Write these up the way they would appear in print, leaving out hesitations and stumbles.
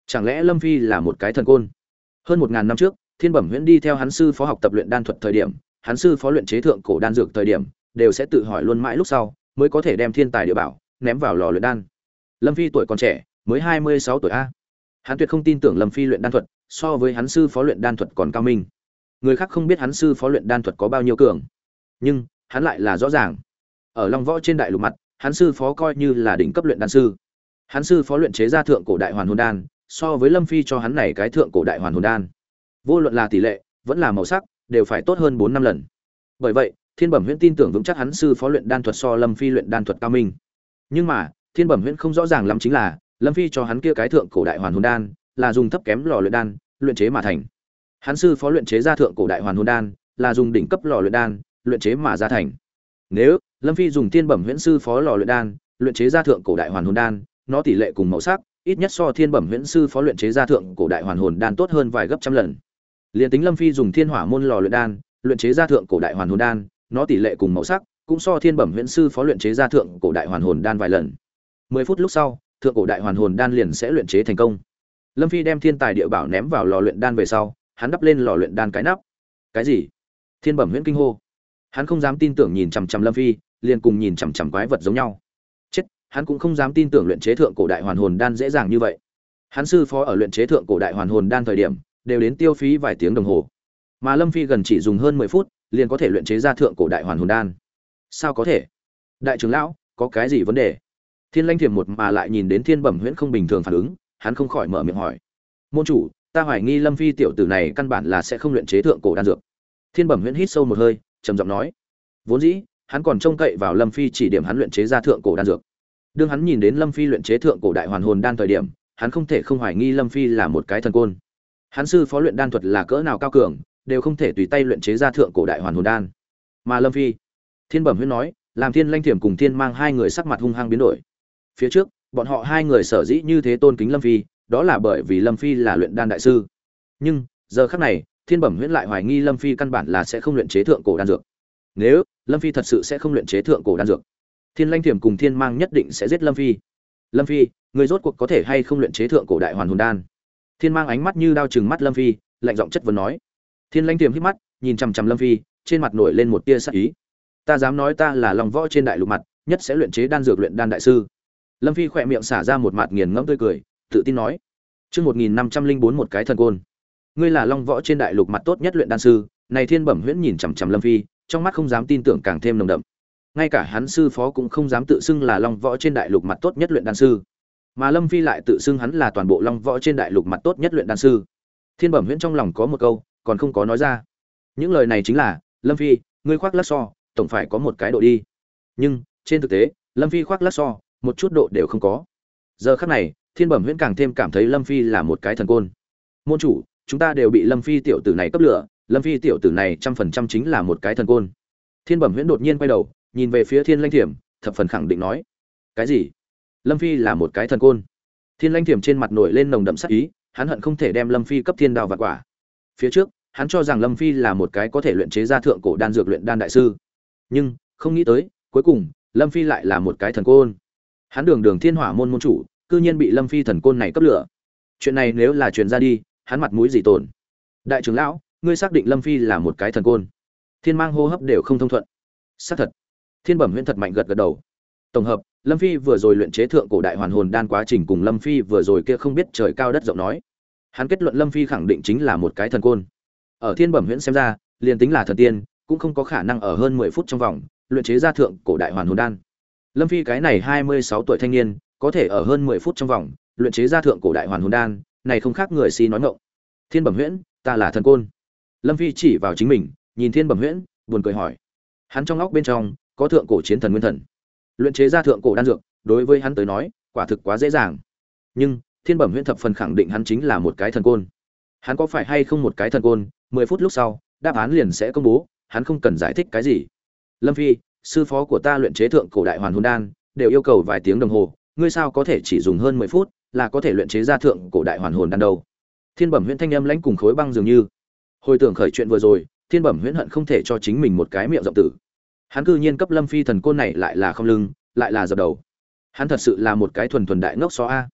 Chẳng lẽ Lâm Phi là một cái thần côn? Hơn 1000 năm trước, Thiên Bẩm Huyễn đi theo hắn sư phó học tập luyện đan thuật thời điểm, hắn sư phó luyện chế thượng cổ đan dược thời điểm, đều sẽ tự hỏi luôn mãi lúc sau, mới có thể đem thiên tài địa bảo ném vào lò luyện đan. Lâm Phi tuổi còn trẻ, mới 26 tuổi a. Hắn tuyệt không tin tưởng Lâm Phi luyện đan thuật so với hắn sư phó luyện đan thuật còn cao minh. Người khác không biết hắn sư phó luyện đan thuật có bao nhiêu cường, nhưng hắn lại là rõ ràng. Ở Long Võ trên đại lục mặt, hắn sư phó coi như là đỉnh cấp luyện đan sư. Hắn sư phó luyện chế ra thượng cổ đại hoàn hồn đan, so với Lâm Phi cho hắn này cái thượng cổ đại hoàn hồn đan, vô luận là tỷ lệ, vẫn là màu sắc, đều phải tốt hơn 4 5 lần. Bởi vậy, Thiên Bẩm Huyễn tin tưởng vững chắc hắn sư phó luyện đan thuật so Lâm Phi luyện đan thuật cao minh. Nhưng mà, Thiên Bẩm Huyễn không rõ ràng lắm chính là, Lâm Phi cho hắn kia cái thượng cổ đại hoàn hồn đan, là dùng thấp kém lò luyện đan luyện chế mà thành. Hắn sư phó luyện chế ra thượng cổ đại hoàn hồn đan, là dùng đỉnh cấp lò luyện đan luyện chế mà ra thành. Nếu Lâm Phi dùng Thiên Bẩm Huyễn sư phó lò luyện đan luyện chế ra thượng cổ đại hoàn hồn đan, nó tỷ lệ cùng màu sắc, ít nhất so Thiên Bẩm Huyễn sư phó luyện chế ra thượng cổ đại hoàn hồn đan tốt hơn vài gấp trăm lần. Liên tính Lâm Phi dùng Thiên Hỏa môn lò luyện đan luyện chế ra thượng cổ đại hoàn hồn đan, nó tỷ lệ cùng màu sắc cũng so Thiên Bẩm Huyễn sư phó luyện chế ra thượng cổ đại hoàn hồn đan vài lần. 10 phút lúc sau, thượng cổ đại hoàn hồn đan liền sẽ luyện chế thành công. Lâm Phi đem thiên tài địa bảo ném vào lò luyện đan về sau, hắn đắp lên lò luyện đan cái nắp. Cái gì? Thiên Bẩm Huyễn kinh hô. Hắn không dám tin tưởng nhìn chằm chằm Lâm Phi, liền cùng nhìn chằm chằm quái vật giống nhau. Chết, hắn cũng không dám tin tưởng luyện chế thượng cổ đại hoàn hồn đan dễ dàng như vậy. Hắn sư phó ở luyện chế thượng cổ đại hoàn hồn đan thời điểm, đều đến tiêu phí vài tiếng đồng hồ. Mà Lâm Phi gần chỉ dùng hơn 10 phút, liền có thể luyện chế ra thượng cổ đại hoàn hồn đan. Sao có thể? Đại trưởng lão, có cái gì vấn đề? Thiên Lãnh Thiểm một mà lại nhìn đến Thiên Bẩm Huyễn không bình thường phản ứng, hắn không khỏi mở miệng hỏi. Môn chủ, ta hoài nghi Lâm Phi tiểu tử này căn bản là sẽ không luyện chế thượng cổ đan dược. Thiên Bẩm Huyễn hít sâu một hơi, trầm giọng nói. Vốn dĩ, hắn còn trông cậy vào Lâm Phi chỉ điểm hắn luyện chế ra thượng cổ đan dược. Đương hắn nhìn đến Lâm Phi luyện chế thượng cổ đại hoàn hồn đan thời điểm, hắn không thể không hoài nghi Lâm Phi là một cái thần côn. Hắn sư phó luyện đan thuật là cỡ nào cao cường, đều không thể tùy tay luyện chế ra thượng cổ đại hoàn hồn đan. Mà Lâm Phi, Thiên Bẩm Huyễn nói, làm Thiên Lãnh Thiểm cùng Thiên Mang hai người sắc mặt hung hăng biến đổi. Phía trước, bọn họ hai người sở dĩ như thế tôn kính Lâm Phi, đó là bởi vì Lâm Phi là luyện đan đại sư. Nhưng, giờ khắc này, Thiên Bẩm Huyễn lại hoài nghi Lâm Phi căn bản là sẽ không luyện chế thượng cổ đan dược. Nếu Lâm Phi thật sự sẽ không luyện chế thượng cổ đan dược, Thiên Lãnh Thiểm cùng Thiên Mang nhất định sẽ giết Lâm Phi. Lâm Phi, người rốt cuộc có thể hay không luyện chế thượng cổ đại hoàn hồn đan? Thiên Mang ánh mắt như đao trừng mắt Lâm Phi, lạnh giọng chất vấn nói. Thiên Lãnh Thiểm hít mắt, nhìn chằm chằm Lâm Phi, trên mặt nổi lên một tia sắc ý. Ta dám nói ta là Long Võ trên đại lục mặt nhất sẽ luyện chế đan dược luyện đan đại sư. Lâm Phi khỏe miệng xả ra một mặt nghiền ngẫm tươi cười, tự tin nói. Chương 1504 một cái thần côn. Ngươi là Long Võ trên đại lục mặt tốt nhất luyện đan sư. Này Thiên Bẩm Huyễn nhìn chằm chằm Lâm Phi, trong mắt không dám tin tưởng càng thêm nồng đậm. Ngay cả hắn sư phó cũng không dám tự xưng là Long Võ trên đại lục mặt tốt nhất luyện đan sư, mà Lâm Phi lại tự xưng hắn là toàn bộ Long Võ trên đại lục mặt tốt nhất luyện đan sư. Thiên Bẩm Huyễn trong lòng có một câu, còn không có nói ra. Những lời này chính là, Lâm Phi, ngươi khoác lác so, tổng phải có một cái độ đi. Nhưng, trên thực tế, Lâm Phi khoác lác so, một chút độ đều không có. Giờ khắc này, Thiên Bẩm Huyễn càng thêm cảm thấy Lâm Phi là một cái thần côn. Môn chủ, chúng ta đều bị Lâm Phi tiểu tử này cấp lửa, Lâm Phi tiểu tử này 100% chính là một cái thần côn. Thiên Bẩm Huyễn đột nhiên quay đầu, nhìn về phía Thiên Lãnh Thiểm, thập phần khẳng định nói. Cái gì? Lâm Phi là một cái thần côn? Thiên Lãnh Thiểm trên mặt nổi lên nồng đậm sát ý, hắn hận không thể đem Lâm Phi cấp thiên đao vạn quả. Phía trước, hắn cho rằng Lâm Phi là một cái có thể luyện chế ra thượng cổ đan dược luyện đan đại sư, nhưng không nghĩ tới, cuối cùng, Lâm Phi lại là một cái thần côn. Hắn đường Thiên Hỏa môn môn chủ, cư nhiên bị Lâm Phi thần côn này cấp lửa. Chuyện này nếu là truyền ra đi, hắn mặt mũi gì tồn? Đại trưởng lão, ngươi xác định Lâm Phi là một cái thần côn? Thiên Mang hô hấp đều không thông thuận. Xác thật. Thiên Bẩm Huyễn thật mạnh gật gật đầu. Tổng hợp, Lâm Phi vừa rồi luyện chế thượng cổ đại hoàn hồn đan quá trình cùng Lâm Phi vừa rồi kia không biết trời cao đất rộng nói. Hắn kết luận Lâm Phi khẳng định chính là một cái thần côn. Ở Thiên Bẩm Huyễn xem ra, liền tính là thần tiên, cũng không có khả năng ở hơn 10 phút trong vòng luyện chế ra thượng cổ đại hoàn hồn đan. Lâm Phi cái này 26 tuổi thanh niên, có thể ở hơn 10 phút trong vòng luyện chế ra thượng cổ đại hoàn hồn đan, này không khác người si nói ngọng. Thiên Bẩm Huyễn, ta là thần côn. Lâm Phi chỉ vào chính mình, nhìn Thiên Bẩm Huyễn, buồn cười hỏi. Hắn trong óc bên trong có thượng cổ chiến thần nguyên thần. Luyện chế ra thượng cổ đan dược, đối với hắn tới nói, quả thực quá dễ dàng. Nhưng, Thiên Bẩm Huyễn thập phần khẳng định hắn chính là một cái thần côn. Hắn có phải hay không một cái thần côn, 10 phút lúc sau, đáp án liền sẽ công bố, hắn không cần giải thích cái gì. Lâm Phi, sư phó của ta luyện chế thượng cổ đại hoàn hồn đan, đều yêu cầu vài tiếng đồng hồ, ngươi sao có thể chỉ dùng hơn 10 phút, là có thể luyện chế ra thượng cổ đại hoàn hồn đan đâu? Thiên Bẩm Huyễn thanh âm lãnh cùng khối băng dường như. Hồi tưởng khởi chuyện vừa rồi, Thiên Bẩm Huyễn hận không thể cho chính mình một cái miệng rộng tử. Hắn cư nhiên cấp Lâm Phi thần côn này lại là không lưng, lại là dập đầu. Hắn thật sự là một cái thuần đại ngốc xó a.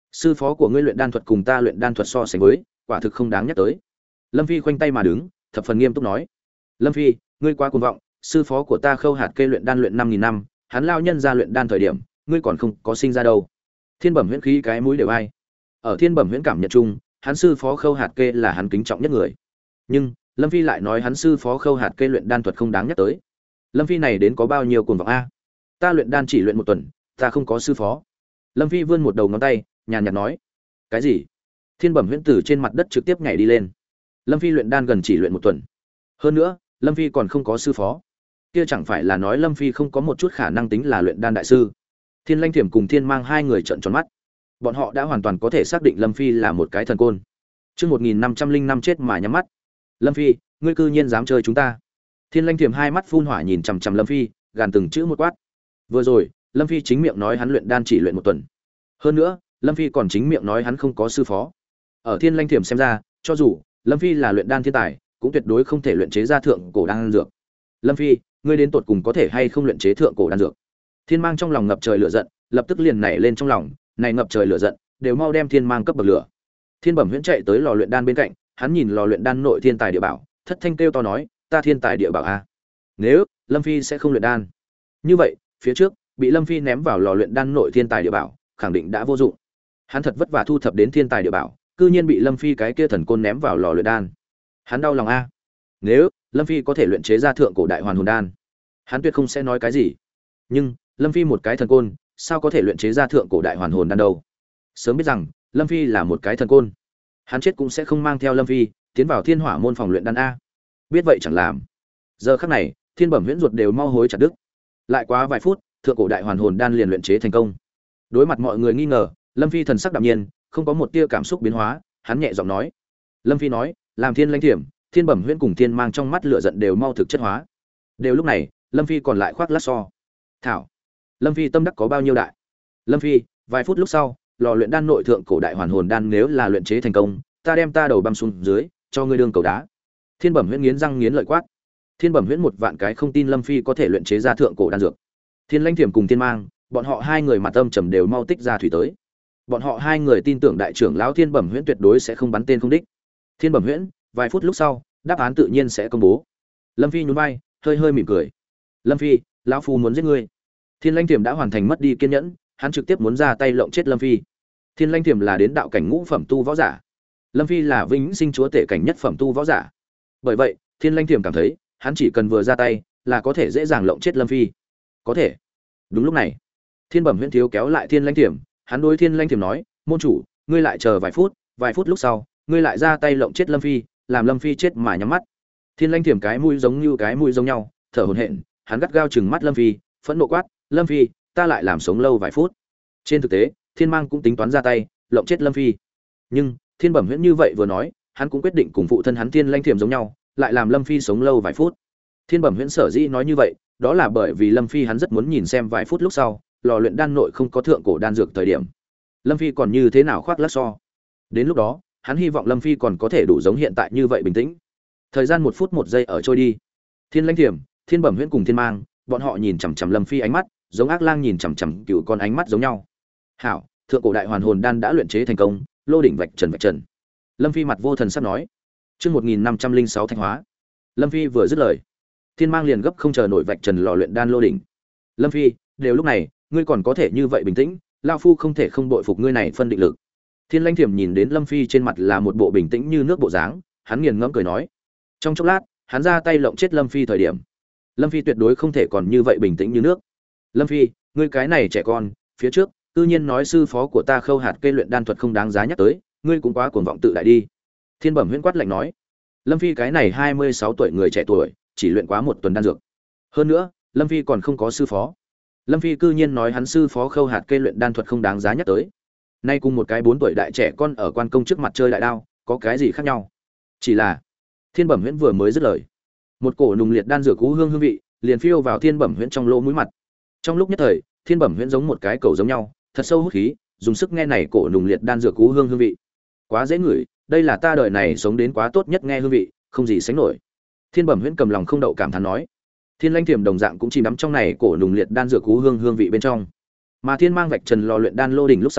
Sư phó của ngươi luyện đan thuật cùng ta luyện đan thuật so sánh với, quả thực không đáng nhắc tới. Lâm Phi khoanh tay mà đứng, thập phần nghiêm túc nói. Lâm Phi, ngươi quá cuồng vọng, sư phó của ta Khâu Hạt Kê luyện đan luyện 5000 năm, hắn lao nhân ra luyện đan thời điểm, ngươi còn không có sinh ra đâu. Thiên Bẩm Huyễn khí cái mũi đều ai. Ở Thiên Bẩm Huyễn cảm nhận chung, hắn sư phó Khâu Hạt Kê là hắn kính trọng nhất người. Nhưng, Lâm Phi lại nói hắn sư phó Khâu Hạt Kê luyện đan thuật không đáng nhắc tới. Lâm Phi này đến có bao nhiêu cuồng vọng a? Ta luyện đan chỉ luyện 1 tuần, ta không có sư phó. Lâm Phi vươn một đầu ngón tay, nhàn nhạt nói. Cái gì? Thiên Bẩm Huyễn từ trên mặt đất trực tiếp nhảy đi lên. Lâm Phi luyện đan gần chỉ luyện 1 tuần. Hơn nữa, Lâm Phi còn không có sư phó. Kia chẳng phải là nói Lâm Phi không có một chút khả năng tính là luyện đan đại sư. Thiên Lanh Thiểm cùng Thiên Mang hai người trợn tròn mắt. Bọn họ đã hoàn toàn có thể xác định Lâm Phi là một cái thần côn. Chương 1505 chết mà nhắm mắt. Lâm Phi, ngươi cư nhiên dám chơi chúng ta. Thiên Lanh Thiểm hai mắt phun hỏa nhìn chằm chằm Lâm Phi, gàn từng chữ một quát. Vừa rồi, Lâm Phi chính miệng nói hắn luyện đan chỉ luyện 1 tuần. Hơn nữa, Lâm Phi còn chính miệng nói hắn không có sư phó. Ở Thiên Lanh Thiểm xem ra, cho dù Lâm Phi là luyện đan thiên tài, cũng tuyệt đối không thể luyện chế ra thượng cổ đan dược. Lâm Phi, ngươi đến tột cùng có thể hay không luyện chế thượng cổ đan dược? Thiên Mang trong lòng ngập trời lửa giận, lập tức liền nảy lên trong lòng, này ngập trời lửa giận, đều mau đem Thiên Mang cấp bậc lửa. Thiên Bẩm Huyễn chạy tới lò luyện đan bên cạnh, hắn nhìn lò luyện đan nội thiên tài địa bảo, thất thanh kêu to nói, ta thiên tài địa bảo a. Nếu Lâm Phi sẽ không luyện đan, như vậy, phía trước bị Lâm Phi ném vào lò luyện đan nội thiên tài địa bảo, khẳng định đã vô dụng. Hắn thật vất vả thu thập đến thiên tài địa bảo, cư nhiên bị Lâm Phi cái kia thần côn ném vào lò luyện đan. Hắn đau lòng a. Nếu Lâm Phi có thể luyện chế ra thượng cổ đại hoàn hồn đan, hắn tuyệt không sẽ nói cái gì. Nhưng Lâm Phi một cái thần côn, sao có thể luyện chế ra thượng cổ đại hoàn hồn đan đâu? Sớm biết rằng Lâm Phi là một cái thần côn, hắn chết cũng sẽ không mang theo Lâm Phi tiến vào Thiên Hỏa môn phòng luyện đan a. Biết vậy chẳng làm. Giờ khắc này, Thiên Bẩm Huyễn ruột đều mau hối chặt đứt. Lại quá vài phút, thượng cổ đại hoàn hồn đan liền luyện chế thành công. Đối mặt mọi người nghi ngờ, Lâm Phi thần sắc đạm nhiên, không có một tia cảm xúc biến hóa, hắn nhẹ giọng nói. Lâm Phi nói, làm Thiên Lãnh Thiểm, Thiên Bẩm Huyễn cùng Thiên Mang trong mắt lửa giận đều mau thực chất hóa. Đều lúc này, Lâm Phi còn lại khoác lác so. Thảo, Lâm Phi tâm đắc có bao nhiêu đại? Lâm Phi, vài phút lúc sau, lò luyện đan nội thượng cổ đại hoàn hồn đan nếu là luyện chế thành công, ta đem ta đầu băm xuống dưới, cho ngươi đương cầu đá. Thiên Bẩm Huyễn nghiến răng nghiến lợi quát. Thiên Bẩm Huyễn một vạn cái không tin Lâm Phi có thể luyện chế ra thượng cổ đan dược. Thiên Lãnh Thiểm cùng Thiên Mang, bọn họ hai người mặt âm trầm đều mau tích ra thủy tới. Bọn họ hai người tin tưởng đại trưởng lão Thiên Bẩm Huyễn tuyệt đối sẽ không bắn tên không đích. Thiên Bẩm Huyễn, vài phút lúc sau, đáp án tự nhiên sẽ công bố. Lâm Phi nhún vai, hơi hơi mỉm cười. Lâm Phi, lão phu muốn giết ngươi. Thiên Lãnh Thiểm đã hoàn thành mất đi kiên nhẫn, hắn trực tiếp muốn ra tay lộng chết Lâm Phi. Thiên Lãnh Thiểm là đến đạo cảnh ngũ phẩm tu võ giả, Lâm Phi là vĩnh sinh chúa tể cảnh nhất phẩm tu võ giả. Bởi vậy, Thiên Lãnh Thiểm cảm thấy, hắn chỉ cần vừa ra tay, là có thể dễ dàng lộng chết Lâm Phi. Có thể. Đúng lúc này, Thiên Bẩm Huyễn thiếu kéo lại Thiên Lãnh Thiểm, hắn đối Thiên Lãnh Thiểm nói, môn chủ, ngươi lại chờ vài phút lúc sau, ngươi lại ra tay lộng chết Lâm Phi, làm Lâm Phi chết mà nhắm mắt. Thiên Lãnh Thiểm cái mũi giống như cái mũi giống nhau, thở hổn hển, hắn gắt gao trừng mắt Lâm Phi, phẫn nộ quát, Lâm Phi, ta lại làm sống lâu vài phút. Trên thực tế, Thiên Mang cũng tính toán ra tay, lộng chết Lâm Phi. Nhưng, Thiên Bẩm Huyễn như vậy vừa nói, hắn cũng quyết định cùng phụ thân hắn Thiên Lãnh Thiểm giống nhau, lại làm Lâm Phi sống lâu vài phút. Thiên Bẩm Huyễn sở dĩ nói như vậy, đó là bởi vì Lâm Phi hắn rất muốn nhìn xem vài phút lúc sau, lò luyện đan nội không có thượng cổ đan dược thời điểm, Lâm Phi còn như thế nào khoác lác so. Đến lúc đó, hắn hy vọng Lâm Phi còn có thể đủ giống hiện tại như vậy bình tĩnh. Thời gian 1 phút 1 giây ở trôi đi. Thiên Lãnh Thiểm, Thiên Bẩm Huyễn cùng Thiên Mang, bọn họ nhìn chằm chằm Lâm Phi ánh mắt, giống ác lang nhìn chằm chằm cựu con ánh mắt giống nhau. Hảo, thượng cổ đại hoàn hồn đan đã luyện chế thành công, lô đỉnh vạch trần. Lâm Phi mặt vô thần sắc nói. Chương 1506 thanh hóa. Lâm Phi vừa dứt lời, Thiên Mang liền gấp không chờ nổi vạch trần lò luyện đan lô đỉnh. Lâm Phi, đều lúc này, ngươi còn có thể như vậy bình tĩnh, lão phu không thể không bội phục ngươi này phân định lực. Thiên Lãnh Thiểm nhìn đến Lâm Phi trên mặt là một bộ bình tĩnh như nước bộ dáng, hắn nghiền ngẫm cười nói. Trong chốc lát, hắn ra tay lộng chết Lâm Phi thời điểm, Lâm Phi tuyệt đối không thể còn như vậy bình tĩnh như nước. Lâm Phi, ngươi cái này trẻ con, phía trước, tự nhiên nói sư phó của ta Khâu Hạt Kê luyện đan thuật không đáng giá nhắc tới, ngươi cũng quá cuồng vọng tự đại đi. Thiên Bẩm Huyễn quát lạnh nói. Lâm Phi cái này 26 tuổi người trẻ tuổi, chỉ luyện quá 1 tuần đan dược. Hơn nữa, Lâm Phi còn không có sư phó. Lâm Phi cư nhiên nói hắn sư phó Khâu Hạt Kê luyện đan thuật không đáng giá nhắc tới. Nay cùng một cái 4 tuổi đại trẻ con ở quan công trước mặt chơi đại đao, có cái gì khác nhau? Chỉ là, Thiên Bẩm Huyễn vừa mới dứt lời, một cổ nùng liệt đan dược cú hương vị liền phiêu vào Thiên Bẩm Huyễn trong lỗ mũi mặt. Trong lúc nhất thời, Thiên Bẩm Huyễn giống một cái cầu giống nhau, thật sâu hút khí, dùng sức nghe này cổ nùng liệt đan dược cú hương vị. Quá dễ ngửi, đây là ta đời này sống đến quá tốt nhất nghe hương vị, không gì sánh nổi. Thiên Bẩm Huyễn cầm lòng không đậu cảm thán nói. Thiên Lãnh Thiểm đồng dạng cũng chìm đắm trong này cổ nùng liệt đan dược cú hương vị bên trong. Mà Thiên Mang vạch trần lò luyện đan lô đỉnh lúc sau,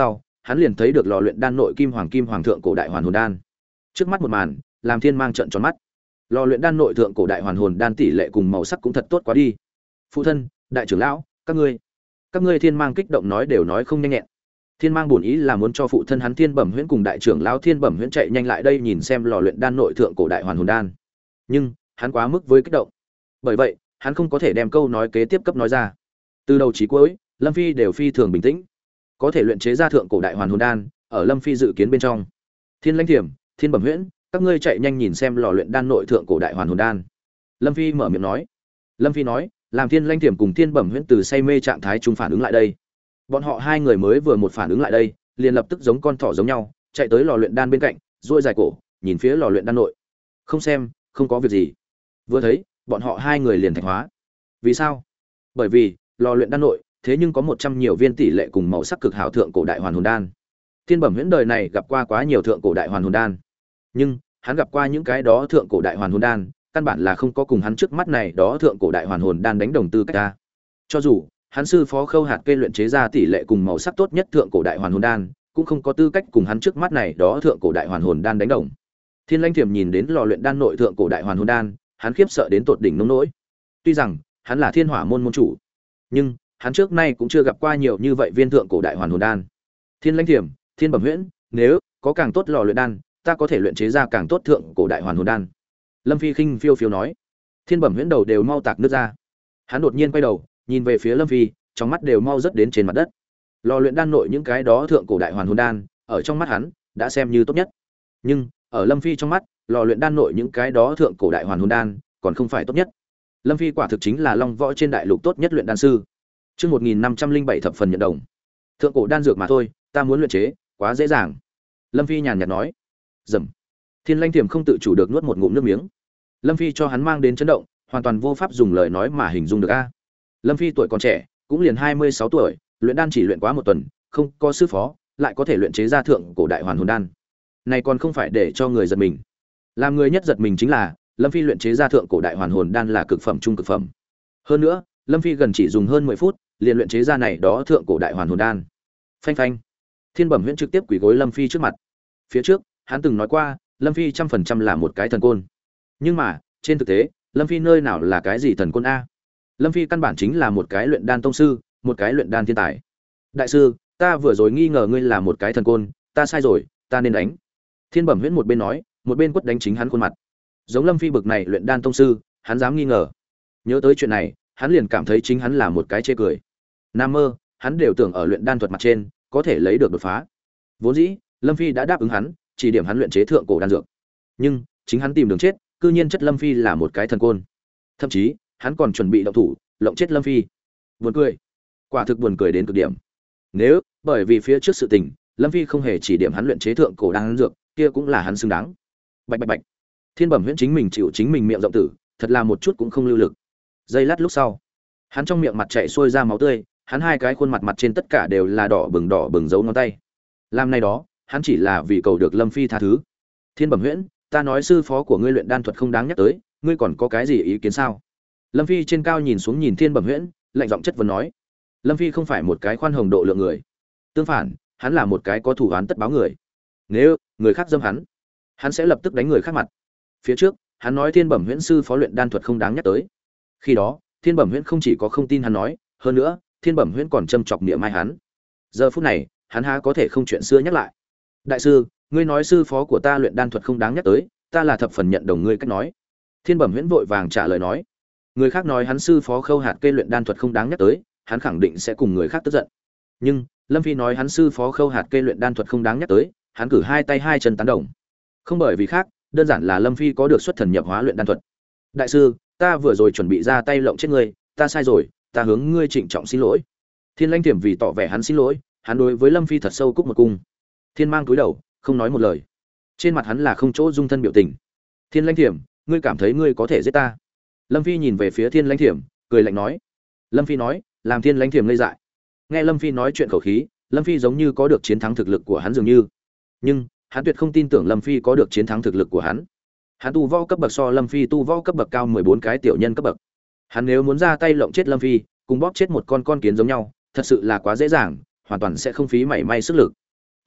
hắn liền thấy được lò luyện đan nội kim hoàng thượng cổ đại hoàn hồn đan. Trước mắt một màn, làm Thiên Mang trợn tròn mắt. Lò luyện đan nội thượng cổ đại hoàn hồn đan tỷ lệ cùng màu sắc cũng thật tốt quá đi. Phụ thân, đại trưởng lão, các ngươi Thiên Mang kích động nói đều nói không nhanh nhẹn. Thiên Mang bổn ý là muốn cho phụ thân hắn Thiên Bẩm Huyễn cùng đại trưởng lão Thiên Bẩm Huyễn chạy nhanh lại đây nhìn xem lò luyện đan nội thượng cổ đại hoàn hồn đan. Nhưng, hắn quá mức với kích động. Bởi vậy, hắn không có thể đem câu nói kế tiếp cấp nói ra. Từ đầu chí cuối, Lâm Phi đều phi thường bình tĩnh. Có thể luyện chế ra thượng cổ đại hoàn hồn đan, ở Lâm Phi dự kiến bên trong. Thiên Lãnh Thiểm, Thiên Bẩm Huyễn, các ngươi chạy nhanh nhìn xem lò luyện đan nội thượng cổ đại hoàn hồn đan. Lâm Phi mở miệng nói. Lâm Phi nói, làm Thiên Lãnh Thiểm cùng Thiên Bẩm Huyễn từ say mê trạng thái trung phản ứng lại đây. Bọn họ hai người mới vừa một phản ứng lại đây, liền lập tức giống con thỏ giống nhau, chạy tới lò luyện đan bên cạnh, duỗi dài cổ, nhìn phía lò luyện đan nội. Không xem, không có việc gì. Vừa thấy, bọn họ hai người liền thạch hóa. Vì sao? Bởi vì, lò luyện đan nội, thế nhưng có 100 nhiều viên tỷ lệ cùng màu sắc cực hảo thượng cổ đại hoàn hồn đan. Thiên Bẩm Huyễn đời này gặp qua quá nhiều thượng cổ đại hoàn hồn đan, nhưng hắn gặp qua những cái đó thượng cổ đại hoàn hồn đan, căn bản là không có cùng hắn trước mắt này đó thượng cổ đại hoàn hồn đan đánh đồng tư cách ta. Cho dù hắn sư phó Khâu Hạt Kê luyện chế ra tỷ lệ cùng màu sắc tốt nhất thượng cổ đại hoàn hồn đan, cũng không có tư cách cùng hắn trước mắt này đó thượng cổ đại hoàn hồn đan đánh đồng. Thiên Lãnh Thiểm nhìn đến lò luyện đan nội thượng cổ đại hoàn hồn đan, hắn khiếp sợ đến tột đỉnh nông nỗi. Tuy rằng hắn là Thiên Hỏa môn môn chủ, nhưng hắn trước nay cũng chưa gặp qua nhiều như vậy viên thượng cổ đại hoàn hồn đan. Thiên Lãnh Thiểm, Thiên Bẩm Huyễn, nếu có càng tốt lò luyện đan, ta có thể luyện chế ra càng tốt thượng cổ đại hoàn hồn đan. Lâm Phi khinh phiêu phiêu nói. Thiên Bẩm Huyễn đầu đều mau tạc nước ra. Hắn đột nhiên quay đầu, nhìn về phía Lâm Phi, trong mắt đều mau rớt đến trên mặt đất. Lò luyện đan nội những cái đó thượng cổ đại hoàn hồn đan, ở trong mắt hắn đã xem như tốt nhất. Nhưng ở Lâm Phi trong mắt, lò luyện đan nội những cái đó thượng cổ đại hoàn hồn đan còn không phải tốt nhất. Lâm Phi quả thực chính là long võ trên đại lục tốt nhất luyện đan sư. Chương 1507 thập phần nhận đồng. Thượng cổ đan dược mà thôi, ta muốn luyện chế, quá dễ dàng. Lâm Phi nhàn nhạt nói. Rầm. Thiên Lãnh Thiểm không tự chủ được nuốt một ngụm nước miếng. Lâm Phi cho hắn mang đến chấn động, hoàn toàn vô pháp dùng lời nói mà hình dung được a. Lâm Phi tuổi còn trẻ, cũng liền 26 tuổi, luyện đan chỉ luyện quá một tuần, không có sư phó, lại có thể luyện chế ra thượng cổ đại hoàn hồn đan. Này còn không phải để cho người giật mình. Làm người nhất giật mình chính là, Lâm Phi luyện chế ra thượng cổ đại hoàn hồn đan là cực phẩm trung cực phẩm. Hơn nữa, Lâm Phi gần chỉ dùng hơn 10 phút, liền luyện chế ra này đó thượng cổ đại hoàn hồn đan. Phanh phanh. Thiên Bẩm Huyễn trực tiếp quỳ gối Lâm Phi trước mặt. Phía trước, hắn từng nói qua, Lâm Phi 100% là một cái thần côn. Nhưng mà, trên thực tế, Lâm Phi nơi nào là cái gì thần côn a? Lâm Phi căn bản chính là một cái luyện đan tông sư, một cái luyện đan thiên tài. Đại sư, ta vừa rồi nghi ngờ ngươi là một cái thần côn, ta sai rồi, ta nên đánh. Thiên Bẩm Huyễn một bên nói, một bên quất đánh chính hắn khuôn mặt. Giống Lâm Phi bực này luyện đan tông sư, hắn dám nghi ngờ. Nhớ tới chuyện này, hắn liền cảm thấy chính hắn là một cái chê cười. Nam mơ, hắn đều tưởng ở luyện đan thuật mặt trên có thể lấy được đột phá. Vốn dĩ, Lâm Phi đã đáp ứng hắn, chỉ điểm hắn luyện chế thượng cổ đan dược. Nhưng, chính hắn tìm đường chết, cư nhiên chất Lâm Phi là một cái thần côn. Thậm chí, hắn còn chuẩn bị động thủ, lộng chết Lâm Phi. Buồn cười. Quả thực buồn cười đến cực điểm. Nếu bởi vì phía trước sự tình, Lâm Phi không hề chỉ điểm hắn luyện chế thượng cổ đan dược, kia cũng là hắn xứng đáng. Bạch bạch bạch. Thiên Bẩm Huyễn chính mình chịu chính mình miệng rộng tử, thật là một chút cũng không lưu lực. Giây lát lúc sau, hắn trong miệng mặt chảy xuôi ra máu tươi, hắn hai cái khuôn mặt mặt trên tất cả đều là đỏ bừng dấu ngón tay. Làm này đó, hắn chỉ là vì cầu được Lâm Phi tha thứ. Thiên Bẩm Huyễn, ta nói sư phó của ngươi luyện đan thuật không đáng nhắc tới, ngươi còn có cái gì ý kiến sao? Lâm Phi trên cao nhìn xuống nhìn Thiên Bẩm Huyễn, lạnh giọng chất vấn nói. Lâm Phi không phải một cái khoan hồng độ lượng người, tương phản, hắn là một cái có thủ án tất báo người. Nếu người khác dâm hắn sẽ lập tức đánh người khác mặt. Phía trước, hắn nói Thiên Bẩm Huyễn sư phó luyện đan thuật không đáng nhắc tới. Khi đó, Thiên Bẩm Huyễn không chỉ có không tin hắn nói, hơn nữa, Thiên Bẩm Huyễn còn châm chọc niệm mai hắn. Giờ phút này, hắn há có thể không chuyện xưa nhắc lại. Đại sư, ngươi nói sư phó của ta luyện đan thuật không đáng nhắc tới, ta là thập phần nhận đồng ngươi cách nói. Thiên Bẩm Huyễn vội vàng trả lời nói. Người khác nói hắn sư phó Khâu Hạt Kê luyện đan thuật không đáng nhắc tới, hắn khẳng định sẽ cùng người khác tức giận. Nhưng, Lâm Phi nói hắn sư phó Khâu Hạt Kê luyện đan thuật không đáng nhắc tới, hắn cử hai tay hai chân tán đồng. Không bởi vì khác, đơn giản là Lâm Phi có được xuất thần nhập hóa luyện đan thuật. Đại sư, ta vừa rồi chuẩn bị ra tay lộng chết ngươi, ta sai rồi, ta hướng ngươi trịnh trọng xin lỗi. Thiên Lãnh Thiểm vì tỏ vẻ hắn xin lỗi, hắn đối với Lâm Phi thật sâu cúc một cung. Thiên Mang cúi đầu, không nói một lời. Trên mặt hắn là không chỗ dung thân biểu tình. Thiên Lãnh Thiểm, ngươi cảm thấy ngươi có thể giết ta? Lâm Phi nhìn về phía Thiên Lãnh Thiểm, cười lạnh nói. Lâm Phi nói, làm Thiên Lãnh Thiểm ngây dại. Nghe Lâm Phi nói chuyện khẩu khí, Lâm Phi giống như có được chiến thắng thực lực của hắn dường như. Nhưng, hắn tuyệt không tin tưởng Lâm Phi có được chiến thắng thực lực của hắn. Hắn tu võ cấp bậc so Lâm Phi tu võ cấp bậc cao 14 cái tiểu nhân cấp bậc. Hắn nếu muốn ra tay lộng chết Lâm Phi, cùng bóp chết một con kiến giống nhau, thật sự là quá dễ dàng, hoàn toàn sẽ không phí mảy may sức lực.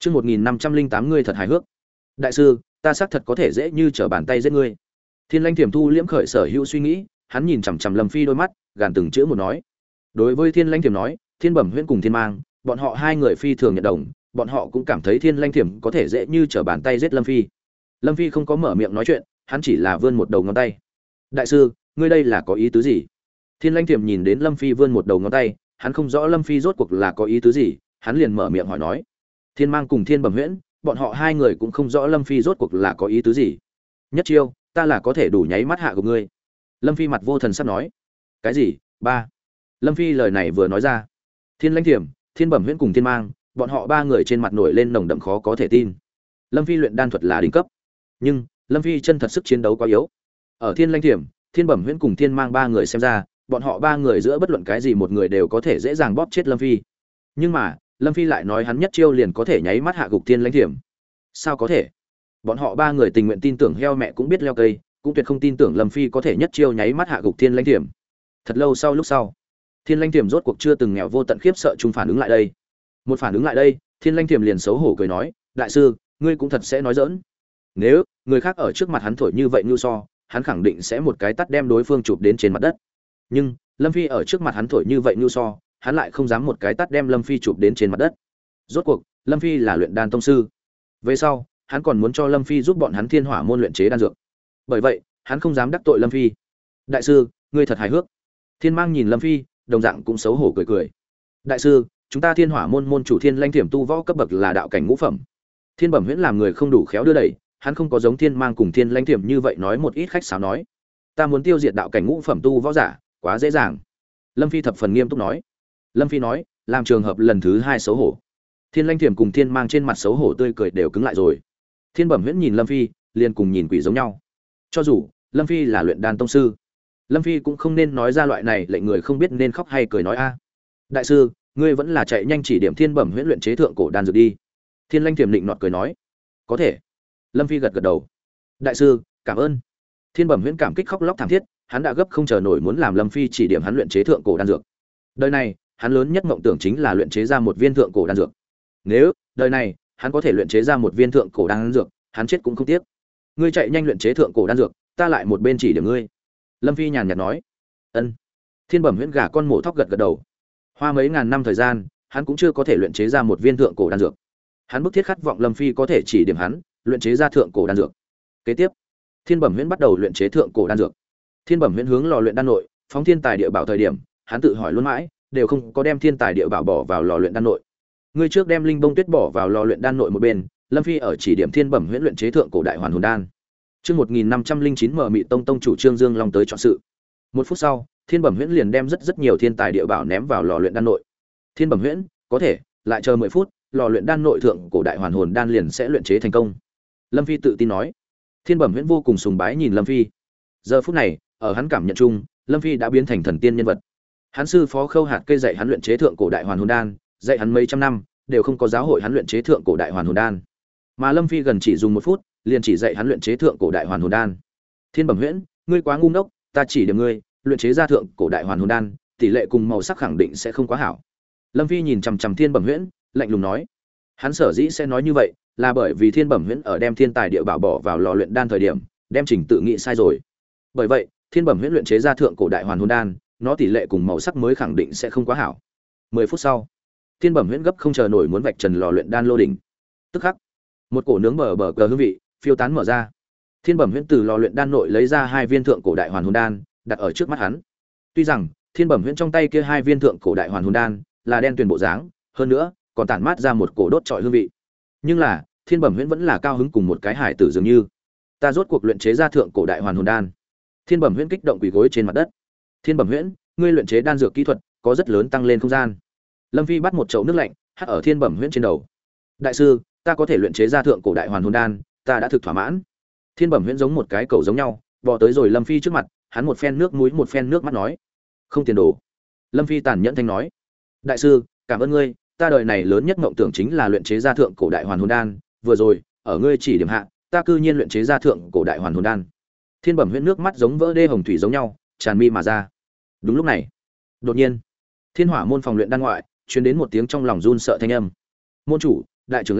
Chương 1508 ngươi thật hài hước. Đại sư, ta xác thật có thể dễ như trở bàn tay giết ngươi. Thiên Lãnh Tiềm thu liễm khởi sở hữu suy nghĩ, hắn nhìn chằm chằm Lâm Phi đôi mắt, gàn từng chữ một nói. Đối với Thiên Lãnh Tiềm nói, Thiên Bẩm Huyễn cùng Thiên Mang, bọn họ hai người phi thường nhận đồng, bọn họ cũng cảm thấy Thiên Lãnh Tiềm có thể dễ như trở bàn tay giết Lâm Phi. Lâm Phi không có mở miệng nói chuyện, hắn chỉ là vươn một đầu ngón tay. Đại sư, ngươi đây là có ý tứ gì? Thiên Lãnh Tiềm nhìn đến Lâm Phi vươn một đầu ngón tay, hắn không rõ Lâm Phi rốt cuộc là có ý tứ gì, hắn liền mở miệng hỏi nói. Thiên Mang cùng Thiên Bẩm Huyễn, bọn họ hai người cũng không rõ Lâm Phi rốt cuộc là có ý tứ gì. Nhất chiêu, ta là có thể đủ nháy mắt hạ của ngươi. Lâm Phi mặt vô thần sắp nói. Cái gì? Ba. Lâm Phi lời này vừa nói ra, Thiên Lãnh Tiềm, Thiên Bẩm Huyễn cùng Thiên Mang, bọn họ ba người trên mặt nổi lên nồng đậm khó có thể tin. Lâm Phi luyện đan thuật là đỉnh cấp, nhưng Lâm Phi chân thật sức chiến đấu quá yếu. Ở Thiên Lãnh Tiềm, Thiên Bẩm Huyễn cùng Thiên Mang ba người xem ra, bọn họ ba người giữa bất luận cái gì một người đều có thể dễ dàng bóp chết Lâm Phi. Nhưng mà, Lâm Phi lại nói hắn nhất chiêu liền có thể nháy mắt hạ gục Thiên Lãnh Tiềm. Sao có thể? Bọn họ ba người tình nguyện tin tưởng heo mẹ cũng biết leo cây, cũng tuyệt không tin tưởng Lâm Phi có thể nhất chiêu nháy mắt hạ gục Thiên Lãnh Tiềm. Thật lâu sau lúc sau, Thiên Lãnh Tiềm rốt cuộc chưa từng nghèo vô tận khiếp sợ chung phản ứng lại đây. Một phản ứng lại đây, Thiên Lãnh Tiềm liền xấu hổ cười nói, đại sư, ngươi cũng thật sẽ nói giỡn. Nếu người khác ở trước mặt hắn thổi như vậy như so, hắn khẳng định sẽ một cái tát đem đối phương chụp đến trên mặt đất. Nhưng Lâm Phi ở trước mặt hắn thổi như vậy như so, hắn lại không dám một cái tát đem Lâm Phi chụp đến trên mặt đất. Rốt cuộc, Lâm Phi là luyện đan tông sư. Về sau, hắn còn muốn cho Lâm Phi giúp bọn hắn Thiên Hỏa môn luyện chế đan dược. Bởi vậy, hắn không dám đắc tội Lâm Phi. Đại sư, ngươi thật hài hước. Thiên Mang nhìn Lâm Phi, đồng dạng cũng xấu hổ cười cười. Đại sư, chúng ta Thiên Hỏa môn môn chủ Thiên Lãnh Tiềm tu võ cấp bậc là đạo cảnh ngũ phẩm. Thiên Bẩm Huyễn làm người không đủ khéo đưa đẩy, hắn không có giống Thiên Mang cùng Thiên Lãnh Tiềm như vậy nói một ít khách sáo nói. Ta muốn tiêu diệt đạo cảnh ngũ phẩm tu võ giả, quá dễ dàng. Lâm Phi thập phần nghiêm túc nói. Lâm Phi nói, làm trường hợp lần thứ hai xấu hổ. Thiên Lãnh Tiềm cùng Thiên Mang trên mặt xấu hổ tươi cười đều cứng lại rồi. Thiên Bẩm Huyễn nhìn Lâm Phi, liền cùng nhìn quỷ giống nhau. Cho dù Lâm Phi là luyện đan tông sư, Lâm Phi cũng không nên nói ra loại này lệnh người không biết nên khóc hay cười nói a. Đại sư, ngươi vẫn là chạy nhanh chỉ điểm Thiên Bẩm Huyễn luyện chế thượng cổ đan dược đi. Thiên Lãnh Tiềm định nọt cười nói. Có thể. Lâm Phi gật gật đầu. Đại sư, cảm ơn. Thiên Bẩm Huyễn cảm kích khóc lóc thảm thiết, hắn đã gấp không chờ nổi muốn làm Lâm Phi chỉ điểm hắn luyện chế thượng cổ đan dược. Đời này, hắn lớn nhất mộng tưởng chính là luyện chế ra một viên thượng cổ đan dược. Nếu đời này hắn có thể luyện chế ra một viên thượng cổ đan dược, hắn chết cũng không tiếc. Ngươi chạy nhanh luyện chế thượng cổ đan dược, ta lại một bên chỉ điểm ngươi. Lâm Phi nhàn nhạt nói. Ân. Thiên Bẩm Huyễn gà con mổ thóc gật gật đầu. Hoa mấy ngàn năm thời gian, hắn cũng chưa có thể luyện chế ra một viên thượng cổ đan dược. Hắn bức thiết khát vọng Lâm Phi có thể chỉ điểm hắn luyện chế ra thượng cổ đan dược. Kế tiếp, Thiên Bẩm Huyễn bắt đầu luyện chế thượng cổ đan dược. Thiên Bẩm Huyễn hướng lò luyện đan nội, phóng thiên tài địa bảo thời điểm, hắn tự hỏi luôn mãi, đều không có đem thiên tài địa bảo bỏ vào lò luyện đan nội. Ngươi trước đem linh bông tuyết bỏ vào lò luyện đan nội một bên, Lâm Phi ở chỉ điểm Thiên Bẩm Huyễn luyện chế thượng cổ đại hoàn hồn đan. Chương 1509 mở mị tông tông chủ Trương Dương Long tới chọn sự. Một phút sau, Thiên Bẩm Huyễn liền đem rất nhiều thiên tài địa bảo ném vào lò luyện đan nội. Thiên Bẩm Huyễn, có thể, lại chờ 10 phút, lò luyện đan nội thượng cổ đại hoàn hồn đan liền sẽ luyện chế thành công. Lâm Phi tự tin nói. Thiên Bẩm Huyễn vô cùng sùng bái nhìn Lâm Phi. Giờ phút này, ở hắn cảm nhận chung, Lâm Phi đã biến thành thần tiên nhân vật. Hắn sư phó Khâu Hạt Cây dạy hắn luyện chế thượng cổ đại hoàn hồn đan, dạy hắn mấy trăm năm, đều không có giáo hội hắn luyện chế thượng cổ đại hoàn hồn đan. Mà Lâm Phi gần chỉ dùng 1 phút, liền chỉ dạy hắn luyện chế thượng cổ đại hoàn hồn đan. Thiên Bẩm Huyễn, ngươi quá ngu ngốc, ta chỉ điểm ngươi, luyện chế ra thượng cổ đại hoàn hồn đan, tỷ lệ cùng màu sắc khẳng định sẽ không quá hảo. Lâm Phi nhìn chằm chằm Thiên Bẩm Huyễn, lạnh lùng nói. Hắn sở dĩ sẽ nói như vậy, là bởi vì Thiên Bẩm Huyễn ở đem thiên tài địa bảo bỏ vào lò luyện đan thời điểm, đem trình tự nghĩ sai rồi. Bởi vậy, Thiên Bẩm Huyễn luyện chế ra thượng cổ đại hoàn hồn đan, nó tỷ lệ cùng màu sắc mới khẳng định sẽ không quá hảo. 10 phút sau, Thiên Bẩm Huyễn gấp không chờ nổi muốn vạch trần lò luyện đan lô đỉnh. Tức khắc, một cổ nướng bờ cờ hương vị phiêu tán mở ra. Thiên Bẩm Huyễn từ lò luyện đan nội lấy ra 2 viên thượng cổ đại hoàn hồn đan, đặt ở trước mắt hắn. Tuy rằng Thiên Bẩm Huyễn trong tay kia 2 viên thượng cổ đại hoàn hồn đan là đen tuyền bộ dáng, hơn nữa còn tản mát ra một cổ đốt trọi hương vị, nhưng là Thiên Bẩm Huyễn vẫn là cao hứng cùng một cái hải tử dường như. Ta rốt cuộc luyện chế ra thượng cổ đại hoàn hồn đan. Thiên Bẩm Huyễn kích động quỳ gối trên mặt đất. Thiên Bẩm Huyễn, ngươi luyện chế đan dược kỹ thuật có rất lớn tăng lên không gian. Lâm Phi bắt một chậu nước lạnh hắt ở Thiên Bẩm Huyễn trên đầu. Đại sư, ta có thể luyện chế ra thượng cổ đại hoàn hồn đan, ta đã thực thỏa mãn. Thiên Bẩm Huyễn giống một cái cầu giống nhau, bò tới rồi Lâm Phi trước mặt, hắn một phen nước mũi một phen nước mắt nói: "Không tiền đồ." Lâm Phi tàn nhẫn thanh nói: "Đại sư, cảm ơn ngươi, ta đời này lớn nhất mộng tưởng chính là luyện chế ra thượng cổ đại hoàn hồn đan, vừa rồi, ở ngươi chỉ điểm hạ, ta cư nhiên luyện chế ra thượng cổ đại hoàn hồn đan." Thiên Bẩm Huyễn nước mắt giống vỡ đê hồng thủy giống nhau, tràn mi mà ra. Đúng lúc này, đột nhiên, Thiên Hỏa môn phòng luyện đan ngoại, truyền đến một tiếng trong lòng run sợ thanh âm. "Môn chủ, đại trưởng lão,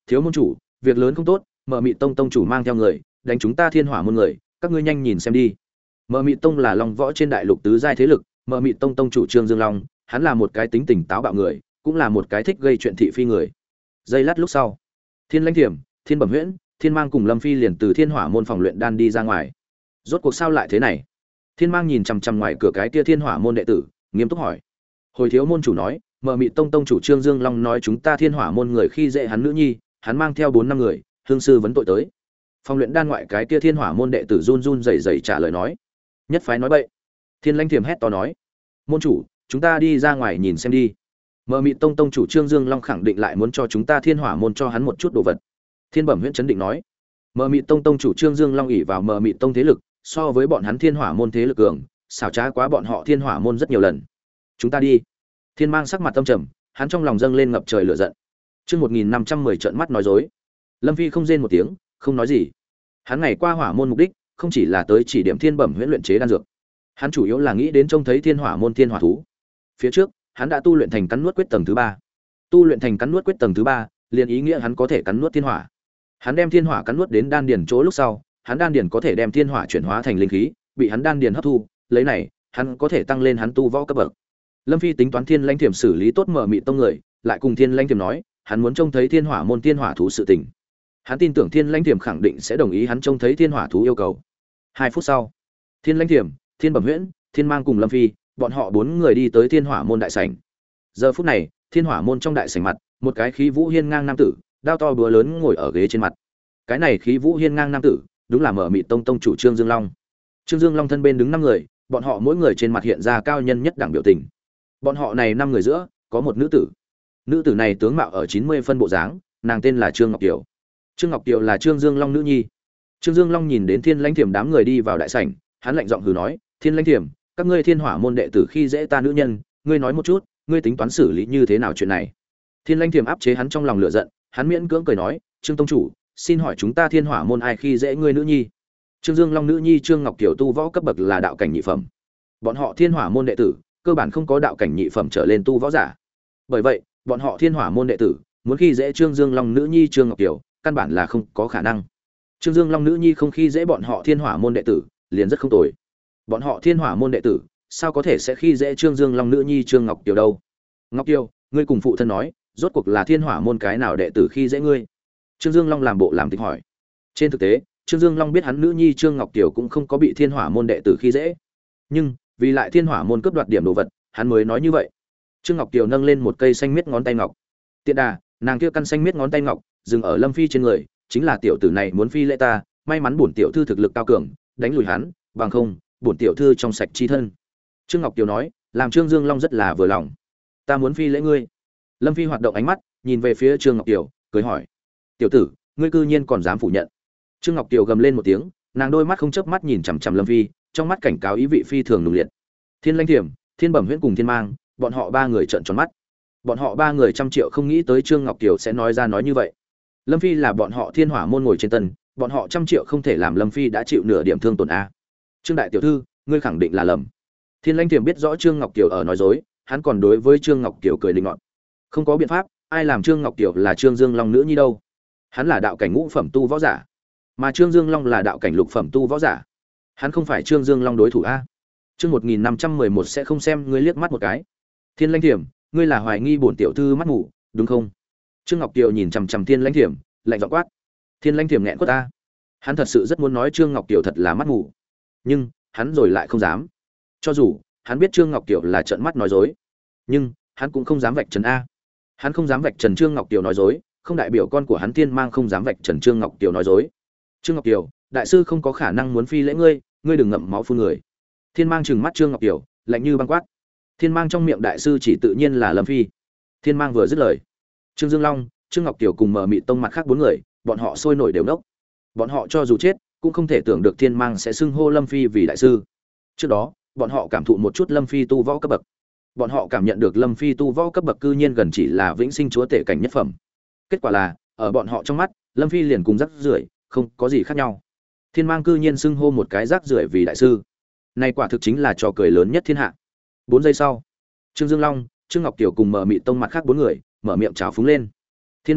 thiếu môn chủ, việc lớn không tốt, Mờ Mị Tông tông chủ mang theo người đánh chúng ta Thiên Hỏa môn người, các ngươi nhanh nhìn xem đi. Mờ Mị Tông là Long Võ trên đại lục tứ giai thế lực, Mờ Mị Tông tông chủ Trương Dương Long, hắn là một cái tính tình táo bạo người, cũng là một cái thích gây chuyện thị phi người. Giây lát lúc sau, Thiên Lãnh Thiểm, Thiên Bẩm Huyễn, Thiên Mang cùng Lâm Phi liền từ Thiên Hỏa môn phòng luyện đan đi ra ngoài. Rốt cuộc sao lại thế này? Thiên Mang nhìn chằm chằm ngoài cửa cái kia Thiên Hỏa môn đệ tử, nghiêm túc hỏi. Hồi thiếu môn chủ nói, Mờ Mị Tông tông chủ Trương Dương Long nói chúng ta Thiên Hỏa môn người khi dễ hắn nữ nhi, hắn mang theo 4 năm người, hương sư vấn tội tới. Phòng luyện đan ngoại cái kia Thiên Hỏa môn đệ tử run run rẩy rẩy trả lời nói. Nhất phái nói bậy. Thiên Lãnh Thiểm hét to nói, môn chủ, chúng ta đi ra ngoài nhìn xem đi. Mờ Mị Tông tông chủ Trương Dương Long khẳng định lại muốn cho chúng ta Thiên Hỏa môn cho hắn một chút đồ vật. Thiên Bẩm Huyễn chấn định nói, Mờ Mị Tông tông chủ Trương Dương Long ỷ vào Mờ Mị Tông thế lực, so với bọn hắn Thiên Hỏa môn thế lực cường, xảo trá quá bọn họ Thiên Hỏa môn rất nhiều lần. Chúng ta đi. Thiên Mang sắc mặt tâm trầm, hắn trong lòng dâng lên ngập trời lửa giận. Chương 1510 trợn mắt nói dối. Lâm Phi không rên một tiếng, không nói gì. Hắn ngày qua Hỏa môn mục đích, không chỉ là tới chỉ điểm Thiên Bẩm Huyễn luyện chế đan dược. Hắn chủ yếu là nghĩ đến trông thấy Thiên Hỏa môn Thiên Hỏa thú. Phía trước, hắn đã tu luyện thành cắn nuốt quyết tầng thứ 3. Tu luyện thành cắn nuốt quyết tầng thứ 3, liền ý nghĩa hắn có thể cắn nuốt thiên hỏa. Hắn đem thiên hỏa cắn nuốt đến đan điền chỗ lúc sau, hắn đan điền có thể đem thiên hỏa chuyển hóa thành linh khí, bị hắn đan điền hấp thu, lấy này, hắn có thể tăng lên hắn tu võ cấp bậc. Lâm Phi tính toán Thiên Lãnh Thiểm xử lý tốt Mờ Mị Tông người, lại cùng Thiên Lãnh Thiểm nói, hắn muốn trông thấy Thiên Hỏa môn Thiên Hỏa thú sự tình. Hắn tin tưởng Thiên Lãnh Thiểm khẳng định sẽ đồng ý hắn trông thấy Thiên Hỏa thú yêu cầu. 2 phút sau, Thiên Lãnh Thiểm, Thiên Bẩm Huyễn, Thiên Mang cùng Lâm Phi, bọn họ 4 người đi tới Thiên Hỏa môn đại sảnh. Giờ phút này, Thiên Hỏa môn trong đại sảnh mặt, một cái khí vũ hiên ngang nam tử, đao to búa lớn ngồi ở ghế trên mặt. Cái này khí vũ hiên ngang nam tử, đúng là Mờ Mị Tông tông chủ Trương Dương Long. Trương Dương Long thân bên đứng 5 người, bọn họ mỗi người trên mặt hiện ra cao nhân nhất đẳng biểu tình. Bọn họ này 5 người giữa, có một nữ tử. Nữ tử này tướng mạo ở 90 phân bộ dáng, nàng tên là Trương Ngọc Kiều. Trương Ngọc Kiều là Trương Dương Long nữ nhi. Trương Dương Long nhìn đến Thiên Lãnh Thiểm đám người đi vào đại sảnh, hắn lạnh giọng hừ nói, "Thiên Lãnh Thiểm, các ngươi Thiên Hỏa môn đệ tử khi dễ ta nữ nhân, ngươi nói một chút, ngươi tính toán xử lý như thế nào chuyện này?" Thiên Lãnh Thiểm áp chế hắn trong lòng lửa giận, hắn miễn cưỡng cười nói, "Trương tông chủ, xin hỏi chúng ta Thiên Hỏa môn ai khi dễ ngươi nữ nhi?" Trương Dương Long nữ nhi Trương Ngọc Kiều tu võ cấp bậc là đạo cảnh nhị phẩm. Bọn họ Thiên Hỏa môn đệ tử, cơ bản không có đạo cảnh nhị phẩm trở lên tu võ giả. Bởi vậy, bọn họ Thiên Hỏa môn đệ tử muốn khi dễ Trương Dương Long nữ nhi Trương Ngọc Kiều, căn bản là không có khả năng. Trương Dương Long nữ nhi không khi dễ bọn họ Thiên Hỏa môn đệ tử, liền rất không tồi. Bọn họ Thiên Hỏa môn đệ tử, sao có thể sẽ khi dễ Trương Dương Long nữ nhi Trương Ngọc Kiều đâu? Ngọc Kiều, ngươi cùng phụ thân nói, rốt cuộc là Thiên Hỏa môn cái nào đệ tử khi dễ ngươi? Trương Dương Long làm bộ làm tịch hỏi. Trên thực tế, Trương Dương Long biết hắn nữ nhi Trương Ngọc Kiều cũng không có bị Thiên Hỏa môn đệ tử khi dễ. Nhưng, vì lại Thiên Hỏa môn cướp đoạt điểm đồ vật, hắn mới nói như vậy. Trương Ngọc Kiều nâng lên một cây xanh miết ngón tay ngọc. Tiện đà, nàng kia căn xanh miết ngón tay ngọc, dừng ở Lâm Phi trên người, chính là tiểu tử này muốn phi lễ ta, may mắn bổn tiểu thư thực lực cao cường, đánh lùi hắn, bằng không, bổn tiểu thư trong sạch chi thân. Trương Ngọc Kiều nói, làm Trương Dương Long rất là vừa lòng. Ta muốn phi lễ ngươi. Lâm Phi hoạt động ánh mắt, nhìn về phía Trương Ngọc Kiều, cười hỏi: "Tiểu tử, ngươi cư nhiên còn dám phủ nhận?" Trương Ngọc Kiều gầm lên một tiếng, nàng đôi mắt không chớp mắt nhìn chằm chằm Lâm Phi, trong mắt cảnh cáo ý vị phi thường nùng liệt. Thiên Lãnh Thiểm, Thiên Bẩm Huyễn cùng Thiên Mang, bọn họ 3 người trợn tròn mắt. Bọn họ 3 người trăm triệu không nghĩ tới Trương Ngọc Kiều sẽ nói ra nói như vậy. Lâm Phi là bọn họ Thiên Hỏa môn ngồi trên tân, bọn họ trăm triệu không thể làm Lâm Phi đã chịu nửa điểm thương tổn a. Trương đại tiểu thư, ngươi khẳng định là lầm. Thiên Lãnh Thiểm biết rõ Trương Ngọc Kiều ở nói dối, hắn còn đối với Trương Ngọc Kiều cười định nọt. Không có biện pháp, ai làm Trương Ngọc Kiều là Trương Dương Long nữ nhi đâu? Hắn là đạo cảnh ngũ phẩm tu võ giả, mà Trương Dương Long là đạo cảnh lục phẩm tu võ giả. Hắn không phải Trương Dương Long đối thủ a. Chương 1511 sẽ không xem ngươi liếc mắt một cái. Thiên Lãnh Thiểm, ngươi là hoài nghi bổn tiểu thư mắt mù, đúng không? Trương Ngọc Kiều nhìn chằm chằm Thiên Lãnh Thiểm, lạnh giọng quát. Thiên Lãnh Thiểm nghẹn quát ta. Hắn thật sự rất muốn nói Trương Ngọc Kiều thật là mắt mù, nhưng hắn rồi lại không dám. Cho dù hắn biết Trương Ngọc Kiều là trợn mắt nói dối, nhưng hắn cũng không dám vạch trần a. Hắn không dám vạch trần Trương Ngọc Kiều nói dối, không đại biểu con của hắn Thiên Mang không dám vạch trần Trương Ngọc Kiều nói dối. Trương Ngọc Kiều, đại sư không có khả năng muốn phi lễ ngươi, ngươi đừng ngậm máu phun người. Thiên Mang trừng mắt Trương Ngọc Kiều, lạnh như băng quát. Thiên Mang trong miệng đại sư chỉ tự nhiên là Lâm Phi. Thiên Mang vừa dứt lời, Trương Dương Long, Trương Ngọc Kiều cùng Mờ Mị Tông mặt khác 4 người, bọn họ sôi nổi đều nốc. Bọn họ cho dù chết, cũng không thể tưởng được Thiên Mang sẽ xưng hô Lâm Phi vì đại sư. Trước đó, bọn họ cảm thụ một chút Lâm Phi tu võ cấp bậc. Bọn họ cảm nhận được Lâm Phi tu võ cấp bậc cư nhiên gần chỉ là vĩnh sinh chúa tể cảnh nhất phẩm. Kết quả là, ở bọn họ trong mắt, Lâm Phi liền cùng rác rưởi, không có gì khác nhau. Thiên Mang cư nhiên xưng hô một cái rác rưởi vì đại sư. Này quả thực chính là trò cười lớn nhất thiên hạ. 4 giây sau, Trương Dương Long, Trương Ngọc Kiều cùng Mờ Mị Tông mặt khác 4 người, mở miệng chào phúng lên. Thiên Mang,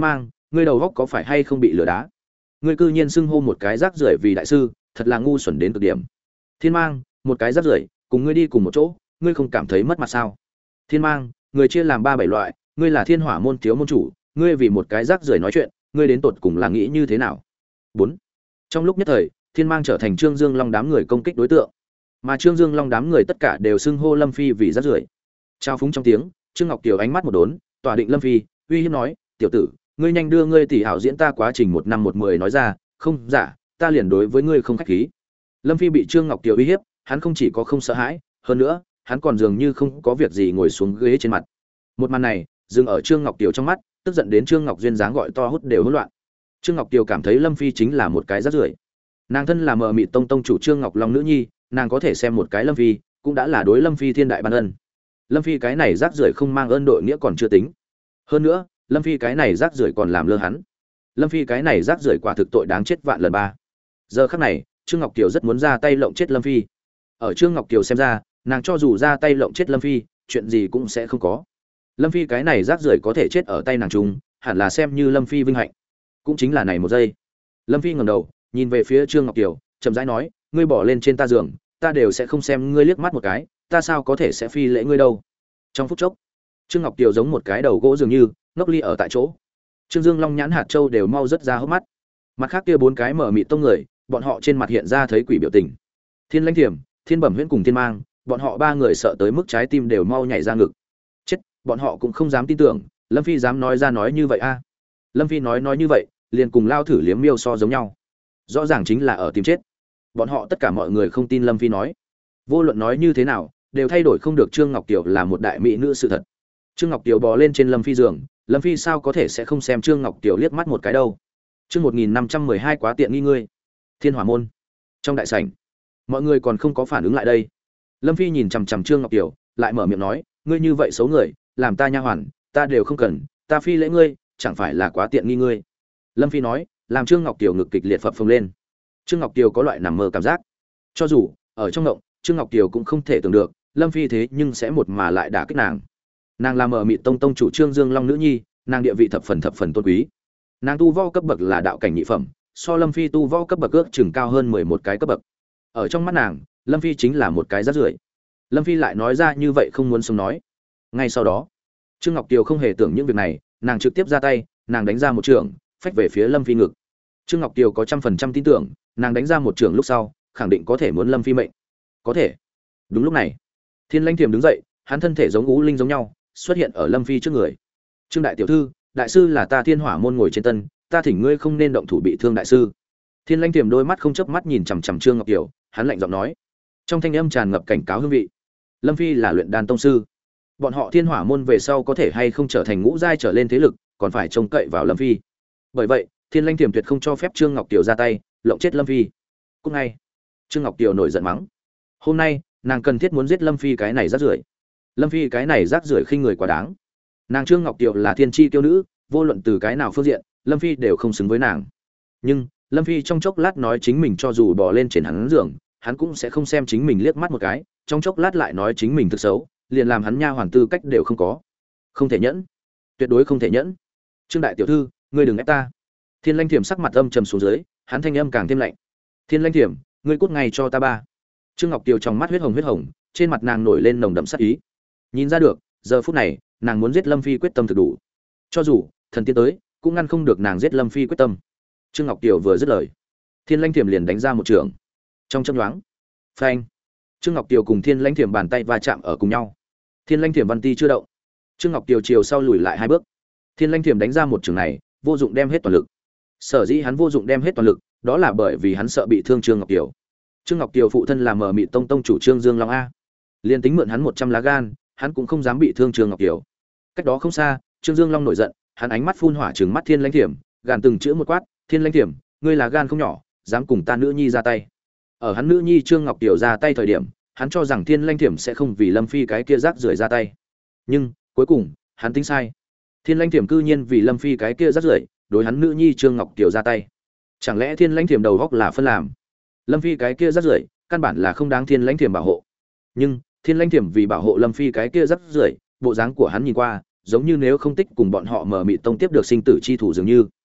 ngươi đầu góc có phải hay không bị lừa đá? Ngươi cư nhiên xưng hô một cái rác rưởi vì đại sư, thật là ngu xuẩn đến cực điểm. Thiên Mang, một cái rác rưởi, cùng ngươi đi cùng một chỗ, ngươi không cảm thấy mất mặt sao? Thiên Mang, người chia làm 3-7 loại, ngươi là Thiên Hỏa môn thiếu môn chủ, ngươi vì một cái rác rưởi nói chuyện, ngươi đến tột cùng là nghĩ như thế nào? 4. Trong lúc nhất thời, Thiên Mang trở thành Trương Dương Long đám người công kích đối tượng, mà Trương Dương Long đám người tất cả đều xưng hô Lâm Phi vì rác rưởi. Trao phúng trong tiếng, Trương Ngọc Kiều ánh mắt một đốn, tỏa định Lâm Phi, uy hiếp nói, "Tiểu tử, ngươi nhanh đưa ngươi tỷ hảo diễn ta quá trình 1 năm 1 10 nói ra, không, giả, ta liền đối với ngươi không khách khí." Lâm Phi bị Trương Ngọc Kiều uy hiếp, hắn không chỉ có không sợ hãi, hơn nữa, hắn còn dường như không có việc gì ngồi xuống ghế trên mặt. Một màn này, dừng ở Trương Ngọc Kiều trong mắt, tức giận đến Trương Ngọc Duyên dáng gọi to hút đều hỗn loạn. Trương Ngọc Kiều cảm thấy Lâm Phi chính là một cái rác rưởi. Nàng thân là Mờ Mịt Tông tông chủ Trương Ngọc Long nữ nhi, nàng có thể xem một cái Lâm Phi, cũng đã là đối Lâm Phi thiên đại ban ân. Lâm Phi cái này rác rưởi không mang ơn đội nghĩa còn chưa tính. Hơn nữa, Lâm Phi cái này rác rưởi còn làm lơ hắn. Lâm Phi cái này rác rưởi quả thực tội đáng chết vạn lần 3. Giờ khắc này, Trương Ngọc Kiều rất muốn ra tay lộng chết Lâm Phi. Ở Trương Ngọc Kiều xem ra, nàng cho dù ra tay lộng chết Lâm Phi, chuyện gì cũng sẽ không có. Lâm Phi cái này rác rưởi có thể chết ở tay nàng chung, hẳn là xem như Lâm Phi vinh hạnh. Cũng chính là này một giây. Lâm Phi ngẩng đầu, nhìn về phía Trương Ngọc Kiều, chậm rãi nói, ngươi bỏ lên trên ta giường, ta đều sẽ không xem ngươi liếc mắt một cái, ta sao có thể sẽ phi lễ ngươi đâu. Trong phút chốc, Trương Ngọc Kiều giống một cái đầu gỗ dường như ngốc ly ở tại chỗ. Trương Dương Long nhãn hạt châu đều mau rất ra hốc mắt. Mặt khác kia 4 cái mở mịt tông người, bọn họ trên mặt hiện ra thấy quỷ biểu tình. Thiên Lãnh Thiểm, Thiên Bẩm Huyễn cùng Thiên Mang, bọn họ 3 người sợ tới mức trái tim đều mau nhảy ra ngực. Chết, bọn họ cũng không dám tin tưởng, Lâm Phi dám nói ra nói như vậy a. Lâm Phi nói như vậy, liền cùng lao thử liếm miêu so giống nhau. Rõ ràng chính là ở tìm chết. Bọn họ tất cả mọi người không tin Lâm Phi nói. Vô luận nói như thế nào, đều thay đổi không được Trương Ngọc Kiều là một đại mỹ nữ sự thật. Trương Ngọc Kiều bò lên trên Lâm Phi giường, Lâm Phi sao có thể sẽ không xem Trương Ngọc Kiều liếc mắt một cái đâu. Chương 1512 quá tiện nghi ngươi. Thiên Hỏa môn. Trong đại sảnh, mọi người còn không có phản ứng lại đây. Lâm Phi nhìn chằm chằm Trương Ngọc Kiều, lại mở miệng nói, ngươi như vậy xấu người, làm ta nha hoàn, ta đều không cần, ta phi lễ ngươi, chẳng phải là quá tiện nghi ngươi. Lâm Phi nói, làm Trương Ngọc Kiều ngực kịch liệt phập phồng lên. Trương Ngọc Kiều có loại nằm mơ cảm giác. Cho dù ở trong động, Trương Ngọc Kiều cũng không thể tưởng được, Lâm Phi thế nhưng sẽ một mà lại đả kích nàng. Nàng là Mờ Mịt Tông tông chủ Trương Dương Long nữ nhi, nàng địa vị thập phần tôn quý. Nàng tu võ cấp bậc là đạo cảnh nhị phẩm, so Lâm Phi tu võ cấp bậc ước chừng cao hơn 11 cái cấp bậc. Ở trong mắt nàng, Lâm Phi chính là một cái rác rưởi. Lâm Phi lại nói ra như vậy không muốn sống nói. Ngay sau đó, Trương Ngọc Kiều không hề tưởng những việc này, nàng trực tiếp ra tay, nàng đánh ra một trường, phách về phía Lâm Phi ngực. Trương Ngọc Kiều có 100% tin tưởng, nàng đánh ra một trường lúc sau, khẳng định có thể muốn Lâm Phi mệnh. Có thể. Đúng lúc này, Thiên Lãnh Thiểm đứng dậy, hắn thân thể giống ú linh giống nhau, xuất hiện ở Lâm Phi trước người. Trương đại tiểu thư, đại sư là ta Thiên Hỏa môn ngồi trên tân, ta thỉnh ngươi không nên động thủ bị thương đại sư. Thiên Lãnh Thiểm đôi mắt không chớp mắt nhìn chằm chằm Trương Ngọc Kiều, hắn lạnh giọng nói, trong thanh âm tràn ngập cảnh cáo hương vị. Lâm Phi là luyện đan tông sư, bọn họ Thiên Hỏa môn về sau có thể hay không trở thành ngũ giai trở lên thế lực, còn phải trông cậy vào Lâm Phi. Bởi vậy, Thiên Lãnh Thiểm tuyệt không cho phép Trương Ngọc Kiều ra tay, lộng chết Lâm Phi. Cũng ngay, Trương Ngọc Kiều nổi giận mắng. Hôm nay, nàng cần thiết muốn giết Lâm Phi cái này rác rưởi. Lâm Phi cái này rác rưởi khinh người quá đáng. Nàng Trương Ngọc Kiều là thiên chi tiêu nữ, vô luận từ cái nào phương diện, Lâm Phi đều không xứng với nàng. Nhưng, Lâm Phi trong chốc lát nói chính mình cho dù bò lên trên hắn giường, hắn cũng sẽ không xem chính mình liếc mắt một cái, trong chốc lát lại nói chính mình thực xấu, liền làm hắn nha hoàn tư cách đều không có. Không thể nhẫn, tuyệt đối không thể nhẫn. Trương đại tiểu thư, ngươi đừng ép ta. Thiên Lãnh Thiểm sắc mặt âm trầm xuống dưới, hắn thanh âm càng thêm lạnh. Thiên Lãnh Thiểm, ngươi cút ngay cho ta 3. Trương Ngọc Kiều trong mắt huyết hồng, trên mặt nàng nổi lên nồng đậm sát ý. Nhìn ra được, giờ phút này, nàng muốn giết Lâm Phi quyết tâm thực đủ. Cho dù thần tiên tới, cũng ngăn không được nàng giết Lâm Phi quyết tâm. Trương Ngọc Kiều vừa dứt lời, Thiên Lãnh Thiểm liền đánh ra một trường. Trong chớp nhoáng, phanh! Trương Ngọc Kiều cùng Thiên Lãnh Thiểm bàn tay va chạm ở cùng nhau. Thiên Lãnh Thiểm văn ti chưa động. Trương Ngọc Kiều chiều sau lùi lại 2 bước. Thiên Lãnh Thiểm đánh ra một trường này, vô dụng đem hết toàn lực. Sở dĩ hắn vô dụng đem hết toàn lực, đó là bởi vì hắn sợ bị thương Trương Ngọc Kiều. Trương Ngọc Kiều phụ thân là Mờ Mịt Tông tông chủ Trương Dương Long a. Liên tính mượn hắn 100 lá gan, hắn cũng không dám bị thương Trương Ngọc Kiều. Cách đó không xa, Trương Dương Long nổi giận, hắn ánh mắt phun hỏa trừng mắt Thiên Lãnh Thiểm, gàn từng chữ một quát, "Thiên Lãnh Thiểm, ngươi là gan không nhỏ, dám cùng ta nữ nhi ra tay." Ở hắn nữ nhi Trương Ngọc Kiều ra tay thời điểm, hắn cho rằng Thiên Lãnh Thiểm sẽ không vì Lâm Phi cái kia rác rưởi ra tay. Nhưng, cuối cùng, hắn tính sai. Thiên Lãnh Thiểm cư nhiên vì Lâm Phi cái kia rác rưởi, đối hắn nữ nhi Trương Ngọc Kiều ra tay. Chẳng lẽ Thiên Lãnh Thiểm đầu góc là phân làm? Lâm Phi cái kia rác rưởi, căn bản là không đáng Thiên Lãnh Thiểm bảo hộ. Nhưng, Thiên Lãnh Thiểm vì bảo hộ Lâm Phi cái kia rác rưởi, bộ dáng của hắn nhìn qua, giống như nếu không tích cùng bọn họ Mờ Mịt Tông tiếp được sinh tử chi thủ dường như.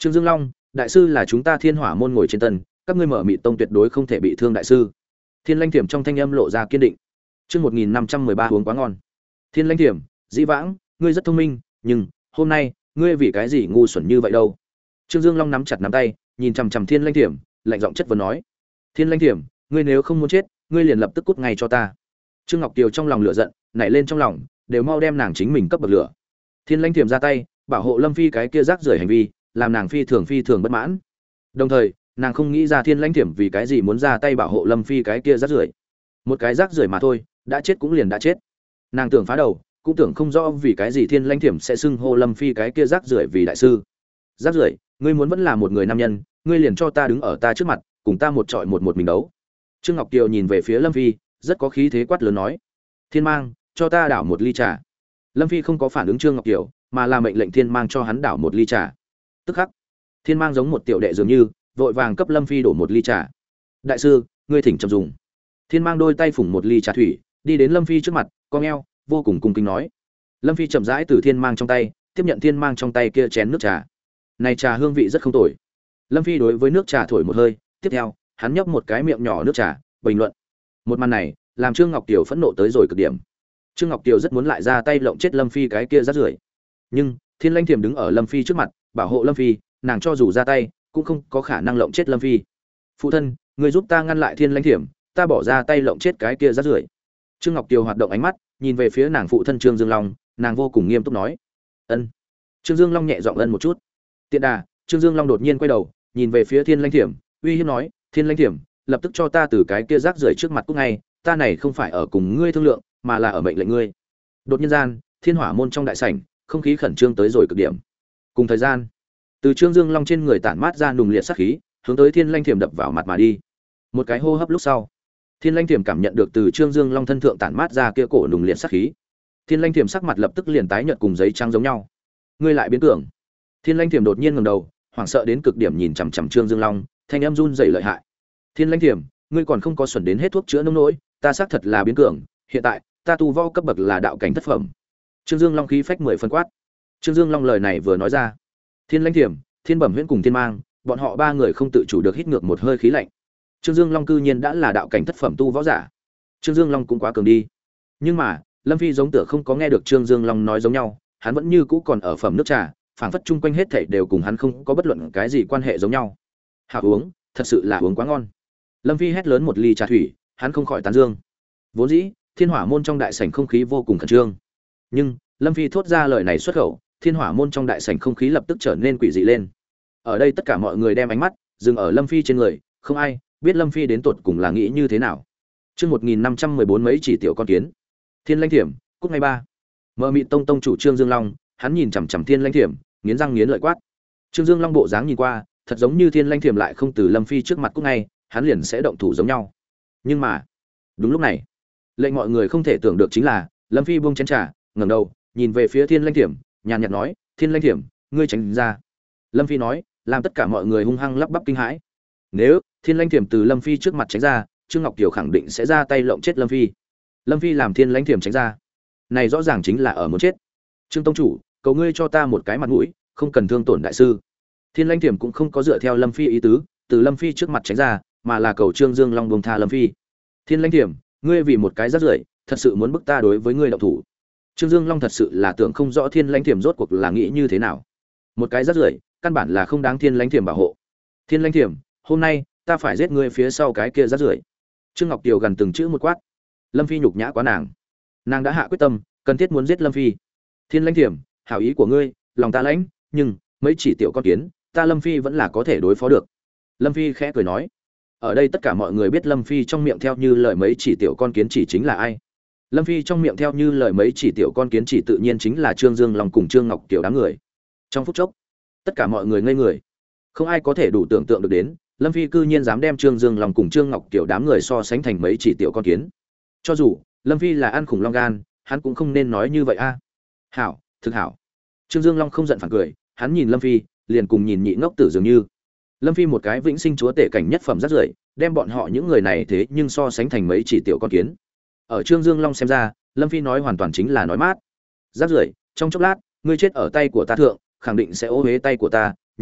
Trương Dương Long, đại sư là chúng ta Thiên Hỏa môn ngồi trên tân, các ngươi mở mịt tông tuyệt đối không thể bị thương đại sư. Thiên Lanh Thiểm trong thanh âm lộ ra kiên định. Chương 1513 uống quá ngon. Thiên Lanh Thiểm, dĩ vãng, ngươi rất thông minh, nhưng hôm nay, ngươi vì cái gì ngu xuẩn như vậy đâu? Trương Dương Long nắm chặt nắm tay, nhìn chằm chằm Thiên Lanh Thiểm, lạnh giọng chất vấn nói: Thiên Lanh Thiểm, ngươi nếu không muốn chết, ngươi liền lập tức cút ngay cho ta. Trương Ngọc Kiều trong lòng lửa giận nảy lên trong lòng, đều mau đem nàng chính mình cấp bậc lửa. Thiên Lanh Thiểm ra tay, bảo hộ Lâm Phi cái kia rác rưởi hành vi, làm nàng phi thường bất mãn. Đồng thời, nàng không nghĩ ra Thiên Lanh Thiểm vì cái gì muốn ra tay bảo hộ Lâm Phi cái kia rác rưởi. Một cái rác rưởi mà thôi, đã chết cũng liền đã chết. Nàng tưởng phá đầu, cũng tưởng không rõ vì cái gì Thiên Lanh Thiểm sẽ xưng hô Lâm Phi cái kia rác rưởi vì đại sư. Rác rưởi, ngươi muốn vẫn là một người nam nhân, ngươi liền cho ta đứng ở ta trước mặt, cùng ta một trọi một mình đấu. Trương Ngọc Kiều nhìn về phía Lâm Phi, rất có khí thế quát lớn nói: Thiên Mang, cho ta đảo một ly trà. Lâm Phi không có phản ứng Trương Ngọc Kiều, mà là mệnh lệnh Thiên Mang cho hắn đảo một ly trà. Tức khắc, Thiên Mang giống một tiểu đệ dường như, vội vàng cấp Lâm Phi đổ một ly trà. Đại sư, ngươi thỉnh chậm dùng. Thiên Mang đôi tay phủng một ly trà thủy, đi đến Lâm Phi trước mặt, cong eo, vô cùng cung kính nói. Lâm Phi chậm rãi từ Thiên Mang trong tay tiếp nhận Thiên Mang trong tay kia chén nước trà. Này trà hương vị rất không tồi. Lâm Phi đối với nước trà thổi một hơi, tiếp theo, hắn nhấp một cái miệng nhỏ nước trà, bình luận. Một màn này, làm Trương Ngọc Kiều phẫn nộ tới rồi cực điểm. Trương Ngọc Kiều rất muốn lại ra tay lộng chết Lâm Phi cái kia rác rưởi. Nhưng, Thiên Lanh Thiểm đứng ở Lâm Phi trước mặt, bảo hộ Lâm Phi, nàng cho dù ra tay, cũng không có khả năng lộng chết Lâm Phi. Phụ thân, người giúp ta ngăn lại Thiên Lanh Thiểm, ta bỏ ra tay lộng chết cái kia rác rưởi. Trương Ngọc Kiều hoạt động ánh mắt, nhìn về phía nàng phụ thân Trương Dương Long, nàng vô cùng nghiêm túc nói: "Ân." Trương Dương Long nhẹ giọng ân một chút. Tiện đà, Trương Dương Long đột nhiên quay đầu, nhìn về phía Thiên Lanh Thiểm, uy hiếp nói: "Thiên Lanh Thiểm, lập tức cho ta từ cái kia rác rưởi trước mặt cút ngay, ta này không phải ở cùng ngươi thương lượng, mà là ở mệnh lệnh ngươi." Đột nhiên gian, Thiên Hỏa môn trong đại sảnh, không khí khẩn trương tới rồi cực điểm. Cùng thời gian, từ Trương Dương Long trên người tản mát ra nùng liệt sát khí, hướng tới Thiên Lanh Thiểm đập vào mặt mà đi. Một cái hô hấp lúc sau, Thiên Lanh Thiểm cảm nhận được từ Trương Dương Long thân thượng tản mát ra kia cổ nùng liệt sát khí. Thiên Lanh Thiểm sắc mặt lập tức liền tái nhợt cùng giấy trắng giống nhau. Ngươi lại biến cường. Thiên Lanh Thiểm đột nhiên ngẩng đầu, hoảng sợ đến cực điểm nhìn chằm chằm Trương Dương Long, thanh âm run rẩy lợi hại. Thiên Lanh Thiểm, ngươi còn không có xuẩn đến hết thuốc chữa nông nỗi, ta xác thật là biến cường, hiện tại, ta tu võ cấp bậc là đạo cảnh thất phẩm. Trương Dương Long khí phách 10 phân quát. Trương Dương Long lời này vừa nói ra, Thiên Lanh Thiểm, Thiên Bẩm Huyễn cùng Thiên Mang, bọn họ ba người không tự chủ được hít ngược một hơi khí lạnh. Trương Dương Long cư nhiên đã là đạo cảnh thất phẩm tu võ giả. Trương Dương Long cũng quá cường đi. Nhưng mà, Lâm Phi giống tựa không có nghe được Trương Dương Long nói giống nhau, hắn vẫn như cũ còn ở phẩm nước trà, phảng phất chung quanh hết thảy đều cùng hắn không có bất luận cái gì quan hệ giống nhau. Hảo uống, thật sự là uống quá ngon. Lâm Phi hét lớn một ly trà thủy, hắn không khỏi tán dương. Vốn dĩ, Thiên Hỏa môn trong đại sảnh không khí vô cùng khẩn trương. Nhưng, Lâm Phi thốt ra lời này xuất khẩu, Thiên Hỏa môn trong đại sảnh không khí lập tức trở nên quỷ dị lên. Ở đây tất cả mọi người đem ánh mắt dừng ở Lâm Phi trên người, không ai biết Lâm Phi đến tột cùng là nghĩ như thế nào. Chương 1514 mấy chỉ tiểu con kiến. Thiên Lanh Thiểm, cút ngay ba. Mơ Mị Tông tông chủ Trương Dương Long, hắn nhìn chằm chằm Thiên Lanh Thiểm, nghiến răng nghiến lợi quát. Trương Dương Long bộ dáng nhìn qua, thật giống như Thiên Lanh Thiểm lại không từ Lâm Phi trước mặt cút ngay, hắn liền sẽ động thủ giống nhau. Nhưng mà, đúng lúc này, lệnh mọi người không thể tưởng được chính là, Lâm Phi buông chén trà, ngẩng đầu, nhìn về phía Thiên Lanh Thiểm, nhàn nhạt nói: "Thiên Lanh Thiểm, ngươi tránh ra." Lâm Phi nói, làm tất cả mọi người hung hăng lắp bắp kinh hãi. Nếu Thiên Lanh Thiểm từ Lâm Phi trước mặt tránh ra, Trương Ngọc Kiều khẳng định sẽ ra tay lộng chết Lâm Phi. Lâm Phi làm Thiên Lanh Thiểm tránh ra, này rõ ràng chính là ở muốn chết. Trương tông chủ, cầu ngươi cho ta một cái mặt mũi, không cần thương tổn đại sư. Thiên Lanh Thiểm cũng không có dựa theo Lâm Phi ý tứ, từ Lâm Phi trước mặt tránh ra, mà là cầu Trương Dương Long buông tha Lâm Phi. Thiên Lanh Thiểm, ngươi vì một cái rác rưởi, thật sự muốn bức ta đối với ngươi động thủ. Trương Dương Long thật sự là tưởng không rõ Thiên Lanh Thiểm rốt cuộc là nghĩ như thế nào. Một cái rác rưởi, căn bản là không đáng Thiên Lanh Thiểm bảo hộ. Thiên Lanh Thiểm, hôm nay ta phải giết ngươi phía sau cái kia rác rưởi. Trương Ngọc Kiều gần từng chữ một quát. Lâm Phi nhục nhã quá nàng. Nàng đã hạ quyết tâm, cần thiết muốn giết Lâm Phi. Thiên Lanh Thiểm, hảo ý của ngươi, lòng ta lãnh, nhưng mấy chỉ tiểu con kiến, ta Lâm Phi vẫn là có thể đối phó được. Lâm Phi khẽ cười nói. Ở đây tất cả mọi người biết Lâm Phi trong miệng theo như lời mấy chỉ tiểu con kiến chỉ chính là ai. Lâm Phi trong miệng theo như lời mấy chỉ tiểu con kiến chỉ tự nhiên chính là Trương Dương Long cùng Trương Ngọc Kiều đám người. Trong phút chốc, tất cả mọi người ngây người. Không ai có thể đủ tưởng tượng được đến, Lâm Phi cư nhiên dám đem Trương Dương Long cùng Trương Ngọc Kiều đám người so sánh thành mấy chỉ tiểu con kiến. Cho dù Lâm Phi là ăn khủng long gan, hắn cũng không nên nói như vậy a. Hảo, thực hảo. Trương Dương Long không giận phản cười, hắn nhìn Lâm Phi, liền cùng nhìn nhị ngốc tử dường như. Lâm Phi một cái vĩnh sinh chúa tể cảnh nhất phẩm rất rưởi, đem bọn họ những người này thế nhưng so sánh thành mấy chỉ tiểu con kiến. Ở Trương Dương Long xem ra, Lâm Phi nói hoàn toàn chính là nói mát. Rác rưởi, trong chốc lát, ngươi chết ở tay của ta thượng, khẳng định sẽ ô uế tay của ta, nhưng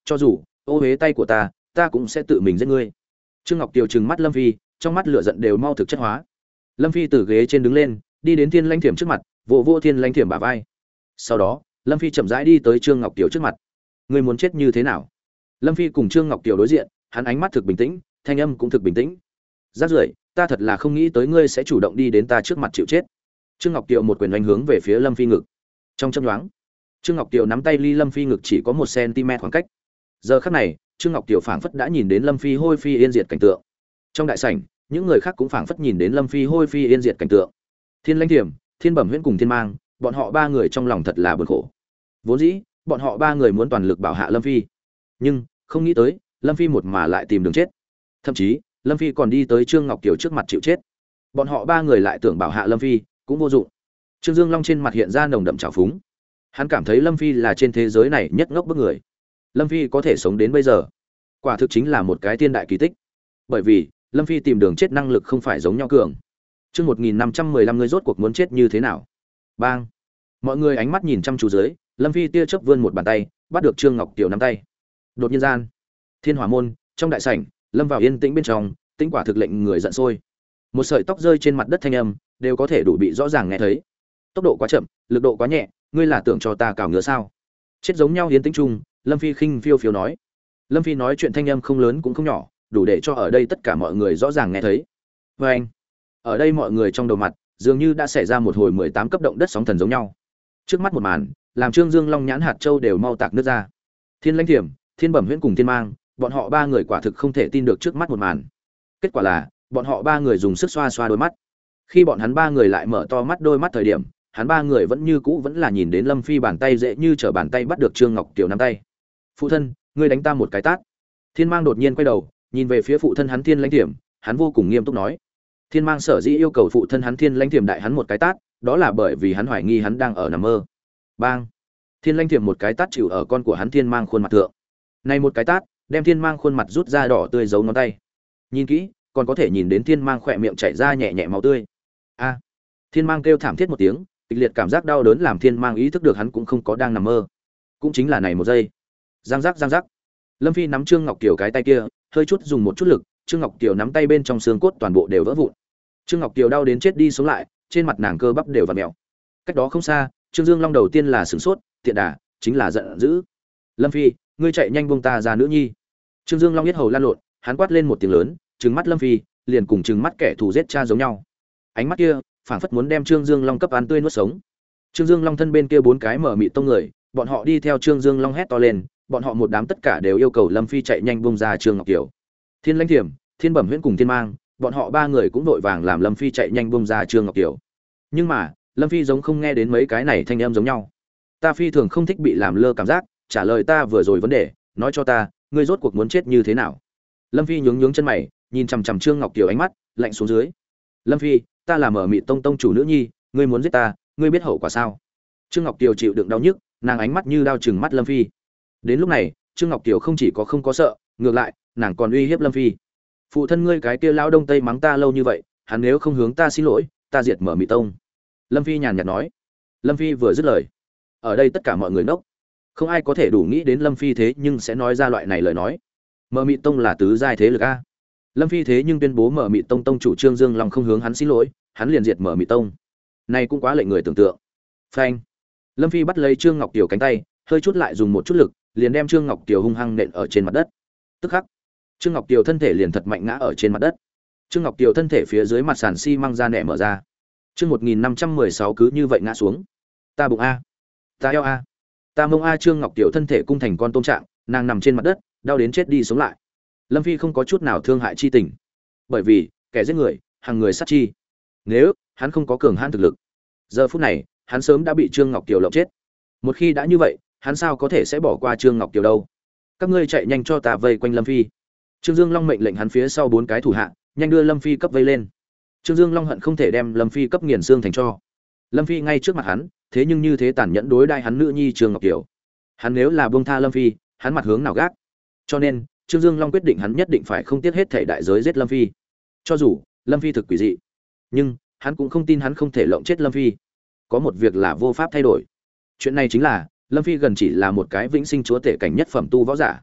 cho dù ô huế tay của ta cũng sẽ tự mình giết ngươi. Trương Ngọc Kiều trừng mắt Lâm Phi, trong mắt lửa giận đều mau thực chất hóa. Lâm Phi từ ghế trên đứng lên, đi đến Thiên Lãnh Thiểm trước mặt, vỗ vỗ Thiên Lãnh Thiểm bả vai. Sau đó, Lâm Phi chậm rãi đi tới Trương Ngọc Kiều trước mặt. Ngươi muốn chết như thế nào? Lâm Phi cùng Trương Ngọc Kiều đối diện, hắn ánh mắt thực bình tĩnh, thanh âm cũng thực bình tĩnh. Rác rưởi, ta thật là không nghĩ tới ngươi sẽ chủ động đi đến ta trước mặt chịu chết. Trương Ngọc Kiều một quyền đánh hướng về phía Lâm Phi ngực. Trong chớp nhoáng, Trương Ngọc Kiều nắm tay ly Lâm Phi ngực chỉ có 1 cm khoảng cách. Giờ khắc này, Trương Ngọc Kiều phảng phất đã nhìn đến Lâm Phi hôi phi yên diệt cảnh tượng. Trong đại sảnh, những người khác cũng phảng phất nhìn đến Lâm Phi hôi phi yên diệt cảnh tượng. Thiên Lãnh Thiểm, Thiên Bẩm Huyễn cùng Thiên Mang, bọn họ 3 người trong lòng thật là buồn khổ. Vốn dĩ, bọn họ 3 người muốn toàn lực bảo hạ Lâm Phi, nhưng không nghĩ tới, Lâm Phi một mà lại tìm đường chết. Thậm chí, Lâm Phi còn đi tới Trương Ngọc Kiều trước mặt chịu chết. Bọn họ 3 người lại tưởng bảo hạ Lâm Phi, cũng vô dụng. Trương Dương Long trên mặt hiện ra nồng đậm trào phúng. Hắn cảm thấy Lâm Phi là trên thế giới này nhất ngốc bức người. Lâm Phi có thể sống đến bây giờ, quả thực chính là một cái thiên đại kỳ tích. Bởi vì, Lâm Phi tìm đường chết năng lực không phải giống nhau cường. Chương 1515 người rốt cuộc muốn chết như thế nào? Bang! Mọi người ánh mắt nhìn chăm chú dưới, Lâm Phi tia chớp vươn một bàn tay, bắt được Trương Ngọc Kiều nắm tay. Đột nhiên gian, Thiên Hỏa môn, trong đại sảnh, lâm vào yên tĩnh bên trong, tĩnh quả thực lệnh người giận sôi. Một sợi tóc rơi trên mặt đất thanh âm, đều có thể đủ bị rõ ràng nghe thấy. Tốc độ quá chậm, lực độ quá nhẹ, ngươi là tưởng cho ta cào ngứa sao? Chết giống nhau yên tĩnh chung, Lâm Phi khinh phiêu phiêu nói. Lâm Phi nói chuyện thanh âm không lớn cũng không nhỏ, đủ để cho ở đây tất cả mọi người rõ ràng nghe thấy. Và anh, ở đây mọi người trong đầu mặt, dường như đã xảy ra một hồi 18 cấp động đất sóng thần giống nhau. Trước mắt một màn, làm Trương Dương Long nhãn hạt châu đều mau tạc nước ra. Thiên Lãnh Thiểm, Thiên Bẩm Huyễn cùng Thiên Mang, bọn họ 3 người quả thực không thể tin được trước mắt một màn. Kết quả là, bọn họ 3 người dùng sức xoa xoa đôi mắt. Khi bọn hắn 3 người lại mở to mắt đôi mắt thời điểm, hắn 3 người vẫn như cũ vẫn là nhìn đến Lâm Phi bàn tay dễ như trở bàn tay bắt được Trương Ngọc Kiều nắm tay. Phụ thân, ngươi đánh ta một cái tát. Thiên Mang đột nhiên quay đầu, nhìn về phía phụ thân hắn Thiên Lãnh Thiểm, hắn vô cùng nghiêm túc nói. Thiên Mang sở dĩ yêu cầu phụ thân hắn Thiên Lãnh Thiểm đại hắn một cái tát, đó là bởi vì hắn hoài nghi hắn đang ở nằm mơ. Bang! Thiên Lãnh Thiểm một cái tát chịu ở con của hắn Thiên Mang khuôn mặt thượng. Này một cái tát, đem Thiên Mang khuôn mặt rút ra đỏ tươi dấu ngón tay. Nhìn kỹ, còn có thể nhìn đến Thiên Mang khỏe miệng chảy ra nhẹ nhẹ máu tươi. A! Thiên Mang kêu thảm thiết một tiếng, kịch liệt cảm giác đau đớn làm Thiên Mang ý thức được hắn cũng không có đang nằm mơ. Cũng chính là này một giây. Giang giác giang giác. Lâm Phi nắm Trương Ngọc Kiều cái tay kia, hơi chút dùng một chút lực, Trương Ngọc Kiều nắm tay bên trong xương cốt toàn bộ đều vỡ vụn. Trương Ngọc Kiều đau đến chết đi sống lại, trên mặt nàng cơ bắp đều vặn mèo. Cách đó không xa, Trương Dương Long đầu tiên là sửng sốt, tiện đà, chính là giận dữ. Lâm Phi, ngươi chạy nhanh buông ta ra nữ nhi. Trương Dương Long biết hầu lan lộn, hắn quát lên một tiếng lớn, trừng mắt Lâm Phi, liền cùng trừng mắt kẻ thù giết cha giống nhau. Ánh mắt kia, phảng phất muốn đem Trương Dương Long cấp ăn tươi nuốt sống. Trương Dương Long thân bên kia 4 cái mở mịt tông người, bọn họ đi theo Trương Dương Long hét to lên, bọn họ một đám tất cả đều yêu cầu Lâm Phi chạy nhanh buông ra Trương Ngọc Kiều. Thiên Lãnh Thiểm, Thiên Bẩm Huyễn cùng Thiên Mang, bọn họ 3 người cũng vội vàng làm Lâm Phi chạy nhanh buông ra Trương Ngọc Kiều. Nhưng mà, Lâm Phi giống không nghe đến mấy cái này thanh âm giống nhau. Ta phi thường không thích bị làm lơ cảm giác, trả lời ta vừa rồi vấn đề, nói cho ta, ngươi rốt cuộc muốn chết như thế nào? Lâm Phi nhướng nhướng chân mày, nhìn chằm chằm Trương Ngọc Kiều ánh mắt lạnh xuống dưới. Lâm Phi, ta là Mở Mịt Tông tông chủ nữ nhi, ngươi muốn giết ta, ngươi biết hậu quả sao? Trương Ngọc Kiều chịu đựng đau nhức, nàng ánh mắt như đao chừng mắt Lâm Phi. Đến lúc này, Trương Ngọc Kiều không chỉ có không có sợ, ngược lại, nàng còn uy hiếp Lâm Phi. Phụ thân ngươi cái kia lão đông tây mắng ta lâu như vậy, hắn nếu không hướng ta xin lỗi, ta diệt Mở Mịt Tông. Lâm Phi nhàn nhạt nói. Lâm Phi vừa dứt lời, ở đây tất cả mọi người ngốc, không ai có thể đủ nghĩ đến Lâm Phi thế nhưng sẽ nói ra loại này lời nói. Mở Mịt Tông là tứ giai thế lực a. Lâm Phi thế nhưng tuyên bố Mở Mịt Tông tông chủ Trương Dương Long không hướng hắn xin lỗi, hắn liền diệt Mở Mịt Tông. Này cũng quá lệnh người tưởng tượng. Phanh. Lâm Phi bắt lấy Trương Ngọc Kiều cánh tay, hơi chút lại dùng một chút lực, liền đem Trương Ngọc Kiều hung hăng nện ở trên mặt đất. Tức khắc, Trương Ngọc Kiều thân thể liền thật mạnh ngã ở trên mặt đất. Trương Ngọc Kiều thân thể phía dưới mặt sàn xi măng ra nẻ mở ra. Chương 1516 cứ như vậy ngã xuống. Ta bụng a, ta eo a, ta mông a. Trương Ngọc Kiều thân thể cung thành con tôm trạng, nàng nằm trên mặt đất, đau đến chết đi sống lại. Lâm Phi không có chút nào thương hại chi tình, bởi vì kẻ giết người, hàng người sát chi. Nếu hắn không có cường hãn thực lực, giờ phút này hắn sớm đã bị Trương Ngọc Kiều lộng chết. Một khi đã như vậy, hắn sao có thể sẽ bỏ qua Trương Ngọc Kiều đâu? Các ngươi chạy nhanh cho ta vây quanh Lâm Phi. Trương Dương Long mệnh lệnh hắn phía sau 4 cái thủ hạ, nhanh đưa Lâm Phi cấp vây lên. Trương Dương Long hận không thể đem Lâm Phi cấp nghiền xương thành tro. Lâm Phi ngay trước mặt hắn, thế nhưng như thế tàn nhẫn đối đai hắn nữ nhi Trương Ngọc Kiều. Hắn nếu là buông tha Lâm Phi, hắn mặt hướng nào gác? Cho nên, Trương Dương Long quyết định hắn nhất định phải không tiếc hết thảy đại giới giết Lâm Phi. Cho dù Lâm Phi thực quỷ dị, nhưng hắn cũng không tin hắn không thể lộng chết Lâm Phi. Có một việc là vô pháp thay đổi. Chuyện này chính là Lâm Phi gần chỉ là một cái vĩnh sinh chúa tể cảnh nhất phẩm tu võ giả,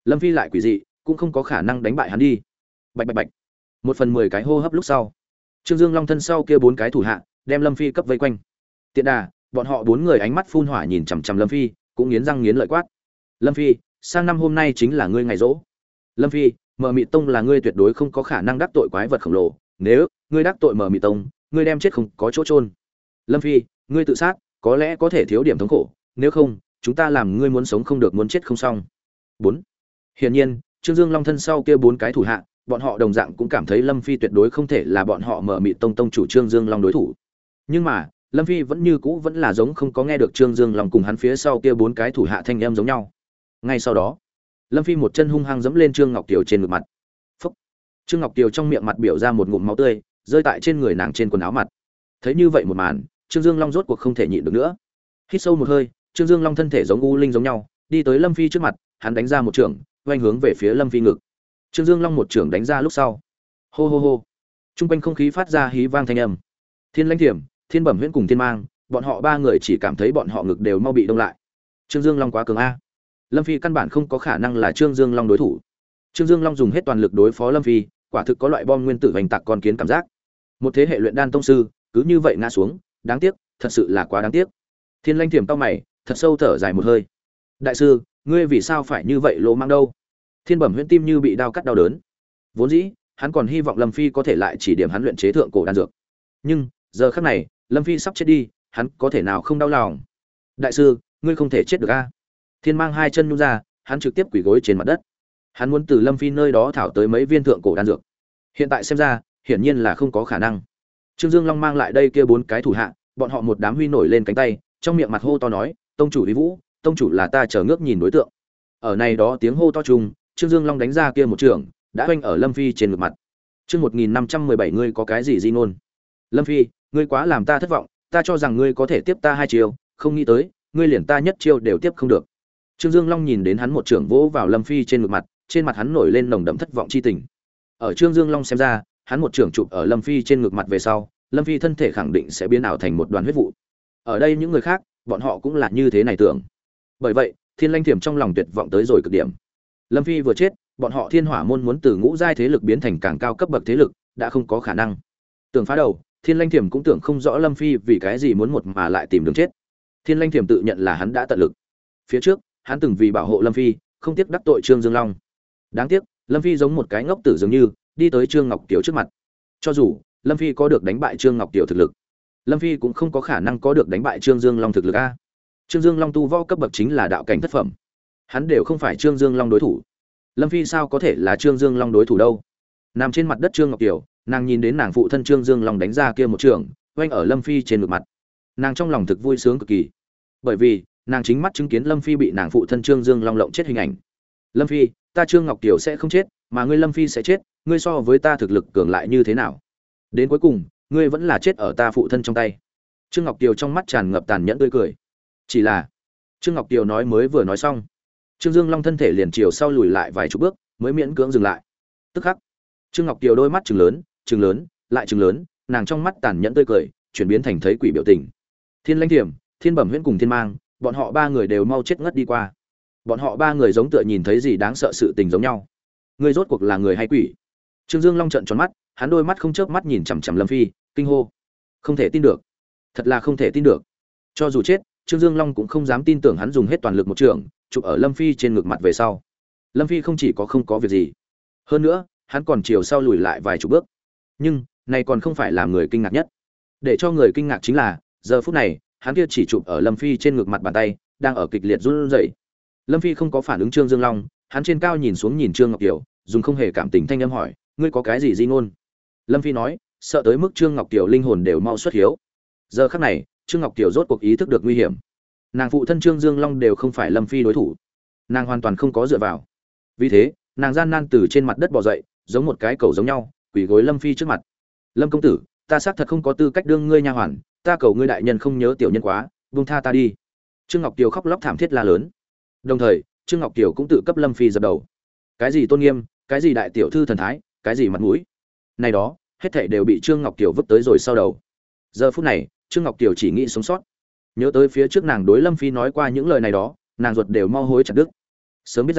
Lâm Phi lại quỷ dị, cũng không có khả năng đánh bại hắn đi. Bạch bạch bạch. 1/10 cái hô hấp lúc sau, Trương Dương Long thân sau kia 4 cái thủ hạ, đem Lâm Phi cấp vây quanh. Tiện đà, bọn họ 4 người ánh mắt phun hỏa nhìn chằm chằm Lâm Phi, cũng nghiến răng nghiến lợi quát. Lâm Phi, sang năm hôm nay chính là ngươi ngày rỗ. Lâm Phi, Mờ Mị Tông là ngươi tuyệt đối không có khả năng đắc tội quái vật khổng lồ, nếu ngươi đắc tội Mờ Mị Tông, ngươi đem chết không có chỗ chôn. Lâm Phi, ngươi tự sát, có lẽ có thể thiếu điểm thống khổ, nếu không, chúng ta làm ngươi muốn sống không được muốn chết không xong. 4. Hiển nhiên, Trương Dương Long thân sau kia 4 cái thủ hạ, bọn họ đồng dạng cũng cảm thấy Lâm Phi tuyệt đối không thể là bọn họ Mờ Mị Tông tông chủ Trương Dương Long đối thủ. Nhưng mà, Lâm Phi vẫn như cũ vẫn là giống không có nghe được Trương Dương Long cùng hắn phía sau kia 4 cái thủ hạ thanh em giống nhau. Ngay sau đó, Lâm Phi một chân hung hăng giẫm lên Trương Ngọc Kiều trên ngực mặt. Phốc. Trương Ngọc Kiều trong miệng mặt biểu ra một ngụm máu tươi, rơi tại trên người nàng trên quần áo mặt. Thấy như vậy một màn, Trương Dương Long rốt cuộc không thể nhịn được nữa. Hít sâu một hơi, Trương Dương Long thân thể giống u linh giống nhau, đi tới Lâm Phi trước mặt, hắn đánh ra một chưởng, oanh hướng về phía Lâm Phi ngực. Trương Dương Long một chưởng đánh ra lúc sau, hô hô hô, trung quanh không khí phát ra hí vang thanh âm. Thiên Lãnh Thiểm, Thiên Bẩm Huyễn cùng Thiên Mang, bọn họ 3 người chỉ cảm thấy bọn họ ngực đều mau bị đông lại. Trương Dương Long quá cường a. Lâm Phi căn bản không có khả năng là Trương Dương Long đối thủ. Trương Dương Long dùng hết toàn lực đối phó Lâm Phi, quả thực có loại bom nguyên tử hoành tạc con kiến cảm giác. Một thế hệ luyện đan tông sư, cứ như vậy ngã xuống, đáng tiếc, thật sự là quá đáng tiếc. Thiên Lãnh Thiểm cau mày, thật sâu thở dài một hơi. Đại sư, ngươi vì sao phải như vậy lỗ mang đâu? Thiên Bẩm Huyễn tim như bị đao cắt đau đớn. Vốn dĩ, hắn còn hy vọng Lâm Phi có thể lại chỉ điểm hắn luyện chế thượng cổ đan dược. Nhưng, giờ khắc này, Lâm Phi sắp chết đi, hắn có thể nào không đau lòng? Đại sư, ngươi không thể chết được a. Thiên Mang 2 chân nhún ra, hắn trực tiếp quỳ gối trên mặt đất. Hắn muốn từ Lâm Phi nơi đó thảo tới mấy viên thượng cổ đan dược. Hiện tại xem ra, hiển nhiên là không có khả năng. Trương Dương Long mang lại đây kia 4 cái thủ hạ, bọn họ một đám huy nổi lên cánh tay, trong miệng mặt hô to nói, tông chủ Lý Vũ, tông chủ là ta chờ ngước nhìn đối tượng. Ở này đó tiếng hô to chung, Trương Dương Long đánh ra kia một trường, đã oanh ở Lâm Phi trên ngực mặt. Chương 1517 ngươi có cái gì di ngôn? Lâm Phi, ngươi quá làm ta thất vọng, ta cho rằng ngươi có thể tiếp ta 2 chiêu, không nghĩ tới, ngươi liền ta nhất chiêu đều tiếp không được. Trương Dương Long nhìn đến hắn một trường vỗ vào Lâm Phi trên ngực mặt, trên mặt hắn nổi lên nồng đậm thất vọng chi tình. Ở Trương Dương Long xem ra, hắn một trường chụp ở Lâm Phi trên ngực mặt về sau, Lâm Phi thân thể khẳng định sẽ biến ảo thành một đoàn huyết vụ. Ở đây những người khác, bọn họ cũng là như thế này tưởng. Bởi vậy, Thiên Lãnh Thiểm trong lòng tuyệt vọng tới rồi cực điểm. Lâm Phi vừa chết, bọn họ Thiên Hỏa môn muốn từ ngũ giai thế lực biến thành càng cao cấp bậc thế lực, đã không có khả năng. Tưởng phá đầu, Thiên Lãnh Thiểm cũng tưởng không rõ Lâm Phi vì cái gì muốn một mà lại tìm đường chết. Thiên Lãnh Thiểm tự nhận là hắn đã tận lực. Phía trước, hắn từng vì bảo hộ Lâm Phi, không tiếc đắc tội Trương Dương Long. Đáng tiếc, Lâm Phi giống một cái ngốc tử dường như, đi tới Trương Ngọc Kiều trước mặt. Cho dù Lâm Phi có được đánh bại Trương Ngọc Kiều thực lực, Lâm Phi cũng không có khả năng có được đánh bại Trương Dương Long thực lực a. Trương Dương Long tu võ cấp bậc chính là đạo cảnh thất phẩm. Hắn đều không phải Trương Dương Long đối thủ. Lâm Phi sao có thể là Trương Dương Long đối thủ đâu? Nằm trên mặt đất Trương Ngọc Kiều, nàng nhìn đến nàng phụ thân Trương Dương Long đánh ra kia một trường, oanh ở Lâm Phi trên ngực mặt. Nàng trong lòng thực vui sướng cực kỳ. Bởi vì, nàng chính mắt chứng kiến Lâm Phi bị nàng phụ thân Trương Dương Long lộng chết hình ảnh. Lâm Phi, ta Trương Ngọc Kiều sẽ không chết, mà ngươi Lâm Phi sẽ chết, ngươi so với ta thực lực cường lại như thế nào? Đến cuối cùng, ngươi vẫn là chết ở ta phụ thân trong tay. Trương Ngọc Kiều trong mắt tràn ngập tàn nhẫn tươi cười. Chỉ là, Trương Ngọc Kiều nói mới vừa nói xong, Trương Dương Long thân thể liền chiều sau lùi lại vài chục bước, mới miễn cưỡng dừng lại. Tức khắc, Trương Ngọc Kiều đôi mắt trừng lớn, lại trừng lớn, nàng trong mắt tàn nhẫn tươi cười, chuyển biến thành thấy quỷ biểu tình. Thiên Lãnh Thiểm, Thiên Bẩm Huyễn cùng Thiên Mang, bọn họ 3 người đều mau chết ngất đi qua. Bọn họ 3 người giống tựa nhìn thấy gì đáng sợ sự tình giống nhau. Ngươi rốt cuộc là người hay quỷ? Trương Dương Long trợn tròn mắt, hắn đôi mắt không chớp mắt nhìn chằm chằm Lâm Phi, kinh hô: không thể tin được, thật là không thể tin được. Cho dù chết, Trương Dương Long cũng không dám tin tưởng hắn dùng hết toàn lực một trường, chụp ở Lâm Phi trên ngực mặt về sau. Lâm Phi không chỉ có không có việc gì, hơn nữa, hắn còn chiều sau lùi lại vài chục bước. Nhưng, này còn không phải làm người kinh ngạc nhất. Để cho người kinh ngạc chính là, giờ phút này, hắn kia chỉ chụp ở Lâm Phi trên ngực mặt bàn tay, đang ở kịch liệt run rẩy. Lâm Phi không có phản ứng Trương Dương Long, hắn trên cao nhìn xuống nhìn Trương Ngọc Kiều, dùng không hề cảm tình thanh âm hỏi: ngươi có cái gì di ngôn? Lâm Phi nói, sợ tới mức Trương Ngọc Kiều linh hồn đều mau xuất hiếu. Giờ khắc này, Trương Ngọc Kiều rốt cuộc ý thức được nguy hiểm. Nàng phụ thân Trương Dương Long đều không phải Lâm Phi đối thủ, nàng hoàn toàn không có dựa vào. Vì thế, nàng gian nan từ trên mặt đất bò dậy, giống một cái cầu giống nhau, quỳ gối Lâm Phi trước mặt. Lâm công tử, ta xác thật không có tư cách đương ngươi nha hoàn, ta cầu ngươi đại nhân không nhớ tiểu nhân quá, buông tha ta đi. Trương Ngọc Kiều khóc lóc thảm thiết la lớn. Đồng thời, Trương Ngọc Kiều cũng tự cấp Lâm Phi dập đầu. Cái gì tôn nghiêm, cái gì đại tiểu thư thần thái, cái gì mặt mũi, này đó, hết thảy đều bị Trương Ngọc Kiều vứt tới rồi sau đầu. Giờ phút này, Trương Ngọc Kiều chỉ nghĩ sống sót. Nhớ tới phía trước nàng đối Lâm Phi nói qua những lời này đó, nàng ruột đều mau hối chặt đứt. Sớm biết rằng,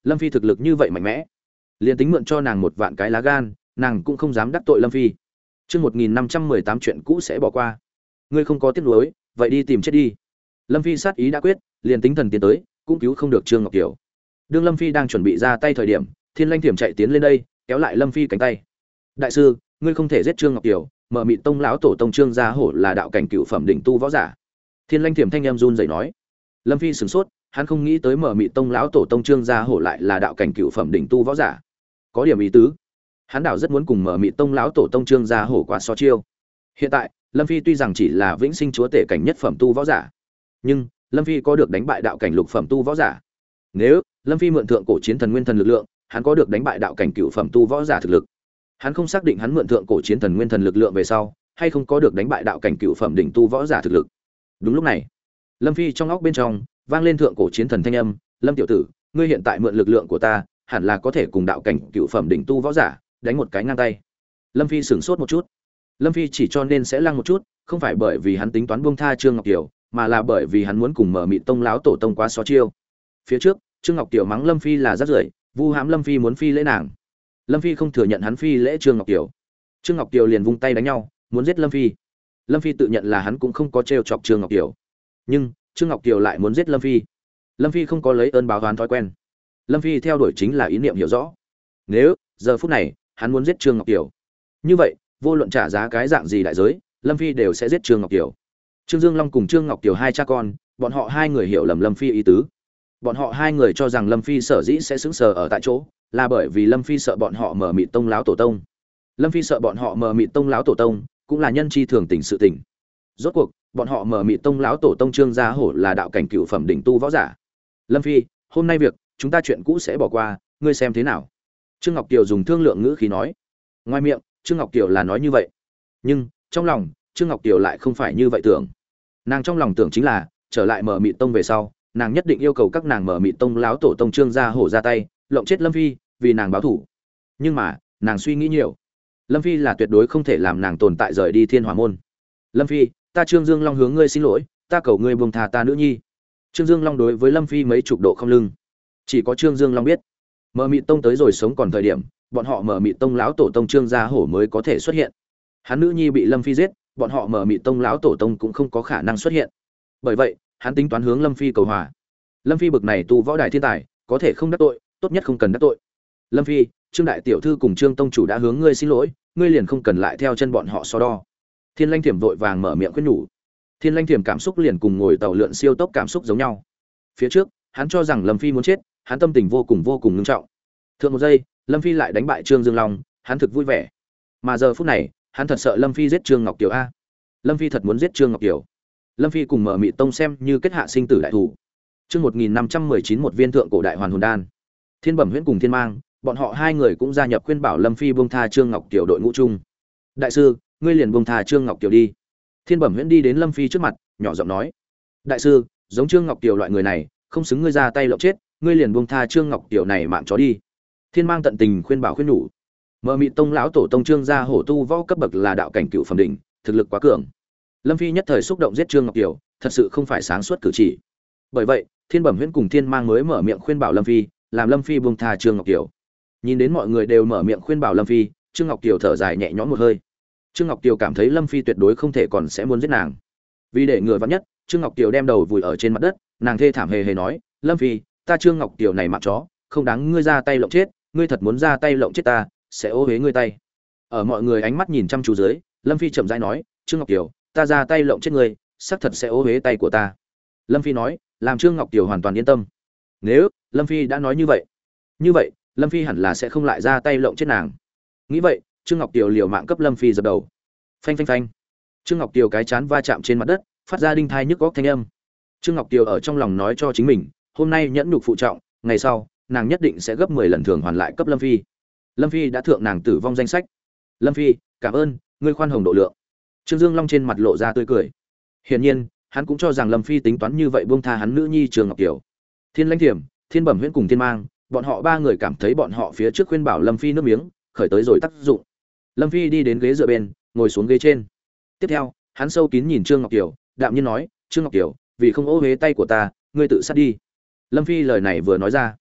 Lâm Phi thực lực như vậy mạnh mẽ, liền tính mượn cho nàng một vạn cái lá gan, nàng cũng không dám đắc tội Lâm Phi. Chương 1518 chuyện cũ sẽ bỏ qua. Ngươi không có tiếc nuối, vậy đi tìm chết đi. Lâm Phi sát ý đã quyết, liền tính thần tiến tới, cũng cứu không được Trương Ngọc Kiều. Đương Lâm Phi đang chuẩn bị ra tay thời điểm, Thiên Lanh Thiểm chạy tiến lên đây, kéo lại Lâm Phi cánh tay. Đại sư, ngươi không thể giết Trương Ngọc Kiều, Mở Mịt Tông lão tổ tông Trương Gia Hổ là đạo cảnh cựu phẩm đỉnh tu võ giả. Thiên Lanh Thiểm thanh em run rẩy nói. Lâm Phi sửng sốt, hắn không nghĩ tới Mở Mịt Tông lão tổ tông Trương Gia Hổ lại là đạo cảnh cựu phẩm đỉnh tu võ giả. Có điểm ý tứ. Hắn đảo rất muốn cùng Mở Mịt Tông lão tổ tông Trương Gia Hổ qua so chiêu. Hiện tại, Lâm Phi tuy rằng chỉ là vĩnh sinh chúa tể cảnh nhất phẩm tu võ giả, nhưng Lâm Phi có được đánh bại đạo cảnh lục phẩm tu võ giả. Nếu Lâm Phi mượn thượng cổ chiến thần nguyên thần lực lượng, hắn có được đánh bại đạo cảnh cựu phẩm tu võ giả thực lực. Hắn không xác định hắn mượn thượng cổ chiến thần nguyên thần lực lượng về sau, hay không có được đánh bại đạo cảnh cựu phẩm đỉnh tu võ giả thực lực. Đúng lúc này, Lâm Phi trong óc bên trong vang lên thượng cổ chiến thần thanh âm, "Lâm tiểu tử, ngươi hiện tại mượn lực lượng của ta, hẳn là có thể cùng đạo cảnh cựu phẩm đỉnh tu võ giả đánh một cái ngang tay." Lâm Phi sửng sốt một chút. Lâm Phi chỉ cho nên sẽ lăng một chút, không phải bởi vì hắn tính toán buông tha Trương Ngọc Kiều, mà là bởi vì hắn muốn cùng Mở Mịt Tông lão tổ tông quá so chiêu. Phía trước, Trương Ngọc Kiều mắng Lâm Phi là rác rưởi, vu hãm Lâm Phi muốn phi lễ nàng. Lâm Phi không thừa nhận hắn phi lễ Trương Ngọc Kiều. Trương Ngọc Kiều liền vung tay đánh nhau, muốn giết Lâm Phi. Lâm Phi tự nhận là hắn cũng không có trêu chọc Trương Ngọc Kiều. Nhưng Trương Ngọc Kiều lại muốn giết Lâm Phi. Lâm Phi không có lấy ơn báo oán thói quen. Lâm Phi theo đuổi chính là ý niệm hiểu rõ. Nếu giờ phút này hắn muốn giết Trương Ngọc Kiều, như vậy vô luận trả giá cái dạng gì đại giới, Lâm Phi đều sẽ giết Trương Ngọc Kiều. Trương Dương Long cùng Trương Ngọc Kiều hai cha con, bọn họ hai người hiểu lầm Lâm Phi ý tứ. Bọn họ hai người cho rằng Lâm Phi sở dĩ sẽ sững sờ ở tại chỗ, là bởi vì Lâm Phi sợ bọn họ Mở Mịt Tông lão tổ tông. Lâm Phi sợ bọn họ Mở Mịt Tông lão tổ tông, cũng là nhân chi thường tình sự tình. Rốt cuộc, bọn họ Mở Mịt Tông lão tổ tông Trương Gia Hổ là đạo cảnh cửu phẩm đỉnh tu võ giả. Lâm Phi, hôm nay việc, chúng ta chuyện cũ sẽ bỏ qua, ngươi xem thế nào? Trương Ngọc Kiều dùng thương lượng ngữ khí nói. Ngoài miệng, Trương Ngọc Kiều là nói như vậy, nhưng trong lòng, Trương Ngọc Kiều lại không phải như vậy tưởng. Nàng trong lòng tưởng chính là, trở lại Mở Mịt Tông về sau, nàng nhất định yêu cầu các nàng Mở Mịt Tông lão tổ tông Trương Gia Hổ ra tay, lộng chết Lâm Phi, vì nàng báo thủ. Nhưng mà, nàng suy nghĩ nhiều. Lâm Phi là tuyệt đối không thể làm nàng tồn tại rời đi Thiên Hỏa môn. Lâm Phi, ta Trương Dương Long hướng ngươi xin lỗi, ta cầu ngươi buông tha ta nữ nhi. Trương Dương Long đối với Lâm Phi mấy chục độ không lưng. Chỉ có Trương Dương Long biết, Mở Mịt Tông tới rồi sống còn thời điểm, bọn họ Mở Mịt Tông lão tổ tông Trương Gia Hổ mới có thể xuất hiện. Hắn nữ nhi bị Lâm Phi giết, bọn họ Mở Mịt Tông lão tổ tông cũng không có khả năng xuất hiện. Bởi vậy, hắn tính toán hướng Lâm Phi cầu hòa. Lâm Phi bực này tu võ đại thiên tài, có thể không đắc tội, tốt nhất không cần đắc tội. Lâm Phi, Trương đại tiểu thư cùng Trương tông chủ đã hướng ngươi xin lỗi, ngươi liền không cần lại theo chân bọn họ so đo. Thiên Lanh Thiểm vội vàng mở miệng khuyên nhủ. Thiên Lanh Thiểm cảm xúc liền cùng ngồi tàu lượn siêu tốc cảm xúc giống nhau. Phía trước, hắn cho rằng Lâm Phi muốn chết, hắn tâm tình vô cùng nghiêm trọng. Thượng một giây, Lâm Phi lại đánh bại Trương Dương Long, hắn thực vui vẻ. Mà giờ phút này, hắn thật sợ Lâm Phi giết Trương Ngọc Kiều a. Lâm Phi thật muốn giết Trương Ngọc Kiều. Lâm Phi cùng Mở Mịt Tông xem như kết hạ sinh tử đại thủ. Chương 1519 một viên thượng cổ đại hoàn hồn đan. Thiên Bẩm Huyễn cùng Thiên Mang, bọn họ hai người cũng gia nhập khuyên bảo Lâm Phi buông tha Trương Ngọc Kiều đội ngũ chung. Đại sư, ngươi liền buông tha Trương Ngọc Kiều đi. Thiên Bẩm Huyễn đi đến Lâm Phi trước mặt, nhỏ giọng nói: đại sư, giống Trương Ngọc Kiều loại người này, không xứng ngươi ra tay lộng chết, ngươi liền buông tha Trương Ngọc Kiều này mạng chó đi. Thiên Mang tận tình khuyên bảo khuyên nhủ. Mở Mịt Tông lão tổ tông Trương Gia Hổ tu võ cấp bậc là đạo cảnh cựu phẩm đỉnh, thực lực quá cường. Lâm Phi nhất thời xúc động giết Trương Ngọc Kiều, thật sự không phải sáng suốt cử chỉ. Bởi vậy, Thiên Bẩm Huyễn cùng Thiên Mang mới mở miệng khuyên bảo Lâm Phi, làm Lâm Phi buông tha Trương Ngọc Kiều. Nhìn đến mọi người đều mở miệng khuyên bảo Lâm Phi, Trương Ngọc Kiều thở dài nhẹ nhõm một hơi. Trương Ngọc Kiều cảm thấy Lâm Phi tuyệt đối không thể còn sẽ muốn giết nàng. Vì để ngừa vắn nhất, Trương Ngọc Kiều đem đầu vùi ở trên mặt đất, nàng thê thảm hề hề nói: Lâm Phi, ta Trương Ngọc Kiều này mạng chó, không đáng ngươi ra tay lộng chết, ngươi thật muốn ra tay lộng chết ta, sẽ ô uế ngươi tay. Ở mọi người ánh mắt nhìn chăm chú dưới, Lâm Phi chậm rãi nói: Trương Ngọc Kiều, ta ra tay lộng chết ngươi, xác thật sẽ ô uế tay của ta. Lâm Phi nói, làm Trương Ngọc Kiều hoàn toàn yên tâm. Nếu Lâm Phi đã nói như vậy Lâm Phi hẳn là sẽ không lại ra tay lộng chết nàng. Nghĩ vậy, Trương Ngọc Kiều liều mạng cấp Lâm Phi dập đầu. Phanh phanh phanh. Trương Ngọc Kiều cái chán va chạm trên mặt đất, phát ra đinh thai nhức góc thanh âm. Trương Ngọc Kiều ở trong lòng nói cho chính mình, hôm nay nhẫn nhục phụ trọng, ngày sau, nàng nhất định sẽ gấp 10 lần thường hoàn lại cấp Lâm Phi. Lâm Phi đã thượng nàng tử vong danh sách. Lâm Phi, cảm ơn, ngươi khoan hồng độ lượng. Trương Dương Long trên mặt lộ ra tươi cười. Hiển nhiên, hắn cũng cho rằng Lâm Phi tính toán như vậy buông tha hắn nữ nhi Trương Ngọc Kiều. Thiên Lãnh Thiểm, Thiên Bẩm Huyễn cùng Thiên Mang, bọn họ ba người cảm thấy bọn họ phía trước khuyên bảo Lâm Phi nước miếng, khởi tới rồi tác dụng. Lâm Phi đi đến ghế dựa bên, ngồi xuống ghế trên. Tiếp theo, hắn sâu kín nhìn Trương Ngọc Kiều, đạm nhiên nói: Trương Ngọc Kiều, vì không ô uế tay của ta, ngươi tự sát đi. Lâm Phi lời này vừa nói ra,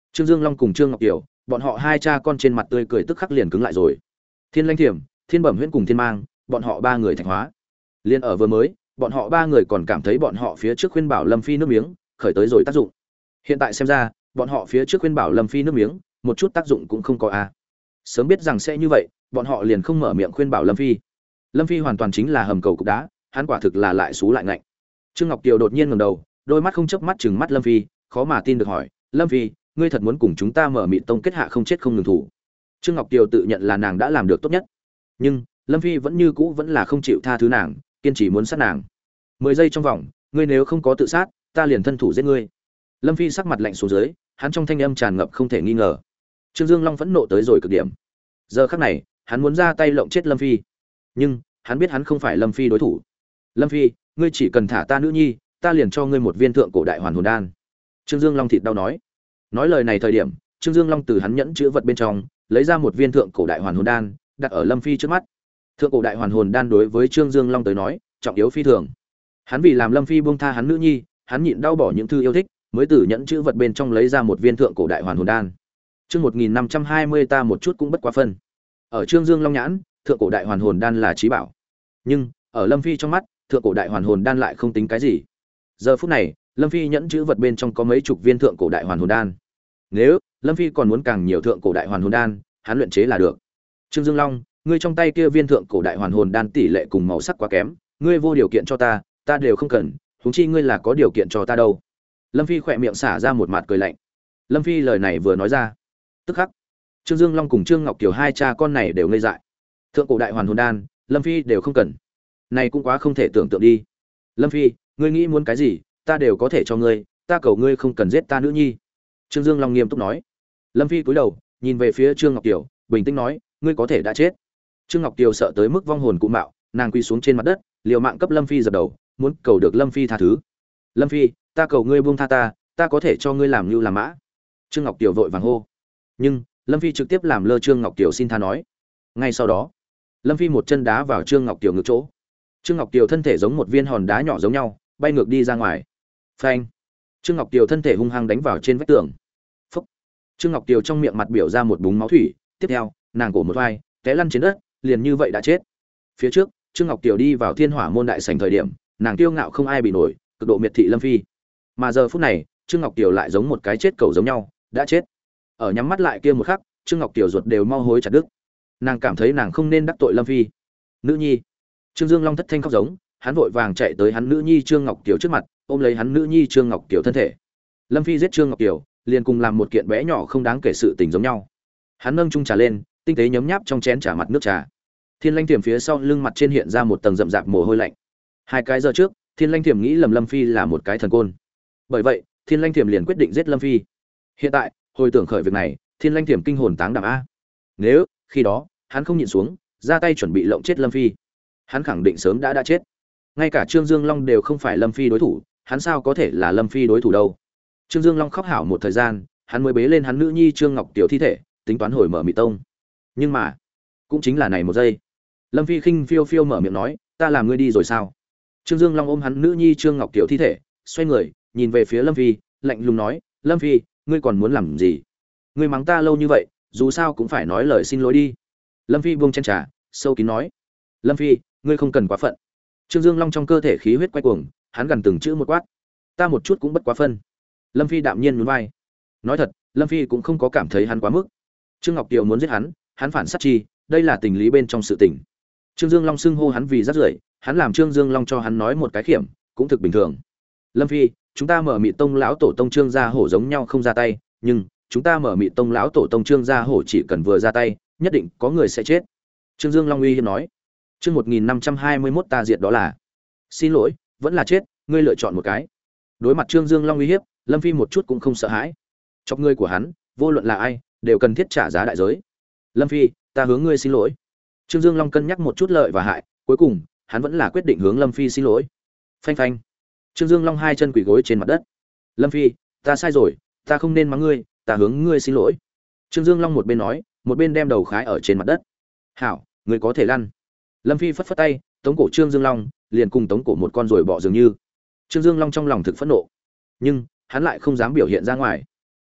Trương Dương Long cùng Trương Ngọc Kiều, bọn họ hai cha con trên mặt tươi cười tức khắc liền cứng lại rồi. Thiên Lãnh Thiểm, Thiên Bẩm Huyễn cùng Thiên Mang, bọn họ ba người thạch hóa. Liên ở vừa mới, bọn họ ba người còn cảm thấy bọn họ phía trước khuyên bảo Lâm Phi nước miếng, khởi tới rồi tác dụng. Hiện tại xem ra, bọn họ phía trước khuyên bảo Lâm Phi nước miếng, một chút tác dụng cũng không có a. Sớm biết rằng sẽ như vậy, bọn họ liền không mở miệng khuyên bảo Lâm Phi. Lâm Phi hoàn toàn chính là hầm cầu cục đá, hắn quả thực là lại xú lại ngạnh. Trương Ngọc Kiều đột nhiên ngẩng đầu, đôi mắt không chớp mắt trừng mắt Lâm Phi, khó mà tin được hỏi, "Lâm Phi, ngươi thật muốn cùng chúng ta mở mịt tông kết hạ không chết không ngừng thủ?" Trương Ngọc Kiều tự nhận là nàng đã làm được tốt nhất, nhưng Lâm Phi vẫn như cũ vẫn là không chịu tha thứ nàng, kiên trì muốn sát nàng. 10 giây trong vòng, ngươi nếu không có tự sát, ta liền thân thủ giết ngươi. Lâm Phi sắc mặt lạnh xuống dưới, hắn trong thanh âm tràn ngập không thể nghi ngờ. Trương Dương Long phẫn nộ tới rồi cực điểm. Giờ khắc này, hắn muốn ra tay lộng chết Lâm Phi, nhưng hắn biết hắn không phải Lâm Phi đối thủ. "Lâm Phi, ngươi chỉ cần thả ta nữ nhi, ta liền cho ngươi một viên thượng cổ đại hoàn hồn đan." Trương Dương Long thịt đau nói. Nói lời này thời điểm, Trương Dương Long từ hắn nhẫn chứa vật bên trong lấy ra một viên thượng cổ đại hoàn hồn đan, đặt ở Lâm Phi trước mắt. Thượng cổ đại hoàn hồn đan đối với Trương Dương Long tới nói, trọng yếu phi thường. Hắn vì làm Lâm Phi buông tha hắn nữ nhi, hắn nhịn đau bỏ những thứ yêu thích, mới từ nhẫn chữ vật bên trong lấy ra một viên thượng cổ đại hoàn hồn đan. Chương 1520 ta một chút cũng bất quá phân. Ở Trương Dương Long nhãn, thượng cổ đại hoàn hồn đan là chí bảo. Nhưng, ở Lâm Phi trong mắt, thượng cổ đại hoàn hồn đan lại không tính cái gì. Giờ phút này, Lâm Phi nhẫn chữ vật bên trong có mấy chục viên thượng cổ đại hoàn hồn đan. Nếu Lâm Phi còn muốn càng nhiều thượng cổ đại hoàn hồn đan, hắn luyện chế là được. Trương Dương Long, ngươi trong tay kia viên thượng cổ đại hoàn hồn đan tỷ lệ cùng màu sắc quá kém, ngươi vô điều kiện cho ta, ta đều không cần, huống chi ngươi là có điều kiện cho ta đâu. Lâm Phi khỏe miệng xả ra một mặt cười lạnh. Lâm Phi lời này vừa nói ra, tức khắc Trương Dương Long cùng Trương Ngọc Kiều hai cha con này đều ngây dại. Thượng cổ đại hoàn hồn đan, Lâm Phi đều không cần. Này cũng quá không thể tưởng tượng đi. Lâm Phi, ngươi nghĩ muốn cái gì, ta đều có thể cho ngươi, ta cầu ngươi không cần giết ta nữ nhi. Trương Dương Long nghiêm túc nói. Lâm Phi cúi đầu, nhìn về phía Trương Ngọc Kiều, bình tĩnh nói, ngươi có thể đã chết. Trương Ngọc Kiều sợ tới mức vong hồn cụ mạo, nàng quỳ xuống trên mặt đất, liều mạng cấp Lâm Phi dập đầu, muốn cầu được Lâm Phi tha thứ. Lâm Phi, ta cầu ngươi buông tha ta, ta có thể cho ngươi làm như làm mã. Trương Ngọc Kiều vội vàng hô. Nhưng Lâm Phi trực tiếp làm lơ Trương Ngọc Kiều xin tha nói. Ngay sau đó, Lâm Phi một chân đá vào Trương Ngọc Kiều ngực chỗ. Trương Ngọc Kiều thân thể giống một viên hòn đá nhỏ giống nhau, bay ngược đi ra ngoài. Phanh! Trương Ngọc Kiều thân thể hung hăng đánh vào trên vách tường. Phốc! Trương Ngọc Kiều trong miệng mặt biểu ra một búng máu thủy, tiếp theo, nàng cổ một vai, té lăn trên đất, liền như vậy đã chết. Phía trước, Trương Ngọc Kiều đi vào Thiên Hỏa môn đại sảnh thời điểm, nàng kiêu ngạo không ai bị nổi, cực độ miệt thị Lâm Phi. Mà giờ phút này, Trương Ngọc Kiều lại giống một cái chết cẩu giống nhau, đã chết. Ở nhắm mắt lại kia một khắc, Trương Ngọc Kiều ruột đều mau hối chặt đứt. Nàng cảm thấy nàng không nên đắc tội Lâm Phi. Nữ nhi. Trương Dương Long thất thanh khóc giống, hắn vội vàng chạy tới hắn nữ nhi Trương Ngọc Kiều trước mặt, ôm lấy hắn nữ nhi Trương Ngọc Kiều thân thể. Lâm Phi giết Trương Ngọc Kiều, liền cùng làm một kiện bé nhỏ không đáng kể sự tình giống nhau. Hắn nâng chung trà lên, tinh tế nhấm nháp trong chén trà mặt nước trà. Thiên Lãnh Tiềm phía sau lưng mặt trên hiện ra một tầng rậm rạp mồ hôi lạnh. 2 cái giờ trước, Thiên Lãnh Tiềm nghĩ lầm Lâm Phi là một cái thần côn. Bởi vậy, Thiên Lãnh Tiềm liền quyết định giết Lâm Phi. Hiện tại, hồi tưởng khởi việc này, Thiên Lãnh Tiềm kinh hồn táng đảm a. Nếu khi đó, hắn không nhịn xuống, ra tay chuẩn bị lộng chết Lâm Phi, hắn khẳng định sớm đã chết. Ngay cả Trương Dương Long đều không phải Lâm Phi đối thủ, hắn sao có thể là Lâm Phi đối thủ đâu. Trương Dương Long khóc hảo một thời gian, hắn mới bế lên hắn nữ nhi Trương Ngọc Tiểu thi thể, tính toán hồi mở Mị Tông. Nhưng mà, cũng chính là này một giây, Lâm Phi khinh phiêu phiêu mở miệng nói, ta làm ngươi đi rồi sao? Trương Dương Long ôm hắn nữ nhi Trương Ngọc Tiểu thi thể, xoay người, nhìn về phía Lâm Phi, lạnh lùng nói, Lâm Phi, ngươi còn muốn làm gì? Ngươi mắng ta lâu như vậy, dù sao cũng phải nói lời xin lỗi đi. Lâm Phi buông chén trà, sâu kín nói, Lâm Phi, ngươi không cần quá phận. Trương Dương Long trong cơ thể khí huyết quay cuồng, hắn gần từng chữ một quát, ta một chút cũng bất quá phân. Lâm Phi đạm nhiên nhún vai. Nói thật, Lâm Phi cũng không có cảm thấy hắn quá mức. Trương Ngọc Kiều muốn giết hắn, hắn phản sát chi, đây là tình lý bên trong sự tình. Trương Dương Long xưng hô hắn vì rác rưởi, hắn làm Trương Dương Long cho hắn nói một cái khiểm, cũng thực bình thường. Lâm Phi, chúng ta mở Mị Tông lão tổ tông Trương gia hổ giống nhau không ra tay, nhưng chúng ta mở Mị Tông lão tổ tông Trương gia hổ chỉ cần vừa ra tay, nhất định có người sẽ chết. Trương Dương Long uy hiếp nói. Chương 1521 ta diệt đó là. Xin lỗi, vẫn là chết, ngươi lựa chọn một cái. Đối mặt Trương Dương Long uy hiếp, Lâm Phi một chút cũng không sợ hãi. Chọc ngươi của hắn, vô luận là ai, đều cần thiết trả giá đại giới. Lâm Phi, ta hướng ngươi xin lỗi. Trương Dương Long cân nhắc một chút lợi và hại, cuối cùng, hắn vẫn là quyết định hướng Lâm Phi xin lỗi. Phanh phanh. Trương Dương Long hai chân quỳ gối trên mặt đất. Lâm Phi, ta sai rồi, ta không nên mắng ngươi, ta hướng ngươi xin lỗi. Trương Dương Long một bên nói, một bên đem đầu khái ở trên mặt đất. Hảo, ngươi có thể lăn. Lâm Phi phất phất tay, tống cổ Trương Dương Long, liền cùng tống cổ một con ruồi bọ dường như. Trương Dương Long trong lòng thực phẫn nộ, nhưng hắn lại không dám biểu hiện ra ngoài.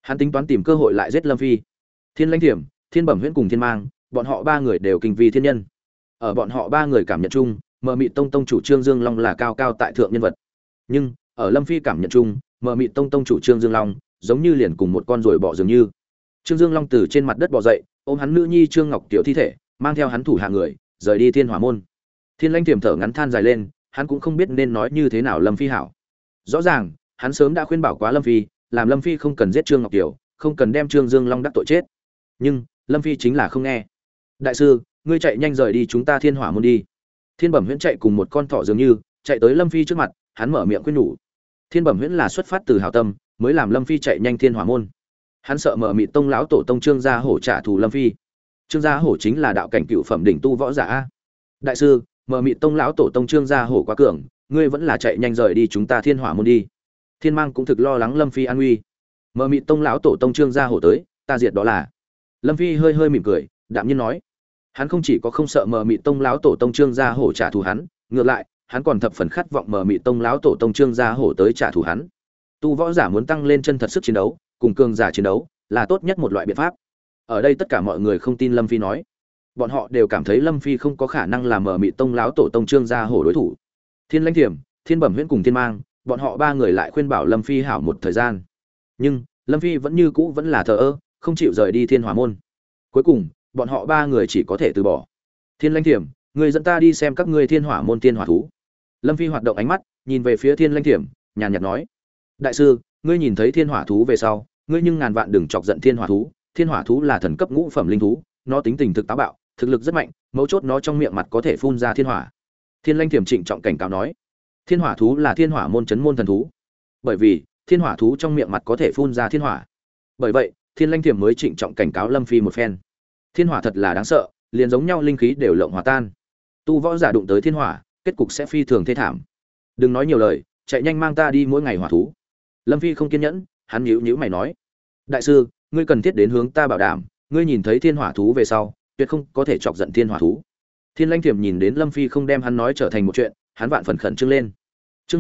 Hắn tính toán tìm cơ hội lại giết Lâm Phi. Thiên Lãnh Thiểm, Thiên Bẩm Huyễn cùng Thiên Mang, bọn họ ba người đều kinh vi thiên nhân. Ở bọn họ ba người cảm nhận chung, Mờ Mịt Tông tông chủ Trương Dương Long là cao cao tại thượng nhân vật. Nhưng, ở Lâm Phi cảm nhận chung, Mờ Mịt Tông tông chủ Trương Dương Long, giống như liền cùng một con ruồi bọ dường như. Trương Dương Long từ trên mặt đất bò dậy, ôm hắn nữ nhi Trương Ngọc tiểu thi thể, mang theo hắn thủ hạ người, rời đi Thiên Hỏa môn. Thiên Lãnh Thiểm thở ngắn than dài lên, hắn cũng không biết nên nói như thế nào Lâm Phi hảo. Rõ ràng, hắn sớm đã khuyên bảo quá Lâm Phi, làm Lâm Phi không cần giết Trương Ngọc tiểu, không cần đem Trương Dương Long đắc tội chết. Nhưng, Lâm Phi chính là không nghe. Đại sư, ngươi chạy nhanh rời đi chúng ta Thiên Hỏa môn đi. Thiên Bẩm Huyễn chạy cùng một con thỏ dường như, chạy tới Lâm Phi trước mặt, hắn mở miệng khuyên nhủ. Thiên Bẩm Huyễn là xuất phát từ hảo tâm, mới làm Lâm Phi chạy nhanh Thiên Hỏa môn. Hắn sợ Mờ Mịt Tông lão tổ tông Trương Gia Hổ trả thù Lâm Phi. Trương Gia Hổ chính là đạo cảnh cựu phẩm đỉnh tu võ giả a. Đại sư, Mờ Mịt Tông lão tổ tông Trương Gia Hổ quá cường, ngươi vẫn là chạy nhanh rời đi chúng ta Thiên Hỏa môn đi. Thiên Mang cũng thực lo lắng Lâm Phi an nguy. Mờ Mịt Tông lão tổ tông Trương Gia Hổ tới, ta diệt đó là. Lâm Phi hơi hơi mỉm cười, đạm nhiên nói. Hắn không chỉ có không sợ Mờ Mịt Tông lão tổ tông Trương Gia Hổ trả thù hắn, ngược lại, hắn còn thập phần khát vọng Mờ Mịt Tông lão tổ tông Trương Gia Hổ tới trả thù hắn. Tu võ giả muốn tăng lên chân thật sức chiến đấu, cùng cường giả chiến đấu, là tốt nhất một loại biện pháp. Ở đây tất cả mọi người không tin Lâm Phi nói. Bọn họ đều cảm thấy Lâm Phi không có khả năng làm Mờ Mịt Tông lão tổ tông Trương Gia Hổ đối thủ. Thiên Lãnh Thiểm, Thiên Bẩm Huyễn cùng Thiên Mang, bọn họ ba người lại khuyên bảo Lâm Phi hảo một thời gian. Nhưng, Lâm Phi vẫn như cũ vẫn là thờ ơ, không chịu rời đi Thiên Hỏa môn. Cuối cùng, bọn họ ba người chỉ có thể từ bỏ. Thiên Lãnh Thiểm, người dẫn ta đi xem các ngươi Thiên Hỏa môn tiên hỏa thú. Lâm Phi hoạt động ánh mắt, nhìn về phía Thiên Lãnh Thiểm, nhàn nhạt nói: đại sư, ngươi nhìn thấy thiên hỏa thú về sau, ngươi nhưng ngàn vạn đừng chọc giận thiên hỏa thú. Thiên hỏa thú là thần cấp ngũ phẩm linh thú, nó tính tình thực táo bạo, thực lực rất mạnh, mấu chốt nó trong miệng mặt có thể phun ra thiên hỏa. Thiên Lãnh Thiểm trịnh trọng cảnh cáo nói: thiên hỏa thú là thiên hỏa môn chấn môn thần thú, bởi vì thiên hỏa thú trong miệng mặt có thể phun ra thiên hỏa. Bởi vậy, Thiên Lãnh Thiểm mới trịnh trọng cảnh cáo Lâm Phi một phen. Thiên hỏa thật là đáng sợ, liền giống nhau linh khí đều lộng hòa tan. Tu võ giả đụng tới thiên hỏa, kết cục sẽ phi thường thê thảm. Đừng nói nhiều lời, chạy nhanh mang ta đi mỗi ngày hỏa thú. Lâm Phi không kiên nhẫn, hắn nhíu nhíu mày nói: đại sư, ngươi cần thiết đến hướng ta bảo đảm, ngươi nhìn thấy thiên hỏa thú về sau, tuyệt không có thể chọc giận thiên hỏa thú. Thiên Lãnh Thiểm nhìn đến Lâm Phi không đem hắn nói trở thành một chuyện, hắn vạn phần khẩn trương lên. Chương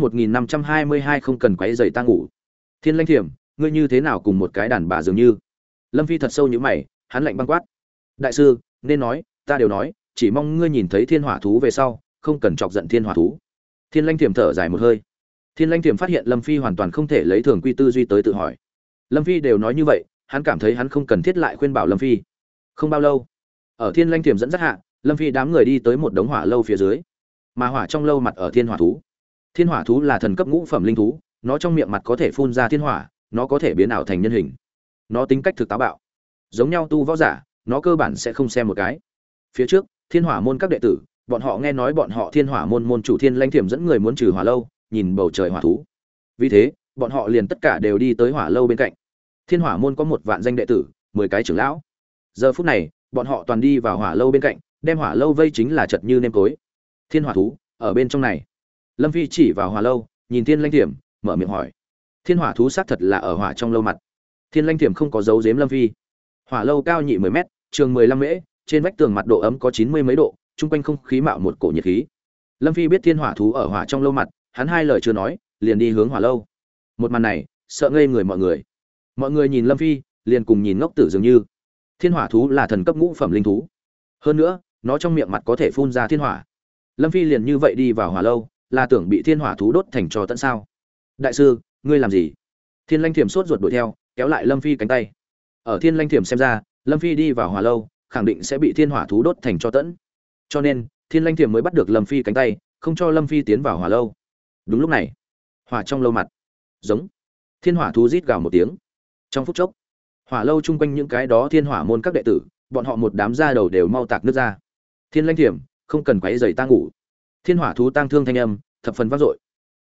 1522 không cần quấy rầy ta ngủ. Thiên Lãnh Thiểm, ngươi như thế nào cùng một cái đàn bà dường như? Lâm Phi thật sâu nhíu mày, hắn lạnh băng quát: đại sư, nên nói, ta đều nói, chỉ mong ngươi nhìn thấy thiên hỏa thú về sau, không cần chọc giận thiên hỏa thú. Thiên Lãnh Thiểm thở dài một hơi. Thiên Lãnh Thiểm phát hiện Lâm Phi hoàn toàn không thể lấy thường quy tư duy tới tự hỏi. Lâm Phi đều nói như vậy, hắn cảm thấy hắn không cần thiết lại khuyên bảo Lâm Phi. Không bao lâu, ở Thiên Lãnh Thiểm dẫn dắt hạ, Lâm Phi đám người đi tới một đống hỏa lâu phía dưới. Mà hỏa trong lâu mặt ở thiên hỏa thú. Thiên hỏa thú là thần cấp ngũ phẩm linh thú, nó trong miệng mặt có thể phun ra thiên hỏa, nó có thể biến ảo thành nhân hình. Nó tính cách thực táo bạo. Giống nhau tu võ giả, nó cơ bản sẽ không xem một cái. Phía trước, Thiên Hỏa môn các đệ tử, bọn họ nghe nói bọn họ Thiên Hỏa môn môn chủ Thiên Lãnh Thiểm dẫn người muốn trừ hỏa lâu, nhìn bầu trời hỏa thú. Vì thế, bọn họ liền tất cả đều đi tới hỏa lâu bên cạnh. Thiên Hỏa môn có 1 vạn danh đệ tử, 10 cái trưởng lão. Giờ phút này, bọn họ toàn đi vào hỏa lâu bên cạnh, đem hỏa lâu vây chính là chật như nêm cối. Thiên hỏa thú ở bên trong này. Lâm Phi chỉ vào hỏa lâu, nhìn Thiên Lãnh Thiểm, mở miệng hỏi: thiên hỏa thú xác thật là ở hỏa trong lâu mặt? Thiên Lãnh Thiểm không có giấu giếm Lâm Phi. Hỏa lâu cao nhị 10 mét, trường 15 mễ, trên vách tường mặt độ ấm có 90 mấy độ, chung quanh không khí mạo một cổ nhiệt khí. Lâm Phi biết thiên hỏa thú ở hỏa trong lâu mặt, hắn hai lời chưa nói, liền đi hướng hỏa lâu. Một màn này, sợ ngây người mọi người. Mọi người nhìn Lâm Phi, liền cùng nhìn ngốc tử dường như. Thiên hỏa thú là thần cấp ngũ phẩm linh thú. Hơn nữa, nó trong miệng mặt có thể phun ra thiên hỏa. Lâm Phi liền như vậy đi vào hỏa lâu, là tưởng bị thiên hỏa thú đốt thành tro tận sao? Đại sư, ngươi làm gì? Thiên Lãnh Thiểm sốt ruột đuổi theo, kéo lại Lâm Phi cánh tay. Ở Thiên Lãnh Thiểm xem ra, Lâm Phi đi vào hỏa lâu, khẳng định sẽ bị thiên hỏa thú đốt thành tro tẫn. Cho nên, Thiên Lãnh Thiểm mới bắt được Lâm Phi cánh tay, không cho Lâm Phi tiến vào hỏa lâu. Đúng lúc này, hỏa trong lâu mặt, giống thiên hỏa thú rít gào một tiếng. Trong phút chốc, hỏa lâu chung quanh những cái đó thiên hỏa môn các đệ tử, bọn họ một đám da đầu đều mau tạc nước ra. Thiên Lãnh Thiểm, không cần quấy rầy ta ngủ. Thiên hỏa thú tang thương thanh âm, thập phần vang dội.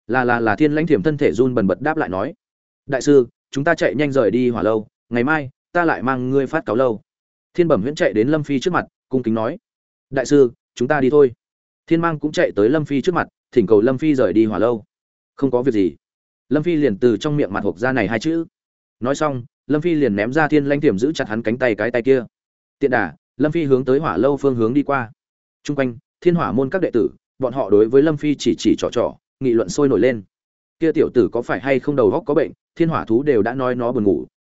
Là Thiên Lãnh Thiểm thân thể run bần bật đáp lại nói: đại sư, chúng ta chạy nhanh rời đi hỏa lâu, ngày mai ta lại mang ngươi phát cáo lâu. Thiên Bẩm Huyễn chạy đến Lâm Phi trước mặt, cung kính nói: đại sư, chúng ta đi thôi. Thiên Mang cũng chạy tới Lâm Phi trước mặt, thỉnh cầu Lâm Phi rời đi hỏa lâu. Không có việc gì. Lâm Phi liền từ trong miệng mặt hộc ra này hai chữ. Nói xong, Lâm Phi liền ném ra Thiên Lãnh Thiểm giữ chặt hắn cánh tay cái tay kia. Tiện đà, Lâm Phi hướng tới hỏa lâu phương hướng đi qua. Trung quanh, thiên hỏa môn các đệ tử, bọn họ đối với Lâm Phi chỉ trò, nghị luận sôi nổi lên. Kia tiểu tử có phải hay không đầu óc có bệnh, thiên hỏa thú đều đã nói nó buồn ngủ,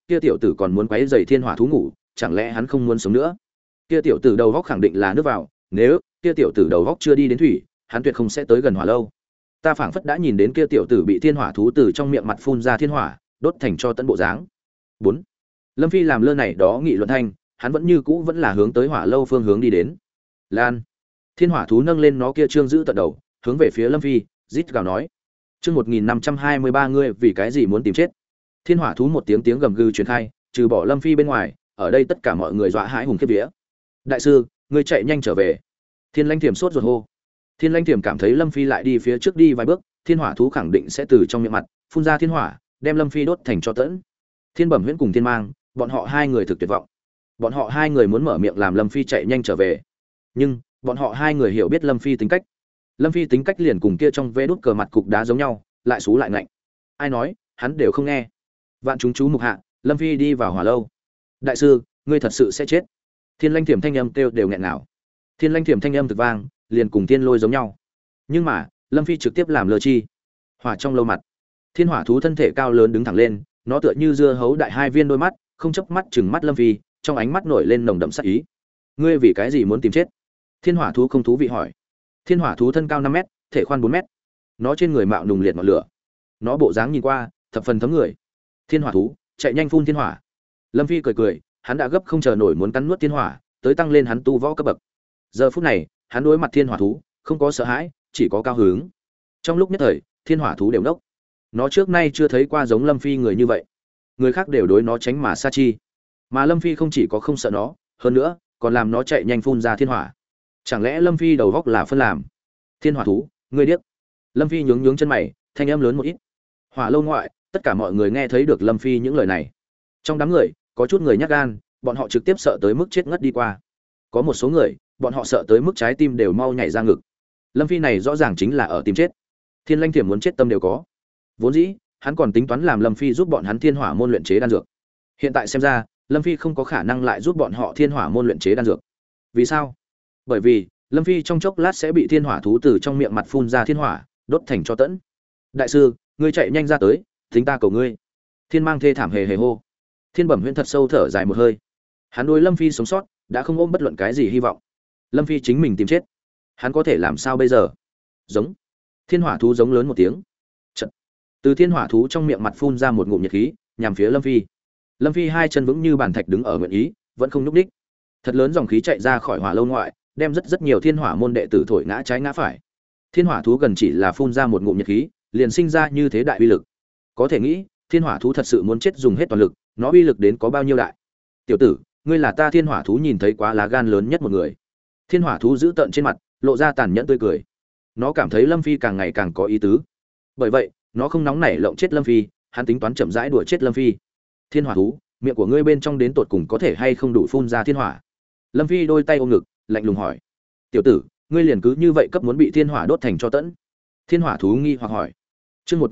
kia tiểu tử còn muốn quấy rầy thiên hỏa thú ngủ, chẳng lẽ hắn không muốn sống nữa? Kia tiểu tử đầu góc khẳng định là nước vào, nếu kia tiểu tử đầu góc chưa đi đến thủy, hắn tuyệt không sẽ tới gần hỏa lâu. Ta phảng phất đã nhìn đến kia tiểu tử bị thiên hỏa thú từ trong miệng mặt phun ra thiên hỏa, đốt thành cho tận bộ dáng. 4. Lâm Phi làm lơ này đó nghị luận thanh, hắn vẫn như cũ vẫn là hướng tới hỏa lâu phương hướng đi đến. Lan. Thiên hỏa thú nâng lên nó kia trương giữ tận đầu, hướng về phía Lâm Phi, rít gào nói: "Chương 1523 ngươi vì cái gì muốn tìm chết?" Thiên hỏa thú một tiếng gầm gừ truyền khai, trừ bỏ Lâm Phi bên ngoài, ở đây tất cả mọi người dọa hãi hùng khiếp vía. "Đại sư, ngươi chạy nhanh trở về." Thiên Lãnh Tiềm sốt ruột hô. Thiên Lãnh Tiềm cảm thấy Lâm Phi lại đi phía trước đi vài bước, thiên hỏa thú khẳng định sẽ từ trong miệng mặt phun ra thiên hỏa, đem Lâm Phi đốt thành tro tẫn. Thiên Bẩm Huyễn cùng Thiên Mang, bọn họ hai người thực tuyệt vọng. Bọn họ hai người muốn mở miệng làm Lâm Phi chạy nhanh trở về, nhưng bọn họ hai người hiểu biết Lâm Phi tính cách. Lâm Phi tính cách liền cùng kia trong vế đút cờ mặt cục đá giống nhau, lại xú lại ngạnh. Ai nói, hắn đều không nghe. Vạn chúng chú mục hạ, Lâm Phi đi vào hỏa lâu. "Đại sư, ngươi thật sự sẽ chết." Thiên Lãnh Tiềm thanh âm kêu đều nghẹn ngào. Thiên Lãnh Tiềm thanh âm thực vang, liền cùng tiên lôi giống nhau. Nhưng mà, Lâm Phi trực tiếp làm lơ chi. Hỏa trong lâu mặt, thiên hỏa thú thân thể cao lớn đứng thẳng lên, nó tựa như dưa hấu đại hai viên đôi mắt, không chớp mắt trừng mắt Lâm Phi, trong ánh mắt nổi lên nồng đậm sát ý. "Ngươi vì cái gì muốn tìm chết?" Thiên hỏa thú không thú vị hỏi. Thiên hỏa thú thân cao 5 mét, thể khoan 4 mét. Nó trên người mạo nùng liệt ngọn lửa. Nó bộ dáng nhìn qua, thập phần thấm người. Thiên hỏa thú, chạy nhanh phun thiên hỏa. Lâm Phi cười cười, hắn đã gấp không chờ nổi muốn cắn nuốt thiên hỏa, tới tăng lên hắn tu võ cấp bậc. Giờ phút này, hắn đối mặt thiên hỏa thú, không có sợ hãi, chỉ có cao hứng. Trong lúc nhất thời, thiên hỏa thú đều nốc. Nó trước nay chưa thấy qua giống Lâm Phi người như vậy. Người khác đều đối nó tránh mà xa chi. Mà Lâm Phi không chỉ có không sợ nó, hơn nữa, còn làm nó chạy nhanh phun ra thiên hỏa. Chẳng lẽ Lâm Phi đầu góc là phân làm? Thiên hỏa thú, ngươi điếc. Lâm Phi nhướng chân mày, thanh âm lớn một ít. Hỏa lâu ngoại, tất cả mọi người nghe thấy được Lâm Phi những lời này. Trong đám người, có chút người nhát gan, bọn họ trực tiếp sợ tới mức chết ngất đi qua. Có một số người, bọn họ sợ tới mức trái tim đều mau nhảy ra ngực. Lâm Phi này rõ ràng chính là ở tìm chết. Thiên Lãnh Tiềm muốn chết tâm đều có. Vốn dĩ, hắn còn tính toán làm Lâm Phi giúp bọn hắn thiên hỏa môn luyện chế đan dược. Hiện tại xem ra, Lâm Phi không có khả năng lại giúp bọn họ thiên hỏa môn luyện chế đan dược. Vì sao? Bởi vì, Lâm Phi trong chốc lát sẽ bị thiên hỏa thú từ trong miệng mặt phun ra thiên hỏa, đốt thành cho tẫn. "Đại sư, ngươi chạy nhanh ra tới, tính ta cầu ngươi." Thiên Mang thê thảm hề hề hô. Thiên Bẩm Huyễn thật sâu thở dài một hơi. Hắn đối Lâm Phi sống sót, đã không ôm bất luận cái gì hy vọng. Lâm Phi chính mình tìm chết, hắn có thể làm sao bây giờ? Giống. Thiên hỏa thú giống lớn một tiếng. Chật. Từ thiên hỏa thú trong miệng mặt phun ra một ngụm nhiệt khí, nhằm phía Lâm Phi. Lâm Phi hai chân vững như bàn thạch đứng ở nguyện ý, vẫn không nhúc nhích. Thật lớn dòng khí chạy ra khỏi hỏa lâu ngoại, đem rất nhiều thiên hỏa môn đệ tử thổi ngã trái ngã phải. Thiên hỏa thú gần chỉ là phun ra một ngụm nhiệt khí, liền sinh ra như thế đại uy lực. Có thể nghĩ, thiên hỏa thú thật sự muốn chết dùng hết toàn lực, nó uy lực đến có bao nhiêu đại. "Tiểu tử, ngươi là ta thiên hỏa thú nhìn thấy quá lá gan lớn nhất một người." Thiên hỏa thú giữ tợn trên mặt, lộ ra tàn nhẫn tươi cười. Nó cảm thấy Lâm Phi càng ngày càng có ý tứ. Bởi vậy, nó không nóng nảy lộng chết Lâm Phi, hắn tính toán chậm rãi đùa chết Lâm Phi. "Thiên hỏa thú, miệng của ngươi bên trong đến tột cùng có thể hay không đủ phun ra thiên hỏa?" Lâm Phi đôi tay ôm ngực, lạnh lùng hỏi. "Tiểu tử, ngươi liền cứ như vậy cấp muốn bị thiên hỏa đốt thành cho tẫn?" Thiên hỏa thú nghi hoặc hỏi. Chương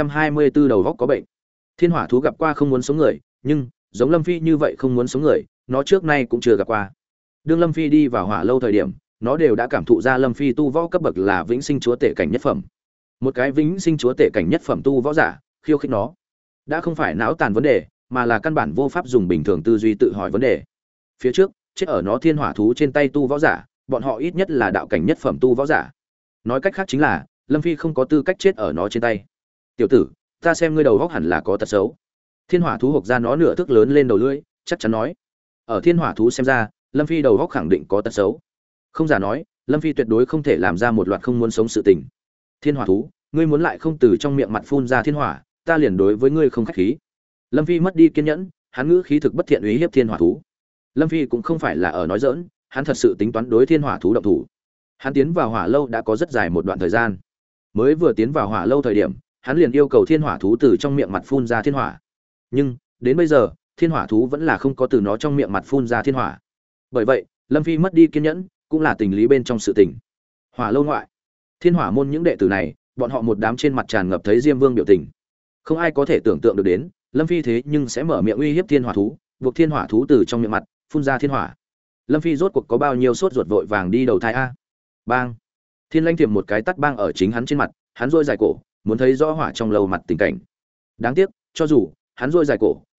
1524 đầu góc có bệnh. Thiên hỏa thú gặp qua không muốn sống người, nhưng giống Lâm Phi như vậy không muốn sống người, nó trước nay cũng chưa gặp qua. Đương Lâm Phi đi vào hỏa lâu thời điểm, nó đều đã cảm thụ ra Lâm Phi tu võ cấp bậc là vĩnh sinh chúa tể cảnh nhất phẩm. Một cái vĩnh sinh chúa tể cảnh nhất phẩm tu võ giả, khiêu khích nó, đã không phải não tàn vấn đề, mà là căn bản vô pháp dùng bình thường tư duy tự hỏi vấn đề. Phía trước, chết ở nó thiên hỏa thú trên tay tu võ giả, bọn họ ít nhất là đạo cảnh nhất phẩm tu võ giả. Nói cách khác chính là, Lâm Phi không có tư cách chết ở nó trên tay. "Tiểu tử, ta xem ngươi đầu góc hẳn là có tật xấu." Thiên hỏa thú hộc ra nó nửa thước lớn lên đầu lưỡi, chắc chắn nói. Ở thiên hỏa thú xem ra, Lâm Phi đầu góc khẳng định có tật xấu. Không giả nói, Lâm Phi tuyệt đối không thể làm ra một loạt không muốn sống sự tình. "Thiên hỏa thú, ngươi muốn lại không từ trong miệng mặt phun ra thiên hỏa, ta liền đối với ngươi không khách khí." Lâm Phi mất đi kiên nhẫn, hắn ngữ khí thực bất thiện uy hiếp thiên hỏa thú. Lâm Phi cũng không phải là ở nói giỡn, hắn thật sự tính toán đối thiên hỏa thú động thủ. Hắn tiến vào hỏa lâu đã có rất dài một đoạn thời gian. Mới vừa tiến vào hỏa lâu thời điểm, hắn liền yêu cầu thiên hỏa thú từ trong miệng mặt phun ra thiên hỏa. Nhưng, đến bây giờ, thiên hỏa thú vẫn là không có từ nó trong miệng mặt phun ra thiên hỏa. Bởi vậy, Lâm Phi mất đi kiên nhẫn, cũng là tình lý bên trong sự tình. Hỏa lâu ngoại, thiên hỏa môn những đệ tử này, bọn họ một đám trên mặt tràn ngập thấy Diêm Vương biểu tình. Không ai có thể tưởng tượng được đến, Lâm Phi thế nhưng sẽ mở miệng uy hiếp thiên hỏa thú, buộc thiên hỏa thú từ trong miệng mặt phun ra thiên hỏa. Lâm Phi rốt cuộc có bao nhiêu sốt ruột vội vàng đi đầu thai a. Bang! Thiên Lãnh Tiềm một cái tát bang ở chính hắn trên mặt, hắn rôi dài cổ, muốn thấy rõ hỏa trong lầu mặt tình cảnh. Đáng tiếc, cho dù hắn rôi dài cổ,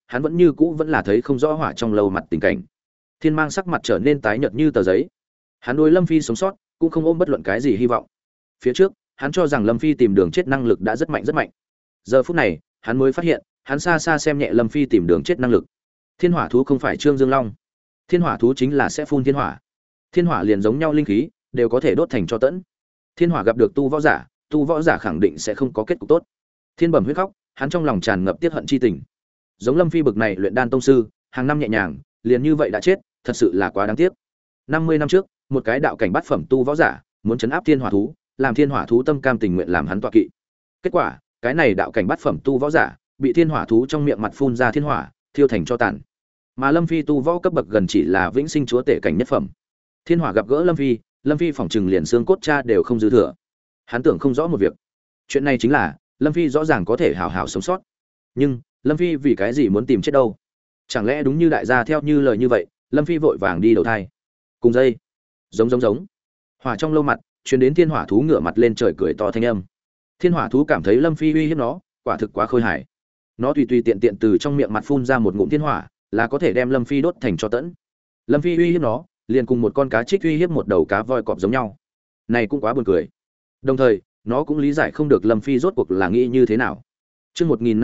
hắn vẫn như cũ vẫn là thấy không rõ hỏa trong lâu mặt tình cảnh. Thiên Mang sắc mặt trở nên tái nhợt như tờ giấy. Hắn đối Lâm Phi sống sót cũng không ôm bất luận cái gì hy vọng. Phía trước, hắn cho rằng Lâm Phi tìm đường chết năng lực đã rất mạnh rất mạnh. Giờ phút này, hắn mới phát hiện, hắn xa xa xem nhẹ Lâm Phi tìm đường chết năng lực. Thiên hỏa thú không phải Trương Dương Long. Thiên hỏa thú chính là sẽ phun thiên hỏa. Thiên hỏa liền giống nhau linh khí, đều có thể đốt thành cho tẫn. Thiên hỏa gặp được tu võ giả khẳng định sẽ không có kết cục tốt. Thiên bẩm huyết khóc, hắn trong lòng tràn ngập tiết hận chi tình. Giống Lâm Phi bực này luyện đan tông sư, hàng năm nhẹ nhàng, liền như vậy đã chết, thật sự là quá đáng tiếc. 50 năm trước, một cái đạo cảnh bát phẩm tu võ giả, muốn trấn áp thiên hỏa thú, làm thiên hỏa thú tâm cam tình nguyện làm hắn tọa kỵ. Kết quả, cái này đạo cảnh bát phẩm tu võ giả, bị thiên hỏa thú trong miệng mặt phun ra thiên hỏa, thiêu thành cho tàn. Mà Lâm Phi tu võ cấp bậc gần chỉ là vĩnh sinh chúa tể cảnh nhất phẩm. Thiên hỏa gặp gỡ Lâm Phi phỏng chừng liền xương cốt cha đều không dư thừa. Hắn tưởng không rõ một việc. Chuyện này chính là, Lâm Phi rõ ràng có thể hảo hảo sống sót. Nhưng, Lâm Phi vì cái gì muốn tìm chết đâu? Chẳng lẽ đúng như đại gia theo như lời như vậy, Lâm Phi vội vàng đi đầu thai. Cùng dây, giống. Hỏa trong lâu mặt, truyền đến thiên hỏa thú ngửa mặt lên trời cười to thanh âm. Thiên hỏa thú cảm thấy Lâm Phi uy hiếp nó, quả thực quá khôi hài. Nó tùy tùy tiện tiện từ trong miệng mặt phun ra một ngụm thiên hỏa, là có thể đem Lâm Phi đốt thành cho tẫn. Lâm Phi uy hiếp nó, liền cùng một con cá trích uy hiếp một đầu cá voi cọp giống nhau. Này cũng quá buồn cười. Đồng thời, nó cũng lý giải không được Lâm Phi rốt cuộc là nghĩ như thế nào. Chương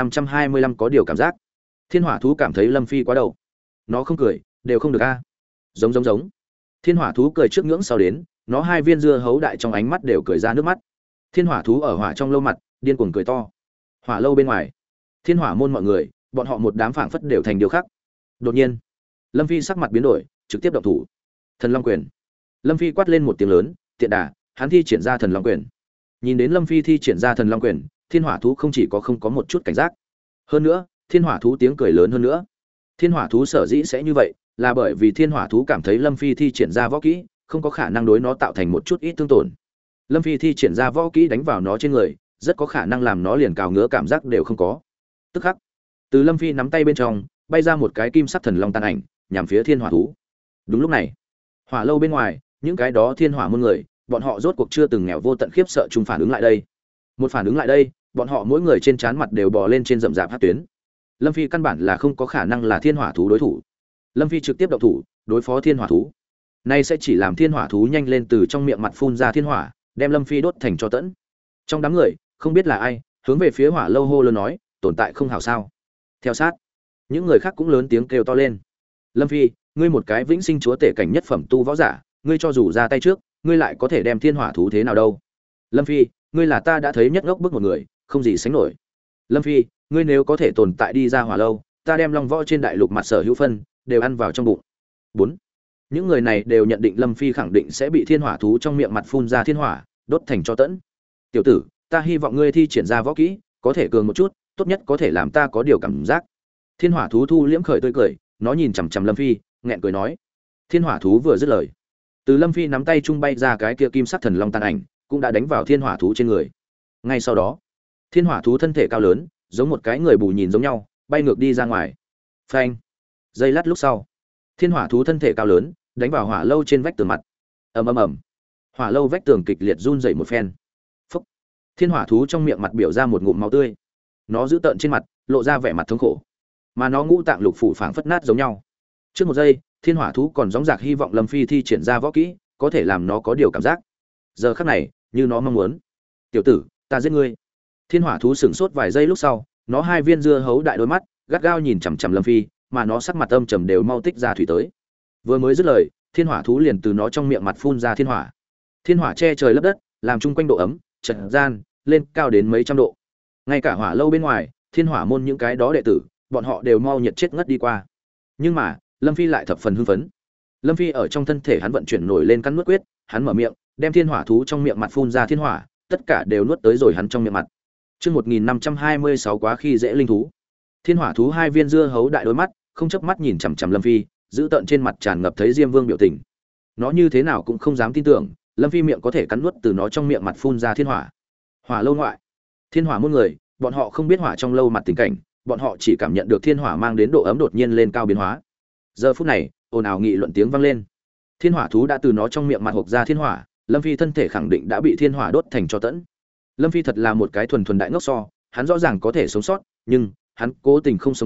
1525 có điều cảm giác. Thiên hỏa thú cảm thấy Lâm Phi quá đầu. Nó không cười, đều không được a. Giống. Thiên hỏa thú cười trước ngưỡng sau đến, nó hai viên dưa hấu đại trong ánh mắt đều cười ra nước mắt. Thiên hỏa thú ở hỏa trong lâu mặt, điên cuồng cười to. Hỏa lâu bên ngoài, thiên hỏa môn mọi người, bọn họ một đám phảng phất đều thành điều khác. Đột nhiên, Lâm Phi sắc mặt biến đổi, trực tiếp động thủ. Thần Long quyền. Lâm Phi quát lên một tiếng lớn, tiện đà, hắn thi triển ra Thần Long quyền. Nhìn đến Lâm Phi thi triển ra Thần Long quyền, thiên hỏa thú không chỉ có không có một chút cảnh giác. Hơn nữa, thiên hỏa thú tiếng cười lớn hơn nữa. Thiên hỏa thú sở dĩ sẽ như vậy, là bởi vì thiên hỏa thú cảm thấy Lâm Phi thi triển ra võ kỹ, không có khả năng đối nó tạo thành một chút ít thương tổn. Lâm Phi thi triển ra võ kỹ đánh vào nó trên người, rất có khả năng làm nó liền cào ngứa cảm giác đều không có. Tức khắc, từ Lâm Phi nắm tay bên trong, bay ra một cái kim sắc thần long tàn ảnh, nhằm phía thiên hỏa thú. Đúng lúc này, hỏa lâu bên ngoài, những cái đó thiên hỏa môn người, bọn họ rốt cuộc chưa từng nghèo vô tận khiếp sợ chung phản ứng lại đây. Một phản ứng lại đây, bọn họ mỗi người trên trán mặt đều bò lên trên rậm rạp hắc tuyến. Lâm Phi căn bản là không có khả năng là thiên hỏa thú đối thủ. Lâm Phi trực tiếp động thủ, đối phó thiên hỏa thú. Nay sẽ chỉ làm thiên hỏa thú nhanh lên từ trong miệng mặt phun ra thiên hỏa, đem Lâm Phi đốt thành cho tẫn. Trong đám người, không biết là ai, hướng về phía hỏa lâu hô lớn nói, tồn tại không hảo sao? Theo sát, những người khác cũng lớn tiếng kêu to lên. Lâm Phi, ngươi một cái vĩnh sinh chúa tể cảnh nhất phẩm tu võ giả, ngươi cho dù ra tay trước, ngươi lại có thể đem thiên hỏa thú thế nào đâu? Lâm Phi, ngươi là ta đã thấy nhất ngốc bức một người, không gì sánh nổi. Lâm Phi, ngươi nếu có thể tồn tại đi ra hỏa lâu, ta đem long võ trên đại lục mặt sở hữu phân đều ăn vào trong bụng. 4. Những người này đều nhận định Lâm Phi khẳng định sẽ bị thiên hỏa thú trong miệng mặt phun ra thiên hỏa, đốt thành cho tẫn. Tiểu tử, ta hy vọng ngươi thi triển ra võ kỹ, có thể cường một chút, tốt nhất có thể làm ta có điều cảm giác. Thiên hỏa thú thu liễm khởi tươi cười, nó nhìn chằm chằm Lâm Phi, nghẹn cười nói. Thiên hỏa thú vừa dứt lời, từ Lâm Phi nắm tay trung bay ra cái kia kim sắc thần long tàn ảnh, cũng đã đánh vào thiên hỏa thú trên người. Ngay sau đó, thiên hỏa thú thân thể cao lớn, giống một cái người bù nhìn giống nhau, bay ngược đi ra ngoài. Phanh! Giây lát lúc sau, thiên hỏa thú thân thể cao lớn, đánh vào hỏa lâu trên vách tường mặt. Ầm. Hỏa lâu vách tường kịch liệt run rẩy một phen. Phốc! Thiên hỏa thú trong miệng mặt biểu ra một ngụm máu tươi. Nó giữ tợn trên mặt, lộ ra vẻ mặt thống khổ. Mà nó ngũ tạng lục phủ phảng phất nát giống nhau. Trước một giây, thiên hỏa thú còn dõng dạc hy vọng Lâm Phi thi triển ra võ kỹ, có thể làm nó có điều cảm giác. Giờ khắc này, như nó mong muốn. Tiểu tử, ta giết ngươi. Thiên hỏa thú sững sốt vài giây lúc sau, nó hai viên dưa hấu đại đôi mắt, gắt gao nhìn chằm chằm Lâm Phi, mà nó sắc mặt âm trầm đều mau tích ra thủy tới. Vừa mới dứt lời, thiên hỏa thú liền từ nó trong miệng mặt phun ra thiên hỏa. Thiên hỏa che trời lấp đất, làm chung quanh độ ấm, chợt gian lên cao đến mấy trăm độ. Ngay cả hỏa lâu bên ngoài, thiên hỏa môn những cái đó đệ tử, bọn họ đều mau nhiệt chết ngất đi qua. Nhưng mà, Lâm Phi lại thập phần hưng phấn. Lâm Phi ở trong thân thể hắn vận chuyển nổi lên căn nuốt quyết, hắn mở miệng, đem thiên hỏa thú trong miệng mặt phun ra thiên hỏa, tất cả đều nuốt tới rồi hắn trong miệng mặt. Chương 1526 quá khi dễ linh thú. Thiên hỏa thú hai viên dưa hấu đại đôi mắt, không chớp mắt nhìn chằm chằm Lâm Phi, giữ tợn trên mặt tràn ngập thấy Diêm Vương biểu tình. Nó như thế nào cũng không dám tin tưởng, Lâm Phi miệng có thể cắn nuốt từ nó trong miệng mặt phun ra thiên hỏa. Hỏa lâu ngoại, thiên hỏa muôn người, bọn họ không biết hỏa trong lâu mặt tình cảnh, bọn họ chỉ cảm nhận được thiên hỏa mang đến độ ấm đột nhiên lên cao biến hóa. Giờ phút này, ồn ào nghị luận tiếng vang lên. Thiên hỏa thú đã từ nó trong miệng mặt hộc ra thiên hỏa, Lâm Phi thân thể khẳng định đã bị thiên hỏa đốt thành tro tẫn. Lâm Phi thật là một cái thuần đại ngốc so, hắn rõ ràng có thể sống sót, nhưng hắn cố tình không sống sót,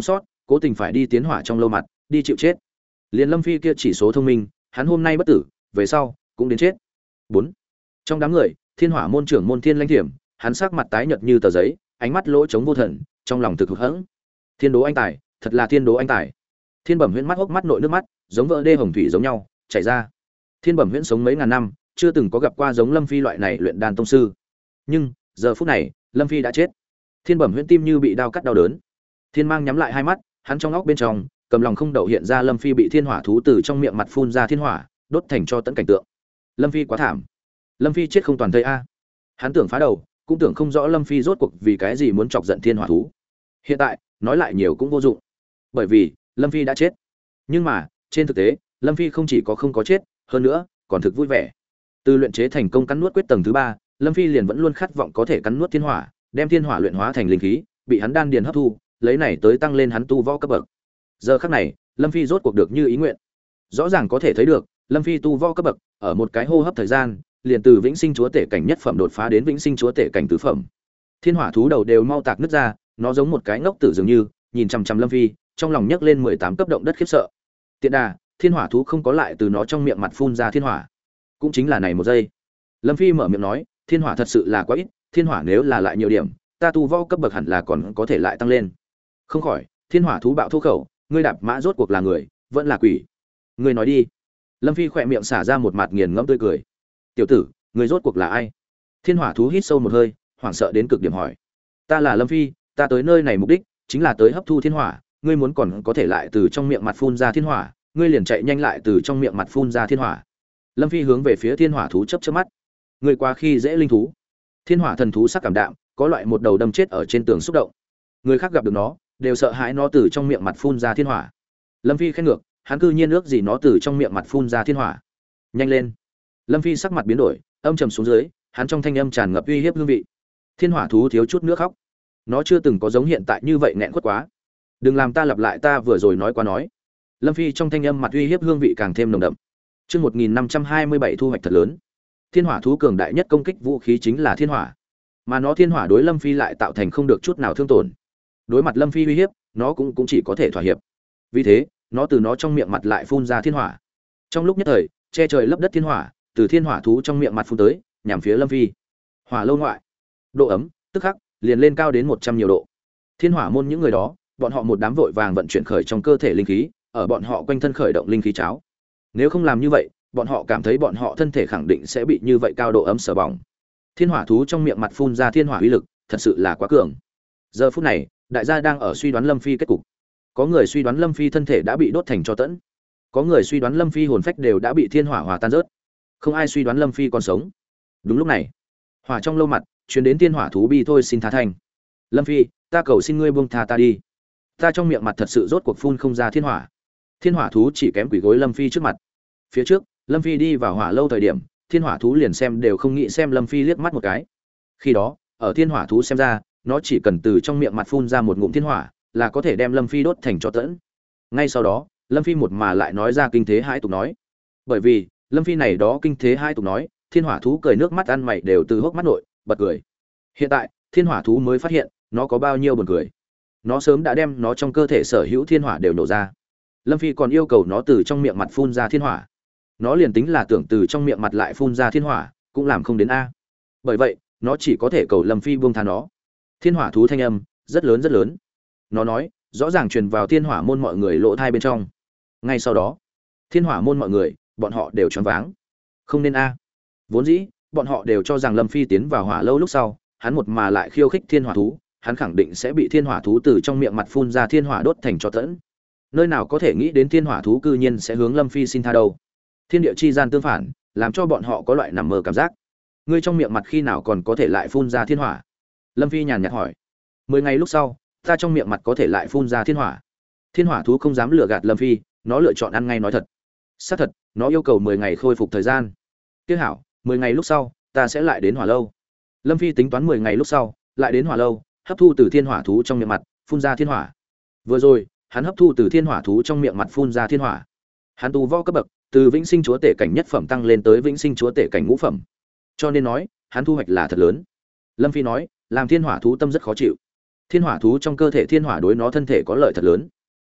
cố tình phải đi tiến hỏa trong lâu mặt đi chịu chết. Liền Lâm Phi kia chỉ số thông minh, hắn hôm nay bất tử, về sau cũng đến chết. 4. Trong đám người, Thiên Hỏa môn trưởng Môn Thiên Lãnh Thiểm, hắn sắc mặt tái nhợt như tờ giấy, ánh mắt lỗ trống vô thần, trong lòng thực hụt hẫng. Thiên Đố anh tài, thật là Thiên Đố anh tài. Thiên Bẩm Huyễn mắt hốc mắt nội nước mắt, giống vỡ đê hồng thủy giống nhau, chảy ra. Thiên Bẩm Huyễn sống mấy ngàn năm, chưa từng có gặp qua giống Lâm Phi loại này luyện đan tông sư. Nhưng, giờ phút này, Lâm Phi đã chết. Thiên Bẩm Huyễn tim như bị đao cắt đau đớn. Thiên Mang nhắm lại hai mắt, hắn trong óc bên trong, cầm lòng không đậu hiện ra Lâm Phi bị thiên hỏa thú từ trong miệng mặt phun ra thiên hỏa, đốt thành cho tận cảnh tượng. Lâm Phi quá thảm. Lâm Phi chết không toàn thây a. Hắn tưởng phá đầu, cũng tưởng không rõ Lâm Phi rốt cuộc vì cái gì muốn chọc giận thiên hỏa thú. Hiện tại, nói lại nhiều cũng vô dụng. Bởi vì, Lâm Phi đã chết. Nhưng mà, trên thực tế, Lâm Phi không chỉ có không có chết, hơn nữa, còn thực vui vẻ. Từ luyện chế thành công cắn nuốt quyết tầng thứ 3, Lâm Phi liền vẫn luôn khát vọng có thể cắn nuốt thiên hỏa, đem thiên hỏa luyện hóa thành linh khí, bị hắn đan điền hấp thu, lấy này tới tăng lên hắn tu võ cấp bậc. Giờ khắc này, Lâm Phi rốt cuộc được như ý nguyện. Rõ ràng có thể thấy được, Lâm Phi tu võ cấp bậc, ở một cái hô hấp thời gian, liền từ vĩnh sinh chúa tể cảnh nhất phẩm đột phá đến vĩnh sinh chúa tể cảnh tứ phẩm. Thiên hỏa thú đầu đều mau tạc nứt ra, nó giống một cái ngốc tử dường như, nhìn chằm chằm Lâm Phi, trong lòng nhấc lên 18 cấp động đất khiếp sợ. Tiện đà, thiên hỏa thú không có lại từ nó trong miệng mặt phun ra thiên hỏa. Cũng chính là này một giây. Lâm Phi mở miệng nói, thiên hỏa thật sự là quá ít, thiên hỏa nếu là lại nhiều điểm, ta tu võ cấp bậc hẳn là còn có thể lại tăng lên. Không khỏi, thiên hỏa thú bạo thô khẩu, ngươi đạp mã rốt cuộc là người, vẫn là quỷ. Ngươi nói đi. Lâm Phi khỏe miệng xả ra một mặt nghiền ngẫm tươi cười. Tiểu tử, ngươi rốt cuộc là ai? Thiên hỏa thú hít sâu một hơi, hoảng sợ đến cực điểm hỏi. Ta là Lâm Phi, ta tới nơi này mục đích chính là tới hấp thu thiên hỏa, ngươi muốn còn có thể lại từ trong miệng mặt phun ra thiên hỏa, ngươi liền chạy nhanh lại từ trong miệng mặt phun ra thiên hỏa. Lâm Phi hướng về phía thiên hỏa thú chớp chớp mắt. Ngươi qua khi dễ linh thú. Thiên hỏa thần thú sắc cảm đạm, có loại một đầu đâm chết ở trên tường xúc động. Người khác gặp được nó, đều sợ hãi nó từ trong miệng mặt phun ra thiên hỏa. Lâm Phi khen ngược, hắn cư nhiên ước gì nó từ trong miệng mặt phun ra thiên hỏa. Nhanh lên. Lâm Phi sắc mặt biến đổi, âm trầm xuống dưới, hắn trong thanh âm tràn ngập uy hiếp hương vị. Thiên hỏa thú thiếu chút nữa khóc. Nó chưa từng có giống hiện tại như vậy nghẹn quất quá. Đừng làm ta lặp lại ta vừa rồi nói qua nói. Lâm Phi trong thanh âm mặt uy hiếp hương vị càng thêm nồng đậm. Chương 1527 thu hoạch thật lớn. Thiên hỏa thú cường đại nhất công kích vũ khí chính là thiên hỏa. Mà nó thiên hỏa đối Lâm Phi lại tạo thành không được chút nào thương tổn. Đối mặt Lâm Phi uy hiếp, nó cũng chỉ có thể thỏa hiệp. Vì thế, nó từ nó trong miệng mặt lại phun ra thiên hỏa. Trong lúc nhất thời, che trời lấp đất thiên hỏa, từ thiên hỏa thú trong miệng mặt phun tới, nhằm phía Lâm Phi. Hỏa lâu ngoại, độ ấm tức khắc liền lên cao đến 100 nhiều độ. Thiên hỏa môn những người đó, bọn họ một đám vội vàng vận chuyển khởi trong cơ thể linh khí, ở bọn họ quanh thân khởi động linh khí cháo. Nếu không làm như vậy, bọn họ cảm thấy bọn họ thân thể khẳng định sẽ bị như vậy cao độ ấm sở bỏng. Thiên hỏa thú trong miệng mặt phun ra thiên hỏa uy lực, thật sự là quá cường. Giờ phút này, đại gia đang ở suy đoán Lâm Phi kết cục. Có người suy đoán Lâm Phi thân thể đã bị đốt thành tro tẫn, có người suy đoán Lâm Phi hồn phách đều đã bị thiên hỏa hòa tan rớt, không ai suy đoán Lâm Phi còn sống. Đúng lúc này, hỏa trong lâu mặt truyền đến thiên hỏa thú bi thôi xin tha thành. Lâm Phi, ta cầu xin ngươi buông tha ta đi, ta trong miệng mặt thật sự rốt cuộc phun không ra thiên hỏa. Thiên hỏa thú chỉ kém quỳ gối Lâm Phi trước mặt. Phía trước, Lâm Phi đi vào hỏa lâu thời điểm, thiên hỏa thú liền xem đều không nghĩ xem Lâm Phi liếc mắt một cái. Khi đó, ở thiên hỏa thú xem ra, nó chỉ cần từ trong miệng mặt phun ra một ngụm thiên hỏa, là có thể đem Lâm Phi đốt thành tro tẫn. Ngay sau đó, Lâm Phi một mà lại nói ra kinh thế hai tục nói. Bởi vì, Lâm Phi này đó kinh thế hai tục nói, thiên hỏa thú cười nước mắt ăn mày đều từ hốc mắt nội, bật cười. Hiện tại, thiên hỏa thú mới phát hiện, nó có bao nhiêu buồn cười. Nó sớm đã đem nó trong cơ thể sở hữu thiên hỏa đều nổ ra. Lâm Phi còn yêu cầu nó từ trong miệng mặt phun ra thiên hỏa. Nó liền tính là tưởng từ trong miệng mặt lại phun ra thiên hỏa, cũng làm không đến a. Bởi vậy, nó chỉ có thể cầu Lâm Phi buông tha nó. Thiên hỏa thú thanh âm rất lớn rất lớn. Nó nói, rõ ràng truyền vào thiên hỏa môn mọi người lỗ thai bên trong. Ngay sau đó, thiên hỏa môn mọi người, bọn họ đều choáng váng. Không nên a. Vốn dĩ, bọn họ đều cho rằng Lâm Phi tiến vào hỏa lâu lúc sau, hắn một mà lại khiêu khích thiên hỏa thú, hắn khẳng định sẽ bị thiên hỏa thú từ trong miệng mặt phun ra thiên hỏa đốt thành tro tẫn. Nơi nào có thể nghĩ đến thiên hỏa thú cư nhiên sẽ hướng Lâm Phi xin tha đâu. Thiên địa chi gian tương phản, làm cho bọn họ có loại nằm mơ cảm giác. Ngươi trong miệng mặt khi nào còn có thể lại phun ra thiên hỏa? Lâm Phi nhàn nhạt hỏi. 10 ngày lúc sau, ta trong miệng mặt có thể lại phun ra thiên hỏa. Thiên hỏa thú không dám lừa gạt Lâm Phi, nó lựa chọn ăn ngay nói thật. Xác thật, nó yêu cầu 10 ngày khôi phục thời gian. Tiếc hảo, 10 ngày lúc sau, ta sẽ lại đến hỏa lâu. Lâm Phi tính toán 10 ngày lúc sau, lại đến hỏa lâu, hấp thu từ thiên hỏa thú trong miệng mặt, phun ra thiên hỏa. Vừa rồi, hắn hấp thu từ thiên hỏa thú trong miệng mặt phun ra thiên hỏa. Hắn tu võ cấp bậc, từ vĩnh sinh chúa tể cảnh nhất phẩm tăng lên tới vĩnh sinh chúa tể cảnh ngũ phẩm. Cho nên nói, hắn thu hoạch là thật lớn. Lâm Phi nói, làm thiên hỏa thú tâm rất khó chịu. Thiên hỏa thú trong cơ thể thiên hỏa đối nó thân thể có lợi thật lớn.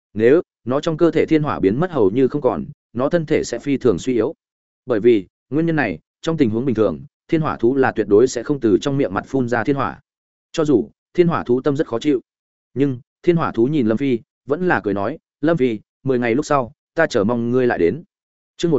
Nếu nó trong cơ thể thiên hỏa biến mất hầu như không còn, nó thân thể sẽ phi thường suy yếu. Bởi vì nguyên nhân này, trong tình huống bình thường, thiên hỏa thú là tuyệt đối sẽ không từ trong miệng mặt phun ra thiên hỏa. Cho dù thiên hỏa thú tâm rất khó chịu, nhưng thiên hỏa thú nhìn Lâm Phi, vẫn là cười nói, "Lâm Phi, 10 ngày lúc sau, ta chờ mong ngươi lại đến." Chương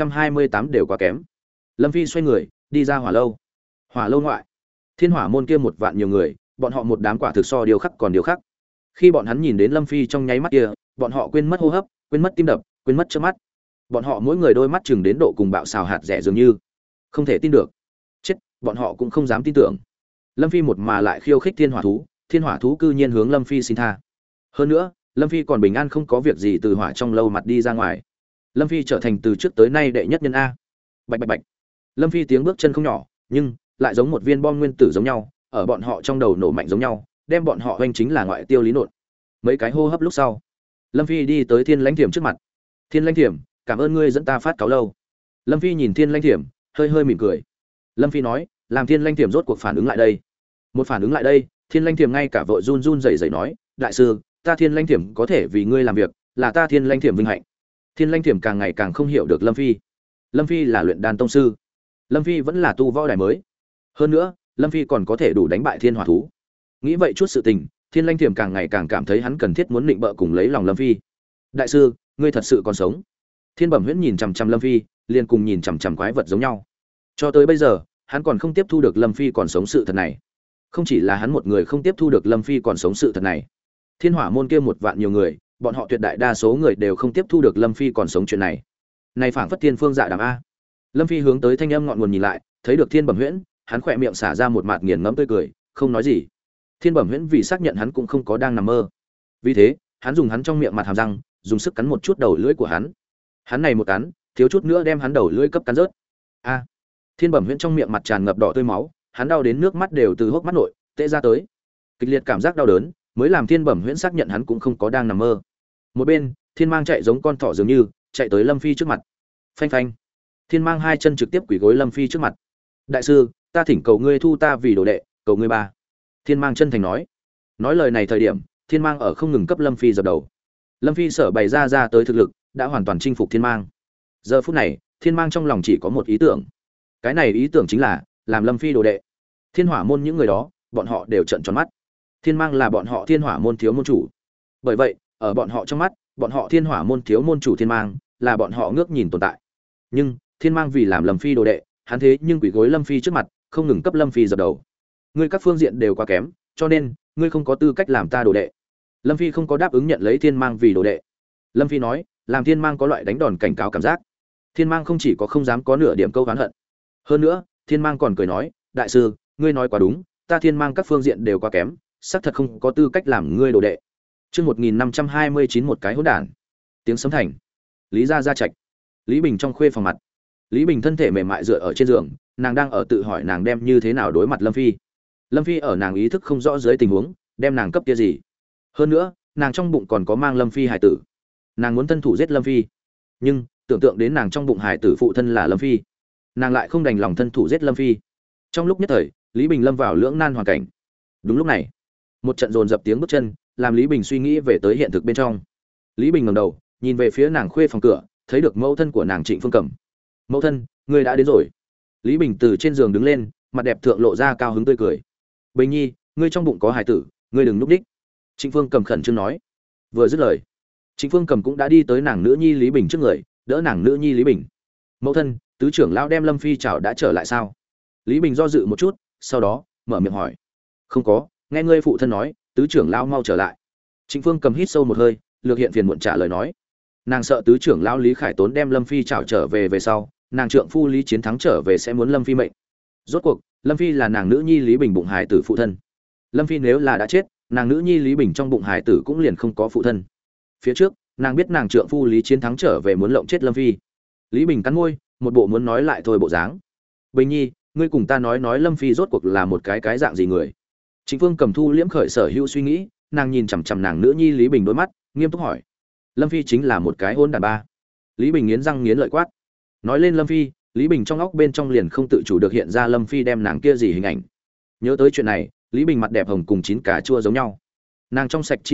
1528 đều quá kém. Lâm Phi xoay người, đi ra hỏa lâu. Hỏa lâu ngoại, thiên hỏa môn kia một vạn nhiều người, bọn họ một đám quả thực so điều khắc còn điều khắc. Khi bọn hắn nhìn đến Lâm Phi trong nháy mắt kia, bọn họ quên mất hô hấp, quên mất tim đập, quên mất chớp mắt. Bọn họ mỗi người đôi mắt chừng đến độ cùng bạo xào hạt rẻ dường như. Không thể tin được. Chết, bọn họ cũng không dám tin tưởng. Lâm Phi một mà lại khiêu khích thiên hỏa thú cư nhiên hướng Lâm Phi xin tha. Hơn nữa, Lâm Phi còn bình an không có việc gì từ hỏa trong lâu mặt đi ra ngoài. Lâm Phi trở thành từ trước tới nay đệ nhất nhân a. Bạch bạch bạch. Lâm Phi tiếng bước chân không nhỏ, nhưng lại giống một viên bom nguyên tử giống nhau, ở bọn họ trong đầu nổ mạnh giống nhau, đem bọn họ hoành chính là ngoại tiêu lý nột. Mấy cái hô hấp lúc sau, Lâm Phi đi tới Thiên Lãnh Thiểm trước mặt. "Thiên Lãnh Thiểm, cảm ơn ngươi dẫn ta phát cáo lâu." Lâm Phi nhìn Thiên Lãnh Thiểm, hơi hơi mỉm cười. Lâm Phi nói, làm Thiên Lãnh Thiểm rốt cuộc phản ứng lại đây. Một phản ứng lại đây, Thiên Lãnh Thiểm ngay cả vội run run rẩy rẩy nói, "Đại sư, ta Thiên Lãnh Thiểm có thể vì ngươi làm việc, là ta Thiên Lãnh Thiểm vinh hạnh." Thiên Lãnh Thiểm càng ngày càng không hiểu được Lâm Phi. Lâm Phi là luyện đan tông sư, Lâm Phi vẫn là tu võ đài mới. Hơn nữa, Lâm Phi còn có thể đủ đánh bại thiên hỏa thú. Nghĩ vậy chút sự tình, Thiên Lãnh Thiểm càng ngày càng cảm thấy hắn cần thiết muốn định bợ cùng lấy lòng Lâm Phi. "Đại sư, ngươi thật sự còn sống?" Thiên Bẩm Huyễn nhìn chằm chằm Lâm Phi, liền cùng nhìn chằm chằm quái vật giống nhau. Cho tới bây giờ, hắn còn không tiếp thu được Lâm Phi còn sống sự thật này. Không chỉ là hắn một người không tiếp thu được Lâm Phi còn sống sự thật này. Thiên hỏa môn kia một vạn nhiều người, bọn họ tuyệt đại đa số người đều không tiếp thu được Lâm Phi còn sống chuyện này. Này phảng phất thiên phương dạ đàm a. Lâm Phi hướng tới thanh âm ngọn nguồn nhìn lại, thấy được Thiên Bẩm Huyễn, hắn khỏe miệng xả ra một mạt nghiền ngẫm tươi cười, không nói gì. Thiên Bẩm Huyễn vì xác nhận hắn cũng không có đang nằm mơ. Vì thế, hắn dùng hắn trong miệng mặt hàm răng, dùng sức cắn một chút đầu lưỡi của hắn. Hắn này một cắn, thiếu chút nữa đem hắn đầu lưỡi cấp cắn rớt. A. Thiên Bẩm Huyễn trong miệng mặt tràn ngập đỏ tươi máu, hắn đau đến nước mắt đều từ hốc mắt nội tễ ra tới. Kịch liệt cảm giác đau đớn, mới làm Thiên Bẩm Huyễn xác nhận hắn cũng không có đang nằm mơ. Một bên, Thiên Mang chạy giống con thỏ dường như, chạy tới Lâm Phi trước mặt. Phanh phanh. Thiên Mang hai chân trực tiếp quỳ gối Lâm Phi trước mặt. "Đại sư, ta thỉnh cầu ngươi thu ta vì đồ đệ, cầu ngươi ba." Thiên Mang chân thành nói. Nói lời này thời điểm, Thiên Mang ở không ngừng cấp Lâm Phi dập đầu. Lâm Phi sở bày ra tới thực lực, đã hoàn toàn chinh phục Thiên Mang. Giờ phút này, Thiên Mang trong lòng chỉ có một ý tưởng. Cái này ý tưởng chính là làm Lâm Phi đồ đệ. Thiên Hỏa môn những người đó, bọn họ đều trợn tròn mắt. Thiên Mang là bọn họ Thiên Hỏa môn thiếu môn chủ. Bởi vậy, ở bọn họ trong mắt, bọn họ Thiên Hỏa môn thiếu môn chủ Thiên Mang là bọn họ ngước nhìn tồn tại. Nhưng, Thiên Mang vì làm Lâm Phi đồ đệ, hắn thế nhưng quỳ gối Lâm Phi trước mặt, không ngừng cấp Lâm Phi dập đầu. "Ngươi các phương diện đều quá kém, cho nên ngươi không có tư cách làm ta đồ đệ." Lâm Phi không có đáp ứng nhận lấy Thiên Mang vì đồ đệ. Lâm Phi nói, làm Thiên Mang có loại đánh đòn cảnh cáo cảm giác. Thiên Mang không chỉ có không dám có nửa điểm câu oán hận. Hơn nữa, Thiên Mang còn cười nói, "Đại sư, ngươi nói quá đúng, ta Thiên Mang các phương diện đều quá kém, xác thật không có tư cách làm ngươi đồ đệ." Chương 1529 một cái hỗn đản. Tiếng sấm thành. Lý gia gia trạch. Lý Bình trong khuê phòng mặt. Lý Bình thân thể mềm mại dựa ở trên giường, nàng đang ở tự hỏi nàng đem như thế nào đối mặt Lâm Phi. Lâm Phi ở nàng ý thức không rõ dưới tình huống, đem nàng cấp kia gì. Hơn nữa, nàng trong bụng còn có mang Lâm Phi hài tử. Nàng muốn thân thủ giết Lâm Phi. Nhưng, tưởng tượng đến nàng trong bụng hài tử phụ thân là Lâm Phi, nàng lại không đành lòng thân thủ giết Lâm Phi. Trong lúc nhất thời, Lý Bình lâm vào lưỡng nan hoàn cảnh. Đúng lúc này, một trận dồn dập tiếng bước chân làm Lý Bình suy nghĩ về tới hiện thực bên trong. Lý Bình ngẩng đầu, nhìn về phía nàng khuê phòng cửa, thấy được mẫu thân của nàng Trịnh Phương Cẩm. "Mẫu thân, ngươi đã đến rồi." Lý Bình từ trên giường đứng lên, mặt đẹp thượng lộ ra cao hứng tươi cười. "Bình nhi, ngươi trong bụng có hài tử, ngươi đừng núp đích." Trịnh Phương Cẩm khẩn trương nói. Vừa dứt lời, Trịnh Phương Cẩm cũng đã đi tới nàng nữ nhi Lý Bình trước người, đỡ nàng nữ nhi Lý Bình. "Mẫu thân, tứ trưởng lão đem Lâm Phi chảo đã trở lại sao?" Lý Bình do dự một chút, sau đó mở miệng hỏi. "Không có, nghe ngươi phụ thân nói, tứ trưởng lão mau trở lại." Trịnh Phương Cầm hít sâu một hơi, lược hiện phiền muộn trả lời nói. Nàng sợ tứ trưởng lão Lý Khải Tốn đem Lâm Phi chảo trở về sau, nàng trượng phu Lý Chiến Thắng trở về sẽ muốn Lâm Phi mệnh. Rốt cuộc, Lâm Phi là nàng nữ nhi Lý Bình bụng hài tử phụ thân. Lâm Phi nếu là đã chết, nàng nữ nhi Lý Bình trong bụng hài tử cũng liền không có phụ thân. Phía trước, nàng biết nàng trượng phu Lý Chiến Thắng trở về muốn lộng chết Lâm Phi. Lý Bình cắn môi, một bộ muốn nói lại thôi bộ dáng. "Bình nhi, ngươi cùng ta nói Lâm Phi rốt cuộc là một cái dạng gì người?" Trịnh Phương Cầm thu liễm khởi sở hữu suy nghĩ, nàng nhìn chằm chằm nàng nữ nhi Lý Bình đôi mắt, nghiêm túc hỏi. "Lâm Phi chính là một cái hôn đàn ba." Lý Bình nghiến răng nghiến lợi quát. Nói lên Lâm Phi, Lý Bình trong óc bên trong liền không tự chủ được hiện ra Lâm Phi đem nàng kia gì hình ảnh. Nhớ tới chuyện này, Lý Bình mặt đẹp hồng cùng chín cà chua giống nhau. Nàng trong sạch chi thân,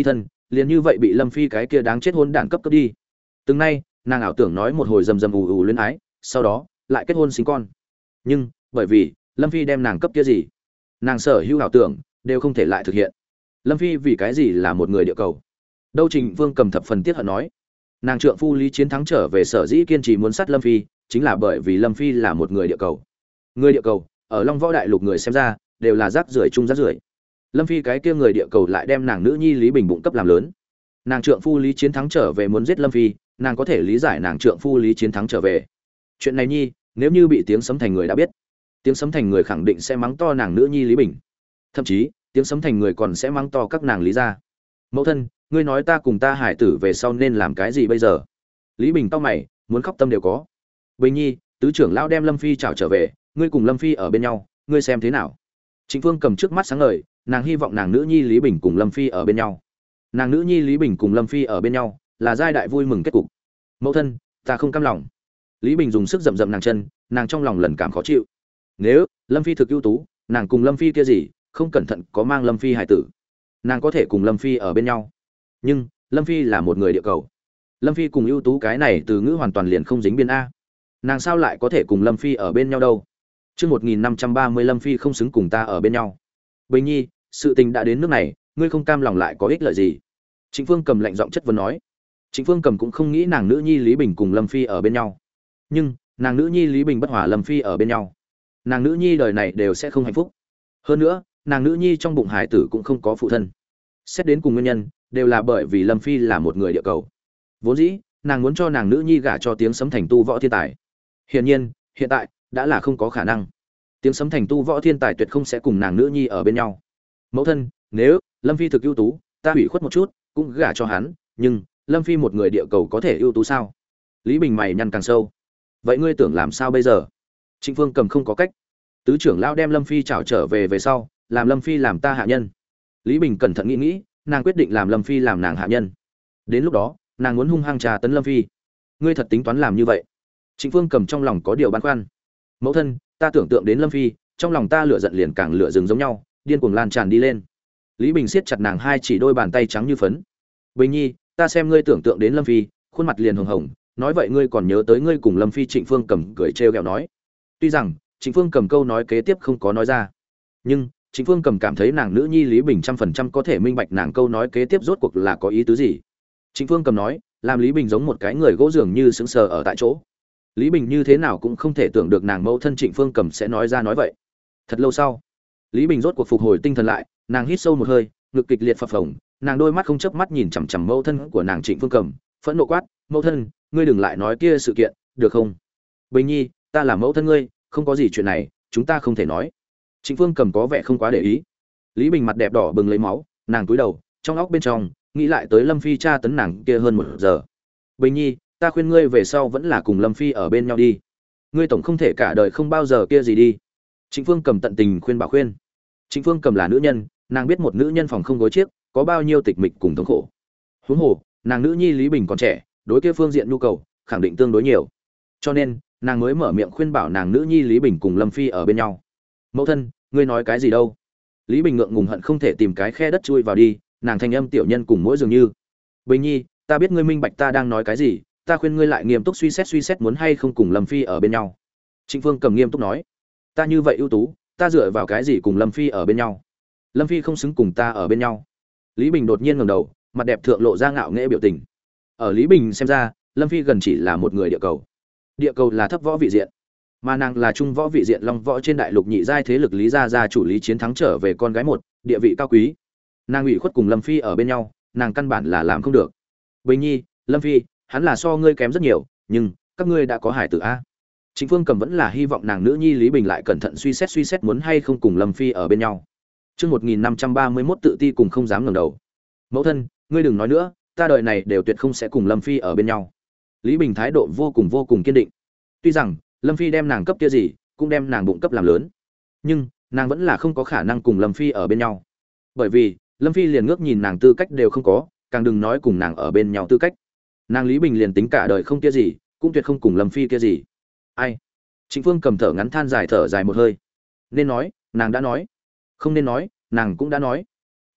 liền như vậy bị Lâm Phi cái kia đáng chết hôn đản cấp đi. Từng nay, nàng ảo tưởng nói một hồi rầm rầm ù ù luyến ái, sau đó lại kết hôn sinh con. Nhưng, bởi vì Lâm Phi đem nàng cấp kia gì, nàng sở hữu ảo tưởng đều không thể lại thực hiện. Lâm Phi vì cái gì là một người địa cầu? Đâu Trịnh Vương Cầm thập phần tiếc hận nói, nàng trượng phu Lý Chiến Thắng trở về sở dĩ kiên trì muốn sát Lâm Phi, chính là bởi vì Lâm Phi là một người địa cầu. Người địa cầu, ở Long Võ Đại Lục người xem ra, đều là rác rưởi chung rác rưởi. Lâm Phi cái kia người địa cầu lại đem nàng nữ nhi Lý Bình bụng cấp làm lớn. Nàng trượng phu Lý Chiến Thắng trở về muốn giết Lâm Phi, nàng có thể lý giải nàng trượng phu Lý Chiến Thắng trở về. Chuyện này nhi, nếu như bị Tiếng Sấm Thành người đã biết, Tiếng Sấm Thành người khẳng định sẽ mắng to nàng nữ nhi Lý Bình. Thậm chí, Tiếng Sấm Thành người còn sẽ mắng to các nàng Lý gia. Mẫu thân, ngươi nói ta cùng ta hải tử về sau nên làm cái gì bây giờ? Lý Bình cau mày, muốn khóc tâm đều có. Bình nhi, tứ trưởng lão đem Lâm Phi chào trở về, ngươi cùng Lâm Phi ở bên nhau, ngươi xem thế nào? Trịnh Phương Cầm trước mắt sáng ngời, nàng hy vọng nàng nữ nhi Lý Bình cùng Lâm Phi ở bên nhau. Nàng nữ nhi Lý Bình cùng Lâm Phi ở bên nhau, là giai đại vui mừng kết cục. Mẫu thân, ta không cam lòng. Lý Bình dùng sức dậm dậm nàng chân, nàng trong lòng lần cảm khó chịu. Nếu Lâm Phi thực ưu tú, nàng cùng Lâm Phi kia gì, không cẩn thận có mang Lâm Phi hải tử, nàng có thể cùng Lâm Phi ở bên nhau. Nhưng Lâm Phi là một người địa cầu. Lâm Phi cùng ưu tú cái này từ ngữ hoàn toàn liền không dính biên a. Nàng sao lại có thể cùng Lâm Phi ở bên nhau đâu? Chương 1530 Lâm Phi không xứng cùng ta ở bên nhau. Bình nhi, sự tình đã đến nước này, ngươi không cam lòng lại có ích lợi gì? Trịnh Phương Cầm lạnh giọng chất vấn nói. Trịnh Phương Cầm cũng không nghĩ nàng nữ nhi Lý Bình cùng Lâm Phi ở bên nhau. Nhưng, nàng nữ nhi Lý Bình bất hòa Lâm Phi ở bên nhau. Nàng nữ nhi đời này đều sẽ không hạnh phúc. Hơn nữa, nàng nữ nhi trong bụng hải tử cũng không có phụ thân. Xét đến cùng nguyên nhân, đều là bởi vì Lâm Phi là một người địa cầu. Vốn dĩ, nàng muốn cho nàng nữ nhi gả cho Tiếng Sấm Thành tu võ thiên tài. Hiển nhiên, hiện tại đã là không có khả năng. Tiếng Sấm Thành tu võ thiên tài tuyệt không sẽ cùng nàng nữ nhi ở bên nhau. Mẫu thân, nếu Lâm Phi thực ưu tú, ta hủy khuất một chút, cũng gả cho hắn, nhưng Lâm Phi một người địa cầu có thể ưu tú sao? Lý Bình mày nhăn càng sâu. Vậy ngươi tưởng làm sao bây giờ? Trịnh Phương Cầm không có cách. Tứ trưởng lão đem Lâm Phi trảo trở về sau, làm Lâm Phi làm ta hạ nhân. Lý Bình cẩn thận nghĩ, nàng quyết định làm Lâm Phi làm nàng hạ nhân. Đến lúc đó, nàng muốn hung hăng trà tấn Lâm Phi. Ngươi thật tính toán làm như vậy? Trịnh Phương Cầm trong lòng có điều băn khoăn. Mẫu thân, ta tưởng tượng đến Lâm Phi, trong lòng ta lửa giận liền càng lửa rừng giống nhau, điên cuồng lan tràn đi lên. Lý Bình siết chặt nàng hai chỉ đôi bàn tay trắng như phấn. Bình nhi, ta xem ngươi tưởng tượng đến Lâm Phi, khuôn mặt liền hồng hồng, nói vậy ngươi còn nhớ tới ngươi cùng Lâm Phi. Trịnh Phương Cầm cười trêu ghẹo nói. Tuy rằng Trịnh Phương Cầm câu nói kế tiếp không có nói ra, nhưng Trịnh Phương Cầm cảm thấy nàng nữ nhi Lý Bình 100% có thể minh bạch nàng câu nói kế tiếp rốt cuộc là có ý tứ gì. Trịnh Phương Cầm nói, làm Lý Bình giống một cái người gỗ dường như sững sờ ở tại chỗ. Lý Bình như thế nào cũng không thể tưởng được nàng mẫu thân Trịnh Phương Cầm sẽ nói ra nói vậy. Thật lâu sau, Lý Bình rốt cuộc phục hồi tinh thần lại, nàng hít sâu một hơi, ngực kịch liệt phập phồng, nàng đôi mắt không chớp mắt nhìn chằm chằm mẫu thân của nàng Trịnh Phương Cầm, phẫn nộ quát, "Mẫu thân, ngươi đừng lại nói kia sự kiện, được không? Bình nhi, ta là mẫu thân ngươi, không có gì chuyện này, chúng ta không thể nói." Trịnh Phương Cầm có vẻ không quá để ý. Lý Bình mặt đẹp đỏ bừng lấy máu, nàng cúi đầu, trong óc bên trong nghĩ lại tới Lâm Phi tra tấn nàng kia hơn 1 giờ. "Bình nhi, ta khuyên ngươi về sau vẫn là cùng Lâm Phi ở bên nhau đi. Ngươi tổng không thể cả đời không bao giờ kia gì đi." Trịnh Phương Cầm tận tình khuyên bảo khuyên. Trịnh Phương Cầm là nữ nhân, nàng biết một nữ nhân phòng không gối chiếc, có bao nhiêu tịch mịch cùng thống khổ. Huống hồ, nàng nữ nhi Lý Bình còn trẻ, đối kia phương diện nhu cầu khẳng định tương đối nhiều. Cho nên, nàng mới mở miệng khuyên bảo nàng nữ nhi Lý Bình cùng Lâm Phi ở bên nhau. "Mẫu thân, ngươi nói cái gì đâu?" Lý Bình ngượng ngùng hận không thể tìm cái khe đất chui vào đi, nàng thanh âm tiểu nhân cùng mỗi dường như. "Bình nhi, ta biết ngươi minh bạch ta đang nói cái gì, ta khuyên ngươi lại nghiêm túc suy xét muốn hay không cùng Lâm Phi ở bên nhau." Trịnh Phương Cầm nghiêm túc nói, "Ta như vậy ưu tú, ta dựa vào cái gì cùng Lâm Phi ở bên nhau? Lâm Phi không xứng cùng ta ở bên nhau." Lý Bình đột nhiên ngẩng đầu, mặt đẹp thượng lộ ra ngạo nghễ biểu tình. Ở Lý Bình xem ra, Lâm Phi gần chỉ là một người địa cầu. Địa cầu là thấp võ vị diện, mà nàng là trung võ vị diện long võ trên đại lục nhị giai thế lực Lý gia chủ Lý Chiến Thắng trở về con gái một, địa vị cao quý. Nàng ủy khuất cùng Lâm Phi ở bên nhau, nàng căn bản là làm không được. "Bình nhi, Lâm Phi, hắn là so ngươi kém rất nhiều, nhưng các ngươi đã có hải tử a." Trịnh Phương Cầm vẫn là hy vọng nàng nữ nhi Lý Bình lại cẩn thận suy xét muốn hay không cùng Lâm Phi ở bên nhau. Chương 1531 tự ti cùng không dám ngẩng đầu. "Mẫu thân, ngươi đừng nói nữa, ta đời này đều tuyệt không sẽ cùng Lâm Phi ở bên nhau." Lý Bình thái độ vô cùng kiên định. Tuy rằng Lâm Phi đem nàng cấp kia gì, cũng đem nàng bụng cấp làm lớn, nhưng nàng vẫn là không có khả năng cùng Lâm Phi ở bên nhau. Bởi vì, Lâm Phi liền ngước nhìn nàng tư cách đều không có, càng đừng nói cùng nàng ở bên nhau tư cách. Nàng Lý Bình liền tính cả đời không kia gì, cũng tuyệt không cùng Lâm Phi kia gì. Ai? Trịnh Phương Cầm thở ngắn than dài thở dài một hơi. Nên nói, nàng đã nói. Không nên nói, nàng cũng đã nói. Nhưng,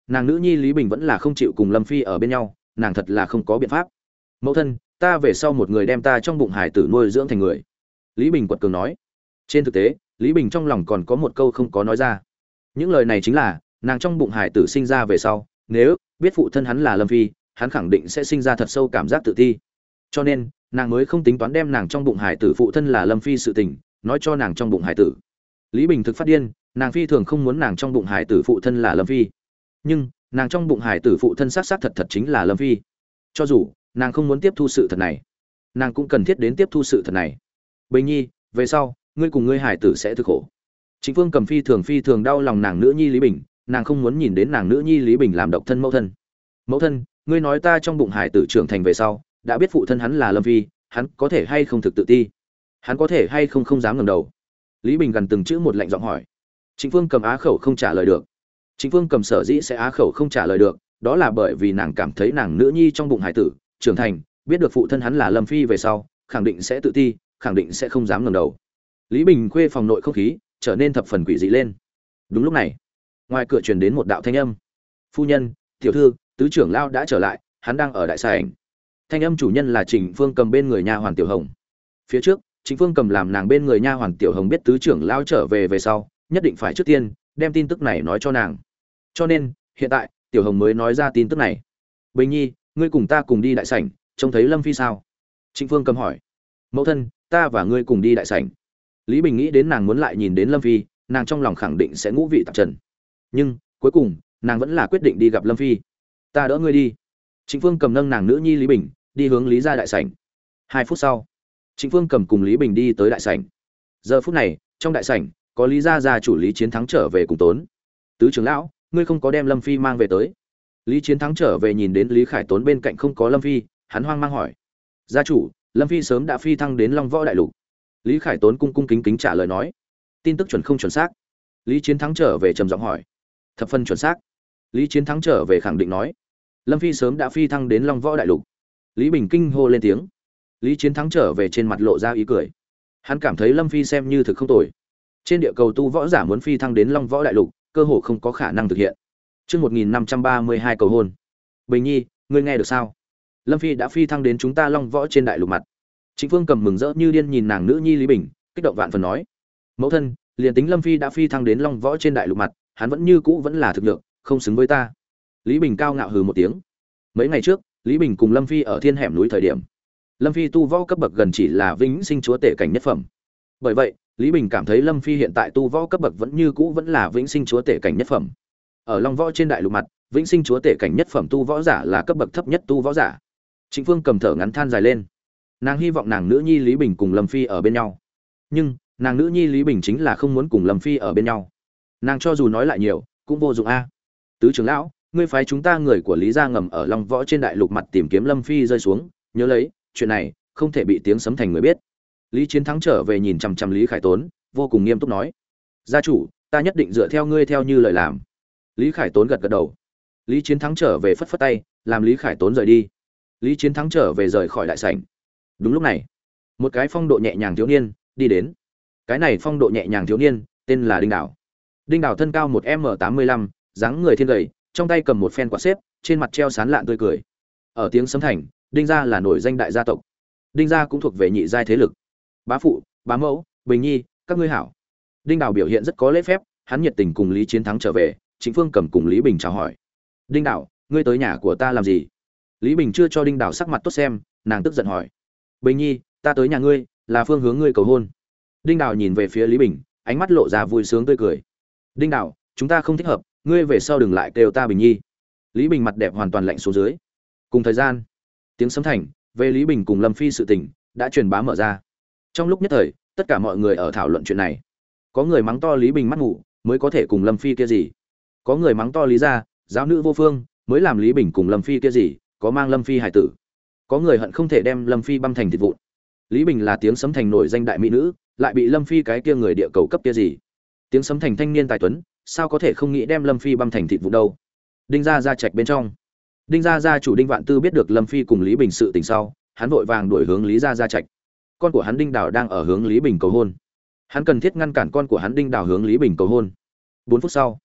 nàng nữ nhi Lý Bình vẫn là không chịu cùng Lâm Phi ở bên nhau, nàng thật là không có biện pháp. Mẫu thân, ta về sau một người đem ta trong bụng hải tử nuôi dưỡng thành người. Lý Bình quật cường nói. Trên thực tế, Lý Bình trong lòng còn có một câu không có nói ra. Những lời này chính là, nàng trong bụng hải tử sinh ra về sau, nếu biết phụ thân hắn là Lâm Phi, hắn khẳng định sẽ sinh ra thật sâu cảm giác tự ti. Cho nên, nàng mới không tính toán đem nàng trong bụng hải tử phụ thân là Lâm Phi sự tình nói cho nàng trong bụng hải tử. Lý Bình thực phát điên, nàng phi thường không muốn nàng trong bụng hải tử phụ thân là Lâm Phi. Nhưng, nàng trong bụng hải tử phụ thân xác xác thật thật chính là Lâm Phi. Cho dù nàng không muốn tiếp thu sự thật này, nàng cũng cần thiết đến tiếp thu sự thật này. Bình Nhi, về sau, ngươi cùng ngươi hải tử sẽ thực khổ. Trịnh Phương Cầm phi thường đau lòng nàng nữ nhi Lý Bình, nàng không muốn nhìn đến nàng nữ nhi Lý Bình làm độc thân mẫu thân. Mẫu thân, ngươi nói ta trong bụng hải tử trưởng thành về sau, đã biết phụ thân hắn là Lâm Phi, hắn có thể hay không thực tự ti? Hắn có thể hay không dám ngẩng đầu? Lý Bình gần từng chữ một lạnh giọng hỏi. Trịnh Phương Cầm á khẩu không trả lời được. Trịnh Phương Cầm sở dĩ sẽ á khẩu không trả lời được, đó là bởi vì nàng cảm thấy nàng nữ nhi trong bụng hải tử trưởng thành, biết được phụ thân hắn là Lâm Phi về sau, khẳng định sẽ tự ti, khẳng định sẽ không dám ngẩng đầu. Lý Bình khuê phòng nội không khí trở nên thập phần quỷ dị lên. Đúng lúc này, ngoài cửa truyền đến một đạo thanh âm. Phu nhân, tiểu thư, tứ trưởng lão đã trở lại, hắn đang ở đại sảnh. Thanh âm chủ nhân là Trịnh Phương Cầm bên người nha hoàn Tiểu Hồng. Phía trước, Trịnh Phương Cầm làm nàng bên người nha hoàn Tiểu Hồng biết tứ trưởng lão trở về sau, nhất định phải trước tiên đem tin tức này nói cho nàng. Cho nên, hiện tại, Tiểu Hồng mới nói ra tin tức này. Bình Nhi, ngươi cùng ta cùng đi đại sảnh, trông thấy Lâm Phi sao? Trịnh Phương Cầm hỏi. Mẫu thân, ta và ngươi cùng đi đại sảnh. Lý Bình nghĩ đến nàng muốn lại nhìn đến Lâm Phi, nàng trong lòng khẳng định sẽ ngũ vị tạp trần. Nhưng, cuối cùng, nàng vẫn là quyết định đi gặp Lâm Phi. Ta đỡ ngươi đi. Trịnh Phương Cầm nâng nàng nữ nhi Lý Bình, đi hướng Lý gia đại sảnh. 2 phút sau, Trịnh Phương Cầm cùng Lý Bình đi tới đại sảnh. Giờ phút này, trong đại sảnh, có Lý gia gia chủ Lý Chiến Thắng trở về cùng Tốn. Tứ trưởng lão, ngươi không có đem Lâm Phi mang về tới. Lý Chiến Thắng trở về nhìn đến Lý Khải Tốn bên cạnh không có Lâm Phi, hắn hoang mang hỏi. Gia chủ, Lâm Phi sớm đã phi thăng đến Long Võ đại lục. Lý Khải Tốn cung cung kính kính trả lời nói. Tin tức chuẩn không chuẩn xác? Lý Chiến Thắng trở về trầm giọng hỏi. Thập phân chuẩn xác. Lý Chiến Thắng trở về khẳng định nói. Lâm Phi sớm đã phi thăng đến Long Võ đại lục. Lý Bình kinh hô lên tiếng. Lý Chiến Thắng trở về trên mặt lộ ra ý cười. Hắn cảm thấy Lâm Phi xem như thực không tồi. Trên địa cầu tu võ giả muốn phi thăng đến Long Võ đại lục, cơ hồ không có khả năng thực hiện. Chương 1532 cầu hôn. Bình Nhi, ngươi nghe được sao? Lâm Phi đã phi thăng đến chúng ta Long Võ trên đại lục mặt. Trịnh Phương Cầm mừng rỡ như điên nhìn nàng nữ nhi Lý Bình, kích động vạn phần nói: "Mẫu thân, liền tính Lâm Phi đã phi thăng đến Long Võ trên đại lục mặt, hắn vẫn như cũ vẫn là thực lực, không xứng với ta." Lý Bình cao ngạo hừ một tiếng. Mấy ngày trước, Lý Bình cùng Lâm Phi ở Thiên Hẻm núi thời điểm, Lâm Phi tu võ cấp bậc gần chỉ là vĩnh sinh chúa tể cảnh nhất phẩm. Bởi vậy, Lý Bình cảm thấy Lâm Phi hiện tại tu võ cấp bậc vẫn như cũ vẫn là vĩnh sinh chúa tể cảnh nhất phẩm. Ở Long Võ trên đại lục mặt, vĩnh sinh chúa tể cảnh nhất phẩm tu võ giả là cấp bậc thấp nhất tu võ giả. Trịnh Phương Cầm thở ngắn than dài lên. Nàng hy vọng nàng nữ nhi Lý Bình cùng Lâm Phi ở bên nhau. Nhưng, nàng nữ nhi Lý Bình chính là không muốn cùng Lâm Phi ở bên nhau. Nàng cho dù nói lại nhiều, cũng vô dụng a. Tứ trưởng lão, ngươi phái chúng ta người của Lý gia ngầm ở Long Võ trên đại lục mặt tìm kiếm Lâm Phi rơi xuống, nhớ lấy, chuyện này không thể bị tiếng sấm thành người biết. Lý Chiến Thắng trở về nhìn chằm chằm Lý Khải Tốn, vô cùng nghiêm túc nói: "Gia chủ, ta nhất định dựa theo ngươi theo như lời làm." Lý Khải Tốn gật gật đầu. Lý Chiến Thắng trở về phất phất tay, làm Lý Khải Tốn rời đi. Lý Chiến Thắng trở về rời khỏi đại sảnh. Đúng lúc này, một cái phong độ nhẹ nhàng thiếu niên đi đến. Cái này phong độ nhẹ nhàng thiếu niên tên là Đinh Đảo. Đinh Đảo thân cao 1m85, dáng người thiên gầy, trong tay cầm một phen quạt xếp, trên mặt treo sán lạn tươi cười. Ở tiếng sấm thành, Đinh gia là nổi danh đại gia tộc. Đinh gia cũng thuộc về nhị giai thế lực. Bá phụ, bá mẫu, Bình Nhi, các ngươi hảo. Đinh Đảo biểu hiện rất có lễ phép, hắn nhiệt tình cùng Lý Chiến Thắng trở về, Trịnh Phương Cầm cùng Lý Bình chào hỏi. Đinh Đảo, ngươi tới nhà của ta làm gì? Lý Bình chưa cho Đinh Đảo sắc mặt tốt xem, nàng tức giận hỏi. Bình Nhi, ta tới nhà ngươi, là phương hướng ngươi cầu hôn. Đinh Đảo nhìn về phía Lý Bình, ánh mắt lộ ra vui sướng tươi cười. Đinh Đảo, chúng ta không thích hợp, ngươi về sau đừng lại kêu ta Bình Nhi. Lý Bình mặt đẹp hoàn toàn lạnh xuống dưới. Cùng thời gian, tiếng sấm thành về Lý Bình cùng Lâm Phi sự tình đã truyền bá mở ra. Trong lúc nhất thời, tất cả mọi người ở thảo luận chuyện này. Có người mắng to Lý Bình mắt ngủ, mới có thể cùng Lâm Phi kia gì. Có người mắng to Lý gia, giáo nữ vô phương, mới làm Lý Bình cùng Lâm Phi kia gì, có mang Lâm Phi hải tử. Có người hận không thể đem Lâm Phi băm thành thịt vụn. Lý Bình là tiếng sấm thành nổi danh đại mỹ nữ, lại bị Lâm Phi cái kia người địa cầu cấp kia gì. Tiếng sấm thành thanh niên tài tuấn, sao có thể không nghĩ đem Lâm Phi băm thành thịt vụn đâu. Đinh gia gia trạch bên trong, Đinh gia gia chủ Đinh Vạn Tư biết được Lâm Phi cùng Lý Bình sự tình sau, hắn vội vàng đuổi hướng Lý gia gia trạch. Con của hắn Đinh Đào đang ở hướng Lý Bình cầu hôn. Hắn cần thiết ngăn cản con của hắn Đinh Đào hướng Lý Bình cầu hôn. 4 phút sau,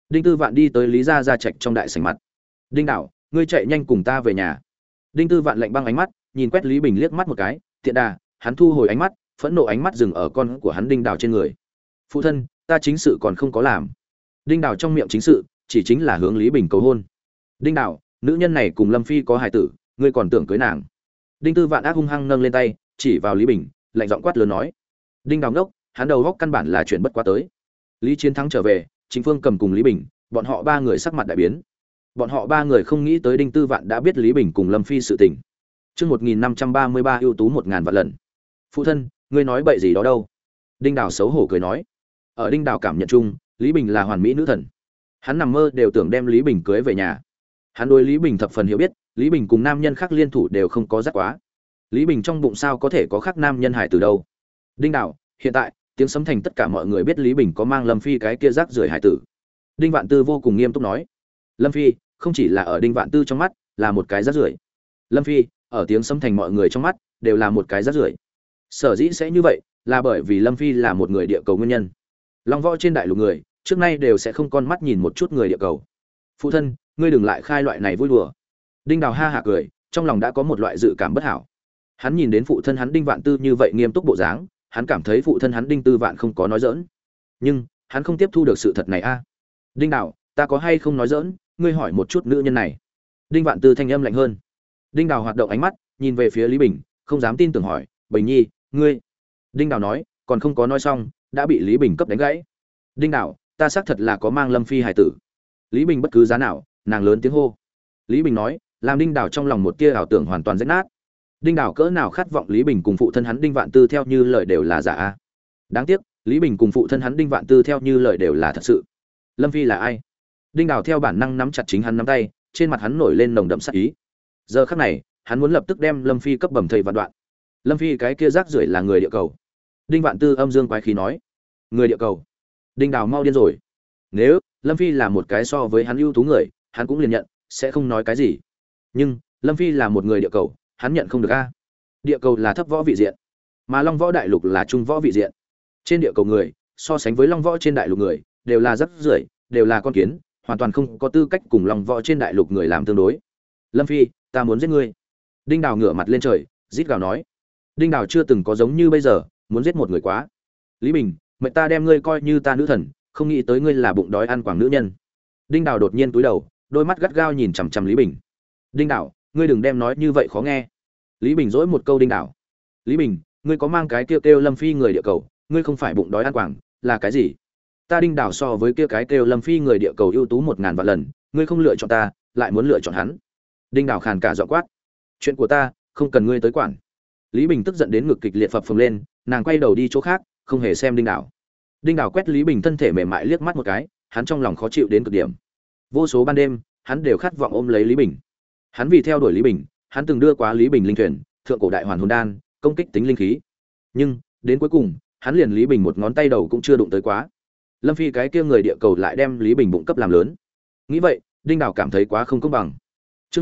Đinh Tư Vạn đi tới Lý gia trạch trong đại sảnh mặt. Đinh Đảo, ngươi chạy nhanh cùng ta về nhà. Đinh Tư Vạn lạnh băng ánh mắt nhìn quét Lý Bình liếc mắt một cái, tiện đà hắn thu hồi ánh mắt, phẫn nộ ánh mắt dừng ở con của hắn Đinh Đảo trên người. Phụ thân, ta chính sự còn không có làm. Đinh Đảo trong miệng chính sự chỉ chính là hướng Lý Bình cầu hôn. Đinh Đảo, nữ nhân này cùng Lâm Phi có hài tử, ngươi còn tưởng cưới nàng? Đinh Tư Vạn ác hung hăng nâng lên tay chỉ vào Lý Bình, lạnh giọng quát lớn nói. Đinh Đảo ngốc, hắn đầu góc căn bản là chuyện bất quá tới. Lý Chiến Thắng trở về, Trịnh Phương Cầm cùng Lý Bình, bọn họ ba người sắc mặt đại biến. Bọn họ ba người không nghĩ tới Đinh Tư Vạn đã biết Lý Bình cùng Lâm Phi sự tình. Chương 1533 ưu tú 1000 vạn lần. Phụ thân, ngươi nói bậy gì đó đâu? Đinh Đảo xấu hổ cười nói. Ở Đinh Đảo cảm nhận chung, Lý Bình là hoàn mỹ nữ thần. Hắn nằm mơ đều tưởng đem Lý Bình cưới về nhà. Hắn đối Lý Bình thập phần hiểu biết, Lý Bình cùng nam nhân khác liên thủ đều không có rắc quá. Lý Bình trong bụng sao có thể có khác nam nhân hải từ đâu? Đinh Đảo, hiện tại, tiếng sấm thành tất cả mọi người biết Lý Bình có mang Lâm Phi cái kia rác rưởi hải tử. Đinh Vạn Tư vô cùng nghiêm túc nói. Lâm Phi, không chỉ là ở Đinh Vạn Tư trong mắt, là một cái rác rưởi. Lâm Phi, ở tiếng sấm thành mọi người trong mắt, đều là một cái rác rưởi. Sở dĩ sẽ như vậy, là bởi vì Lâm Phi là một người địa cầu nguyên nhân. Long võ trên đại lục người, trước nay đều sẽ không con mắt nhìn một chút người địa cầu. Phụ thân, ngươi đừng lại khai loại này vui đùa. Đinh Đào ha hả cười, trong lòng đã có một loại dự cảm bất hảo. Hắn nhìn đến phụ thân hắn Đinh Vạn Tư như vậy nghiêm túc bộ dáng, hắn cảm thấy phụ thân hắn Đinh Tư Vạn không có nói giỡn. Nhưng, hắn không tiếp thu được sự thật này a. Đinh Đào, ta có hay không nói giỡn, ngươi hỏi một chút nữ nhân này. Đinh Vạn Tư thanh âm lạnh hơn. Đinh Đào hoạt động ánh mắt, nhìn về phía Lý Bình, không dám tin tưởng hỏi, "Bình Nhi, ngươi?" Đinh Đào nói, còn không có nói xong, đã bị Lý Bình cấp đánh gãy. "Đinh Đào, ta xác thật là có mang Lâm Phi hài tử." Lý Bình bất cứ giá nào, nàng lớn tiếng hô. Lý Bình nói, làm Đinh Đào trong lòng một tia ảo tưởng hoàn toàn rách nát. Đinh Đào cỡ nào khát vọng Lý Bình cùng phụ thân hắn Đinh Vạn Tư theo như lời đều là giả a. Đáng tiếc, Lý Bình cùng phụ thân hắn Đinh Vạn Tư theo như lời đều là thật sự. Lâm Phi là ai? Đinh Đào theo bản năng nắm chặt chính hắn nắm tay, trên mặt hắn nổi lên nồng đậm sát ý. Giờ khắc này, hắn muốn lập tức đem Lâm Phi cấp bầm thây vạn đoạn. Lâm Phi cái kia rác rưởi là người địa cầu. Đinh Vạn Tư âm dương quái khí nói. Người địa cầu? Đinh Đào mau điên rồi. Nếu Lâm Phi là một cái so với hắn ưu tú người, hắn cũng liền nhận, sẽ không nói cái gì. Nhưng Lâm Phi là một người địa cầu, hắn nhận không được a. Địa cầu là thấp võ vị diện, mà Long Võ đại lục là trung võ vị diện. Trên địa cầu người, so sánh với Long Võ trên đại lục người, đều là rác rưởi, đều là con kiến, hoàn toàn không có tư cách cùng Long Võ trên đại lục người làm tương đối. Lâm Phi, ta muốn giết ngươi. Đinh Đào ngửa mặt lên trời, rít gào nói. Đinh Đào chưa từng có giống như bây giờ, muốn giết một người quá. Lý Bình, mẹ ta đem ngươi coi như ta nữ thần, không nghĩ tới ngươi là bụng đói ăn quảng nữ nhân. Đinh Đào đột nhiên túi đầu, đôi mắt gắt gao nhìn chằm chằm Lý Bình. Đinh Đào, ngươi đừng đem nói như vậy khó nghe. Lý Bình dỗi một câu Đinh Đào. Lý Bình, ngươi có mang cái kêu Lâm Phi người địa cầu, ngươi không phải bụng đói ăn quảng, là cái gì? Ta Đinh Đào so với kia cái kêu Lâm Phi người địa cầu ưu tú 1000 vạn lần, ngươi không lựa chọn ta, lại muốn lựa chọn hắn. Đinh Đào khàn cả giọng quát. Chuyện của ta, không cần ngươi tới quản. Lý Bình tức giận đến ngực kịch liệt phập phồng lên, nàng quay đầu đi chỗ khác, không hề xem Đinh Đào. Đinh Đào quét Lý Bình thân thể mềm mại liếc mắt một cái, hắn trong lòng khó chịu đến cực điểm. Vô số ban đêm, hắn đều khát vọng ôm lấy Lý Bình. Hắn vì theo đuổi Lý Bình, hắn từng đưa quá Lý Bình linh thuyền, thượng cổ đại hoàn hồn đan, công kích tính linh khí. Nhưng, đến cuối cùng, hắn liền Lý Bình một ngón tay đầu cũng chưa đụng tới quá. Lâm Phi cái kia người địa cầu lại đem Lý Bình bụng cấp làm lớn. Nghĩ vậy, Đinh Đào cảm thấy quá không công bằng. Chương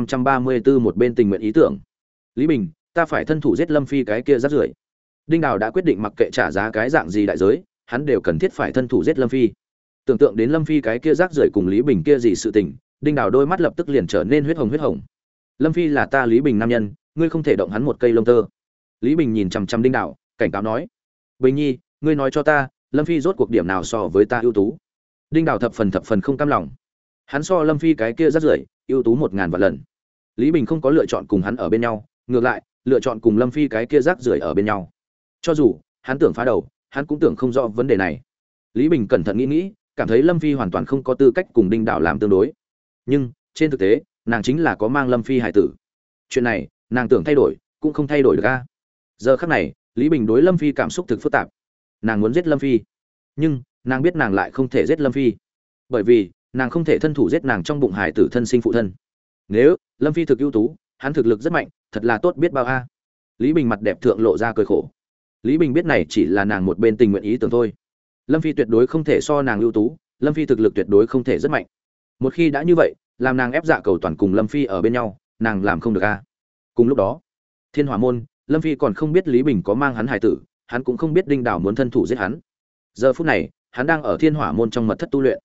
1534 một bên tình nguyện ý tưởng. Lý Bình, ta phải thân thủ giết Lâm Phi cái kia rác rưởi. Đinh Đào đã quyết định mặc kệ trả giá cái dạng gì đại giới, hắn đều cần thiết phải thân thủ giết Lâm Phi. Tưởng tượng đến Lâm Phi cái kia rác rưởi cùng Lý Bình kia gì sự tình, Đinh Đào đôi mắt lập tức liền trở nên huyết hồng huyết hồng. Lâm Phi là ta Lý Bình nam nhân, ngươi không thể động hắn một cây lông tơ. Lý Bình nhìn chằm chằm Đinh Đào, cảnh cáo nói: Bình Nhi, ngươi nói cho ta, Lâm Phi rốt cuộc điểm nào so với ta ưu tú? Đinh Đào thập phần không cam lòng. Hắn so Lâm Phi cái kia rác rưởi ưu tú 1000 vạn lần. Lý Bình không có lựa chọn cùng hắn ở bên nhau, ngược lại lựa chọn cùng Lâm Phi cái kia rác rưởi ở bên nhau. Cho dù hắn tưởng phá đầu, hắn cũng tưởng không rõ vấn đề này. Lý Bình cẩn thận nghĩ, cảm thấy Lâm Phi hoàn toàn không có tư cách cùng Đinh Đào làm tương đối. Nhưng trên thực tế, nàng chính là có mang Lâm Phi hài tử. Chuyện này, nàng tưởng thay đổi, cũng không thay đổi được a. Giờ khắc này, Lý Bình đối Lâm Phi cảm xúc thực phức tạp. Nàng muốn giết Lâm Phi, nhưng nàng biết nàng lại không thể giết Lâm Phi, bởi vì nàng không thể thân thủ giết nàng trong bụng hài tử thân sinh phụ thân. Nếu Lâm Phi thực ưu tú, hắn thực lực rất mạnh, thật là tốt biết bao a. Lý Bình mặt đẹp thượng lộ ra cười khổ. Lý Bình biết này chỉ là nàng một bên tình nguyện ý tưởng thôi. Lâm Phi tuyệt đối không thể so nàng ưu tú, Lâm Phi thực lực tuyệt đối không thể rất mạnh. Một khi đã như vậy, làm nàng ép dạ cầu toàn cùng Lâm Phi ở bên nhau, nàng làm không được a. Cùng lúc đó, Thiên Hỏa môn, Lâm Phi còn không biết Lý Bình có mang hắn hài tử, hắn cũng không biết Đinh Đào muốn thân thủ giết hắn. Giờ phút này, hắn đang ở Thiên Hỏa môn trong mật thất tu luyện.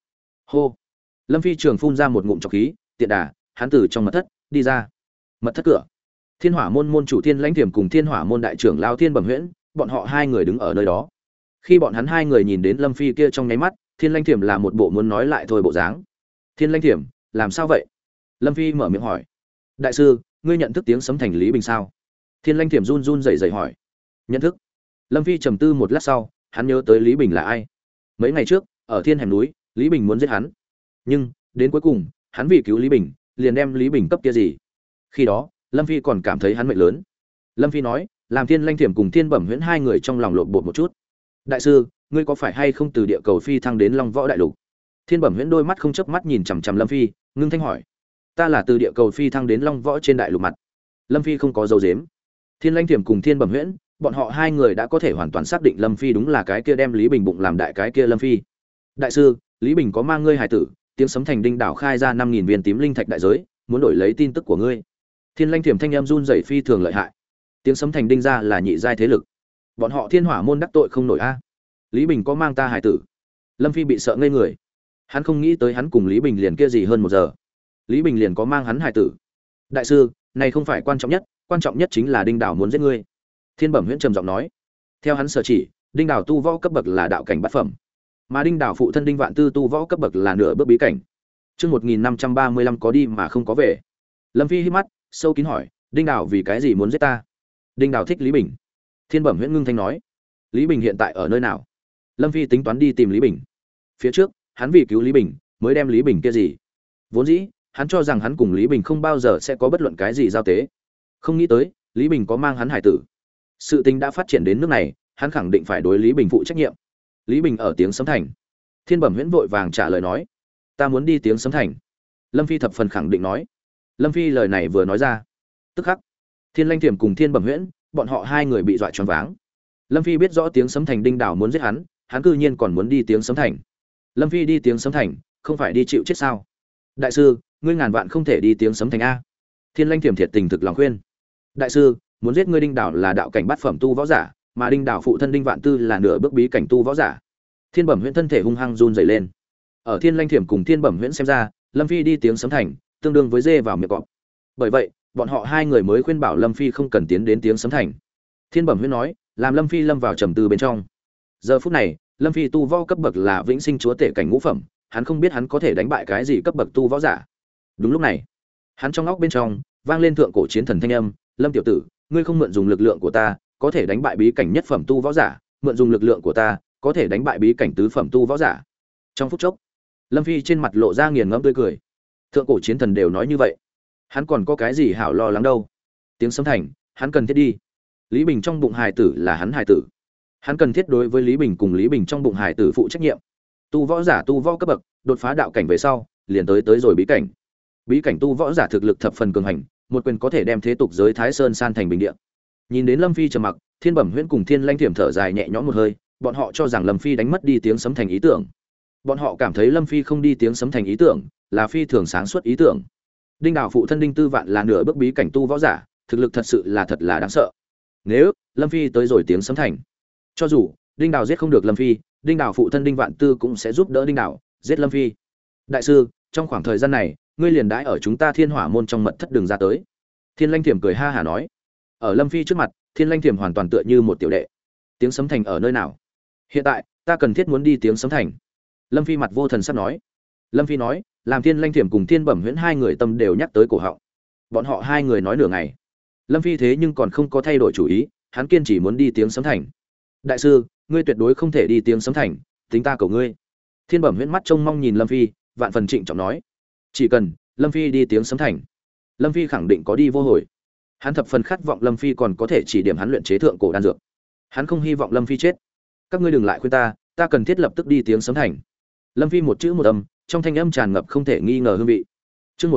Hô. Lâm Phi Trường phun ra một ngụm trọc khí, tiện đà, hắn từ trong mật thất đi ra. Mật thất cửa. Thiên Hỏa môn môn chủ Thiên Lãnh Tiềm cùng Thiên Hỏa môn đại trưởng lão Thiên Bẩm Huyễn, bọn họ hai người đứng ở nơi đó. Khi bọn hắn hai người nhìn đến Lâm Phi kia trong nháy mắt, Thiên Lãnh Tiềm là một bộ muốn nói lại thôi bộ dáng. Thiên Lãnh Tiềm, làm sao vậy? Lâm Phi mở miệng hỏi. Đại sư, ngươi nhận thức tiếng sấm thành Lý Bình sao? Thiên Lãnh Tiềm run run rẩy rẩy hỏi. Nhận thức. Lâm Phi trầm tư một lát sau, hắn nhớ tới Lý Bình là ai. Mấy ngày trước, ở Thiên Hẻm núi, Lý Bình muốn giết hắn. Nhưng, đến cuối cùng, hắn vì cứu Lý Bình, liền đem Lý Bình cấp kia gì. Khi đó, Lâm Phi còn cảm thấy hắn mệnh lớn. Lâm Phi nói, làm Thiên Lãnh Tiềm cùng Thiên Bẩm Huyễn hai người trong lòng lộn bột một chút. Đại sư, ngươi có phải hay không từ địa cầu phi thăng đến Long Võ đại lục? Thiên Bẩm Huyễn đôi mắt không chớp mắt nhìn chằm chằm Lâm Phi, ngưng thanh hỏi. Ta là từ địa cầu phi thăng đến Long Võ trên đại lục mặt. Lâm Phi không có dấu dếm. Thiên Lãnh Tiềm cùng Thiên Bẩm Huyễn, bọn họ hai người đã có thể hoàn toàn xác định Lâm Phi đúng là cái kia đem Lý Bình bụng làm đại cái kia Lâm Phi. Đại sư, Lý Bình có mang ngươi hài tử, tiếng sấm thành đinh đảo khai ra 5000 viên tím linh thạch đại giới, muốn đổi lấy tin tức của ngươi. Thiên Lãnh Tiềm thanh âm run rẩy phi thường lợi hại. Tiếng sấm thành đinh ra là nhị giai thế lực. Bọn họ Thiên Hỏa môn đắc tội không nổi a. Lý Bình có mang ta hài tử. Lâm Phi bị sợ ngây người. Hắn không nghĩ tới hắn cùng Lý Bình liền kia gì hơn 1 giờ. Lý Bình liền có mang hắn hài tử. Đại sư, này không phải quan trọng nhất chính là đinh đảo muốn giết ngươi. Thiên Bẩm Huyễn trầm giọng nói. Theo hắn sở chỉ, đinh đảo tu võ cấp bậc là đạo cảnh bát phẩm, mà đinh đảo phụ thân đinh vạn tư tu võ cấp bậc là nửa bước bí cảnh. Chương 1535 có đi mà không có về. Lâm Phi hít mắt, sâu kín hỏi, đinh đảo vì cái gì muốn giết ta? Đinh đảo thích Lý Bình. Thiên Bẩm Huyễn ngưng thanh nói. Lý Bình hiện tại ở nơi nào? Lâm Phi tính toán đi tìm Lý Bình. Phía trước, hắn vì cứu Lý Bình, mới đem Lý Bình kia gì. Vốn dĩ, hắn cho rằng hắn cùng Lý Bình không bao giờ sẽ có bất luận cái gì giao tế. Không nghĩ tới, Lý Bình có mang hắn hải tử. Sự tình đã phát triển đến nước này, hắn khẳng định phải đối Lý Bình phụ trách nhiệm. Lý Bình ở tiếng sấm thành. Thiên Bẩm Huyễn vội vàng trả lời nói, ta muốn đi tiếng sấm thành. Lâm Phi thập phần khẳng định nói. Lâm Phi lời này vừa nói ra, tức khắc, Thiên Lãnh Tiềm cùng Thiên Bẩm Huyễn, bọn họ hai người bị dọa choáng váng. Lâm Phi biết rõ tiếng sấm thành đinh đảo muốn giết hắn, hắn cư nhiên còn muốn đi tiếng sấm thành. Lâm Phi đi tiếng sấm thành, không phải đi chịu chết sao? Đại sư, ngươi ngàn vạn không thể đi tiếng sấm thành a. Thiên Lãnh Tiềm thiệt tình thực lòng khuyên. Đại sư, muốn giết ngươi đinh đảo là đạo cảnh bát phẩm tu võ giả, mà đinh đảo phụ thân đinh vạn tư là nửa bước bí cảnh tu võ giả. Thiên Bẩm Huyễn thân thể hung hăng run rẩy lên. Ở Thiên Lãnh Tiềm cùng Thiên Bẩm Huyễn xem ra, Lâm Phi đi tiếng sấm thành, tương đương với dê vào miệng cọp. Bởi vậy, bọn họ hai người mới khuyên bảo Lâm Phi không cần tiến đến tiếng sấm thành. Thiên Bẩm Huyễn nói, làm Lâm Phi lâm vào trầm tư bên trong. Giờ phút này, Lâm Phi tu võ cấp bậc là vĩnh sinh chúa tể cảnh ngũ phẩm, hắn không biết hắn có thể đánh bại cái gì cấp bậc tu võ giả. Đúng lúc này, hắn trong óc bên trong vang lên thượng cổ chiến thần thanh âm, Lâm tiểu tử, ngươi không mượn dùng lực lượng của ta, có thể đánh bại bí cảnh nhất phẩm tu võ giả, mượn dùng lực lượng của ta, có thể đánh bại bí cảnh tứ phẩm tu võ giả. Trong phút chốc, Lâm Phi trên mặt lộ ra nghiền ngẫm tươi cười. Thượng cổ chiến thần đều nói như vậy, hắn còn có cái gì hảo lo lắng đâu? Tiếng sấm thành, hắn cần thiết đi. Lý Bình trong bụng hài tử là hắn hài tử, hắn cần thiết đối với Lý Bình cùng Lý Bình trong bụng hài tử phụ trách nhiệm. Tu võ giả tu võ cấp bậc, đột phá đạo cảnh về sau, liền tới rồi bí cảnh. Bí cảnh tu võ giả thực lực thập phần cường hành, một quyền có thể đem thế tục giới Thái Sơn san thành bình địa. Nhìn đến Lâm Phi trầm mặc, Thiên Bẩm Huyễn cùng Thiên Lãnh Tiềm thở dài nhẹ nhõm một hơi, bọn họ cho rằng Lâm Phi đánh mất đi tiếng sấm thành ý tưởng. Bọn họ cảm thấy Lâm Phi không đi tiếng sấm thành ý tưởng, là phi thường sáng suốt ý tưởng. Đinh đảo phụ thân Đinh Tư Vạn là nửa bước bí cảnh tu võ giả, thực lực thật sự là thật là đáng sợ. Nếu Lâm Phi tới rồi tiếng sấm thành, cho dù Đinh đảo giết không được Lâm Phi, Đinh đảo phụ thân Đinh Vạn Tư cũng sẽ giúp đỡ Đinh đảo giết Lâm Phi. Đại sư, trong khoảng thời gian này, ngươi liền đãi ở chúng ta Thiên Hỏa môn trong mật thất đường ra tới. Thiên Lãnh Tiềm cười ha hả nói. Ở Lâm Phi trước mặt, Thiên Lãnh Tiềm hoàn toàn tựa như một tiểu đệ. Tiếng sấm thành ở nơi nào? Hiện tại, ta cần thiết muốn đi tiếng sấm thành. Lâm Phi mặt vô thần sắp nói. Lâm Phi nói, làm Thiên Lãnh Tiềm cùng Thiên Bẩm Huyễn hai người tâm đều nhắc tới cổ họng. Bọn họ hai người nói nửa ngày. Lâm Phi thế nhưng còn không có thay đổi chủ ý, hắn kiên trì muốn đi tiếng sấm thành. Đại sư, ngươi tuyệt đối không thể đi tiếng sấm thành, tính ta cầu ngươi. Thiên Bẩm Huyễn mắt trông mong nhìn Lâm Phi, vạn phần trịnh trọng nói. Chỉ cần Lâm Phi đi tiếng sấm thành, Lâm Phi khẳng định có đi vô hồi. Hắn thập phần khát vọng Lâm Phi còn có thể chỉ điểm hắn luyện chế thượng cổ đan dược. Hắn không hy vọng Lâm Phi chết. Các ngươi đừng lại khuyên ta cần thiết lập tức đi tiếng sấm thành. Lâm Phi một chữ một âm, trong thanh âm tràn ngập không thể nghi ngờ hương vị. Chương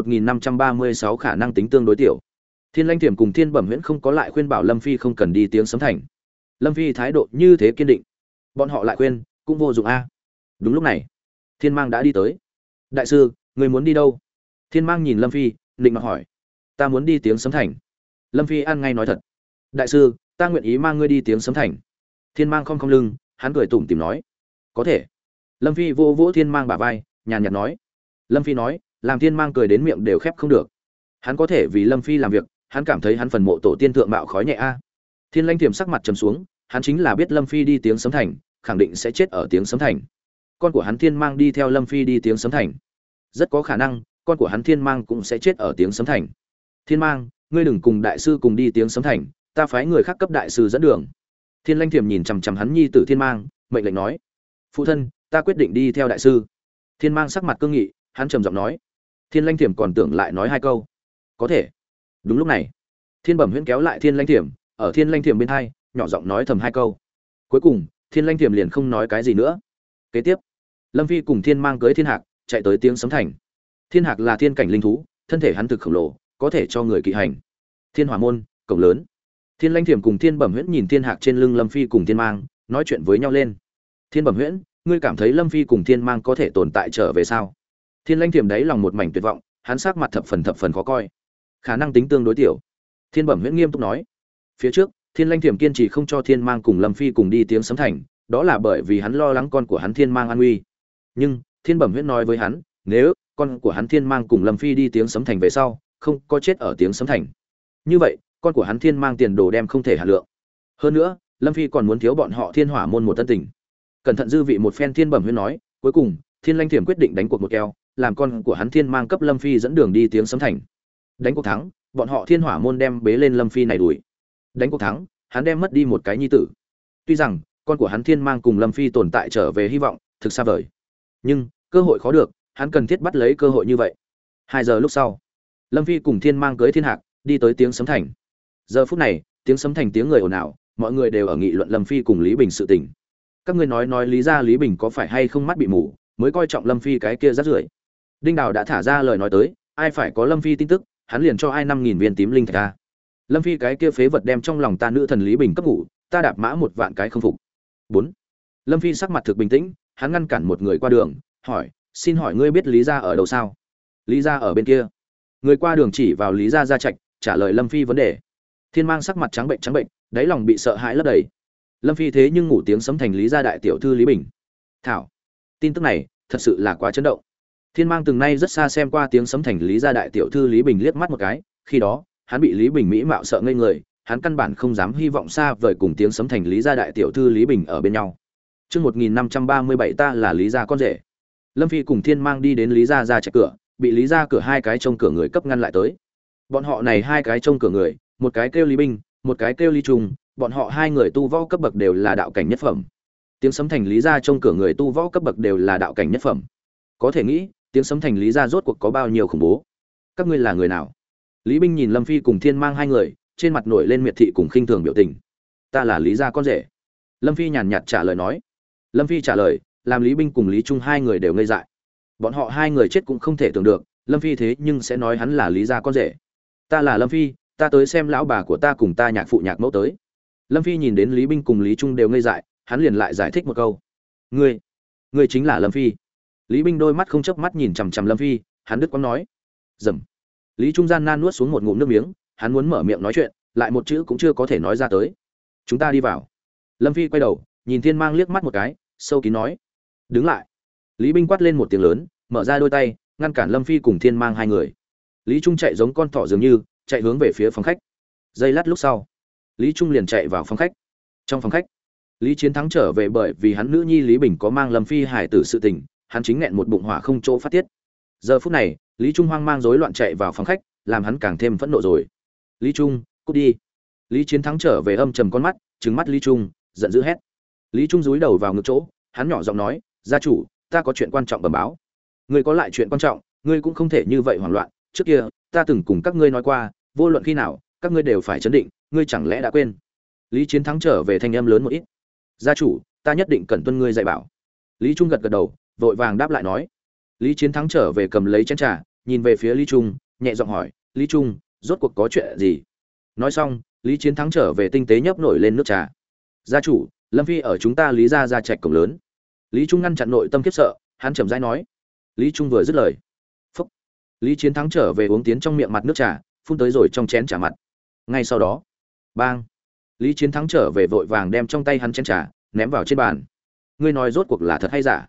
1536 khả năng tính tương đối tiểu. Thiên Lãnh Tiềm cùng Thiên Bẩm Huyễn không có lại khuyên bảo Lâm Phi không cần đi tiếng sấm thành. Lâm Phi thái độ như thế kiên định, bọn họ lại khuyên cũng vô dụng a. Đúng lúc này, Thiên Mang đã đi tới. Đại sư, người muốn đi đâu? Thiên Mang nhìn Lâm Phi, định mà hỏi. Ta muốn đi tiếng sấm thành. Lâm Phi ăn ngay nói thật. Đại sư, ta nguyện ý mang ngươi đi tiếng sấm thành. Thiên Mang không lưng, hắn cười tủm tỉm nói. Có thể. Lâm Phi vô vỗ Thiên Mang bả vai, nhàn nhạt nói. Lâm Phi nói, làm Thiên Mang cười đến miệng đều khép không được. Hắn có thể vì Lâm Phi làm việc, hắn cảm thấy hắn phần mộ tổ tiên thượng mạo khói nhẹ a. Thiên Lanh Thiểm sắc mặt trầm xuống, hắn chính là biết Lâm Phi đi Tiếng Sấm Thành, khẳng định sẽ chết ở Tiếng Sấm Thành. Con của hắn Thiên Mang đi theo Lâm Phi đi Tiếng Sấm Thành, rất có khả năng con của hắn Thiên Mang cũng sẽ chết ở Tiếng Sấm Thành. Thiên Mang, ngươi đừng cùng đại sư cùng đi Tiếng Sấm Thành, ta phái người khác cấp đại sư dẫn đường. Thiên Lanh Thiểm nhìn chằm chằm hắn nhi tử Thiên Mang, mệnh lệnh nói: phụ thân, ta quyết định đi theo đại sư. Thiên Mang sắc mặt cương nghị, hắn trầm giọng nói. Thiên Lanh Thiểm còn tưởng lại nói hai câu. Có thể. Đúng lúc này, Thiên Bẩm Huyễn kéo lại Thiên Lanh Thiểm, ở Thiên Lanh Thiểm bên hai, nhỏ giọng nói thầm hai câu. Cuối cùng, Thiên Lanh Thiểm liền không nói cái gì nữa. Kế tiếp, Lâm Phi cùng Thiên Mang cưới Thiên Hạc, chạy tới Tiếng Sấm Thành. Thiên Hạc là thiên cảnh linh thú, thân thể hắn thực khổng lồ, có thể cho người kỵ hành. Thiên Hỏa môn, cổng lớn. Thiên Lanh Thiểm cùng Thiên Bẩm Huyễn nhìn Thiên Hạc trên lưng Lâm Phi cùng Thiên Mang, nói chuyện với nhau lên. Thiên Bẩm Huyễn, ngươi cảm thấy Lâm Phi cùng Thiên Mang có thể tồn tại trở về sao? Thiên Lanh Thiểm đáy lòng một mảnh tuyệt vọng, hắn sắc mặt thập phần khó coi. Khả năng tính tương đối tiểu. Thiên Bẩm Huyễn nghiêm túc nói. Phía trước, Thiên Lanh Thiểm kiên trì không cho Thiên Mang cùng Lâm Phi cùng đi Tiếng Sấm Thành, đó là bởi vì hắn lo lắng con của hắn Thiên Mang an nguy. Nhưng Thiên Bẩm Huyễn nói với hắn, nếu con của hắn Thiên Mang cùng Lâm Phi đi Tiếng Sấm Thành về sau, không có chết ở Tiếng Sấm Thành, như vậy con của hắn Thiên Mang tiền đồ đem không thể hạ lượng. Hơn nữa, Lâm Phi còn muốn thiếu bọn họ Thiên Hỏa môn một tân tình. Cẩn thận dư vị một phen, Thiên Bẩm Huyễn nói, cuối cùng Thiên Lanh Thiểm quyết định đánh cuộc một keo, làm con của hắn Thiên Mang cấp Lâm Phi dẫn đường đi Tiếng Sấm Thành. Đánh cuộc thắng, bọn họ Thiên Hỏa môn đem bế lên Lâm Phi này đuổi. Đánh cuộc thắng, hắn đem mất đi một cái nhi tử. Tuy rằng con của hắn Thiên Mang cùng Lâm Phi tồn tại trở về hy vọng thực xa vời, nhưng cơ hội khó được, hắn cần thiết bắt lấy cơ hội như vậy. 2 giờ lúc sau, Lâm Phi cùng Thiên Mang cưới Thiên Hạc đi tới Tiếng Sấm Thành. Giờ phút này, Tiếng Sấm Thành tiếng người ồn ào, mọi người đều ở nghị luận Lâm Phi cùng Lý Bình sự tình. Các ngươi nói lý ra Lý Bình có phải hay không mắt bị mù, mới coi trọng Lâm Phi cái kia rác rưởi. Đinh Đào đã thả ra lời nói tới, ai phải có Lâm Phi tin tức, hắn liền cho ai 5000 viên tím linh thạch a. Lâm Phi cái kia phế vật đem trong lòng ta nữ thần Lý Bình cấp ngủ, ta đạp mã 1 vạn cái không phục. 4. Lâm Phi sắc mặt thực bình tĩnh, hắn ngăn cản một người qua đường, hỏi, xin hỏi ngươi biết Lý gia ở đâu sao? Lý gia ở bên kia. Người qua đường chỉ vào Lý gia gia trạch, trả lời Lâm Phi vấn đề. Thiên Mang sắc mặt trắng bệnh, đáy lòng bị sợ hãi lấp đầy. Lâm Phi thế nhưng ngủ Tiếng Sấm Thành Lý gia đại tiểu thư Lý Bình. Thảo, tin tức này thật sự là quá chấn động. Thiên Mang từng nay rất xa xem qua Tiếng Sấm Thành Lý gia đại tiểu thư Lý Bình liếc mắt một cái, khi đó, hắn bị Lý Bình mỹ mạo sợ ngây người, hắn căn bản không dám hy vọng xa vời cùng Tiếng Sấm Thành Lý gia đại tiểu thư Lý Bình ở bên nhau. Chương 1537 ta là Lý gia con rể. Lâm Phi cùng Thiên Mang đi đến Lý gia ra trạch cửa, bị Lý gia cửa 2 cái trông cửa người cấp ngăn lại tới. Bọn họ này 2 cái trông cửa người, một cái kêu Lý Bình, một cái kêu Lý Trung, bọn họ 2 người tu võ cấp bậc đều là đạo cảnh nhất phẩm. Tiếng Sấm Thành Lý gia trông cửa người tu võ cấp bậc đều là đạo cảnh nhất phẩm. Có thể nghĩ, Tiếng Sấm Thành Lý gia rốt cuộc có bao nhiêu khủng bố. Các ngươi là người nào? Lý Bình nhìn Lâm Phi cùng Thiên Mang 2 người, trên mặt nổi lên miệt thị cùng khinh thường biểu tình. Ta là Lý gia con rể. Lâm Phi nhàn nhạt trả lời nói. Lâm Phi trả lời, làm Lý Bình cùng Lý Trung 2 người đều ngây dại. Bọn họ 2 người chết cũng không thể tưởng được, Lâm Phi thế nhưng sẽ nói hắn là Lý gia con rể. Ta là Lâm Phi, ta tới xem lão bà của ta cùng ta nhạc phụ nhạc mẫu tới. Lâm Phi nhìn đến Lý Bình cùng Lý Trung đều ngây dại, hắn liền lại giải thích một câu. Ngươi chính là Lâm Phi. Lý Bình đôi mắt không chớp mắt nhìn chằm chằm Lâm Phi, hắn đứt quãng nói. Dầm. Lý Trung gian nan nuốt xuống một ngụm nước miếng, hắn muốn mở miệng nói chuyện, lại một chữ cũng chưa có thể nói ra tới. Chúng ta đi vào. Lâm Phi quay đầu, nhìn Thiên Mang liếc mắt một cái, sâu kín nói. Đứng lại. Lý Bình quát lên một tiếng lớn, mở ra đôi tay, ngăn cản Lâm Phi cùng Thiên Mang 2 người. Lý Trung chạy giống con thỏ dường như, chạy hướng về phía phòng khách. Giây lát lúc sau, Lý Trung liền chạy vào phòng khách. Trong phòng khách, Lý Chiến Thắng trở về bởi vì hắn nữ nhi Lý Bình có mang Lâm Phi hải tử sự tình, hắn chính nghẹn một bụng hỏa không chỗ phát tiết. Giờ phút này, Lý Trung hoang mang rối loạn chạy vào phòng khách, làm hắn càng thêm phẫn nộ rồi. Lý Trung, cút đi. Lý Chiến Thắng trở về âm trầm con mắt, trừng mắt Lý Trung, giận dữ hét. Lý Trung dúi đầu vào ngực chỗ, hắn nhỏ giọng nói, gia chủ, ta có chuyện quan trọng bẩm báo. Ngươi có lại chuyện quan trọng, ngươi cũng không thể như vậy hoảng loạn, trước kia, ta từng cùng các ngươi nói qua, vô luận khi nào, các ngươi đều phải chấn định, ngươi chẳng lẽ đã quên? Lý Chiến Thắng trở về thanh âm lớn một ít. Gia chủ, ta nhất định cần tuân ngươi dạy bảo. Lý Trung gật gật đầu, vội vàng đáp lại nói. Lý Chiến Thắng trở về cầm lấy chén trà, nhìn về phía Lý Trung, nhẹ giọng hỏi, Lý Trung, rốt cuộc có chuyện gì? Nói xong, Lý Chiến Thắng trở về tinh tế nhấp nổi lên nước trà. Gia chủ, Lâm Phi ở chúng ta Lý gia ra trạch cổng lớn. Lý Trung ngăn chặn nội tâm khiếp sợ, hắn chậm rãi nói. Lý Trung vừa dứt lời, phúc. Lý Chiến Thắng trở về uống tiến trong miệng mặt nước trà, phun tới rồi trong chén trà mặt. Ngay sau đó, bang. Lý Chiến Thắng trở về vội vàng đem trong tay hắn chén trà ném vào trên bàn. Ngươi nói rốt cuộc là thật hay giả?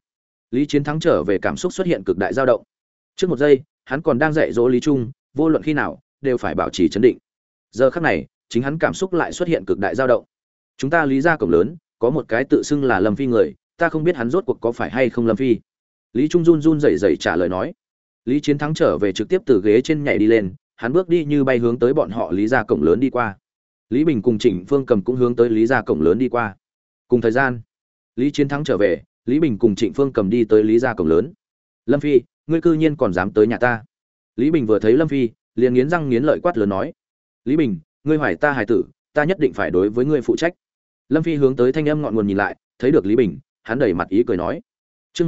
Lý Chiến Thắng trở về cảm xúc xuất hiện cực đại dao động. Trước một giây, hắn còn đang dạy dỗ Lý Trung, vô luận khi nào đều phải bảo trì trấn định. Giờ khắc này, chính hắn cảm xúc lại xuất hiện cực đại dao động. Chúng ta Lý gia cổng lớn, có một cái tự xưng là Lâm Phi người, ta không biết hắn rốt cuộc có phải hay không Lâm Phi. Lý Trung run run rẩy rẩy trả lời nói. Lý Chiến Thắng trở về trực tiếp từ ghế trên nhảy đi lên, hắn bước đi như bay hướng tới bọn họ Lý gia cổng lớn đi qua. Lý Bình cùng Trịnh Phương Cầm cũng hướng tới Lý gia cổng lớn đi qua. Cùng thời gian, Lý Chiến Thắng trở về, Lý Bình cùng Trịnh Phương Cầm đi tới Lý gia cổng lớn. Lâm Phi, ngươi cư nhiên còn dám tới nhà ta? Lý Bình vừa thấy Lâm Phi, liền nghiến răng nghiến lợi quát lớn nói. Lý Bình, ngươi hoài ta hài tử, ta nhất định phải đối với ngươi phụ trách. Lâm Phi hướng tới thanh âm ngọn nguồn nhìn lại, thấy được Lý Bình, hắn đầy mặt ý cười nói: "Chương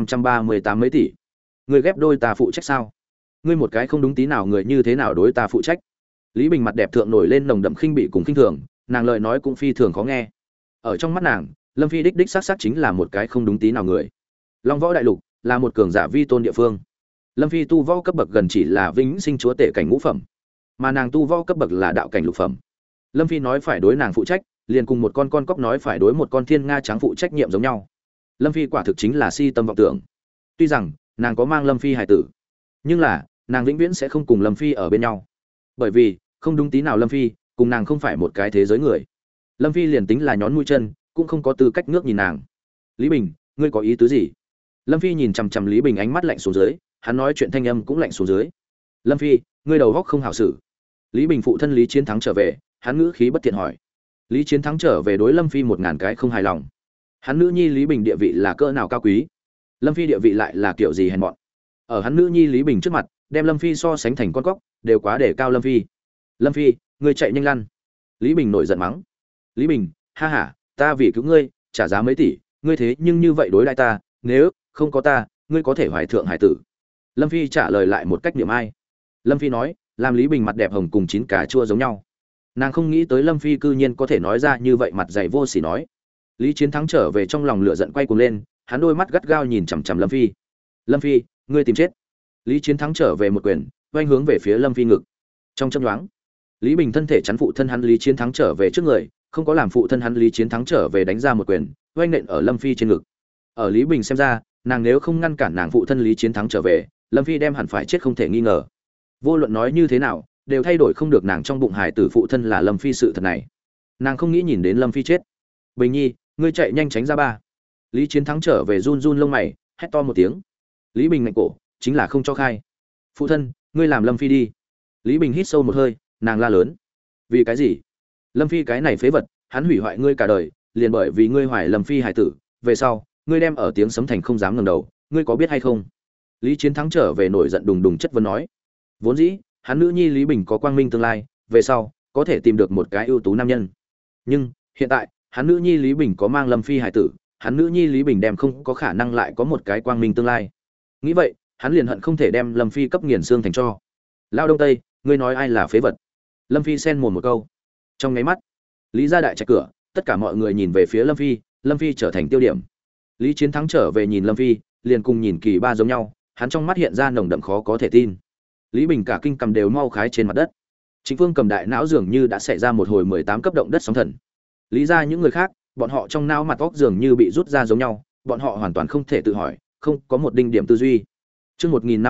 1538 mấy tỷ, ngươi ghép đôi ta phụ trách sao? Ngươi một cái không đúng tí nào người như thế nào đối ta phụ trách?" Lý Bình mặt đẹp thượng nổi lên nồng đậm khinh bỉ cùng khinh thường, nàng lời nói cũng phi thường khó nghe. Ở trong mắt nàng, Lâm Phi đích đích xác xác chính là một cái không đúng tí nào người. Long Võ Đại Lục là một cường giả vi tôn địa phương. Lâm Phi tu võ cấp bậc gần chỉ là vĩnh sinh chúa tể cảnh ngũ phẩm, mà nàng tu võ cấp bậc là đạo cảnh lục phẩm. Lâm Phi nói phải đối nàng phụ trách, liền cùng một con cóc nói phải đối một con thiên nga trắng phụ trách nhiệm giống nhau. Lâm Phi quả thực chính là si tâm vọng tưởng. Tuy rằng nàng có mang Lâm Phi hài tử, nhưng là nàng vĩnh viễn sẽ không cùng Lâm Phi ở bên nhau, bởi vì không đúng tí nào Lâm Phi cùng nàng không phải một cái thế giới người. Lâm Phi liền tính là nhón mũi chân cũng không có tư cách ngước nhìn nàng. Lý Bình, ngươi có ý tứ gì? Lâm Phi nhìn chằm chằm Lý Bình, ánh mắt lạnh xuống dưới, hắn nói chuyện thanh âm cũng lạnh xuống dưới. Lâm Phi, ngươi đầu góc không hảo xử. Lý Bình phụ thân Lý Chiến Thắng trở về, hắn ngữ khí bất thiện hỏi. Lý Chiến Thắng trở về đối Lâm Phi 1000 cái không hài lòng. Hắn nữ nhi Lý Bình địa vị là cỡ nào cao quý, Lâm Phi địa vị lại là kiểu gì hèn mọn. Ở hắn nữ nhi Lý Bình trước mặt, đem Lâm Phi so sánh thành con cóc, đều quá để cao Lâm Phi. Lâm Phi, ngươi chạy nhanh lăn. Lý Bình nổi giận mắng. Lý Bình, ha ha, ta vì cứu ngươi, trả giá mấy tỷ, ngươi thế nhưng như vậy đối đãi ta, nếu không có ta, ngươi có thể hoài thượng hải tử. Lâm Phi trả lời lại một cách niệm ai. Lâm Phi nói, làm Lý Bình mặt đẹp hồng cùng chín cà chua giống nhau. Nàng không nghĩ tới Lâm Phi cư nhiên có thể nói ra như vậy mặt dày vô sỉ nói. Lý Chiến Thắng trở về trong lòng lửa giận quay cuồng lên, hắn đôi mắt gắt gao nhìn chằm chằm Lâm Phi. Lâm Phi, ngươi tìm chết. Lý Chiến Thắng trở về một quyền, oanh hướng về phía Lâm Phi ngực. Trong chớp nhoáng, Lý Bình thân thể chắn phụ thân hắn Lý Chiến Thắng trở về trước người, không có làm phụ thân hắn Lý Chiến Thắng trở về đánh ra một quyền, oanh nện ở Lâm Phi trên ngực. Ở Lý Bình xem ra, nàng nếu không ngăn cản nàng phụ thân Lý Chiến Thắng trở về, Lâm Phi đem hẳn phải chết không thể nghi ngờ. Vô luận nói như thế nào, đều thay đổi không được nàng trong bụng hài tử phụ thân là Lâm Phi sự thật này. Nàng không nghĩ nhìn đến Lâm Phi chết. Bình Nhi, ngươi chạy nhanh tránh ra ba. Lý Chiến Thắng trở về run run lông mày, hét to một tiếng. Lý Bình ngạnh cổ, chính là không cho khai. Phụ thân, ngươi làm Lâm Phi đi. Lý Bình hít sâu một hơi, nàng la lớn. Vì cái gì? Lâm Phi cái này phế vật, hắn hủy hoại ngươi cả đời, liền bởi vì ngươi hoài Lâm Phi hài tử, về sau, ngươi đem ở tiếng sấm thành không dám ngẩng đầu, ngươi có biết hay không? Lý Chiến Thắng trở về nổi giận đùng đùng chất vấn nói. Vốn dĩ, hắn nữ nhi Lý Bình có quang minh tương lai, về sau có thể tìm được một cái ưu tú nam nhân. Nhưng hiện tại, hắn nữ nhi Lý Bình có mang Lâm Phi hải tử, hắn nữ nhi Lý Bình đem không có khả năng lại có một cái quang minh tương lai. Nghĩ vậy, hắn liền hận không thể đem Lâm Phi cấp nghiền xương thành cho. Lao Đông Tây, ngươi nói ai là phế vật? Lâm Phi xen mồm một câu. Trong nháy mắt, Lý gia đại trạch cửa, tất cả mọi người nhìn về phía Lâm Phi trở thành tiêu điểm. Lý Chiến Thắng trở về nhìn Lâm Phi, liền cùng nhìn kỳ ba giống nhau, hắn trong mắt hiện ra nồng đậm khó có thể tin. Lý Bình cả kinh cầm đều mau khái trên mặt đất. Trịnh Phương Cầm đại não dường như đã xảy ra một hồi 18 cấp động đất sóng thần. Lý ra những người khác, bọn họ trong não mặt óc dường như bị rút ra giống nhau, bọn họ hoàn toàn không thể tự hỏi, không có một đinh điểm tư duy. Chương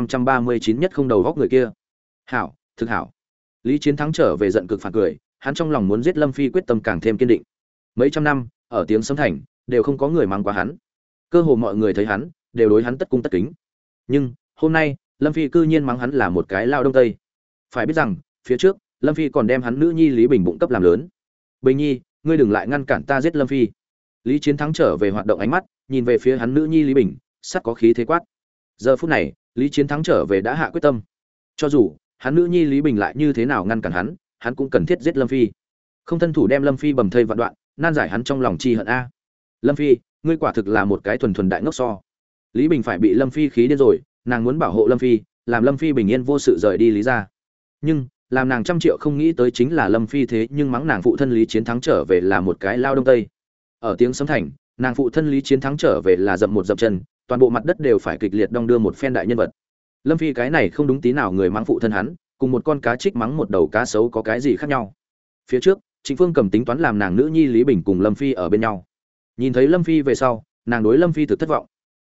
1539 nhất không đầu góc người kia. Hảo, thực hảo. Lý Chiến Thắng trở về giận cực phản cười, hắn trong lòng muốn giết Lâm Phi quyết tâm càng thêm kiên định. Mấy trăm năm, ở tiếng sấm thành, đều không có người mắng quá hắn. Cơ hồ mọi người thấy hắn, đều đối hắn tất cung tất kính. Nhưng, hôm nay, Lâm Phi cư nhiên mắng hắn là một cái lao đông tây. Phải biết rằng, phía trước, Lâm Phi còn đem hắn nữ nhi Lý Bình bụng cấp làm lớn. Bình Nhi, ngươi đừng lại ngăn cản ta giết Lâm Phi. Lý Chiến Thắng trở về hoạt động ánh mắt, nhìn về phía hắn nữ nhi Lý Bình, sắt có khí thế quát. Giờ phút này, Lý Chiến Thắng trở về đã hạ quyết tâm. Cho dù hắn nữ nhi Lý Bình lại như thế nào ngăn cản hắn cũng cần thiết giết Lâm Phi. Không thân thủ đem Lâm Phi bầm thây vạn đoạn, nan giải hắn trong lòng chi hận a. Lâm Phi, ngươi quả thực là một cái thuần thuần đại ngốc so. Lý Bình phải bị Lâm Phi khí điên rồi, nàng muốn bảo hộ Lâm Phi, làm Lâm Phi bình yên vô sự rời đi Lý gia. Nhưng, làm nàng trăm triệu không nghĩ tới chính là Lâm Phi thế nhưng mắng nàng phụ thân Lý Chiến Thắng trở về là một cái lao đông tây. Ở tiếng sấm thành, nàng phụ thân Lý Chiến Thắng trở về là dậm một dậm chân, toàn bộ mặt đất đều phải kịch liệt đong đưa một phen đại nhân vật. Lâm Phi cái này không đúng tí nào người mắng phụ thân hắn, cùng một con cá trích mắng một đầu cá sấu có cái gì khác nhau. Phía trước, Trịnh Phương Cầm tính toán làm nàng nữ nhi Lý Bình cùng Lâm Phi ở bên nhau. Nhìn thấy Lâm Phi về sau, nàng đối Lâm Phi thực thất vọng.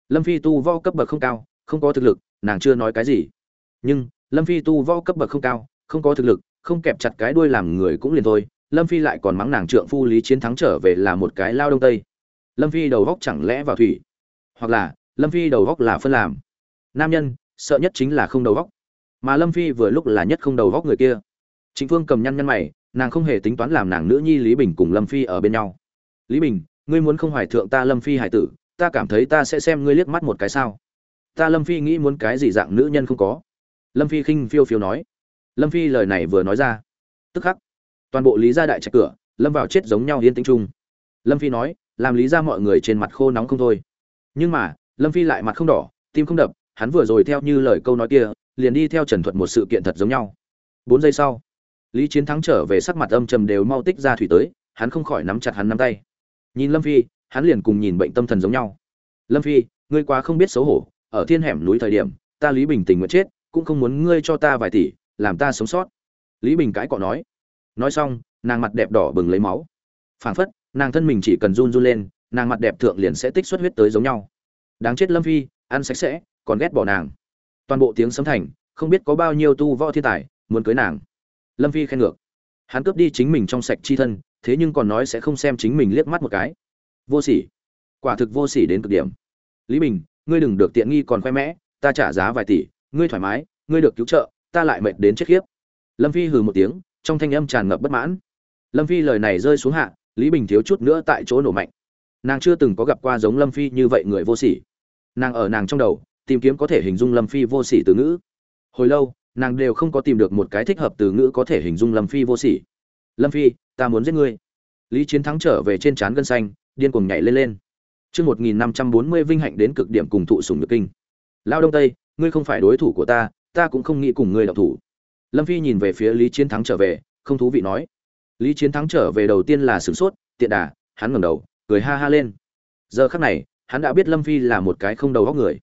Lâm Phi tu võ cấp bậc không cao, không có thực lực, nàng chưa nói cái gì. Nhưng Lâm Phi tu võ cấp bậc không cao, không có thực lực, không kẹp chặt cái đuôi làm người cũng liền thôi. Lâm Phi lại còn mắng nàng trượng phu Lý Chiến Thắng trở về là một cái lao đông tây. Lâm Phi đầu góc chẳng lẽ vào thủy, hoặc là Lâm Phi đầu góc là phân làm. Nam nhân sợ nhất chính là không đầu góc, mà Lâm Phi vừa lúc là nhất không đầu góc người kia. Trịnh Phương cầm nhăn nhăn mày, nàng không hề tính toán làm nàng nữ nhi Lý Bình cùng Lâm Phi ở bên nhau. Lý Bình, ngươi muốn không hoài thượng ta Lâm Phi hải tử, ta cảm thấy ta sẽ xem ngươi liếc mắt một cái sao? Ta Lâm Phi nghĩ muốn cái gì dạng nữ nhân không có. Lâm Phi khinh phiêu phiêu nói. Lâm Phi lời này vừa nói ra, tức khắc toàn bộ Lý gia đại trạch cửa lâm vào chết giống nhau yên tĩnh chung. Lâm Phi nói, làm Lý gia mọi người trên mặt khô nóng không thôi. Nhưng mà Lâm Phi lại mặt không đỏ, tim không đập, hắn vừa rồi theo như lời câu nói kia, liền đi theo Trần Thuật một sự kiện thật giống nhau. 4 giây sau, Lý Chiến Thắng trở về, sắc mặt âm trầm đều mau tích ra thủy tới, hắn không khỏi nắm chặt hắn nắm tay. Nhìn Lâm Phi, hắn liền cùng nhìn bệnh tâm thần giống nhau. Lâm Phi, ngươi quá không biết xấu hổ, ở thiên hẻm núi thời điểm, ta Lý Bình tình nguyện chết, cũng không muốn ngươi cho ta vài tỷ, làm ta sống sót. Lý Bình cãi cọ nói. Nói xong, nàng mặt đẹp đỏ bừng lấy máu. Phảng phất, nàng thân mình chỉ cần run run lên, nàng mặt đẹp thượng liền sẽ tích xuất huyết tới giống nhau. Đáng chết Lâm Phi, ăn sạch sẽ, còn ghét bỏ nàng. Toàn bộ tiếng sấm thành, không biết có bao nhiêu tu võ thiên tài muốn cưới nàng. Lâm Phi khen ngược. Hắn cướp đi chính mình trong sạch chi thân, thế nhưng còn nói sẽ không xem chính mình liếc mắt một cái. Vô sỉ, quả thực vô sỉ đến cực điểm. Lý Bình, ngươi đừng được tiện nghi còn khoe mẽ, ta trả giá vài tỷ, ngươi thoải mái, ngươi được cứu trợ, ta lại mệt đến chết khiếp. Lâm Phi hừ một tiếng, trong thanh âm tràn ngập bất mãn. Lâm Phi lời này rơi xuống hạ, Lý Bình thiếu chút nữa tại chỗ nổ mạnh. Nàng chưa từng có gặp qua giống Lâm Phi như vậy người vô sỉ. Nàng ở nàng trong đầu tìm kiếm có thể hình dung Lâm Phi vô sỉ từ ngữ. Hồi lâu, nàng đều không có tìm được một cái thích hợp từ ngữ có thể hình dung Lâm Phi vô sỉ. Lâm Phi, ta muốn giết ngươi. Lý Chiến Thắng trở về trên trán gân xanh, điên cuồng nhảy lên lên. Chương 1540 vinh hạnh đến cực điểm cùng thụ sủng nhược kinh. Lao Đông Tây, ngươi không phải đối thủ của ta, ta cũng không nghĩ cùng ngươi động thủ. Lâm Phi nhìn về phía Lý Chiến Thắng trở về, không thú vị nói. Lý Chiến Thắng trở về đầu tiên là sửng sốt, tiện đà, hắn ngẩng đầu, cười ha ha lên. Giờ khắc này, hắn đã biết Lâm Phi là một cái không đầu óc người.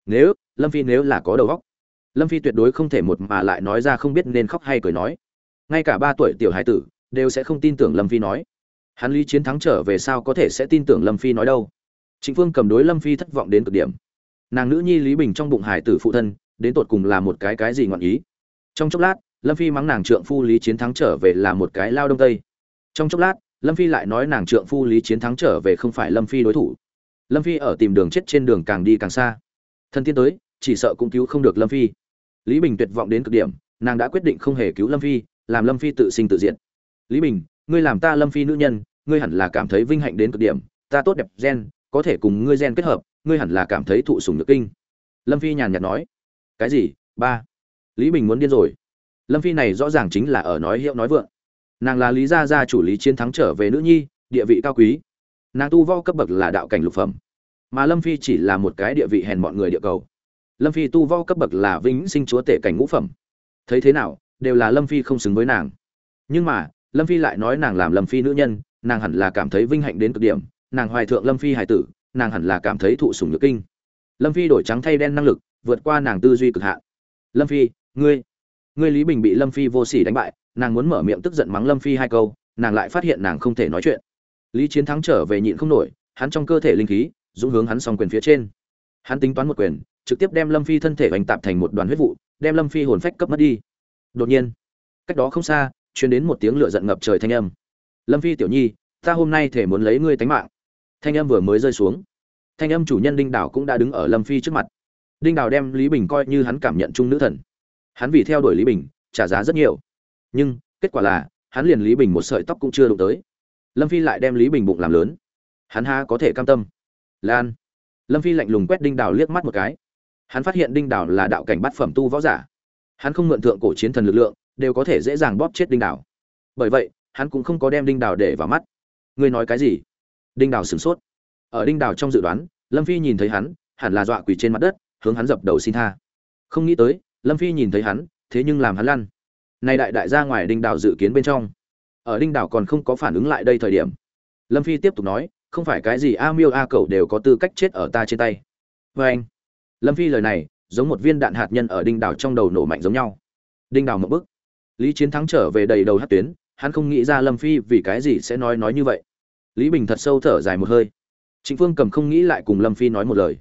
Lâm Phi nếu là có đầu óc, Lâm Phi tuyệt đối không thể một mà lại nói ra không biết nên khóc hay cười nói. Ngay cả 3 tuổi tiểu hải tử đều sẽ không tin tưởng Lâm Phi nói. Hắn Lý Chiến Thắng trở về sao có thể sẽ tin tưởng Lâm Phi nói đâu. Trịnh Phương cầm đối Lâm Phi thất vọng đến cực điểm. Nàng nữ nhi Lý Bình trong bụng hải tử phụ thân, đến tột cùng là một cái gì ngọn ý. Trong chốc lát, Lâm Phi mắng nàng trượng phu Lý Chiến Thắng trở về là một cái lao đông tây. Trong chốc lát, Lâm Phi lại nói nàng trượng phu Lý Chiến Thắng trở về không phải Lâm Phi đối thủ. Lâm Phi ở tìm đường chết trên đường càng đi càng xa. Thần tiên tới, chỉ sợ cũng cứu không được Lâm Phi. Lý Bình tuyệt vọng đến cực điểm, nàng đã quyết định không hề cứu Lâm Phi, làm Lâm Phi tự sinh tự diệt. Lý Bình, ngươi làm ta Lâm Phi nữ nhân, ngươi hẳn là cảm thấy vinh hạnh đến cực điểm, ta tốt đẹp gen, có thể cùng ngươi gen kết hợp, ngươi hẳn là cảm thấy thụ sủng nhược kinh. Lâm Phi nhàn nhạt nói. Cái gì? Ba? Lý Bình muốn điên rồi. Lâm Phi này rõ ràng chính là ở nói hiệu nói vượng. Nàng là Lý gia gia chủ Lý Chiến Thắng trở về nữ nhi, địa vị cao quý. Nàng tu võ cấp bậc là đạo cảnh lục phẩm, mà Lâm Phi chỉ là một cái địa vị hèn mọn người địa cầu. Lâm Phi tu võ cấp bậc là vĩnh sinh chúa tể cảnh ngũ phẩm. Thấy thế nào, đều là Lâm Phi không xứng với nàng. Nhưng mà, Lâm Phi lại nói nàng làm Lâm Phi nữ nhân, nàng hẳn là cảm thấy vinh hạnh đến cực điểm, nàng hoài thượng Lâm Phi hài tử, nàng hẳn là cảm thấy thụ sủng nhược kinh. Lâm Phi đổi trắng thay đen năng lực, vượt qua nàng tư duy cực hạn. Lâm Phi, ngươi Lý Bình bị Lâm Phi vô sỉ đánh bại, nàng muốn mở miệng tức giận mắng Lâm Phi 2 câu, nàng lại phát hiện nàng không thể nói chuyện. Lý Chiến Thắng trở về nhịn không nổi, hắn trong cơ thể linh khí dũng hướng hắn song quyền phía trên. Hắn tính toán một quyền, trực tiếp đem Lâm Phi thân thể vành tạp thành một đoàn huyết vụ, đem Lâm Phi hồn phách cấp mất đi. Đột nhiên, cách đó không xa, truyền đến một tiếng lửa giận ngập trời thanh âm. Lâm Phi tiểu nhi, ta hôm nay thể muốn lấy ngươi tánh mạng. Thanh âm vừa mới rơi xuống, thanh âm chủ nhân Đinh Đào cũng đã đứng ở Lâm Phi trước mặt. Đinh Đào đem Lý Bình coi như hắn cảm nhận chung nữ thần. Hắn vì theo đuổi Lý Bình, trả giá rất nhiều. Nhưng, kết quả là, hắn liền Lý Bình một sợi tóc cũng chưa đụng tới. Lâm Phi lại đem Lý Bình bụng làm lớn. Hắn ha có thể cam tâm. Lan. Lâm Phi lạnh lùng quét Đinh Đào liếc mắt một cái. Hắn phát hiện Đinh Đào là đạo cảnh bát phẩm tu võ giả. Hắn không mượn thượng cổ chiến thần lực lượng, đều có thể dễ dàng bóp chết Đinh Đào. Bởi vậy, hắn cũng không có đem Đinh Đào để vào mắt. Ngươi nói cái gì? Đinh Đào sửng sốt. Ở Đinh Đào trong dự đoán, Lâm Phi nhìn thấy hắn, hẳn là dọa quỳ trên mặt đất, hướng hắn dập đầu xin tha. Không nghĩ tới, Lâm Phi nhìn thấy hắn, thế nhưng làm hắn lăn. Này đại ra ngoài Đinh Đào dự kiến bên trong. Ở Đinh Đào còn không có phản ứng lại đây thời điểm, Lâm Phi tiếp tục nói, không phải cái gì A Miêu A Cẩu đều có tư cách chết ở ta trên tay. Và anh, Lâm Phi lời này, giống một viên đạn hạt nhân ở Đinh Đào trong đầu nổ mạnh giống nhau. Đinh Đào một bức. Lý Chiến Thắng trở về đầy đầu hát tuyến, hắn không nghĩ ra Lâm Phi vì cái gì sẽ nói như vậy. Lý Bình thật sâu thở dài một hơi. Trịnh Phương Cầm không nghĩ lại cùng Lâm Phi nói một lời.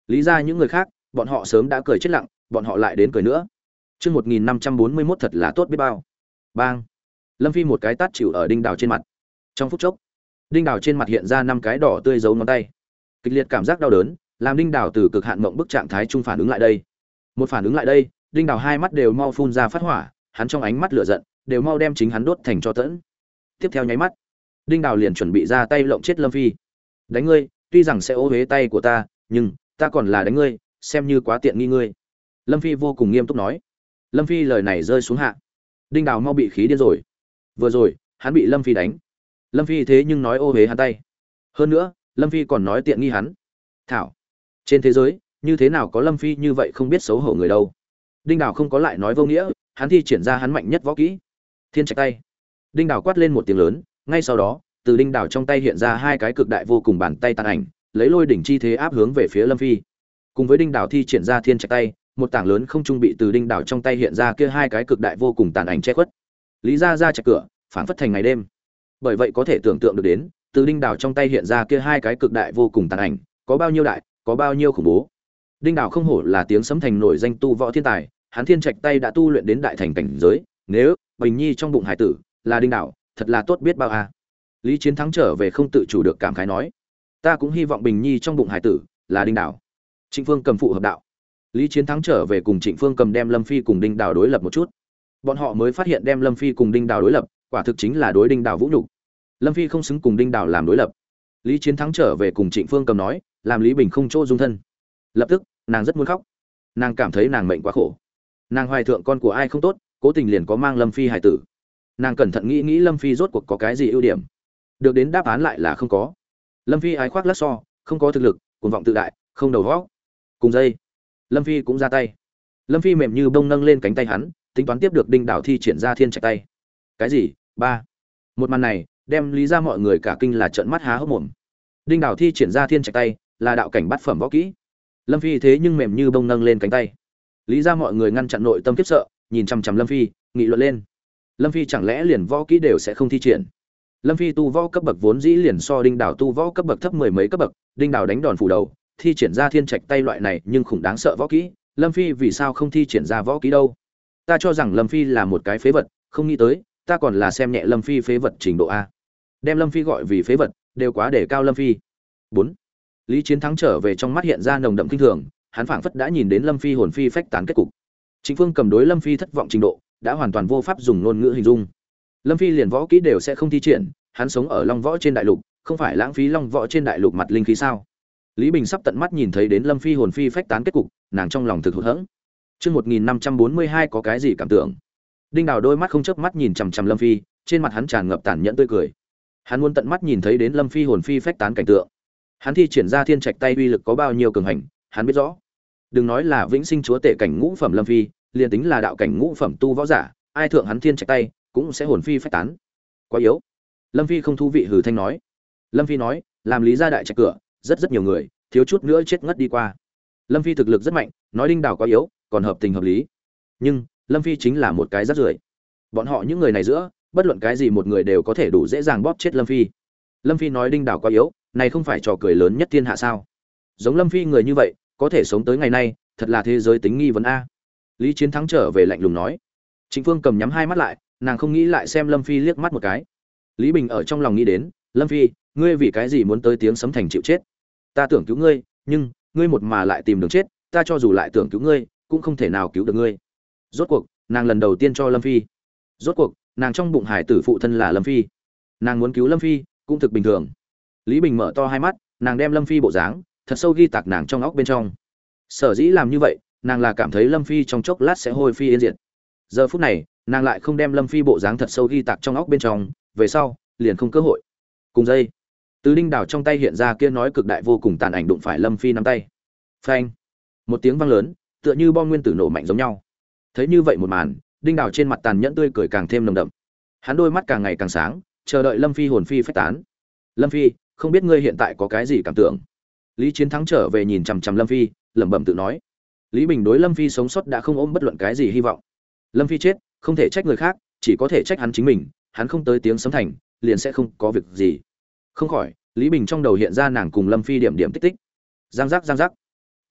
Lý ra những người khác, bọn họ sớm đã cười chết lặng, bọn họ lại đến cười nữa. Chương 1541 thật là tốt biết bao. Bang. Lâm Phi một cái tát chịu ở Đinh Đào trên mặt. Trong phút chốc, Đinh Đào trên mặt hiện ra 5 cái đỏ tươi dấu ngón tay. Kịch liệt cảm giác đau đớn, làm Đinh Đào từ cực hạn mộng bức trạng thái trung phản ứng lại đây. Một phản ứng lại đây, Đinh Đào hai mắt đều mau phun ra phát hỏa, hắn trong ánh mắt lửa giận, đều mau đem chính hắn đốt thành tro tẫn. Tiếp theo nháy mắt, Đinh Đào liền chuẩn bị ra tay lộng chết Lâm Phi. Đánh ngươi, tuy rằng sẽ ô uế tay của ta, nhưng ta còn là đánh ngươi, xem như quá tiện nghi ngươi. Lâm Phi vô cùng nghiêm túc nói. Lâm Phi lời này rơi xuống hạ, Đinh Đào mau bị khí điên rồi. Vừa rồi, hắn bị Lâm Phi đánh. Lâm Phi thế nhưng nói ô uế hắn tay. Hơn nữa, Lâm Phi còn nói tiện nghi hắn. Thảo, trên thế giới, như thế nào có Lâm Phi như vậy không biết xấu hổ người đâu. Đinh Đào không có lại nói vô nghĩa, hắn thi triển ra hắn mạnh nhất võ kỹ. Thiên Trạch tay. Đinh Đào quát lên một tiếng lớn, ngay sau đó, từ Đinh Đào trong tay hiện ra hai cái cực đại vô cùng bàn tay tàn ảnh, lấy lôi đỉnh chi thế áp hướng về phía Lâm Phi. Cùng với Đinh Đào thi triển ra Thiên Trạch tay, một tảng lớn không trung bị từ Đinh Đào trong tay hiện ra kia hai cái cực đại vô cùng tàn ảnh che khuất. Lý ra ra chặt cửa, phảng phất thành ngày đêm. Bởi vậy có thể tưởng tượng được đến, từ Đinh Đào trong tay hiện ra kia hai cái cực đại vô cùng tàn ảnh, có bao nhiêu đại, có bao nhiêu khủng bố. Đinh Đào không hổ là tiếng sấm thành nổi danh tu võ thiên tài, hắn Thiên Trạch tay đã tu luyện đến đại thành cảnh giới, nếu Bình Nhi trong bụng hải tử là Đinh Đào, thật là tốt biết bao a. Lý Chiến Thắng trở về không tự chủ được cảm khái nói, ta cũng hy vọng Bình Nhi trong bụng hải tử là Đinh Đào. Trịnh Phương Cầm phụ hợp đạo. Lý Chiến Thắng trở về cùng Trịnh Phương Cầm đem Lâm Phi cùng Đinh Đào đối lập một chút. Bọn họ mới phát hiện đem Lâm Phi cùng Đinh Đào đối lập, quả thực chính là đối Đinh Đào vũ nhục. Lâm Phi không xứng cùng Đinh Đào làm đối lập. Lý Chiến Thắng trở về cùng Trịnh Phương Cầm nói, làm Lý Bình không chỗ dung thân. Lập tức, nàng rất muốn khóc. Nàng cảm thấy nàng mệnh quá khổ. Nàng hoài thượng con của ai không tốt, cố tình liền có mang Lâm Phi hài tử. Nàng cẩn thận nghĩ nghĩ Lâm Phi rốt cuộc có cái gì ưu điểm. Được đến đáp án lại là không có. Lâm Phi ái khoác lác so, không có thực lực, cuồng vọng tự đại, không đầu óc. Cùng dây, Lâm Phi cũng ra tay. Lâm Phi mềm như bông nâng lên cánh tay hắn, tính toán tiếp được Đinh Đào thi triển ra Thiên Trạch tay. Cái gì? Ba. Một màn này, đem lý ra mọi người cả kinh là trợn mắt há hốc mồm. Đinh Đào thi triển ra Thiên Trạch tay, là đạo cảnh bát phẩm võ kỹ. Lâm Phi thế nhưng mềm như bông nâng lên cánh tay. Lý ra mọi người ngăn chặn nội tâm kiếp sợ, nhìn chằm chằm Lâm Phi, nghị luận lên. Lâm Phi chẳng lẽ liền võ kỹ đều sẽ không thi triển? Lâm Phi tu võ cấp bậc vốn dĩ liền so Đinh Đào tu võ cấp bậc thấp mười mấy cấp bậc, Đinh Đào đánh đòn phủ đầu, thi triển ra Thiên Trạch tay loại này nhưng khủng đáng sợ võ kỹ, Lâm Phi vì sao không thi triển ra võ kỹ đâu? Ta cho rằng Lâm Phi là một cái phế vật, không nghĩ tới, ta còn là xem nhẹ Lâm Phi phế vật trình độ a. Đem Lâm Phi gọi vì phế vật, đều quá để cao Lâm Phi. 4. Lý Chiến Thắng trở về trong mắt hiện ra nồng đậm kinh thường, hắn phảng phất đã nhìn đến Lâm Phi hồn phi phách tán kết cục. Trịnh Phương Cầm đối Lâm Phi thất vọng trình độ, đã hoàn toàn vô pháp dùng ngôn ngữ hình dung. Lâm Phi liền võ kỹ đều sẽ không thi triển, hắn sống ở Long Võ trên đại lục, không phải lãng phí Long Võ trên đại lục mặt linh khí sao? Lý Bình sắp tận mắt nhìn thấy đến Lâm Phi hồn phi phách tán kết cục, nàng trong lòng thực hụt hẫng. Chương 1542 có cái gì cảm tưởng? Đinh Đào đôi mắt không chớp mắt nhìn chằm chằm Lâm Phi, trên mặt hắn tràn ngập tàn nhẫn tươi cười. Hắn muốn tận mắt nhìn thấy đến Lâm Phi hồn phi phách tán cảnh tượng. Hắn thi triển ra Thiên Trạch tay uy lực có bao nhiêu cường hành, hắn biết rõ. Đừng nói là vĩnh sinh chúa tể cảnh ngũ phẩm Lâm Phi, liền tính là đạo cảnh ngũ phẩm tu võ giả, ai thượng hắn Thiên Trạch tay, cũng sẽ hồn phi phách tán. Quá yếu. Lâm Phi không thú vị hừ thanh nói. Lâm Phi nói, làm lý gia đại trạch cửa, rất nhiều người, thiếu chút nữa chết ngất đi qua. Lâm Phi thực lực rất mạnh, nói Đinh Đào quá yếu, còn hợp tình hợp lý. Nhưng, Lâm Phi chính là một cái rác rưởi. Bọn họ những người này giữa, bất luận cái gì một người đều có thể đủ dễ dàng bóp chết Lâm Phi. Lâm Phi nói Đinh Đào quá yếu, này không phải trò cười lớn nhất thiên hạ sao? Giống Lâm Phi người như vậy, có thể sống tới ngày nay, thật là thế giới tính nghi vấn a. Lý Chiến Thắng trở về lạnh lùng nói. Trịnh Phương Cầm nhắm hai mắt lại, nàng không nghĩ lại xem Lâm Phi liếc mắt một cái. Lý Bình ở trong lòng nghĩ đến, Lâm Phi, ngươi vì cái gì muốn tới tiếng sấm thành chịu chết? Ta tưởng cứu ngươi, nhưng ngươi một mà lại tìm đường chết, ta cho dù lại tưởng cứu ngươi, cũng không thể nào cứu được ngươi. Rốt cuộc, nàng lần đầu tiên cho Lâm Phi. Rốt cuộc, nàng trong bụng hải tử phụ thân là Lâm Phi. Nàng muốn cứu Lâm Phi, cũng thực bình thường. Lý Bình mở to hai mắt, nàng đem Lâm Phi bộ dáng thật sâu ghi tạc nàng trong óc bên trong. Sở dĩ làm như vậy, nàng là cảm thấy Lâm Phi trong chốc lát sẽ hôi phi yên diệt. Giờ phút này, nàng lại không đem Lâm Phi bộ dáng thật sâu ghi tạc trong óc bên trong, về sau, liền không cơ hội. Cùng dây, từ Đinh Đào trong tay hiện ra kia nói cực đại vô cùng tàn ảnh đụng phải Lâm Phi nắm tay. Phanh! Một tiếng vang lớn, tựa như bom nguyên tử nổ mạnh giống nhau. Thấy như vậy một màn, Đinh Đào trên mặt tàn nhẫn tươi cười càng thêm nồng đậm. Hắn đôi mắt càng ngày càng sáng, chờ đợi Lâm Phi hồn phi phách tán. Lâm Phi, không biết ngươi hiện tại có cái gì cảm tưởng? Lý Chiến Thắng trở về nhìn chằm chằm Lâm Phi, lẩm bẩm tự nói. Lý Bình đối Lâm Phi sống sót đã không ôm bất luận cái gì hy vọng. Lâm Phi chết, không thể trách người khác, chỉ có thể trách hắn chính mình, hắn không tới tiếng sấm thành, liền sẽ không có việc gì. Không khỏi, Lý Bình trong đầu hiện ra nàng cùng Lâm Phi điểm điểm tích tích. Giang giác giang giác.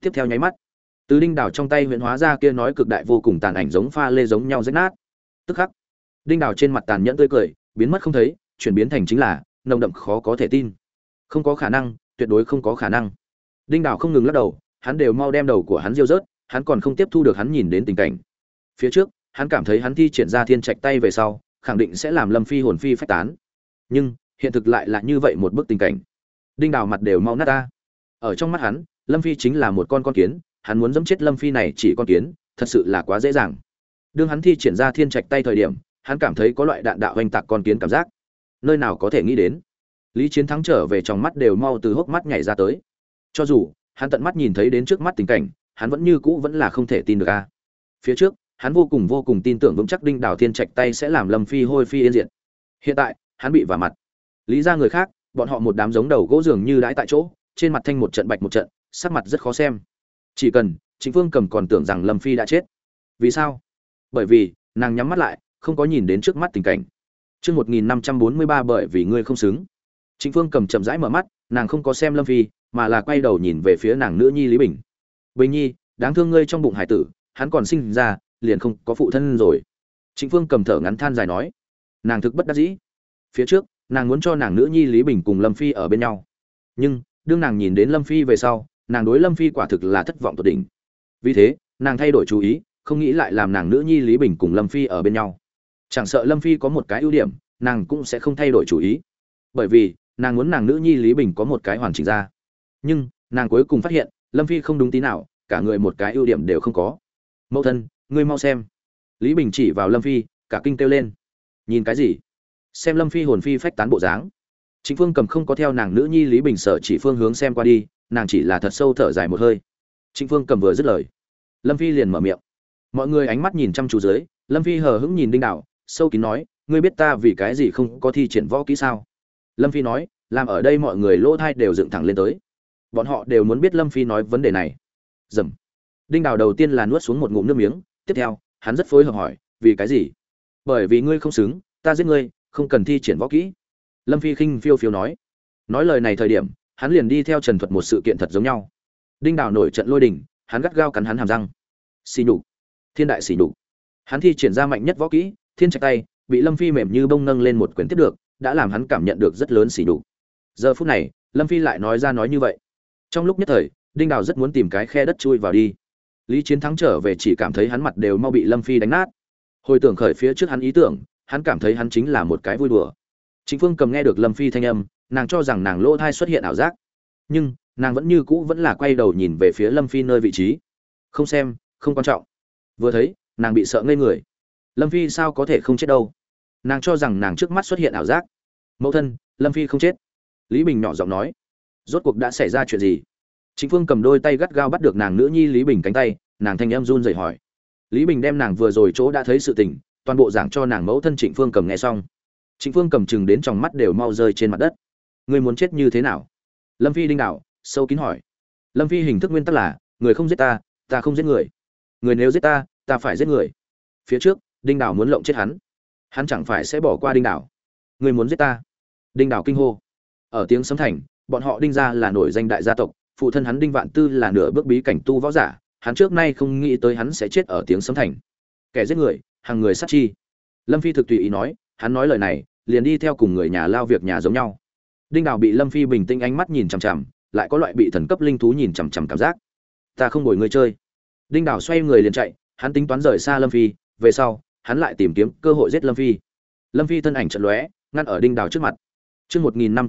tiếp theo nháy mắt, từ đinh đảo trong tay huyễn hóa ra kia nói cực đại vô cùng tàn ảnh giống pha lê giống nhau rách nát. Tức khắc, đinh đảo trên mặt tàn nhẫn tươi cười biến mất không thấy, chuyển biến thành chính là nồng đậm khó có thể tin. Không có khả năng, tuyệt đối không có khả năng. Đinh đảo không ngừng lắc đầu, hắn đều mau đem đầu của hắn diêu rớt, hắn còn không tiếp thu được hắn nhìn đến tình cảnh. Phía trước, hắn cảm thấy hắn thi triển ra thiên trạch tay về sau, khẳng định sẽ làm Lâm Phi hồn phi phách tán. Nhưng, hiện thực lại là như vậy một bức tình cảnh. Đinh đảo mặt đều mau nát ta. Ở trong mắt hắn, Lâm Phi chính là một con kiến, hắn muốn giẫm chết Lâm Phi này chỉ con kiến, thật sự là quá dễ dàng. Đương hắn thi triển ra thiên trạch tay thời điểm, hắn cảm thấy có loại đạn đạo hoành tạc con kiến cảm giác. Nơi nào có thể nghĩ đến. Lý Chiến Thắng trở về trong mắt đều mau từ hốc mắt nhảy ra tới. Cho dù hắn tận mắt nhìn thấy đến trước mắt tình cảnh, hắn vẫn như cũ vẫn là không thể tin được a. Phía trước, hắn vô cùng tin tưởng vững chắc đinh đảo thiên trạch tay sẽ làm Lâm Phi hôi phi yên diệt. Hiện tại, hắn bị vả mặt. Lý ra người khác, bọn họ một đám giống đầu gỗ dường như đãi tại chỗ, trên mặt thanh một trận bạch một trận, sắc mặt rất khó xem. Chỉ cần Trịnh Phương Cầm còn tưởng rằng Lâm Phi đã chết. Vì sao? Bởi vì nàng nhắm mắt lại, không có nhìn đến trước mắt tình cảnh. Chương 1543 bởi vì ngươi không xứng. Trịnh Phương Cầm chậm rãi mở mắt, nàng không có xem Lâm Phi, mà là quay đầu nhìn về phía nàng nữ nhi Lý Bình. Bình nhi, đáng thương ngươi trong bụng hải tử, hắn còn sinh ra, liền không có phụ thân rồi. Trịnh Phương Cầm thở ngắn than dài nói, nàng thực bất đắc dĩ. Phía trước, nàng muốn cho nàng nữ nhi Lý Bình cùng Lâm Phi ở bên nhau, nhưng đương nàng nhìn đến Lâm Phi về sau, nàng đối Lâm Phi quả thực là thất vọng tột đỉnh. Vì thế, nàng thay đổi chú ý, không nghĩ lại làm nàng nữ nhi Lý Bình cùng Lâm Phi ở bên nhau. Chẳng sợ Lâm Phi có một cái ưu điểm, nàng cũng sẽ không thay đổi chủ ý, bởi vì nàng muốn nàng nữ nhi Lý Bình có một cái hoàn chỉnh ra. Nhưng nàng cuối cùng phát hiện Lâm Phi không đúng tí nào, cả người một cái ưu điểm đều không có. Mẫu thân, ngươi mau xem. Lý Bình chỉ vào Lâm Phi, cả kinh kêu lên. Nhìn cái gì? Xem Lâm Phi hồn phi phách tán bộ dáng. Trịnh Phương Cầm không có theo nàng nữ nhi Lý Bình sở chỉ phương hướng xem qua đi, nàng chỉ là thật sâu thở dài một hơi. Trịnh Phương Cầm vừa dứt lời, Lâm Phi liền mở miệng. Mọi người ánh mắt nhìn chăm chú dưới, Lâm Phi hờ hững nhìn đinh đảo, sâu kín nói, ngươi biết ta vì cái gì không có thi triển võ kỹ sao? Lâm Phi nói, làm ở đây mọi người lỗ thai đều dựng thẳng lên tới. Bọn họ đều muốn biết Lâm Phi nói vấn đề này. Dầm. Đinh đảo đầu tiên là nuốt xuống một ngụm nước miếng, tiếp theo, hắn rất phối hợp hỏi, vì cái gì? Bởi vì ngươi không xứng, ta giết ngươi, không cần thi triển võ kỹ. Lâm Phi khinh phiêu phiêu nói. Nói lời này thời điểm, hắn liền đi theo Trần Thuật một sự kiện thật giống nhau. Đinh đảo nổi trận lôi đình, hắn gắt gao cắn hắn hàm răng. Xỉ nhục, thiên đại xỉ nhục. Hắn thi triển ra mạnh nhất võ kỹ, thiên trạch tay, bị Lâm Phi mềm như bông nâng lên một quyền tiếp được, đã làm hắn cảm nhận được rất lớn xỉ nhục. Giờ phút này, Lâm Phi lại nói ra nói như vậy. Trong lúc nhất thời, Đinh đảo rất muốn tìm cái khe đất chui vào đi. Lý Chiến Thắng trở về chỉ cảm thấy hắn mặt đều mau bị Lâm Phi đánh nát. Hồi tưởng khởi phía trước hắn ý tưởng, hắn cảm thấy hắn chính là một cái vui đùa. Trịnh Phương Cầm nghe được Lâm Phi thanh âm, nàng cho rằng nàng lỗ thai xuất hiện ảo giác, nhưng nàng vẫn như cũ vẫn là quay đầu nhìn về phía Lâm Phi nơi vị trí. Không xem, không quan trọng. Vừa thấy, nàng bị sợ ngây người. Lâm Phi sao có thể không chết đâu? Nàng cho rằng nàng trước mắt xuất hiện ảo giác. Mẫu thân, Lâm Phi không chết. Lý Bình nhỏ giọng nói. Rốt cuộc đã xảy ra chuyện gì? Trịnh Phương Cầm đôi tay gắt gao bắt được nàng nữ nhi Lý Bình cánh tay, nàng thanh em run rẩy hỏi. Lý Bình đem nàng vừa rồi chỗ đã thấy sự tình, toàn bộ giảng cho nàng mẫu thân Trịnh Phương Cầm nghe xong. Trịnh Phương Cầm chừng đến trong mắt đều mau rơi trên mặt đất. Ngươi muốn chết như thế nào? Lâm Phi đinh đảo, sâu kín hỏi. Lâm Phi hình thức nguyên tắc là, người không giết ta, ta không giết người. Người nếu giết ta, ta phải giết người. Phía trước, đinh đảo muốn lộng chết hắn, hắn chẳng phải sẽ bỏ qua đinh đảo. Người muốn giết ta? Đinh đảo kinh hô. Ở tiếng sấm thành, bọn họ đinh gia là nổi danh đại gia tộc, phụ thân hắn Đinh Vạn Tư là nửa bước bí cảnh tu võ giả, hắn trước nay không nghĩ tới hắn sẽ chết ở tiếng sấm thành. Kẻ giết người, hàng người sát chi. Lâm Phi thực tùy ý nói, hắn nói lời này, liền đi theo cùng người nhà lao việc nhà giống nhau. Đinh Đào bị Lâm Phi bình tĩnh ánh mắt nhìn chằm chằm, lại có loại bị thần cấp linh thú nhìn chằm chằm cảm giác. Ta không bồi ngươi chơi. Đinh Đào xoay người liền chạy, hắn tính toán rời xa Lâm Phi, về sau, hắn lại tìm kiếm cơ hội giết Lâm Phi. Lâm Phi thân ảnh chợt lóe, ngăn ở Đinh Đào trước mặt. Chương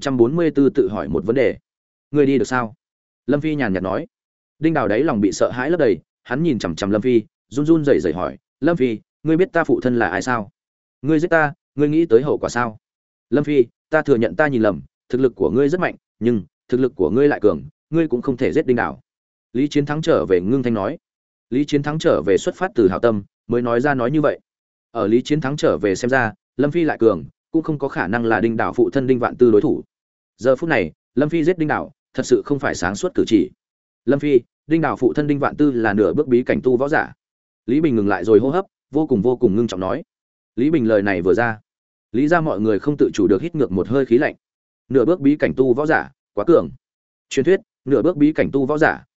1544 tự hỏi một vấn đề. Ngươi đi được sao? Lâm Phi nhàn nhạt nói. Đinh Đào đáy lòng bị sợ hãi lấp đầy, hắn nhìn chằm chằm Lâm Phi, run run rẩy rẩy hỏi, "Lâm Phi, ngươi biết ta phụ thân là ai sao? Ngươi giết ta, ngươi nghĩ tới hậu quả sao?" Lâm Phi, ta thừa nhận ta nhìn lầm, thực lực của ngươi rất mạnh, nhưng thực lực của ngươi lại cường, ngươi cũng không thể giết Đinh Đào. Lý Chiến Thắng trở về ngưng thanh nói. Lý Chiến Thắng trở về xuất phát từ hảo tâm, mới nói ra nói như vậy. Ở Lý Chiến Thắng trở về xem ra, Lâm Phi lại cường, cũng không có khả năng là Đinh Đào phụ thân Đinh Vạn Tư đối thủ. Giờ phút này, Lâm Phi giết Đinh Đào, thật sự không phải sáng suốt cử chỉ. Lâm Phi, Đinh Đào phụ thân Đinh Vạn Tư là nửa bước bí cảnh tu võ giả. Lý Bình ngừng lại rồi hô hấp, vô cùng ngưng trọng nói. Lý Bình lời này vừa ra, lý ra mọi người không tự chủ được hít ngược một hơi khí lạnh. Nửa bước bí cảnh tu võ giả, quá cường. Truyền thuyết, nửa bước bí cảnh tu võ giả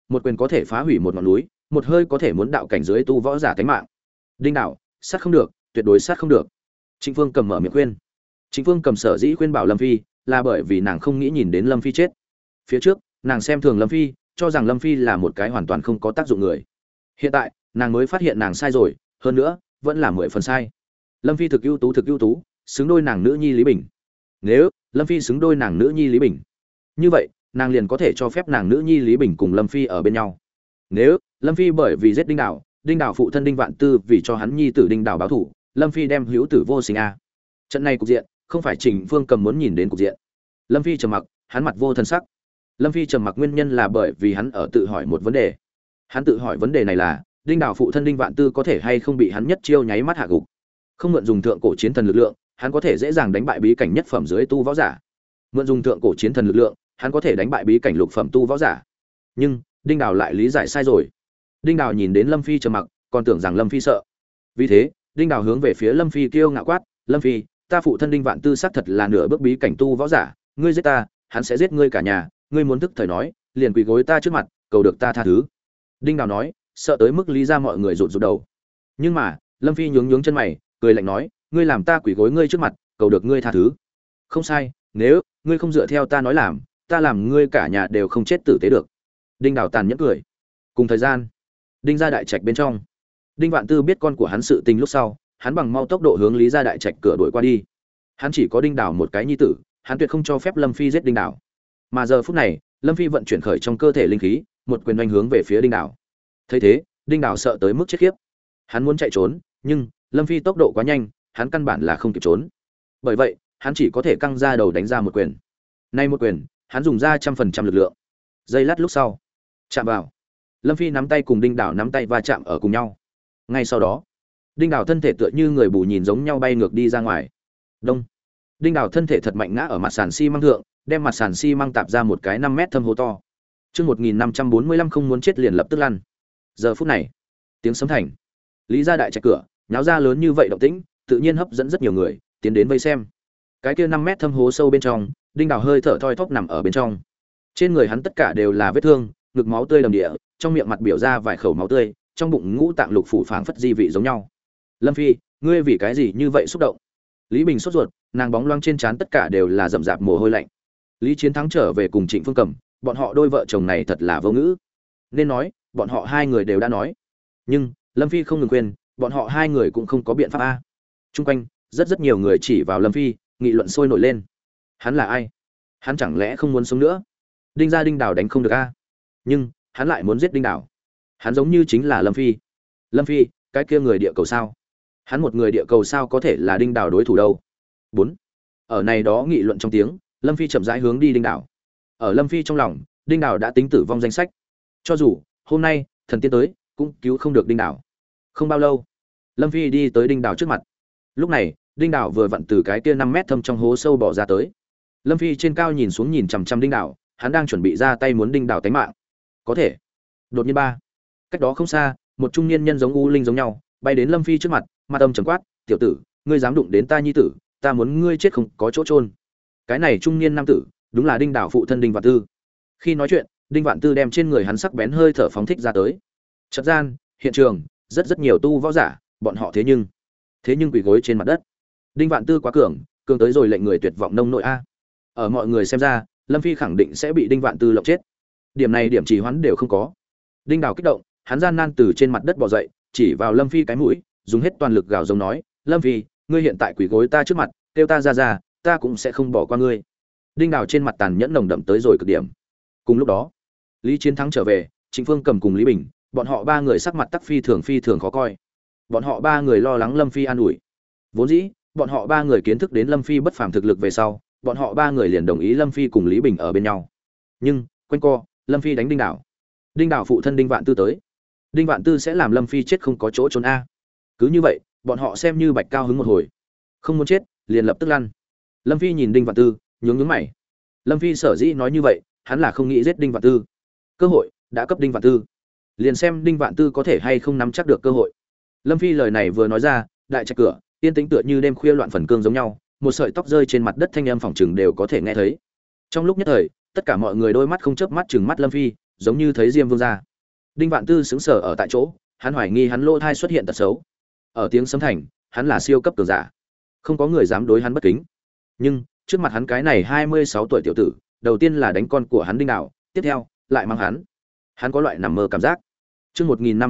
một quyền có thể phá hủy một ngọn núi, một hơi có thể muốn đạo cảnh giới tu võ giả tánh mạng. Đinh Đào, sát không được, tuyệt đối sát không được. Trịnh Phương Cầm mở miệng khuyên. Trịnh Phương Cầm sở dĩ khuyên bảo Lâm Phi, là bởi vì nàng không nghĩ nhìn đến Lâm Phi chết. Phía trước, nàng xem thường Lâm Phi, cho rằng Lâm Phi là một cái hoàn toàn không có tác dụng người. Hiện tại, nàng mới phát hiện nàng sai rồi, hơn nữa, vẫn là 10 phần sai. Lâm Phi thực ưu tú, xứng đôi nàng nữ nhi Lý Bình. Nếu Lâm Phi xứng đôi nàng nữ nhi Lý Bình, như vậy, nàng liền có thể cho phép nàng nữ nhi Lý Bình cùng Lâm Phi ở bên nhau. Nếu Lâm Phi bởi vì giết Đinh Đào phụ thân Đinh Vạn Tư vì cho hắn nhi tử Đinh Đào báo thủ, Lâm Phi đem hữu tử vô sinh a. Trận này cục diện, không phải Trịnh Phương Cầm muốn nhìn đến cục diện. Lâm Phi trầm mặc, hắn mặt vô thân sắc. Lâm Phi trầm mặc nguyên nhân là bởi vì hắn ở tự hỏi một vấn đề. Hắn tự hỏi vấn đề này là, Đinh Đào phụ thân Đinh Vạn Tư có thể hay không bị hắn nhất chiêu nháy mắt hạ gục. Không mượn dùng thượng cổ chiến thần lực lượng, hắn có thể dễ dàng đánh bại bí cảnh nhất phẩm dưới tu võ giả. Mượn dùng thượng cổ chiến thần lực lượng, hắn có thể đánh bại bí cảnh lục phẩm tu võ giả. Nhưng Đinh Đào lại lý giải sai rồi. Đinh Đào nhìn đến Lâm Phi trầm mặc, còn tưởng rằng Lâm Phi sợ. Vì thế, Đinh Đào hướng về phía Lâm Phi kiêu ngạo quát, "Lâm Phi, ta phụ thân Đinh Vạn Tư xác thật là nửa bước bí cảnh tu võ giả, ngươi giết ta, hắn sẽ giết ngươi cả nhà, ngươi muốn thức thời nói, liền quỳ gối ta trước mặt, cầu được ta tha thứ." Đinh Đào nói, sợ tới mức lý ra mọi người rụt rụt đầu. Nhưng mà, Lâm Phi nhướng chân mày, cười lạnh nói, "Ngươi làm ta quỳ gối ngươi trước mặt, cầu được ngươi tha thứ. Không sai, nếu ngươi không dựa theo ta nói làm, ta làm ngươi cả nhà đều không chết tử tế được." Đinh Đào tàn nhẫn cười. Cùng thời gian, Đinh gia đại trạch bên trong, Đinh Vạn Tư biết con của hắn sự tình lúc sau, hắn bằng mau tốc độ hướng Lý gia đại trạch cửa đuổi qua đi. Hắn chỉ có Đinh Đào một cái nhi tử, hắn tuyệt không cho phép Lâm Phi giết Đinh Đào. Mà giờ phút này, Lâm Phi vận chuyển khởi trong cơ thể linh khí, một quyền đánh hướng về phía Đinh Đào. Thấy thế, Đinh Đào sợ tới mức chết khiếp. Hắn muốn chạy trốn, nhưng Lâm Phi tốc độ quá nhanh, hắn căn bản là không kịp trốn. Bởi vậy, hắn chỉ có thể căng ra đầu đánh ra một quyền. Nay một quyền, hắn dùng ra 100% lực lượng. Giây lát lúc sau, chạm vào. Lâm Phi nắm tay cùng Đinh Đào nắm tay va chạm ở cùng nhau. Ngay sau đó, Đinh Đào thân thể tựa như người bù nhìn giống nhau bay ngược đi ra ngoài. Đông. Đinh Đào thân thể thật mạnh ngã ở mặt sàn xi măng thượng, đem mặt sàn xi măng tạp ra một cái 5 mét thâm hố to. Chương 1545 không muốn chết liền lập tức lăn. Giờ phút này, tiếng sấm thành. Lý gia đại trạch cửa, nháo ra lớn như vậy động tĩnh, tự nhiên hấp dẫn rất nhiều người tiến đến vây xem. Cái kia 5 mét thâm hố sâu bên trong, Đinh Đào hơi thở thoi thóp nằm ở bên trong. Trên người hắn tất cả đều là vết thương, ngực máu tươi đầm địa, trong miệng mặt biểu ra vài khẩu máu tươi, trong bụng ngũ tạng lục phủ phảng phất di vị giống nhau. Lâm Phi, ngươi vì cái gì như vậy xúc động? Lý Bình sốt ruột, nàng bóng loáng trên trán tất cả đều là rậm rạp mồ hôi lạnh. Lý Chiến Thắng trở về cùng Trịnh Phương Cầm, bọn họ đôi vợ chồng này thật là vô ngữ. Nên nói, bọn họ hai người đều đã nói. Nhưng, Lâm Phi không ngừng quên, bọn họ hai người cũng không có biện pháp a. Trung quanh, rất nhiều người chỉ vào Lâm Phi, nghị luận sôi nổi lên. Hắn là ai? Hắn chẳng lẽ không muốn sống nữa? Đinh gia Đinh Đào đánh không được a. Nhưng, hắn lại muốn giết Đinh Đào. Hắn giống như chính là Lâm Phi. Lâm Phi, cái kia người địa cầu sao? Hắn một người địa cầu sao có thể là Đinh Đào đối thủ đâu? 4. Ở này đó nghị luận trong tiếng, Lâm Phi chậm rãi hướng đi Đinh Đào. Ở Lâm Phi trong lòng, Đinh Đào đã tính tử vong danh sách. Cho dù hôm nay thần tiên tới, cũng cứu không được Đinh Đào. Không bao lâu, Lâm Phi đi tới Đinh Đào trước mặt. Lúc này, Đinh Đào vừa vặn từ cái kia 5 mét thâm trong hố sâu bỏ ra tới. Lâm Phi trên cao nhìn xuống nhìn chằm chằm Đinh Đào, hắn đang chuẩn bị ra tay muốn Đinh Đào tánh mạng. Có thể. Đột nhiên ba, cách đó không xa, một trung niên nhân giống u linh giống nhau, bay đến Lâm Phi trước mặt, mặt âm trầm quát, "Tiểu tử, ngươi dám đụng đến ta nhi tử, ta muốn ngươi chết không có chỗ chôn." Cái này trung niên nam tử, đúng là Đinh Đào phụ thân Đinh Vạn Tư. Khi nói chuyện, Đinh Vạn Tư đem trên người hắn sắc bén hơi thở phóng thích ra tới. Chợt gian, hiện trường, rất nhiều tu võ giả, bọn họ thế nhưng quỳ gối trên mặt đất. Đinh Vạn Tư quá cường, cường tới rồi lệnh người tuyệt vọng nông nội a. Ở mọi người xem ra, Lâm Phi khẳng định sẽ bị Đinh Vạn Tư lộng chết. Điểm này điểm trì hoãn đều không có. Đinh Đào kích động, hắn gian nan từ trên mặt đất bò dậy, chỉ vào Lâm Phi cái mũi, dùng hết toàn lực gào giống nói, "Lâm Phi, ngươi hiện tại quỳ gối ta trước mặt, kêu ta ra, ta cũng sẽ không bỏ qua ngươi." Đinh Đào trên mặt tàn nhẫn nồng đậm tới rồi cực điểm. Cùng lúc đó, Lý Chiến Thắng trở về, Trịnh Phương Cầm cùng Lý Bình, bọn họ ba người sắc mặt tắc phi thường khó coi. Bọn họ ba người lo lắng Lâm Phi an ủi. Vốn dĩ, bọn họ ba người kiến thức đến Lâm Phi bất phàm thực lực về sau, bọn họ ba người liền đồng ý Lâm Phi cùng Lý Bình ở bên nhau. Nhưng, quanh co, Lâm Phi đánh Đinh Đào. Đinh Đào phụ thân Đinh Vạn Tư tới. Đinh Vạn Tư sẽ làm Lâm Phi chết không có chỗ trốn a. Cứ như vậy, bọn họ xem như bạch cao hứng một hồi. Không muốn chết, liền lập tức lăn. Lâm Phi nhìn Đinh Vạn Tư, nhướng mày. Lâm Phi sở dĩ nói như vậy, hắn là không nghĩ giết Đinh Vạn Tư. Cơ hội đã cấp Đinh Vạn Tư. Liền xem Đinh Vạn Tư có thể hay không nắm chắc được cơ hội. Lâm Phi lời này vừa nói ra, đại trạch cửa, yên tĩnh tựa như đêm khuya loạn phần cương giống nhau, một sợi tóc rơi trên mặt đất thanh âm phòng trừng đều có thể nghe thấy. Trong lúc nhất thời, tất cả mọi người đôi mắt không chớp mắt trừng mắt Lâm Phi, giống như thấy Diêm Vương gia. Đinh Vạn Tư sững sờ ở tại chỗ, hắn hoài nghi hắn lỗ thai xuất hiện tật xấu. Ở tiếng sấm thành, hắn là siêu cấp cường giả, không có người dám đối hắn bất kính. Nhưng trước mặt hắn cái này 26 tuổi tiểu tử, đầu tiên là đánh con của hắn Đinh Đào, tiếp theo lại mang hắn. Hắn có loại nằm mơ cảm giác. Chương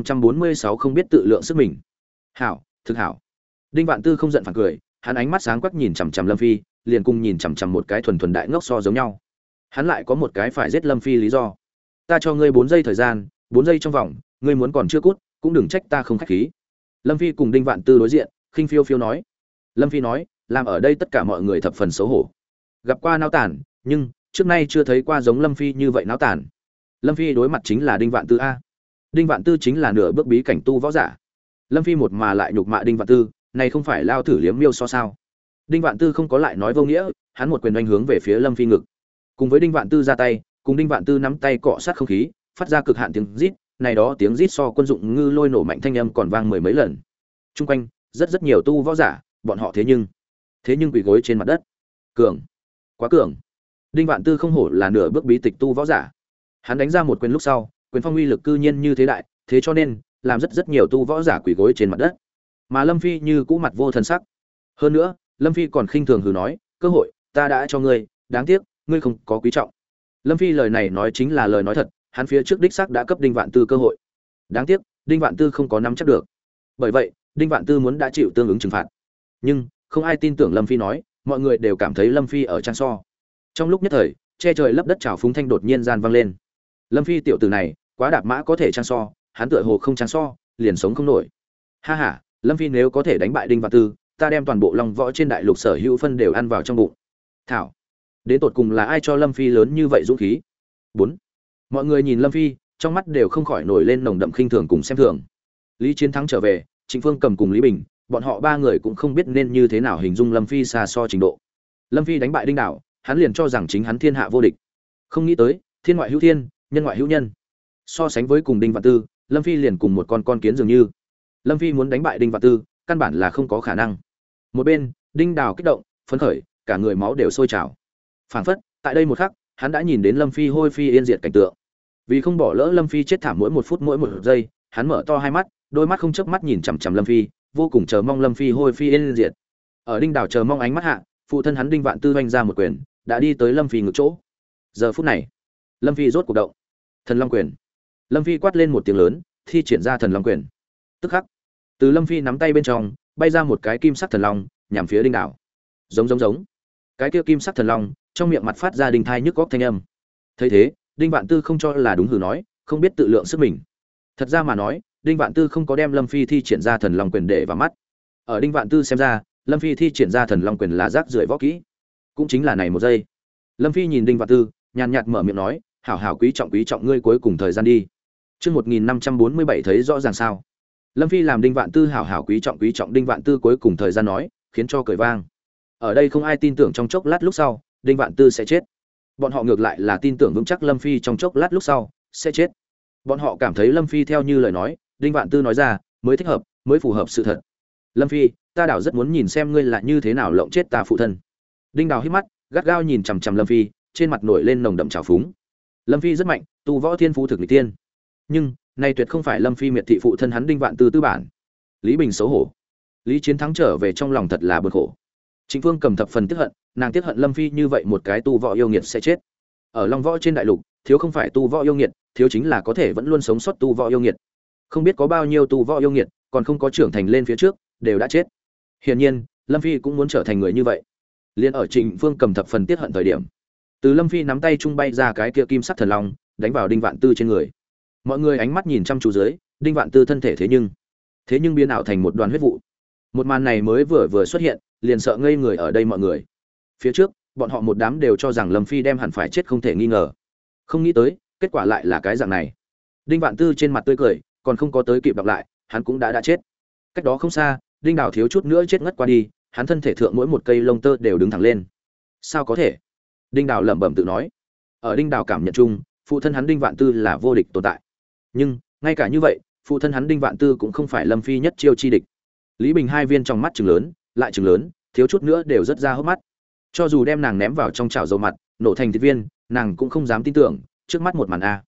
1546 không biết tự lượng sức mình. Hảo, thực hảo. Đinh Vạn Tư không giận phản cười, hắn ánh mắt sáng quắc nhìn chằm chằm Lâm Phi, liền cùng nhìn chằm chằm một cái thuần thuần đại ngốc so giống nhau. Hắn lại có một cái phải giết Lâm Phi lý do. Ta cho ngươi 4 giây thời gian, 4 giây trong vòng, ngươi muốn còn chưa cút, cũng đừng trách ta không khách khí. Lâm Phi cùng Đinh Vạn Tư đối diện, khinh phiêu phiêu nói. Lâm Phi nói, làm ở đây tất cả mọi người thập phần xấu hổ. Gặp qua náo tản, nhưng trước nay chưa thấy qua giống Lâm Phi như vậy náo tản. Lâm Phi đối mặt chính là Đinh Vạn Tư a. Đinh Vạn Tư chính là nửa bước bí cảnh tu võ giả. Lâm Phi một mà lại nhục mạ Đinh Vạn Tư, này không phải lao thử liếm miêu so sao? Đinh Vạn Tư không có lại nói vô nghĩa, hắn một quyền oanh hướng về phía Lâm Phi ngực. Cùng với Đinh Vạn Tư ra tay, cùng Đinh Vạn Tư nắm tay cọ sát không khí, phát ra cực hạn tiếng rít, này đó tiếng rít so quân dụng ngư lôi nổ mạnh thanh âm còn vang mười mấy lần. Trung quanh, rất nhiều tu võ giả, bọn họ thế nhưng quỳ gối trên mặt đất. Cường, quá cường. Đinh Vạn Tư không hổ là nửa bước bí tịch tu võ giả. Hắn đánh ra một quyền lúc sau, quyền phong uy lực cư nhiên như thế đại, thế cho nên làm rất nhiều tu võ giả quỳ gối trên mặt đất. Mà Lâm Phi như cũ mặt vô thần sắc. Hơn nữa, Lâm Phi còn khinh thường hừ nói, cơ hội ta đã cho ngươi, đáng tiếc ngươi không có quý trọng. Lâm Phi lời này nói chính là lời nói thật, hắn phía trước đích xác đã cấp Đinh Vạn Tư cơ hội. Đáng tiếc, Đinh Vạn Tư không có nắm chắc được. Bởi vậy, Đinh Vạn Tư muốn đã chịu tương ứng trừng phạt. Nhưng, không ai tin tưởng Lâm Phi nói, mọi người đều cảm thấy Lâm Phi ở trang so. Trong lúc nhất thời, che trời lấp đất trào phúng thanh đột nhiên gian vang lên. Lâm Phi tiểu tử này, quá đạp mã có thể trang so, hắn tựa hồ không trang so, liền sống không nổi. Ha ha, Lâm Phi nếu có thể đánh bại Đinh Vạn Tư, ta đem toàn bộ Long Võ trên đại lục sở hữu phân đều ăn vào trong bụng. Thảo, đến tột cùng là ai cho Lâm Phi lớn như vậy dũng khí? 4. Mọi người nhìn Lâm Phi, trong mắt đều không khỏi nổi lên nồng đậm khinh thường cùng xem thường. Lý Chiến Thắng trở về, Trịnh Phương Cầm cùng Lý Bình, bọn họ ba người cũng không biết nên như thế nào hình dung Lâm Phi xa so trình độ. Lâm Phi đánh bại Đinh Đảo, hắn liền cho rằng chính hắn thiên hạ vô địch. Không nghĩ tới, thiên ngoại hữu thiên, nhân ngoại hữu nhân. So sánh với cùng Đinh Vạn Tư, Lâm Phi liền cùng một con kiến dường như. Lâm Phi muốn đánh bại Đinh Vạn Tư, căn bản là không có khả năng. Một bên, Đinh Đào kích động, phấn khởi, cả người máu đều sôi trào. Phảng phất, tại đây một khắc, hắn đã nhìn đến Lâm Phi hôi phi yên diệt cảnh tượng. Vì không bỏ lỡ Lâm Phi chết thảm mỗi một phút mỗi một giây, hắn mở to hai mắt, đôi mắt không chớp mắt nhìn chằm chằm Lâm Phi, vô cùng chờ mong Lâm Phi hôi phi yên diệt. Ở Đinh Đào chờ mong ánh mắt hạ, phụ thân hắn Đinh Vạn Tư vung ra một quyền, đã đi tới Lâm Phi ngực chỗ. Giờ phút này, Lâm Phi rốt cuộc động. Thần Long quyền. Lâm Phi quát lên một tiếng lớn, thi triển ra Thần Long quyền. Tức khắc, từ Lâm Phi nắm tay bên trong, bay ra một cái kim sắc thần long, nhằm phía Đinh Đào. Giống. Cái kia kim sắc thần long, trong miệng mặt phát ra đinh thai nhức góc thanh âm. Thấy thế, Đinh Vạn Tư không cho là đúng hừ nói, không biết tự lượng sức mình. Thật ra mà nói, Đinh Vạn Tư không có đem Lâm Phi thi triển ra Thần Long quyền để vào mắt. Ở Đinh Vạn Tư xem ra, Lâm Phi thi triển ra Thần Long quyền là rác rưởi võ kỹ. Cũng chính là này một giây. Lâm Phi nhìn Đinh Vạn Tư, nhàn nhạt mở miệng nói, hảo hảo quý trọng ngươi cuối cùng thời gian đi. Chương 1547 thấy rõ ràng sao? Lâm Phi làm Đinh Vạn Tư hảo hảo quý trọng Đinh Vạn Tư cuối cùng thời gian nói, khiến cho cười vang. Ở đây không ai tin tưởng trong chốc lát lúc sau, Đinh Vạn Tư sẽ chết. Bọn họ ngược lại là tin tưởng vững chắc Lâm Phi trong chốc lát lúc sau sẽ chết. Bọn họ cảm thấy Lâm Phi theo như lời nói, Đinh Vạn Tư nói ra, mới thích hợp, mới phù hợp sự thật. Lâm Phi, ta đảo rất muốn nhìn xem ngươi là như thế nào lộng chết ta phụ thân. Đinh Đào hít mắt, gắt gao nhìn chằm chằm Lâm Phi, trên mặt nổi lên nồng đậm trào phúng. Lâm Phi rất mạnh, tu võ thiên phú thực nghịch tiên. Nhưng, này tuyệt không phải Lâm Phi miệt thị phụ thân hắn Đinh Vạn Tư tư bản. Lý Bình xấu hổ. Lý Chiến Thắng trở về trong lòng thật là buồn khổ. Trịnh Phương Cầm thập phần tiếc hận, nàng tiếc hận Lâm Phi như vậy một cái tu võ yêu nghiệt sẽ chết. Ở Long Võ trên đại lục, thiếu không phải tu võ yêu nghiệt, thiếu chính là có thể vẫn luôn sống sót tu võ yêu nghiệt. Không biết có bao nhiêu tu võ yêu nghiệt, còn không có trưởng thành lên phía trước, đều đã chết. Hiển nhiên, Lâm Phi cũng muốn trở thành người như vậy. Liên ở Trịnh Phương Cầm thập phần tiếc hận thời điểm, từ Lâm Phi nắm tay trung bay ra cái kia kim sắc thần long, đánh vào Đinh Vạn Tư trên người. Mọi người ánh mắt nhìn chăm chú dưới, Đinh Vạn Tư thân thể thế nhưng biến ảo thành một đoàn huyết vụ. Một màn này mới vừa xuất hiện, liền sợ ngây người ở đây mọi người. Phía trước, bọn họ một đám đều cho rằng Lâm Phi đem hẳn phải chết không thể nghi ngờ. Không nghĩ tới, kết quả lại là cái dạng này. Đinh Vạn Tư trên mặt tươi cười, còn không có tới kịp đọc lại, hắn cũng đã chết. Cách đó không xa, Đinh Đào thiếu chút nữa chết ngất qua đi, hắn thân thể thượng mỗi một cây lông tơ đều đứng thẳng lên. Sao có thể? Đinh Đào lẩm bẩm tự nói. Ở Đinh Đào cảm nhận chung, phụ thân hắn Đinh Vạn Tư là vô địch tồn tại. Nhưng, ngay cả như vậy, phụ thân hắn Đinh Vạn Tư cũng không phải Lâm Phi nhất chiêu chi địch. Lý Bình hai viên trong mắt trừng lớn, lại trừng lớn, thiếu chút nữa đều rất ra hốc mắt. Cho dù đem nàng ném vào trong chảo dầu mặt, nổ thành thịt viên, nàng cũng không dám tin tưởng, trước mắt một màn a.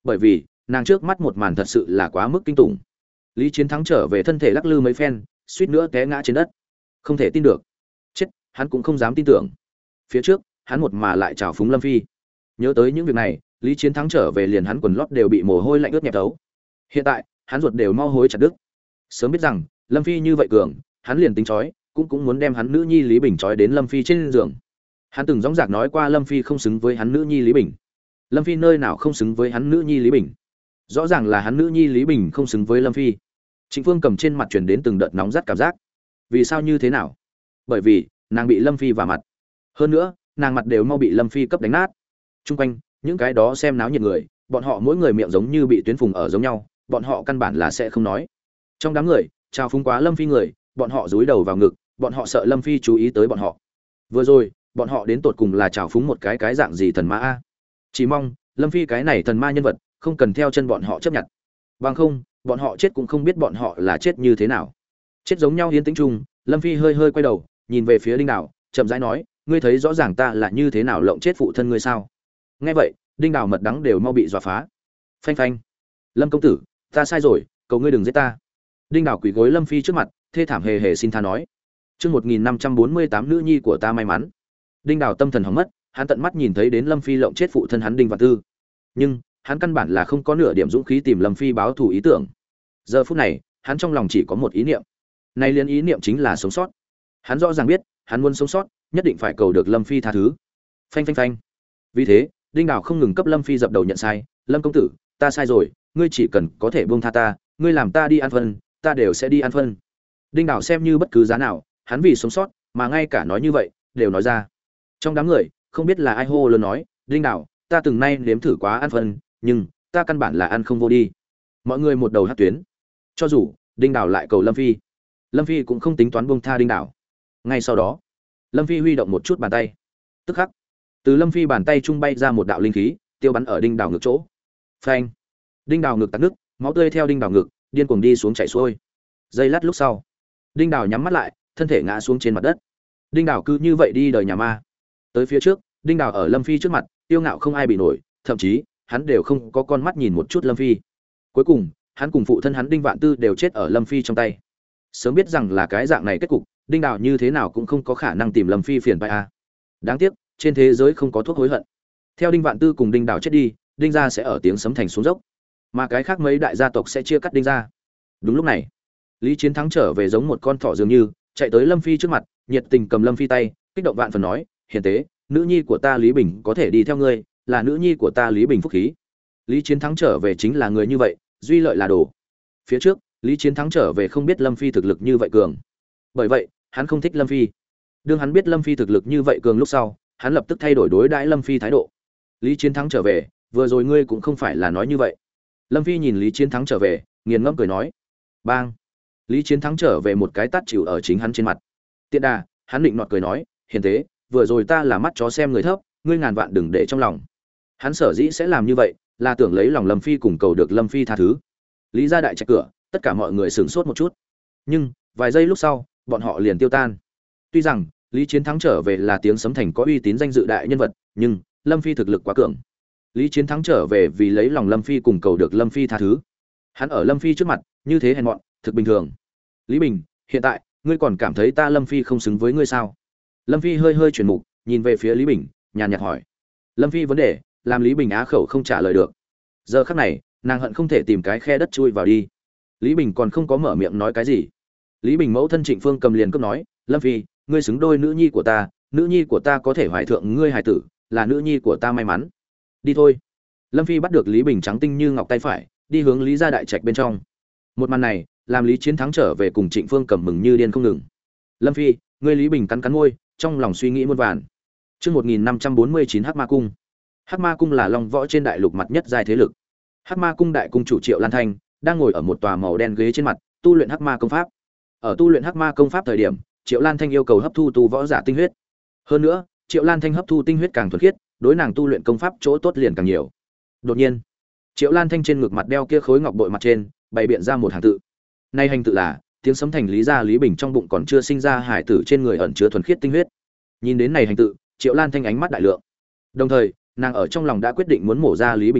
bởi vì nàng trước mắt một màn thật sự là quá mức kinh tủng. Lý Chiến Thắng trở về thân thể lắc lư mấy phen, suýt nữa té ngã trên đất. Không thể tin được. Chết, hắn cũng không dám tin tưởng. Phía trước, hắn một mà lại chào phúng Lâm Phi. Nhớ tới những việc này, Lý Chiến Thắng trở về liền hắn quần lót đều bị mồ hôi lạnh ướt nhẹp thấu. Hiện tại, hắn ruột đều mau hối chặt đứt. Sớm biết rằng, Lâm Phi như vậy cường, hắn liền tính chói, cũng muốn đem hắn nữ nhi Lý Bình chói đến Lâm Phi trên giường. Hắn từng dõng dạc nói qua Lâm Phi không xứng với hắn nữ nhi Lý Bình. Lâm Phi nơi nào không xứng với hắn nữ nhi Lý Bình? Rõ ràng là hắn nữ nhi Lý Bình không xứng với Lâm Phi. Trịnh Phương cầm trên mặt truyền đến từng đợt nóng rát cảm giác. Vì sao như thế nào? Bởi vì nàng bị Lâm Phi vả mặt. Hơn nữa, nàng mặt đều mau bị Lâm Phi cấp đánh nát. Trung quanh, những cái đó xem náo nhiệt người, bọn họ mỗi người miệng giống như bị tuyến phùng ở giống nhau, bọn họ căn bản là sẽ không nói. Trong đám người, chào phúng quá Lâm Phi người, bọn họ dúi đầu vào ngực, bọn họ sợ Lâm Phi chú ý tới bọn họ. Vừa rồi, bọn họ đến tột cùng là chào phúng một cái dạng gì thần ma a? Chỉ mong Lâm Phi cái này thần ma nhân vật không cần theo chân bọn họ chấp nhận. Bằng không, bọn họ chết cũng không biết bọn họ là chết như thế nào. Chết giống nhau yên tĩnh chung, Lâm Phi hơi hơi quay đầu, nhìn về phía Đinh Đào, chậm rãi nói, ngươi thấy rõ ràng ta là như thế nào lộng chết phụ thân ngươi sao? Nghe vậy, Đinh Đào mật đắng đều mau bị dọa phá. Phanh phanh. Lâm công tử, ta sai rồi, cầu ngươi đừng giết ta. Đinh Đào quỳ gối Lâm Phi trước mặt, thê thảm hề hề xin tha nói. Chương 1548 nữ nhi của ta may mắn. Đinh Đào tâm thần hỏng mất, hắn tận mắt nhìn thấy đến Lâm Phi lộng chết phụ thân hắn Đinh Vạn Tư. Nhưng, hắn căn bản là không có nửa điểm dũng khí tìm Lâm Phi báo thù ý tưởng. Giờ phút này, hắn trong lòng chỉ có một ý niệm. Nay liên ý niệm chính là sống sót. Hắn rõ ràng biết, hắn muốn sống sót, nhất định phải cầu được Lâm Phi tha thứ. Phanh phanh phanh. Vì thế, Đinh Đào không ngừng cấp Lâm Phi dập đầu nhận sai, "Lâm công tử, ta sai rồi, ngươi chỉ cần có thể buông tha ta, ngươi làm ta đi ăn phân, ta đều sẽ đi ăn phân." Đinh Đào xem như bất cứ giá nào, hắn vì sống sót, mà ngay cả nói như vậy, đều nói ra. Trong đám người, không biết là ai hô lớn nói, "Đinh Đào, ta từng nay nếm thử quá ăn phân, nhưng ta căn bản là ăn không vô đi." Mọi người một đầu hát tuyến. Cho dù Đinh Đào lại cầu Lâm Phi, Lâm Phi cũng không tính toán buông tha Đinh Đào. Ngay sau đó, Lâm Phi huy động một chút bàn tay. Tức khắc, từ Lâm Phi bàn tay trung bay ra một đạo linh khí, tiêu bắn ở Đinh Đào ngực chỗ. Phanh! Đinh Đào ngực tắc nước, máu tươi theo Đinh Đào ngực điên cuồng đi xuống chảy xuôi. Giây lát lúc sau, Đinh Đào nhắm mắt lại, thân thể ngã xuống trên mặt đất. Đinh Đào cứ như vậy đi đời nhà ma. Tới phía trước, Đinh Đào ở Lâm Phi trước mặt, tiêu ngạo không ai bị nổi, thậm chí, hắn đều không có con mắt nhìn một chút Lâm Phi. Cuối cùng, hắn cùng phụ thân hắn Đinh Vạn Tư đều chết ở Lâm Phi trong tay. Sớm biết rằng là cái dạng này kết cục, Đinh Đào như thế nào cũng không có khả năng tìm Lâm Phi phiền phải a. Đáng tiếc, trên thế giới không có thuốc hối hận. Theo Đinh Vạn Tư cùng Đinh Đào chết đi, Đinh gia sẽ ở tiếng sấm thành xuống dốc, mà cái khác mấy đại gia tộc sẽ chia cắt Đinh gia. Đúng lúc này, Lý Chiến Thắng trở về giống một con thỏ dường như, chạy tới Lâm Phi trước mặt, nhiệt tình cầm Lâm Phi tay, kích động vạn phần nói, "Hiền tế, nữ nhi của ta Lý Bình có thể đi theo ngươi, là nữ nhi của ta Lý Bình phúc khí." Lý Chiến Thắng trở về chính là người như vậy, duy lợi là đồ. Phía trước, Lý Chiến Thắng trở về không biết Lâm Phi thực lực như vậy cường. Bởi vậy, hắn không thích Lâm Phi. Đương hắn biết Lâm Phi thực lực như vậy cường lúc sau, hắn lập tức thay đổi đối đãi Lâm Phi thái độ. "Lý Chiến Thắng trở về, vừa rồi ngươi cũng không phải là nói như vậy." Lâm Phi nhìn Lý Chiến Thắng trở về, nghiền ngẫm cười nói. Bang! Lý Chiến Thắng trở về một cái tát chịu ở chính hắn trên mặt. Tiện đà, hắn định nọt cười nói, "Hiền tế, vừa rồi ta là mắt chó xem người thấp, ngươi ngàn vạn đừng để trong lòng." Hắn sở dĩ sẽ làm như vậy, là tưởng lấy lòng Lâm Phi cùng cầu được Lâm Phi tha thứ. Lý gia đại trạch cửa, tất cả mọi người sửng sốt một chút. Nhưng, vài giây lúc sau, bọn họ liền tiêu tan. Tuy rằng, Lý Chiến Thắng trở về là tiếng sấm thành có uy tín danh dự đại nhân vật, nhưng Lâm Phi thực lực quá cường. Lý Chiến Thắng trở về vì lấy lòng Lâm Phi cùng cầu được Lâm Phi tha thứ. Hắn ở Lâm Phi trước mặt, như thế hèn mọn, thực bình thường. "Lý Bình, hiện tại, ngươi còn cảm thấy ta Lâm Phi không xứng với ngươi sao?" Lâm Phi hơi hơi chuyển mục, nhìn về phía Lý Bình, nhàn nhạt hỏi. Lâm Phi vấn đề, làm Lý Bình á khẩu không trả lời được. Giờ khắc này, nàng hận không thể tìm cái khe đất chui vào đi. Lý Bình còn không có mở miệng nói cái gì. Lý Bình mẫu thân Trịnh Phương cầm liền cướp nói, "Lâm Phi, ngươi xứng đôi nữ nhi của ta, nữ nhi của ta có thể hoài thượng ngươi hài tử, là nữ nhi của ta may mắn. Đi thôi." Lâm Phi bắt được Lý Bình trắng tinh như ngọc tay phải, đi hướng Lý gia đại trạch bên trong. Một màn này, làm Lý Chiến Thắng trở về cùng Trịnh Phương cầm mừng như điên không ngừng. "Lâm Phi, ngươi." Lý Bình cắn cắn môi, trong lòng suy nghĩ muôn vàn. Chương 1549 Hắc Ma cung. Hắc Ma cung là long võ trên đại lục mặt nhất giai thế lực. Hắc Ma cung đại cung chủ Triệu Lan Thanh đang ngồi ở một tòa màu đen ghế trên mặt, tu luyện Hắc Ma công pháp. Ở tu luyện Hắc Ma công pháp thời điểm, Triệu Lan Thanh yêu cầu hấp thu tu võ giả tinh huyết. Hơn nữa, Triệu Lan Thanh hấp thu tinh huyết càng thuần khiết, đối nàng tu luyện công pháp chỗ tốt liền càng nhiều. Đột nhiên, Triệu Lan Thanh trên ngực mặt đeo kia khối ngọc bội mặt trên, bày biện ra một hàng tự. Nay hành tự là tiếng sấm thành Lý gia Lý Bình trong bụng còn chưa sinh ra hải tử trên người ẩn chứa thuần khiết tinh huyết. Nhìn đến này hành tự, Triệu Lan Thanh ánh mắt đại lượng. Đồng thời, nàng ở trong lòng đã quyết định muốn mổ ra Lý Bình bụng,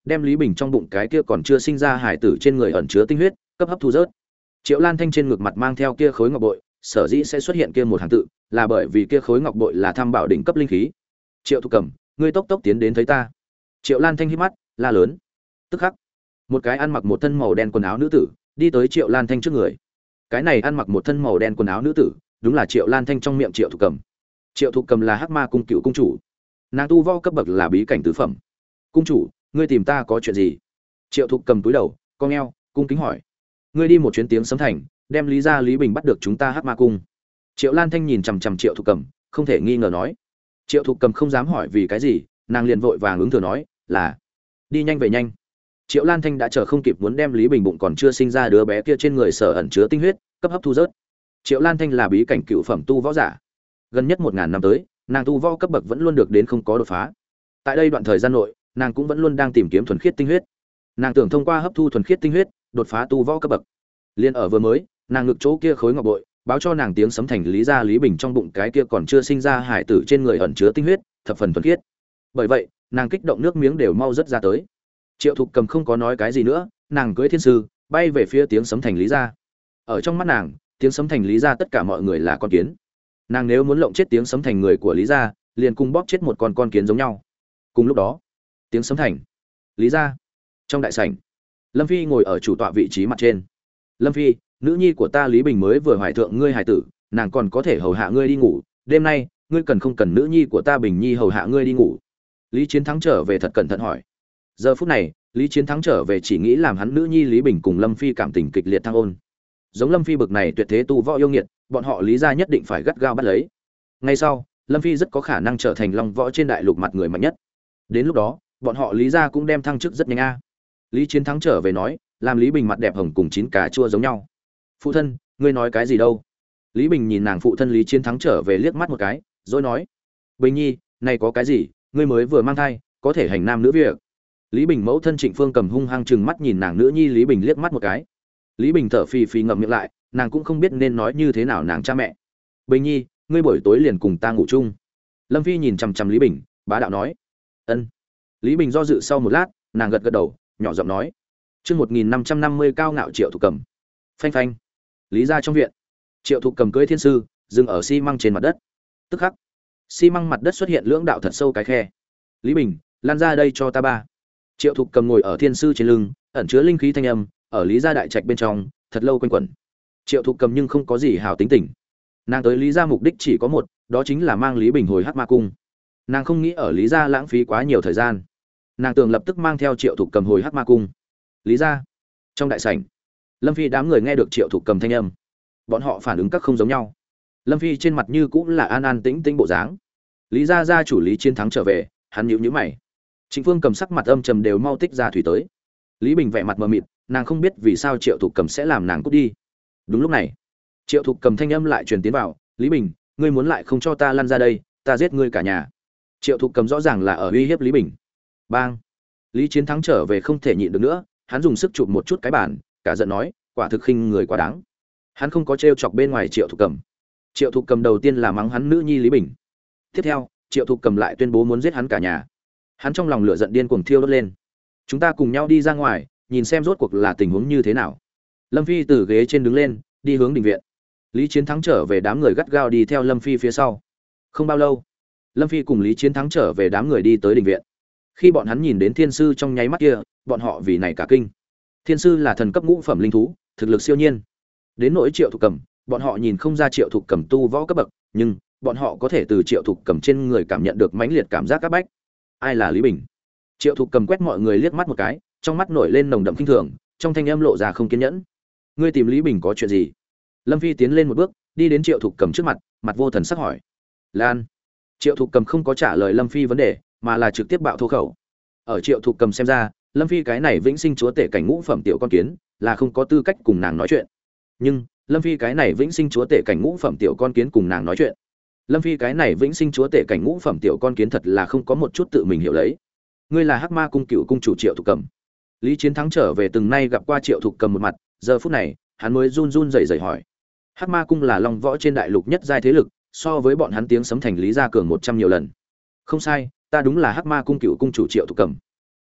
đem Lý Bình trong bụng cái kia còn chưa sinh ra hải tử trên người ẩn chứa tinh huyết cấp hấp thu rớt. Triệu Lan Thanh trên ngực mặt mang theo kia khối ngọc bội, sở dĩ sẽ xuất hiện kia một hàng tự, là bởi vì kia khối ngọc bội là tham bảo đỉnh cấp linh khí. Triệu Thục Cầm, ngươi tốc tốc tiến đến thấy ta. Triệu Lan Thanh hít mắt, la lớn. Tức khắc, một cái ăn mặc một thân màu đen quần áo nữ tử đi tới Triệu Lan Thanh trước người. Cái này ăn mặc một thân màu đen quần áo nữ tử, đúng là Triệu Lan Thanh trong miệng Triệu Thục Cầm. Triệu Thục Cầm là Hắc Ma cung cựu cung chủ, nàng tu võ cấp bậc là bí cảnh tứ phẩm. Cung chủ, ngươi tìm ta có chuyện gì? Triệu Thục Cầm cúi đầu, cong eo, cung kính hỏi. Ngươi đi một chuyến tiếng sấm thành, đem Lý gia Lý Bình bắt được chúng ta Hắc Ma cung. Triệu Lan Thanh nhìn chằm chằm Triệu Thục Cầm, không thể nghi ngờ nói. Triệu Thục Cầm không dám hỏi vì cái gì, nàng liền vội vàng ứng thừa nói, là đi nhanh về nhanh. Triệu Lan Thanh đã chờ không kịp muốn đem Lý Bình bụng còn chưa sinh ra đứa bé kia trên người sở ẩn chứa tinh huyết cấp hấp thu rớt. Triệu Lan Thanh là bí cảnh cựu phẩm tu võ giả, gần nhất 1000 năm tới, nàng tu võ cấp bậc vẫn luôn được đến không có đột phá. Tại đây đoạn thời gian nội, nàng cũng vẫn luôn đang tìm kiếm thuần khiết tinh huyết. Nàng tưởng thông qua hấp thu thuần khiết tinh huyết, đột phá tu võ cấp bậc. Liên ở vừa mới, nàng ngực chỗ kia khối ngọc bội, báo cho nàng tiếng sấm thành Lý gia Lý Bình trong bụng cái kia còn chưa sinh ra hải tử trên người ẩn chứa tinh huyết, thập phần thuần khiết. Bởi vậy, nàng kích động nước miếng đều mau rất ra tới. Triệu Thục Cầm không có nói cái gì nữa, nàng cưỡi thiên sư, bay về phía tiếng sấm thành Lý gia. Ở trong mắt nàng, tiếng sấm thành Lý gia tất cả mọi người là con kiến. Nàng nếu muốn lộng chết tiếng sấm thành người của Lý gia, liền cùng bóp chết một con kiến giống nhau. Cùng lúc đó, tiếng sấm thành Lý gia, trong đại sảnh, Lâm Phi ngồi ở chủ tọa vị trí mặt trên. Lâm Phi, nữ nhi của ta Lý Bình mới vừa hoài thượng ngươi hài tử, nàng còn có thể hầu hạ ngươi đi ngủ, đêm nay ngươi cần không cần nữ nhi của ta Bình Nhi hầu hạ ngươi đi ngủ? Lý Chiến Thắng trở về thật cẩn thận hỏi. Giờ phút này, Lý Chiến Thắng trở về chỉ nghĩ làm hắn nữ nhi Lý Bình cùng Lâm Phi cảm tình kịch liệt thăng ôn. Giống Lâm Phi bực này tuyệt thế tu võ yêu nghiệt, bọn họ Lý gia nhất định phải gắt gao bắt lấy. Ngay sau, Lâm Phi rất có khả năng trở thành long võ trên đại lục mặt người mạnh nhất. Đến lúc đó, bọn họ Lý gia cũng đem thăng chức rất nhanh a. Lý Chiến Thắng trở về nói, làm Lý Bình mặt đẹp hồng cùng chín cà chua giống nhau. Phụ thân, ngươi nói cái gì đâu? Lý Bình nhìn nàng phụ thân Lý Chiến Thắng trở về liếc mắt một cái, rồi nói: Bình Nhi, này có cái gì, ngươi mới vừa mang thai, có thể hành nam nữ việc. Lý Bình mẫu thân Trịnh Phương Cầm hung hăng trừng mắt nhìn nàng nữ nhi Lý Bình liếc mắt một cái. Lý Bình thở phì phì ngậm miệng lại, nàng cũng không biết nên nói như thế nào nàng cha mẹ. Bình Nhi, ngươi buổi tối liền cùng ta ngủ chung. Lâm Phi nhìn chằm chằm Lý Bình, bá đạo nói. Ân. Lý Bình do dự sau một lát, nàng gật gật đầu, nhỏ giọng nói. Chương 1550 cao ngạo Triệu Thục Cầm. Phanh phanh. Lý gia trong viện, Triệu Thục Cầm cưỡi thiên sư, dừng ở xi măng trên mặt đất. Tức khắc, xi măng mặt đất xuất hiện lưỡng đạo thật sâu cái khe. Lý Bình, lan ra đây cho ta ba. Triệu Thục Cầm ngồi ở thiên sư trên lưng, ẩn chứa linh khí thanh âm, ở Lý gia đại trạch bên trong, thật lâu quanh quẩn. Triệu Thục Cầm nhưng không có gì hào tính tình. Nàng tới Lý gia mục đích chỉ có một, đó chính là mang Lý Bình hồi Hắc Ma cung. Nàng không nghĩ ở Lý gia lãng phí quá nhiều thời gian. Nàng tưởng lập tức mang theo Triệu Thục Cầm hồi Hắc Ma cung. Lý gia, trong đại sảnh, Lâm Phi đám người nghe được Triệu Thục Cầm thanh âm, bọn họ phản ứng các không giống nhau. Lâm Phi trên mặt như cũng là an an tĩnh tĩnh bộ dáng. Lý gia gia chủ Lý Chiến Thắng trở về, hắn nhíu nhíu mày. Trịnh Phương Cầm sắc mặt âm trầm đều mau tích ra thủy tới. Lý Bình vẻ mặt mờ mịt, nàng không biết vì sao Triệu Thục Cầm sẽ làm nàng cút đi. Đúng lúc này, Triệu Thục Cầm thanh âm lại truyền tiến vào, "Lý Bình, ngươi muốn lại không cho ta lăn ra đây, ta giết ngươi cả nhà." Triệu Thục Cầm rõ ràng là ở uy hiếp Lý Bình. Bang! Lý Chiến Thắng trở về không thể nhịn được nữa, hắn dùng sức chụp một chút cái bàn, cả giận nói, quả thực khinh người quá đáng. Hắn không có trêu chọc bên ngoài Triệu Thục Cầm. Triệu Thục Cầm đầu tiên là mắng hắn nữ nhi Lý Bình. Tiếp theo, Triệu Thục Cầm lại tuyên bố muốn giết hắn cả nhà. Hắn trong lòng lửa giận điên cuồng thiêu đốt lên. Chúng ta cùng nhau đi ra ngoài, nhìn xem rốt cuộc là tình huống như thế nào. Lâm Phi từ ghế trên đứng lên, đi hướng đình viện. Lý Chiến Thắng trở về đám người gắt gao đi theo Lâm Phi phía sau. Không bao lâu, Lâm Phi cùng Lý Chiến Thắng trở về đám người đi tới đình viện. Khi bọn hắn nhìn đến thiên sư trong nháy mắt kia, bọn họ vì này cả kinh. Thiên sư là thần cấp ngũ phẩm linh thú, thực lực siêu nhiên. Đến nỗi Triệu Thục Cầm, bọn họ nhìn không ra Triệu Thục Cầm tu võ cấp bậc, nhưng bọn họ có thể từ Triệu Thục Cầm trên người cảm nhận được mãnh liệt cảm giác các bách. Ai là Lý Bình? Triệu Thục Cầm quét mọi người liếc mắt một cái, trong mắt nổi lên nồng đậm kinh thường, trong thanh âm lộ ra không kiên nhẫn. Ngươi tìm Lý Bình có chuyện gì? Lâm Phi tiến lên một bước, đi đến Triệu Thục Cầm trước mặt, mặt vô thần sắc hỏi. Lan. Triệu Thục Cầm không có trả lời Lâm Phi vấn đề, mà là trực tiếp bạo thô khẩu. Ở Triệu Thục Cầm xem ra, Lâm Phi cái này vĩnh sinh chúa tể cảnh ngũ phẩm tiểu con kiến, là không có tư cách cùng nàng nói chuyện. Nhưng, Lâm Phi cái này vĩnh sinh chúa tể cảnh ngũ phẩm tiểu con kiến cùng nàng nói chuyện. Lâm Phi cái này vĩnh sinh chúa tể cảnh ngũ phẩm tiểu con kiến thật là không có một chút tự mình hiểu lấy. Ngươi là Hắc Ma cung cựu cung chủ Triệu Thục Cầm. Lý Chiến Thắng trở về từng nay gặp qua Triệu Thục Cầm một mặt, giờ phút này, hắn mới run run rẩy rẩy hỏi. Hắc Ma cung là long võ trên đại lục nhất giai thế lực, so với bọn hắn tiếng sấm thành Lý gia cường 100 nhiều lần. Không sai, ta đúng là Hắc Ma cung cựu cung chủ Triệu Thục Cầm.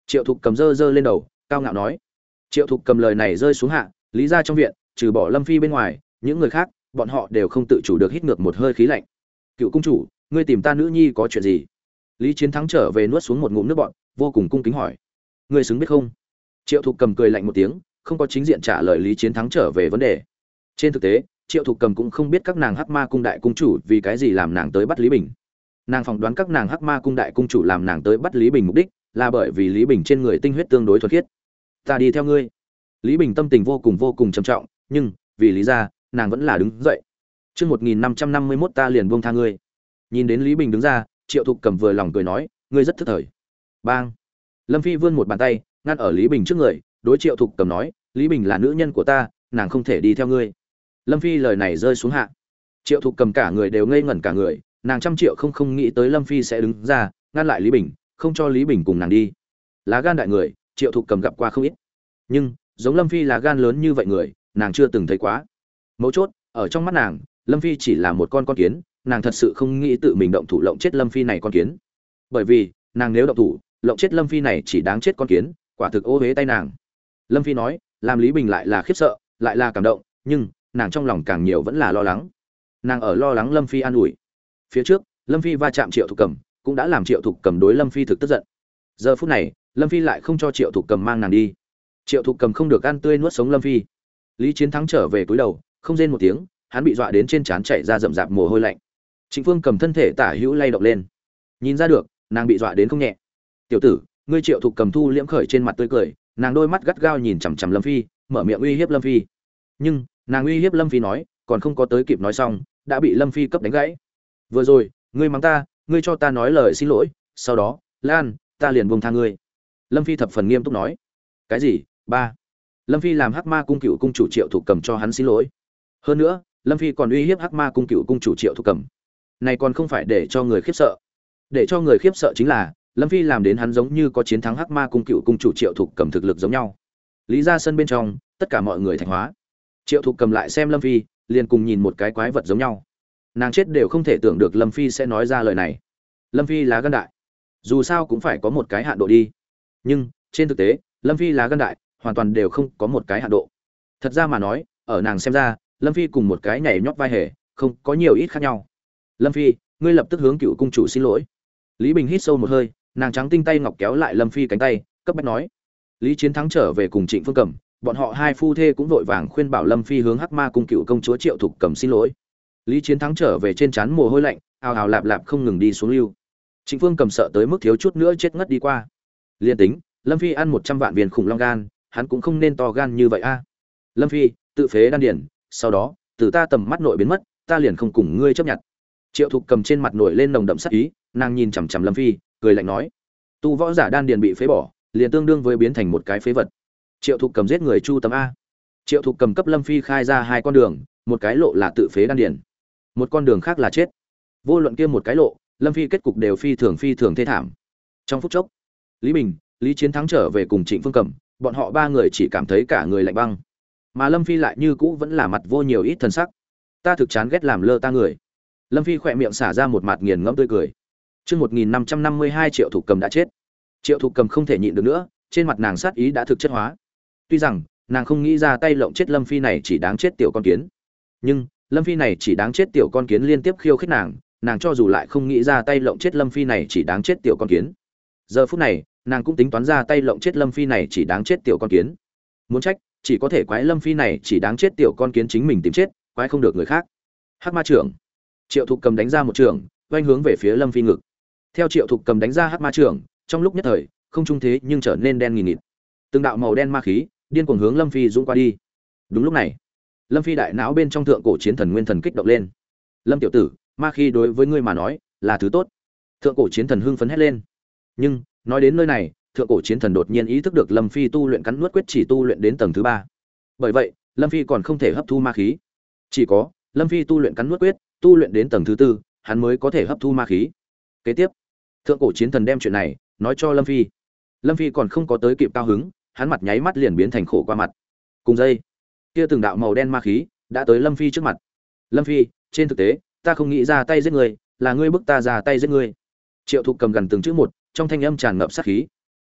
Triệu Thục Cầm giơ lên đầu, cao ngạo nói. Triệu Thục Cầm lời này rơi xuống hạ, lý ra trong viện, trừ bỏ Lâm Phi bên ngoài, những người khác, bọn họ đều không tự chủ được hít ngược một hơi khí lạnh. Cựu cung chủ, ngươi tìm ta nữ nhi có chuyện gì? Lý Chiến Thắng trở về nuốt xuống một ngụm nước bọt, vô cùng cung kính hỏi. Ngươi xứng biết không? Triệu Thục Cầm cười lạnh một tiếng, không có chính diện trả lời Lý Chiến Thắng trở về vấn đề. Trên thực tế, Triệu Thục Cầm cũng không biết các nàng Hắc Ma cung đại cung chủ vì cái gì làm nàng tới bắt Lý Bình. Nàng phỏng đoán các nàng Hắc Ma cung đại cung chủ làm nàng tới bắt Lý Bình mục đích là bởi vì Lý Bình trên người tinh huyết tương đối thuần khiết. Ta đi theo ngươi. Lý Bình tâm tình vô cùng trầm trọng, nhưng vì lý ra, nàng vẫn là đứng dậy. Chương 1551 ta liền buông tha ngươi. Nhìn đến Lý Bình đứng ra, Triệu Thục Cầm vừa lòng cười nói, ngươi rất thức thời. Bang. Lâm Phi vươn một bàn tay, ngăn ở Lý Bình trước người, đối Triệu Thục Cầm nói, Lý Bình là nữ nhân của ta, nàng không thể đi theo ngươi. Lâm Phi lời này rơi xuống hạ. Triệu Thục Cầm cả người đều ngây ngẩn cả người, nàng trăm triệu không nghĩ tới Lâm Phi sẽ đứng ra, ngăn lại Lý Bình, không cho Lý Bình cùng nàng đi. Lá gan đại người, Triệu Thục Cầm gặp qua không ít. Nhưng, giống Lâm Phi là gan lớn như vậy người, nàng chưa từng thấy quá. Mấu chốt, ở trong mắt nàng, Lâm Phi chỉ là một con kiến, nàng thật sự không nghĩ tự mình động thủ lộng chết Lâm Phi này con kiến. Bởi vì, nàng nếu động thủ, lộng chết Lâm Phi này chỉ đáng chết con kiến, quả thực ô uế tay nàng. Lâm Phi nói, làm Lý Bình lại là khiếp sợ, lại là cảm động, nhưng nàng trong lòng càng nhiều vẫn là lo lắng. Nàng ở lo lắng Lâm Phi an ủi. Phía trước, Lâm Phi va chạm Triệu Thục Cầm, cũng đã làm Triệu Thục Cầm đối Lâm Phi thực tức giận. Giờ phút này, Lâm Phi lại không cho Triệu Thục Cầm mang nàng đi. Triệu Thục Cầm không được ăn tươi nuốt sống Lâm Phi. Lý Chiến Thắng trở về túi đầu, không rên một tiếng, hắn bị dọa đến trên trán chảy ra rậm rạp mồ hôi lạnh. Trịnh Phương Cầm thân thể tả hữu lay động lên, nhìn ra được, nàng bị dọa đến không nhẹ. "Tiểu tử, ngươi." Triệu Thục Cầm thu liễm khởi trên mặt tươi cười, nàng đôi mắt gắt gao nhìn chằm chằm Lâm Phi, mở miệng uy hiếp Lâm Phi. Nhưng, nàng uy hiếp Lâm Phi nói, còn không có tới kịp nói xong, đã bị Lâm Phi cấp đánh gãy. "Vừa rồi, ngươi mắng ta, ngươi cho ta nói lời xin lỗi, sau đó, Lan, ta liền buông tha ngươi." Lâm Phi thập phần nghiêm túc nói. "Cái gì? Ba?" Lâm Phi làm Hắc Ma cung cựu cung chủ Triệu Thục Cầm cho hắn xin lỗi. Hơn nữa, Lâm Phi còn uy hiếp Hắc Ma cung cựu cung chủ Triệu Thục Cầm. Này còn không phải để cho người khiếp sợ. Để cho người khiếp sợ chính là, Lâm Phi làm đến hắn giống như có chiến thắng Hắc Ma cung cựu cung chủ Triệu Thục Cầm thực lực giống nhau. Lý ra sân bên trong, tất cả mọi người thành hóa. Triệu Thục Cầm lại xem Lâm Phi, liền cùng nhìn một cái quái vật giống nhau. Nàng chết đều không thể tưởng được Lâm Phi sẽ nói ra lời này. Lâm Phi là gan đại, dù sao cũng phải có một cái hạn độ đi. Nhưng trên thực tế, Lâm Phi là gan đại, hoàn toàn đều không có một cái hạn độ. Thật ra mà nói, ở nàng xem ra, Lâm Phi cùng một cái nhảy nhót vai hề, không có nhiều ít khác nhau. Lâm Phi, ngươi lập tức hướng cựu cung chủ xin lỗi. Lý Bình hít sâu một hơi, nàng trắng tinh tay ngọc kéo lại Lâm Phi cánh tay, cấp bách nói. Lý Chiến Thắng trở về cùng Trịnh Phương Cầm, bọn họ hai phu thê cũng vội vàng khuyên bảo Lâm Phi hướng Hắc Ma cung cựu công chúa Triệu Thục Cầm xin lỗi. Lý Chiến Thắng trở về trên trán mồ hôi lạnh, ào ào lạp lạp không ngừng đi xuống lưu. Trịnh Phương Cầm sợ tới mức thiếu chút nữa chết ngất đi qua. Liên tính, Lâm Phi ăn 100 vạn viên khủng long gan, hắn cũng không nên to gan như vậy a. Lâm Phi, tự phế đan điển, sau đó, từ ta tầm mắt nội biến mất, ta liền không cùng ngươi chấp nhận. Triệu Thục Cầm trên mặt nổi lên nồng đậm sát ý, nàng nhìn chằm chằm Lâm Phi, cười lạnh nói: "Tu võ giả đan điền bị phế bỏ, liền tương đương với biến thành một cái phế vật." Triệu Thục Cầm giết người chu tấm a. Triệu Thục Cầm cấp Lâm Phi khai ra hai con đường, một cái lộ là tự phế đan điền, một con đường khác là chết. Vô luận kia một cái lộ, Lâm Phi kết cục đều phi thường thê thảm. Trong phút chốc, Lý Bình, Lý Chiến Thắng trở về cùng Trịnh Phương Cầm, bọn họ ba người chỉ cảm thấy cả người lạnh băng. Mà Lâm Phi lại như cũ vẫn là mặt vô nhiều ít thần sắc. Ta thực chán ghét làm lơ ta người. Lâm Phi khỏe miệng xả ra một mặt nghiền ngẫm tươi cười. Chương 1552 Triệu Thục Cầm đã chết. Triệu Thục Cầm không thể nhịn được nữa, trên mặt nàng sát ý đã thực chất hóa. Tuy rằng, nàng không nghĩ ra tay lộng chết Lâm Phi này chỉ đáng chết tiểu con kiến. Nhưng, Lâm Phi này chỉ đáng chết tiểu con kiến liên tiếp khiêu khích nàng cho dù lại không nghĩ ra tay lộng chết Lâm Phi này chỉ đáng chết tiểu con kiến. Giờ phút này, nàng cũng tính toán ra tay lộng chết Lâm Phi này chỉ đáng chết tiểu con kiến. Muốn trách, chỉ có thể quái Lâm Phi này chỉ đáng chết tiểu con kiến chính mình tìm chết, quái không được người khác. Hắc Ma trưởng. Triệu Thục Cầm đánh ra một trường, oanh hướng về phía Lâm Phi ngực. Theo Triệu Thục Cầm đánh ra Hắc Ma trưởng, trong lúc nhất thời, không trung thế nhưng trở nên đen nghìn nghịt. Từng đạo màu đen ma khí, điên cuồng hướng Lâm Phi dũng qua đi. Đúng lúc này, Lâm Phi đại não bên trong thượng cổ chiến thần nguyên thần kích động lên. Lâm tiểu tử, ma khí đối với ngươi mà nói là thứ tốt. Thượng cổ chiến thần hưng phấn hét lên. Nhưng nói đến nơi này, thượng cổ chiến thần đột nhiên ý thức được Lâm Phi tu luyện cắn nuốt quyết chỉ tu luyện đến tầng thứ 3. Bởi vậy, Lâm Phi còn không thể hấp thu ma khí. Chỉ có Lâm Phi tu luyện cắn nuốt quyết, tu luyện đến tầng thứ 4, hắn mới có thể hấp thu ma khí. Kế tiếp, thượng cổ chiến thần đem chuyện này nói cho Lâm Phi. Lâm Phi còn không có tới kịp cao hứng, hắn mặt nháy mắt liền biến thành khổ qua mặt. Cùng dây, kia từng đạo màu đen ma khí đã tới Lâm Phi trước mặt. Lâm Phi, trên thực tế, ta không nghĩ ra tay giết người, là ngươi bức ta ra tay giết ngươi. Triệu Thục Cầm gần từng chữ một, trong thanh âm tràn ngập sát khí.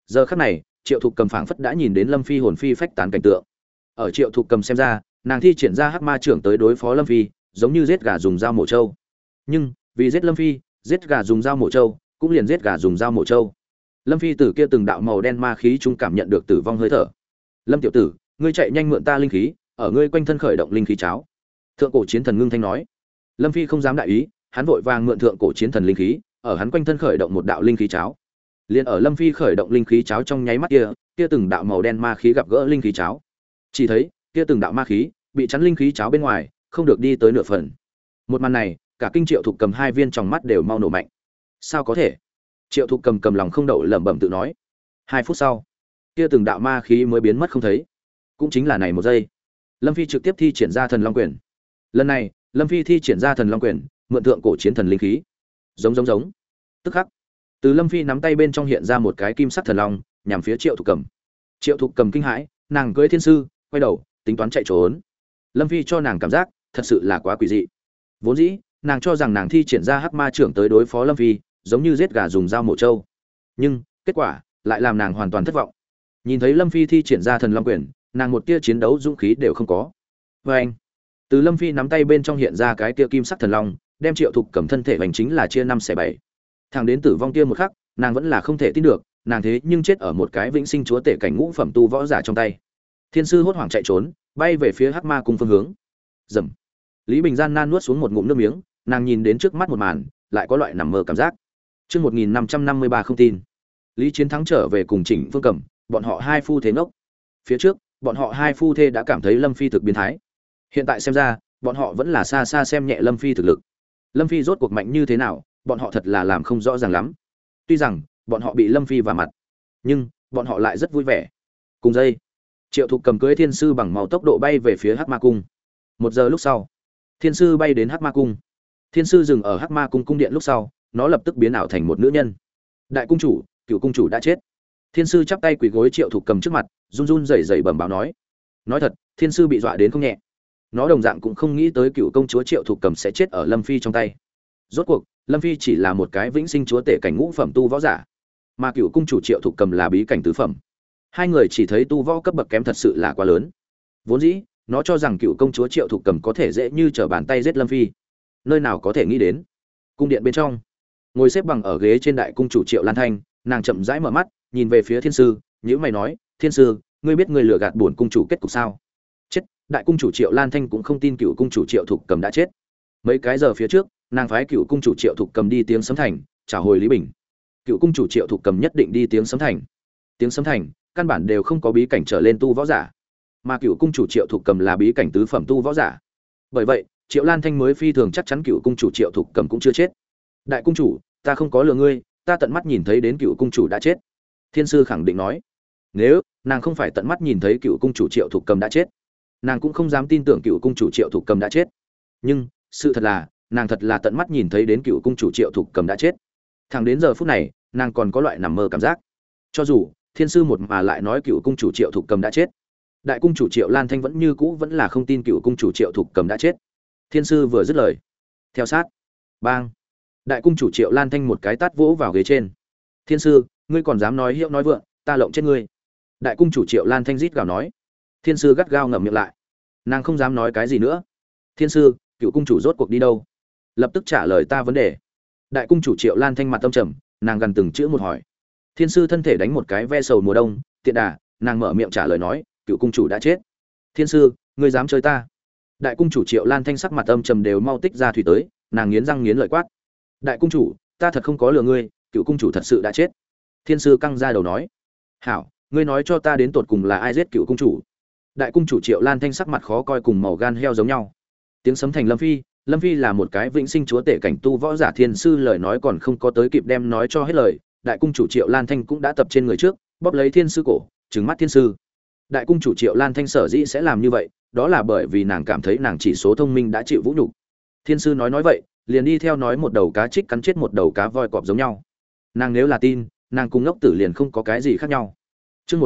Giờ khắc này, Triệu Thục Cầm phảng phất đã nhìn đến Lâm Phi hồn phi phách tán cảnh tượng. Ở Triệu Thục Cầm xem ra, nàng thi triển ra hắc ma trưởng tới đối phó Lâm Phi, giống như giết gà dùng dao mổ trâu. Nhưng, vì giết Lâm Phi, giết gà dùng dao mổ trâu, cũng liền giết gà dùng dao mổ trâu. Lâm Phi từ kia từng đạo màu đen ma khí trung cảm nhận được tử vong hơi thở. Lâm tiểu tử, ngươi chạy nhanh mượn ta linh khí, ở ngươi quanh thân khởi động linh khí cháo. Thượng cổ chiến thần ngưng thanh nói. Lâm Phi không dám đại ý, hắn vội vàng mượn thượng cổ chiến thần linh khí, ở hắn quanh thân khởi động một đạo linh khí cháo. Liên ở Lâm Phi khởi động linh khí cháo trong nháy mắt kia, kia từng đạo màu đen ma khí gặp gỡ linh khí cháo. Chỉ thấy, kia từng đạo ma khí bị chắn linh khí cháo bên ngoài, không được đi tới nửa phần. Một màn này, cả kinh Triệu Thục Cầm hai viên tròng mắt đều mau nổ mạnh. Sao có thể? Triệu Thục Cầm cầm lòng không đậu lẩm bẩm tự nói. 2 phút sau, kia từng đạo ma khí mới biến mất không thấy. Cũng chính là này một giây, Lâm Phi trực tiếp thi triển ra Thần Long Quyền. Lần này, Lâm Phi thi triển ra Thần Long Quyền, mượn thượng cổ chiến thần linh khí. Giống. Tức khắc, từ Lâm Phi nắm tay bên trong hiện ra một cái kim sắc thần long, nhằm phía Triệu Thục Cầm. Triệu Thục Cầm kinh hãi, nàng cưỡi thiên sư, quay đầu, tính toán chạy trốn. Lâm Phi cho nàng cảm giác thật sự là quá quỷ dị. Vốn dĩ, nàng cho rằng nàng thi triển ra hắc ma trưởng tới đối phó Lâm Phi, giống như giết gà dùng dao mổ trâu. Nhưng, kết quả lại làm nàng hoàn toàn thất vọng. Nhìn thấy Lâm Phi thi triển ra Thần Long Quyền, nàng một tia chiến đấu dũng khí đều không có. Và anh, từ Lâm Phi nắm tay bên trong hiện ra cái tia kim sắc thần long, đem Triệu Thục Cầm thân thể hành chính là chia 5/7. Thằng đến tử vong kia một khắc, nàng vẫn là không thể tin được, nàng thế nhưng chết ở một cái vĩnh sinh chúa tể cảnh ngũ phẩm tu võ giả trong tay. Thiên sư hốt hoảng chạy trốn, bay về phía Hắc Ma cung phương hướng. Rầm. Lý Bình gian nan nuốt xuống một ngụm nước miếng, nàng nhìn đến trước mắt một màn, lại có loại nằm mơ cảm giác. Chương 1553 không tin. Lý Chiến Thắng trở về cùng Trịnh Phương Cẩm, bọn họ hai phu thế ngốc. Phía trước, bọn họ hai phu thê đã cảm thấy Lâm Phi thực biến thái. Hiện tại xem ra, bọn họ vẫn là xa xa xem nhẹ Lâm Phi thực lực. Lâm Phi rốt cuộc mạnh như thế nào, bọn họ thật là làm không rõ ràng lắm. Tuy rằng, bọn họ bị Lâm Phi vả mặt, nhưng bọn họ lại rất vui vẻ. Cùng dây, Triệu Thục Cầm cưỡi thiên sư bằng màu tốc độ bay về phía Hắc Ma cung. 1 giờ lúc sau, thiên sư bay đến Hắc Ma cung. Thiên sư dừng ở Hắc Ma cung cung điện lúc sau, nó lập tức biến ảo thành một nữ nhân. Đại cung chủ, Cựu cung chủ đã chết. Thiên sư chắp tay quỳ gối Triệu Thục Cầm trước mặt, run run rẩy rẩy bẩm báo nói. Nói thật, thiên sư bị dọa đến không nhẹ. Nó đồng dạng cũng không nghĩ tới Cựu công chúa Triệu Thục Cầm sẽ chết ở Lâm Phi trong tay. Rốt cuộc, Lâm Phi chỉ là một cái vĩnh sinh chúa tể cảnh ngũ phẩm tu võ giả, mà Cựu cung chủ Triệu Thục Cầm là bí cảnh tứ phẩm. Hai người chỉ thấy tu võ cấp bậc kém thật sự là quá lớn. Vốn dĩ, nó cho rằng Cựu công chúa Triệu Thục Cầm có thể dễ như trở bàn tay giết Lâm Phi. Nơi nào có thể nghĩ đến. Cung điện bên trong, ngồi xếp bằng ở ghế trên đại cung chủ Triệu Lan Thanh, nàng chậm rãi mở mắt, nhìn về phía thiên sư, nhíu mày nói, "Thiên sư, ngươi biết ngươi lừa gạt bổn cung chủ kết cục sao?" Chết, đại cung chủ Triệu Lan Thanh cũng không tin Cựu cung chủ Triệu Thục Cầm đã chết. Mấy cái giờ phía trước, nàng phái Cựu cung chủ Triệu Thục Cầm đi Tiếng Sấm Thành, trả hồi Lý Bình. Cựu cung chủ Triệu Thục Cầm nhất định đi Tiếng Sấm Thành. Tiếng Sấm Thành, căn bản đều không có bí cảnh trở lên tu võ giả, mà Cựu cung chủ Triệu Thục Cầm là bí cảnh tứ phẩm tu võ giả. Bởi vậy, Triệu Lan Thanh mới phi thường chắc chắn Cựu cung chủ Triệu Thục Cầm cũng chưa chết. "Đại cung chủ, ta không có lừa ngươi, ta tận mắt nhìn thấy đến Cựu cung chủ đã chết." Thiên sư khẳng định nói. Nếu nàng không phải tận mắt nhìn thấy Cựu cung chủ Triệu Thục Cầm đã chết, nàng cũng không dám tin tưởng Cựu cung chủ Triệu Thục Cầm đã chết. Nhưng sự thật là, nàng thật là tận mắt nhìn thấy đến Cựu cung chủ Triệu Thục Cầm đã chết. Thẳng đến giờ phút này, nàng còn có loại nằm mơ cảm giác. Cho dù thiên sư một mà lại nói Cựu cung chủ Triệu Thục Cầm đã chết, đại cung chủ Triệu Lan Thanh vẫn như cũ vẫn là không tin Cựu cung chủ Triệu Thục Cầm đã chết. Thiên sư vừa dứt lời, theo sát, bang, đại cung chủ Triệu Lan Thanh một cái tát vỗ vào ghế trên. "Thiên sư, ngươi còn dám nói hiệu nói vượng, ta lộng chết ngươi!" Đại cung chủ Triệu Lan Thanh rít gào nói. Thiên sư gắt gao ngậm miệng lại, nàng không dám nói cái gì nữa. "Thiên sư, Cựu cung chủ rốt cuộc đi đâu? Lập tức trả lời ta vấn đề." Đại cung chủ Triệu Lan Thanh mặt tâm trầm, nàng gần từng chữ một hỏi. Thiên sư thân thể đánh một cái ve sầu mùa đông, tiện đà, nàng mở miệng trả lời nói, "Cựu cung chủ đã chết." "Thiên sư, ngươi dám chơi ta?" Đại cung chủ Triệu Lan Thanh sắc mặt âm trầm đều mau tích ra thủy tới, nàng nghiến răng nghiến lợi quát. "Đại cung chủ, ta thật không có lừa ngươi, Cựu cung chủ thật sự đã chết." Thiên sư căng ra đầu nói. "Hảo, ngươi nói cho ta đến tột cùng là ai giết Cựu cung chủ?" Đại cung chủ Triệu Lan Thanh sắc mặt khó coi cùng màu gan heo giống nhau. Tiếng Sấm Thành Lâm Phi, Lâm Phi là một cái vĩnh sinh chúa tể cảnh tu võ giả. Thiên sư lời nói còn không có tới kịp đem nói cho hết lời, đại cung chủ Triệu Lan Thanh cũng đã tập trên người trước, bóp lấy thiên sư cổ, trừng mắt thiên sư. Đại cung chủ Triệu Lan Thanh sở dĩ sẽ làm như vậy, đó là bởi vì nàng cảm thấy nàng chỉ số thông minh đã chịu vũ nhục. Thiên sư nói vậy, liền đi theo nói một đầu cá trích cắn chết một đầu cá voi cọp giống nhau. Nàng nếu là tin, nàng cùng ngốc tử liền không có cái gì khác nhau. Chương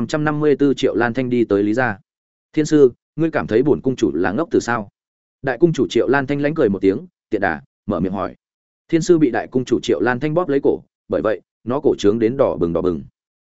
1554 Triệu Lan Thanh đi tới Lý gia. "Thiên sư, ngươi cảm thấy bổn cung chủ là ngốc tử sao?" Đại cung chủ Triệu Lan Thanh lánh cười một tiếng, tiện đà, mở miệng hỏi. Thiên sư bị đại cung chủ Triệu Lan Thanh bóp lấy cổ, bởi vậy, nó cổ trướng đến đỏ bừng đỏ bừng.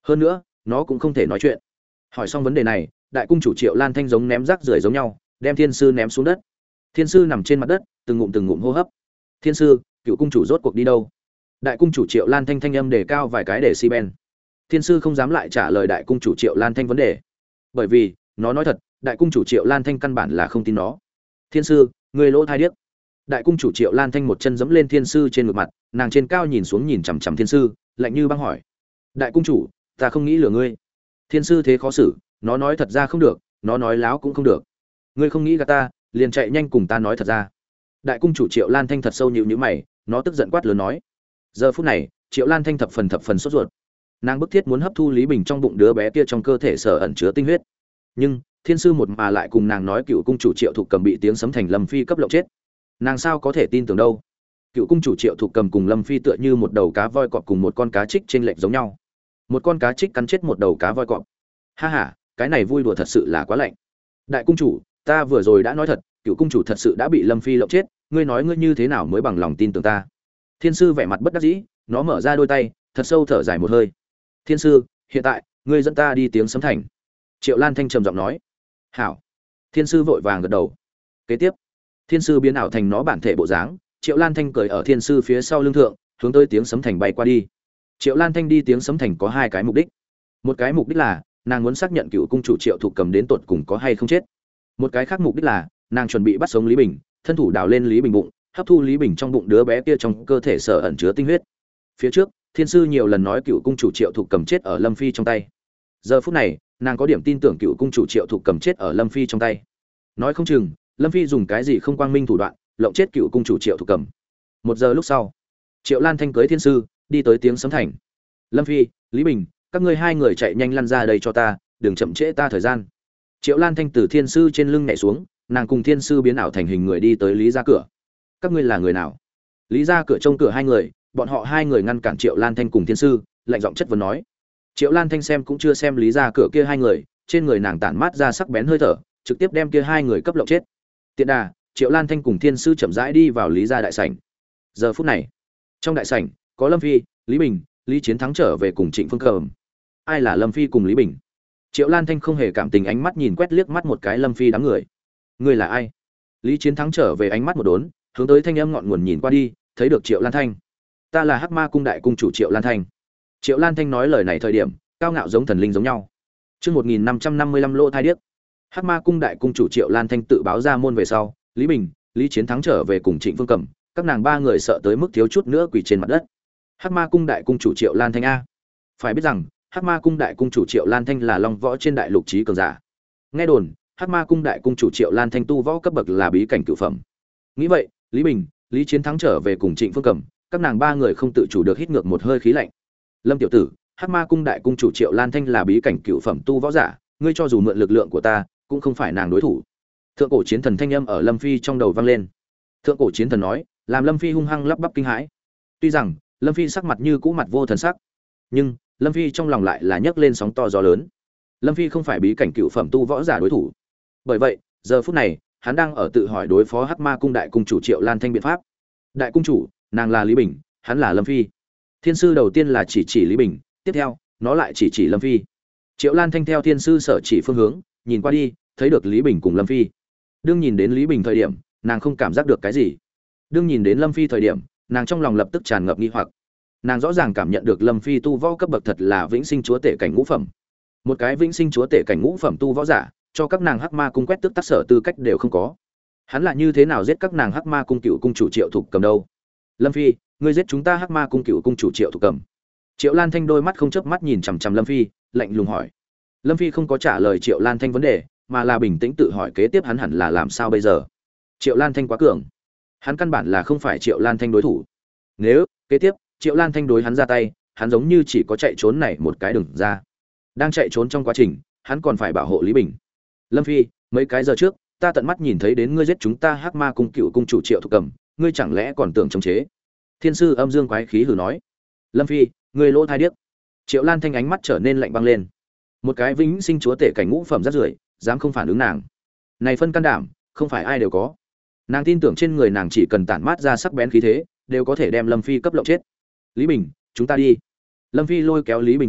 hơn nữa nó cũng không thể nói chuyện. Hỏi xong vấn đề này, đại cung chủ Triệu Lan Thanh giống ném rác rưởi giống nhau, đem thiên sư ném xuống đất. Thiên sư nằm trên mặt đất, từng ngụm hô hấp. Thiên sư, cựu cung chủ rốt cuộc đi đâu? Đại cung chủ Triệu Lan Thanh thanh âm đề cao vài cái decibel. Thiên sư không dám lại trả lời đại cung chủ Triệu Lan Thanh vấn đề, bởi vì nó nói thật, đại cung chủ Triệu Lan Thanh căn bản là không tin nó. Thiên sư, người lỗ thai điếc. Đại cung chủ Triệu Lan Thanh một chân giẫm lên thiên sư trên ngực mặt, nàng trên cao nhìn xuống nhìn chằm chằm thiên sư, lạnh như băng hỏi: đại cung chủ, ta không nghĩ lừa ngươi. Thiên sư thế khó xử, nó nói thật ra không được, nó nói láo cũng không được. Ngươi không nghĩ gạt ta, liền chạy nhanh cùng ta nói thật ra. Đại cung chủ Triệu Lan Thanh thật sâu nhíu nhíu mày, nó tức giận quát lớn nói. Giờ phút này, Triệu Lan Thanh thập phần sốt ruột. Nàng bức thiết muốn hấp thu Lý Bình trong bụng đứa bé kia trong cơ thể sở ẩn chứa tinh huyết. Nhưng thiên sư một mà lại cùng nàng nói cựu cung chủ Triệu Thục Cầm bị tiếng sấm thành Lâm Phi cấp lộng chết. Nàng sao có thể tin tưởng đâu? Cựu cung chủ Triệu Thục Cầm cùng Lâm Phi tựa như một đầu cá voi cọp cùng một con cá trích trên lệch giống nhau. Một con cá trích cắn chết một đầu cá voi cọp. Ha ha, cái này vui đùa thật sự là quá lạnh. Đại cung chủ, ta vừa rồi đã nói thật, cựu cung chủ thật sự đã bị Lâm Phi lộng chết, ngươi nói ngươi như thế nào mới bằng lòng tin tưởng ta? Thiên sư vẻ mặt bất đắc dĩ, nó mở ra đôi tay, thật sâu thở dài một hơi. Thiên sư, hiện tại ngươi dẫn ta đi tiếng sấm thành. Triệu Lan Thanh trầm giọng nói. Hảo. Thiên sư vội vàng gật đầu. Kế tiếp, thiên sư biến ảo thành nó bản thể bộ dáng, Triệu Lan Thanh cởi ở thiên sư phía sau lưng thượng, hướng tới tiếng sấm thành bay qua đi. Triệu Lan Thanh đi tiếng sấm thành có hai cái mục đích. Một cái mục đích là nàng muốn xác nhận cựu cung chủ Triệu Thục Cầm đến tột cùng có hay không chết. Một cái khác mục đích là nàng chuẩn bị bắt sống Lý Bình, thân thủ đào lên Lý Bình bụng, hấp thu Lý Bình trong bụng đứa bé kia trong cơ thể sở ẩn chứa tinh huyết. Phía trước, thiên sư nhiều lần nói cựu cung chủ Triệu Thục Cầm chết ở Lâm Phi trong tay. Giờ phút này, nàng có điểm tin tưởng cựu cung chủ Triệu Thục Cầm chết ở Lâm Phi trong tay. Nói không chừng, Lâm Phi dùng cái gì không quang minh thủ đoạn, lộng chết cựu cung chủ Triệu Thục Cầm. Một giờ lúc sau, Triệu Lan Thanh cưới thiên sư, đi tới tiếng sấm thành. Lâm Phi, Lý Bình, các ngươi hai người chạy nhanh lăn ra đây cho ta, đừng chậm trễ ta thời gian. Triệu Lan Thanh từ thiên sư trên lưng nhảy xuống, nàng cùng thiên sư biến ảo thành hình người đi tới Lý gia cửa. Các ngươi là người nào? Lý gia cửa trông cửa hai người, bọn họ hai người ngăn cản Triệu Lan Thanh cùng thiên sư, lạnh giọng chất vấn nói. Triệu Lan Thanh xem cũng chưa xem Lý gia cửa kia hai người, trên người nàng tản mát ra sắc bén hơi thở, trực tiếp đem kia hai người cấp lộng chết. Tiện đà, Triệu Lan Thanh cùng thiên sư chậm rãi đi vào Lý gia đại sảnh. Giờ phút này, trong đại sảnh có Lâm Phi, Lý Bình, Lý Chiến Thắng trở về cùng Trịnh Phương Cầm. Ai là Lâm Phi cùng Lý Bình? Triệu Lan Thanh không hề cảm tình ánh mắt nhìn quét liếc mắt một cái Lâm Phi đám người. Người là ai? Lý Chiến Thắng trở về ánh mắt một đốn, hướng tới thanh âm ngọn nguồn nhìn qua đi, thấy được Triệu Lan Thanh. Ta là Hắc Ma cung đại cung chủ Triệu Lan Thanh. Triệu Lan Thanh nói lời này thời điểm, cao ngạo giống thần linh giống nhau. Chương 1555 lỗ thai điếc. Hắc Ma cung đại cung chủ Triệu Lan Thanh tự báo ra môn về sau, Lý Bình, Lý Chiến Thắng trở về cùng Trịnh Phương Cẩm, các nàng ba người sợ tới mức thiếu chút nữa quỳ trên mặt đất. Hắc Ma cung đại cung chủ Triệu Lan Thanh a. Phải biết rằng, Hắc Ma cung đại cung chủ Triệu Lan Thanh là long võ trên đại lục chí cường giả. Nghe đồn, Hắc Ma cung đại cung chủ Triệu Lan Thanh tu võ cấp bậc là bí cảnh cửu phẩm. Nghĩ vậy, Lý Bình, Lý Chiến Thắng trở về cùng Trịnh Phương Cẩm, các nàng ba người không tự chủ được hít ngược một hơi khí lạnh. Lâm tiểu tử, Hắc Ma cung đại cung chủ Triệu Lan Thanh là bí cảnh cửu phẩm tu võ giả, ngươi cho dù mượn lực lượng của ta, cũng không phải nàng đối thủ. Thượng cổ chiến thần thanh âm ở Lâm Phi trong đầu vang lên. Thượng cổ chiến thần nói, làm Lâm Phi hung hăng lắp bắp kinh hãi. Tuy rằng Lâm Phi sắc mặt như cũ mặt vô thần sắc, nhưng Lâm Phi trong lòng lại là nhấc lên sóng to gió lớn. Lâm Phi không phải bí cảnh cựu phẩm tu võ giả đối thủ. Bởi vậy, giờ phút này, hắn đang ở tự hỏi đối phó Hắc Ma cung đại cung chủ Triệu Lan Thanh biện pháp. Đại cung chủ, nàng là Lý Bình, hắn là Lâm Phi. Thiên sư đầu tiên là chỉ Lý Bình, tiếp theo, nó lại chỉ Lâm Phi. Triệu Lan Thanh theo thiên sư sở chỉ phương hướng, nhìn qua đi, thấy được Lý Bình cùng Lâm Phi. Đương nhìn đến Lý Bình thời điểm, nàng không cảm giác được cái gì. Đương nhìn đến Lâm Phi thời điểm, nàng trong lòng lập tức tràn ngập nghi hoặc. Nàng rõ ràng cảm nhận được Lâm Phi tu võ cấp bậc thật là vĩnh sinh chúa tể cảnh ngũ phẩm. Một cái vĩnh sinh chúa tể cảnh ngũ phẩm tu võ giả, cho các nàng Hắc Ma cung quét tước tác sở tư cách đều không có. Hắn là như thế nào giết các nàng Hắc Ma cung cựu cung chủ Triệu Thục Cầm đâu? Lâm Phi, ngươi giết chúng ta Hắc Ma cung cựu cung chủ Triệu Thục Cầm. Triệu Lan Thanh đôi mắt không chớp mắt nhìn chằm chằm Lâm Phi, lạnh lùng hỏi. Lâm Phi không có trả lời Triệu Lan Thanh vấn đề, mà là bình tĩnh tự hỏi kế tiếp hắn hẳn là làm sao bây giờ. Triệu Lan Thanh quá cường, hắn căn bản là không phải Triệu Lan Thanh đối thủ. Nếu kế tiếp Triệu Lan Thanh đối hắn ra tay, hắn giống như chỉ có chạy trốn này một cái đường ra. Đang chạy trốn trong quá trình, hắn còn phải bảo hộ Lý Bình. Lâm Phi, mấy cái giờ trước, ta tận mắt nhìn thấy đến ngươi giết chúng ta Hắc Ma cung cựu cung chủ Triệu Thục Cầm, ngươi chẳng lẽ còn tưởng chống chế? Thiên sư âm dương quái khí hừ nói. Lâm Phi, ngươi lỗ thai điếc. Triệu Lan Thanh ánh mắt trở nên lạnh băng lên. Một cái vĩnh sinh chúa tể cảnh ngũ phẩm rất rưởi, dám không phản ứng nàng. Này phân can đảm, không phải ai đều có. Nàng tin tưởng trên người nàng chỉ cần tản mát ra sắc bén khí thế, đều có thể đem Lâm Phi cấp lộng chết. Lý Bình, chúng ta đi. Lâm Phi lôi kéo Lý Bình tay,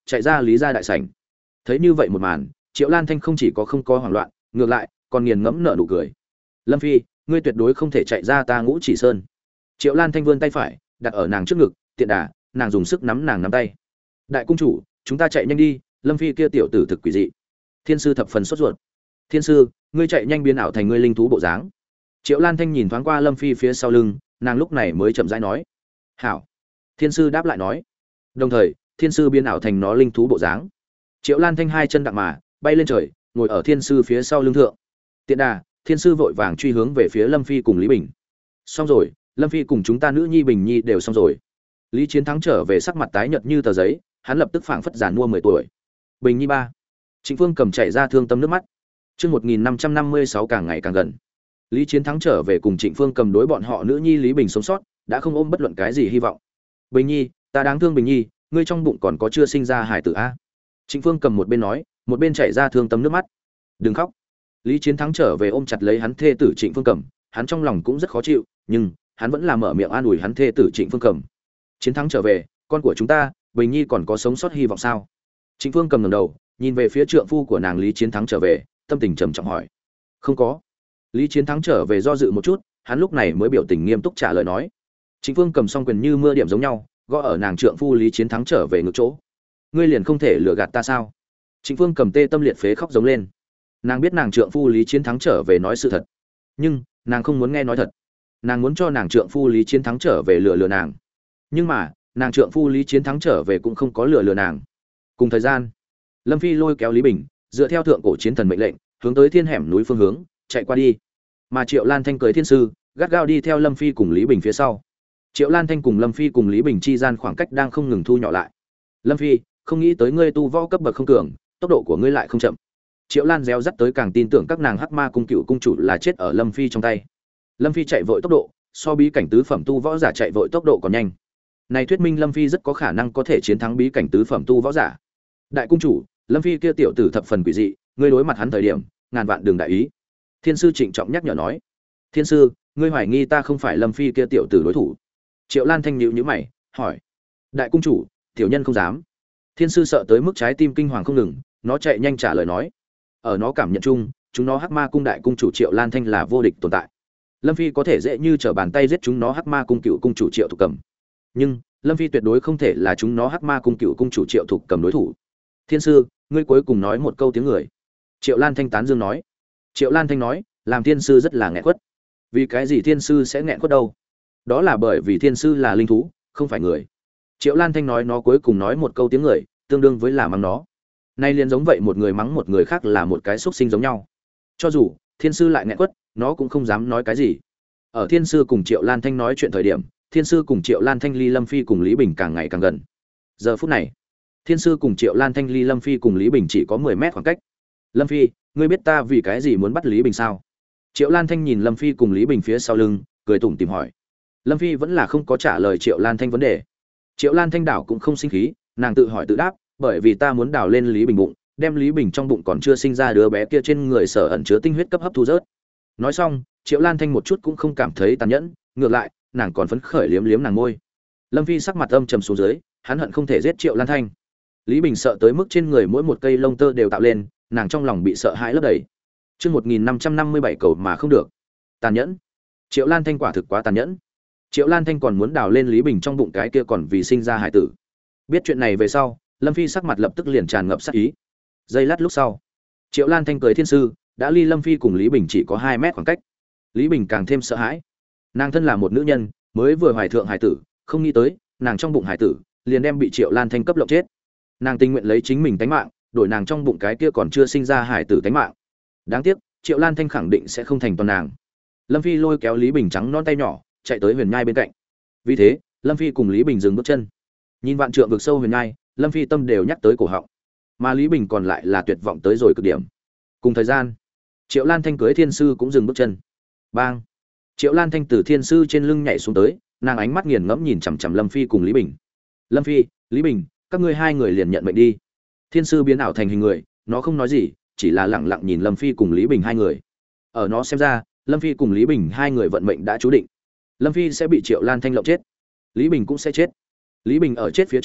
chạy ra lý gia đại sảnh. Thấy như vậy một màn, Triệu Lan Thanh không chỉ có không có hoảng loạn, ngược lại còn nghiền ngẫm nở nụ cười. Lâm Phi, ngươi tuyệt đối không thể chạy ra ta Ngũ Chỉ Sơn. Triệu Lan Thanh vươn tay phải đặt ở nàng trước ngực, tiện đà nàng dùng sức nắm nàng nắm tay. Đại cung chủ, chúng ta chạy nhanh đi, Lâm Phi kia tiểu tử thực quỷ dị. Thiên sư thập phần sốt ruột. Thiên sư, ngươi chạy nhanh biến ảo thành ngươi linh thú bộ dáng. Triệu Lan Thanh nhìn thoáng qua Lâm Phi phía sau lưng, nàng lúc này mới chậm rãi nói: "Hảo." Thiên sư đáp lại nói. Đồng thời, thiên sư biến ảo thành nó linh thú bộ dáng. Triệu Lan Thanh hai chân đặng mà bay lên trời, ngồi ở thiên sư phía sau lưng thượng. Tiện đà, thiên sư vội vàng truy hướng về phía Lâm Phi cùng Lý Bình. Xong rồi, Lâm Phi cùng chúng ta nữ nhi Bình Nhi đều xong rồi. Lý Chiến Thắng trở về sắc mặt tái nhợt như tờ giấy, hắn lập tức phảng phất giàn mua 10 tuổi. Bình Nhi ba. Trịnh Phương cầm chảy ra thương tâm nước mắt. Chương 1556 càng ngày càng gần. Lý Chiến Thắng trở về cùng Trịnh Phương cầm đối bọn họ nữ nhi Lý Bình sống sót, đã không ôm bất luận cái gì hy vọng. Bình Nhi, ta đáng thương Bình Nhi, ngươi trong bụng còn có chưa sinh ra hải tử a? Trịnh Phương cầm một bên nói, một bên chảy ra thương tâm nước mắt. Đừng khóc. Lý Chiến Thắng trở về ôm chặt lấy hắn thê tử Trịnh Phương cầm, hắn trong lòng cũng rất khó chịu, nhưng hắn vẫn là mở miệng an ủi hắn thê tử Trịnh Phương cầm. Chiến Thắng trở về, con của chúng ta, Bình Nhi còn có sống sót hy vọng sao? Trịnh Phương cầm ngẩng đầu, nhìn về phía trượng phu của nàng Lý Chiến Thắng trở về, tâm tình trầm trọng hỏi. Không có. Lý Chiến Thắng trở về do dự một chút, hắn lúc này mới biểu tình nghiêm túc trả lời nói. Trịnh Phương cầm song quyền như mưa điểm giống nhau, gõ ở nàng trượng phu Lý Chiến Thắng trở về ngực chỗ. Ngươi liền không thể lừa gạt ta sao? Trịnh Phương cầm tê tâm liệt phế khóc giống lên. Nàng biết nàng trượng phu Lý Chiến Thắng trở về nói sự thật, nhưng nàng không muốn nghe nói thật. Nàng muốn cho nàng trượng phu Lý Chiến Thắng trở về lừa nàng. Nhưng mà, nàng trượng phu Lý Chiến Thắng trở về cũng không có lừa nàng. Cùng thời gian, Lâm Phi lôi kéo Lý Bình, dựa theo thượng cổ chiến thần mệnh lệnh, hướng tới thiên hẻm núi phương hướng, chạy qua đi. Mà Triệu Lan Thanh cưới thiên sư, gắt gao đi theo Lâm Phi cùng Lý Bình phía sau. Triệu Lan Thanh cùng Lâm Phi cùng Lý Bình chi gian khoảng cách đang không ngừng thu nhỏ lại. Lâm Phi, không nghĩ tới ngươi tu võ cấp bậc không cường, tốc độ của ngươi lại không chậm. Triệu Lan réo dắt tới càng tin tưởng các nàng Hắc Ma cung cựu cung chủ là chết ở Lâm Phi trong tay. Lâm Phi chạy vội tốc độ, so bí cảnh tứ phẩm tu võ giả chạy vội tốc độ còn nhanh. Này thuyết minh Lâm Phi rất có khả năng có thể chiến thắng bí cảnh tứ phẩm tu võ giả. Đại cung chủ, Lâm Phi kia tiểu tử thập phần quỷ dị, ngươi đối mặt hắn thời điểm, ngàn vạn đường đại ý. Thiên sư trịnh trọng nhắc nhở nói. Thiên sư, ngươi hoài nghi ta không phải Lâm Phi kia tiểu tử đối thủ? Triệu Lan thanh nhíu nhíu mày, hỏi. Đại cung chủ, tiểu nhân không dám. Thiên sư sợ tới mức trái tim kinh hoàng không ngừng, nó chạy nhanh trả lời nói. Ở nó cảm nhận chung, chúng nó Hắc Ma cung đại cung chủ Triệu Lan Thanh là vô địch tồn tại. Lâm Phi có thể dễ như trở bàn tay giết chúng nó Hắc Ma cung cựu cung chủ Triệu Thục Cầm. Nhưng, Lâm Phi tuyệt đối không thể là chúng nó Hắc Ma cung cựu cung chủ Triệu Thục Cầm đối thủ. Thiên sư, ngươi cuối cùng nói một câu tiếng người. Triệu Lan Thanh tán dương nói. Triệu Lan Thanh nói, làm thiên sư rất là nghẹn quất. Vì cái gì thiên sư sẽ nghẹn quất đâu? Đó là bởi vì thiên sư là linh thú, không phải người. Triệu Lan Thanh nói nó cuối cùng nói một câu tiếng người, tương đương với là mắng nó. Nay liền giống vậy một người mắng một người khác là một cái xúc sinh giống nhau. Cho dù thiên sư lại nghẹn quất, nó cũng không dám nói cái gì. Ở thiên sư cùng Triệu Lan Thanh nói chuyện thời điểm, thiên sư cùng Triệu Lan Thanh ly Lâm Phi cùng Lý Bình càng ngày càng gần. Giờ phút này, thiên sư cùng Triệu Lan Thanh ly Lâm Phi cùng Lý Bình chỉ có 10 mét khoảng cách. Lâm Phi, ngươi biết ta vì cái gì muốn bắt Lý Bình sao? Triệu Lan Thanh nhìn Lâm Phi cùng Lý Bình phía sau lưng, cười tủm tỉm hỏi. Lâm Phi vẫn là không có trả lời Triệu Lan Thanh vấn đề. Triệu Lan Thanh đảo cũng không sinh khí, nàng tự hỏi tự đáp, bởi vì ta muốn đào lên Lý Bình bụng, đem Lý Bình trong bụng còn chưa sinh ra đứa bé kia trên người sở ẩn chứa tinh huyết cấp hấp thu rớt. Nói xong, Triệu Lan Thanh một chút cũng không cảm thấy tàn nhẫn, ngược lại, nàng còn phấn khởi liếm liếm nàng môi. Lâm Phi sắc mặt âm trầm xuống dưới, hắn hận không thể giết Triệu Lan Thanh. Lý Bình sợ tới mức trên người mỗi một cây lông tơ đều tạo lên, nàng trong lòng bị sợ hãi lấp đầy. Chương 1557 cầu mà không được. Tàn nhẫn. Triệu Lan Thanh quả thực quá tàn nhẫn. Triệu Lan Thanh còn muốn đào lên Lý Bình trong bụng cái kia còn vì sinh ra hải tử. Biết chuyện này về sau, Lâm Phi sắc mặt lập tức liền tràn ngập sát ý. Giây lát lúc sau, Triệu Lan Thanh cười thiên sư, đã ly Lâm Phi cùng Lý Bình chỉ có 2 mét khoảng cách. Lý Bình càng thêm sợ hãi. Nàng thân là một nữ nhân, mới vừa hoài thượng hải tử, không nghĩ tới, nàng trong bụng hải tử liền đem bị Triệu Lan Thanh cấp lộng chết. Nàng tình nguyện lấy chính mình tánh mạng, đổi nàng trong bụng cái kia còn chưa sinh ra hải tử tánh mạng. Đáng tiếc, Triệu Lan Thanh khẳng định sẽ không thành toàn nàng. Lâm Phi lôi kéo Lý Bình trắng non tay nhỏ, chạy tới huyền nhai bên cạnh. Vì thế, Lâm Phi cùng Lý Bình dừng bước chân. Nhìn vạn trượng vực sâu huyền nhai, Lâm Phi tâm đều nhắc tới cổ họng. Mà Lý Bình còn lại là tuyệt vọng tới rồi cực điểm. Cùng thời gian, Triệu Lan Thanh cưới thiên sư cũng dừng bước chân. Bang! Triệu Lan Thanh từ thiên sư trên lưng nhảy xuống tới, nàng ánh mắt nghiền ngẫm nhìn chằm chằm Lâm Phi cùng Lý Bình. Lâm Phi, Lý Bình, các ngươi hai người liền nhận mệnh đi. Thiên sư biến ảo thành hình người, nó không nói gì, chỉ là lặng lặng nhìn Lâm Phi cùng Lý Bình hai người. Ở nó xem ra, Lâm Phi cùng Lý Bình hai người vận mệnh đã chú định. Lâm Phi sẽ bị Triệu Lan Thanh lộng chết, Lý Bình cũng sẽ chết. Lý Bình ở chết phía trước,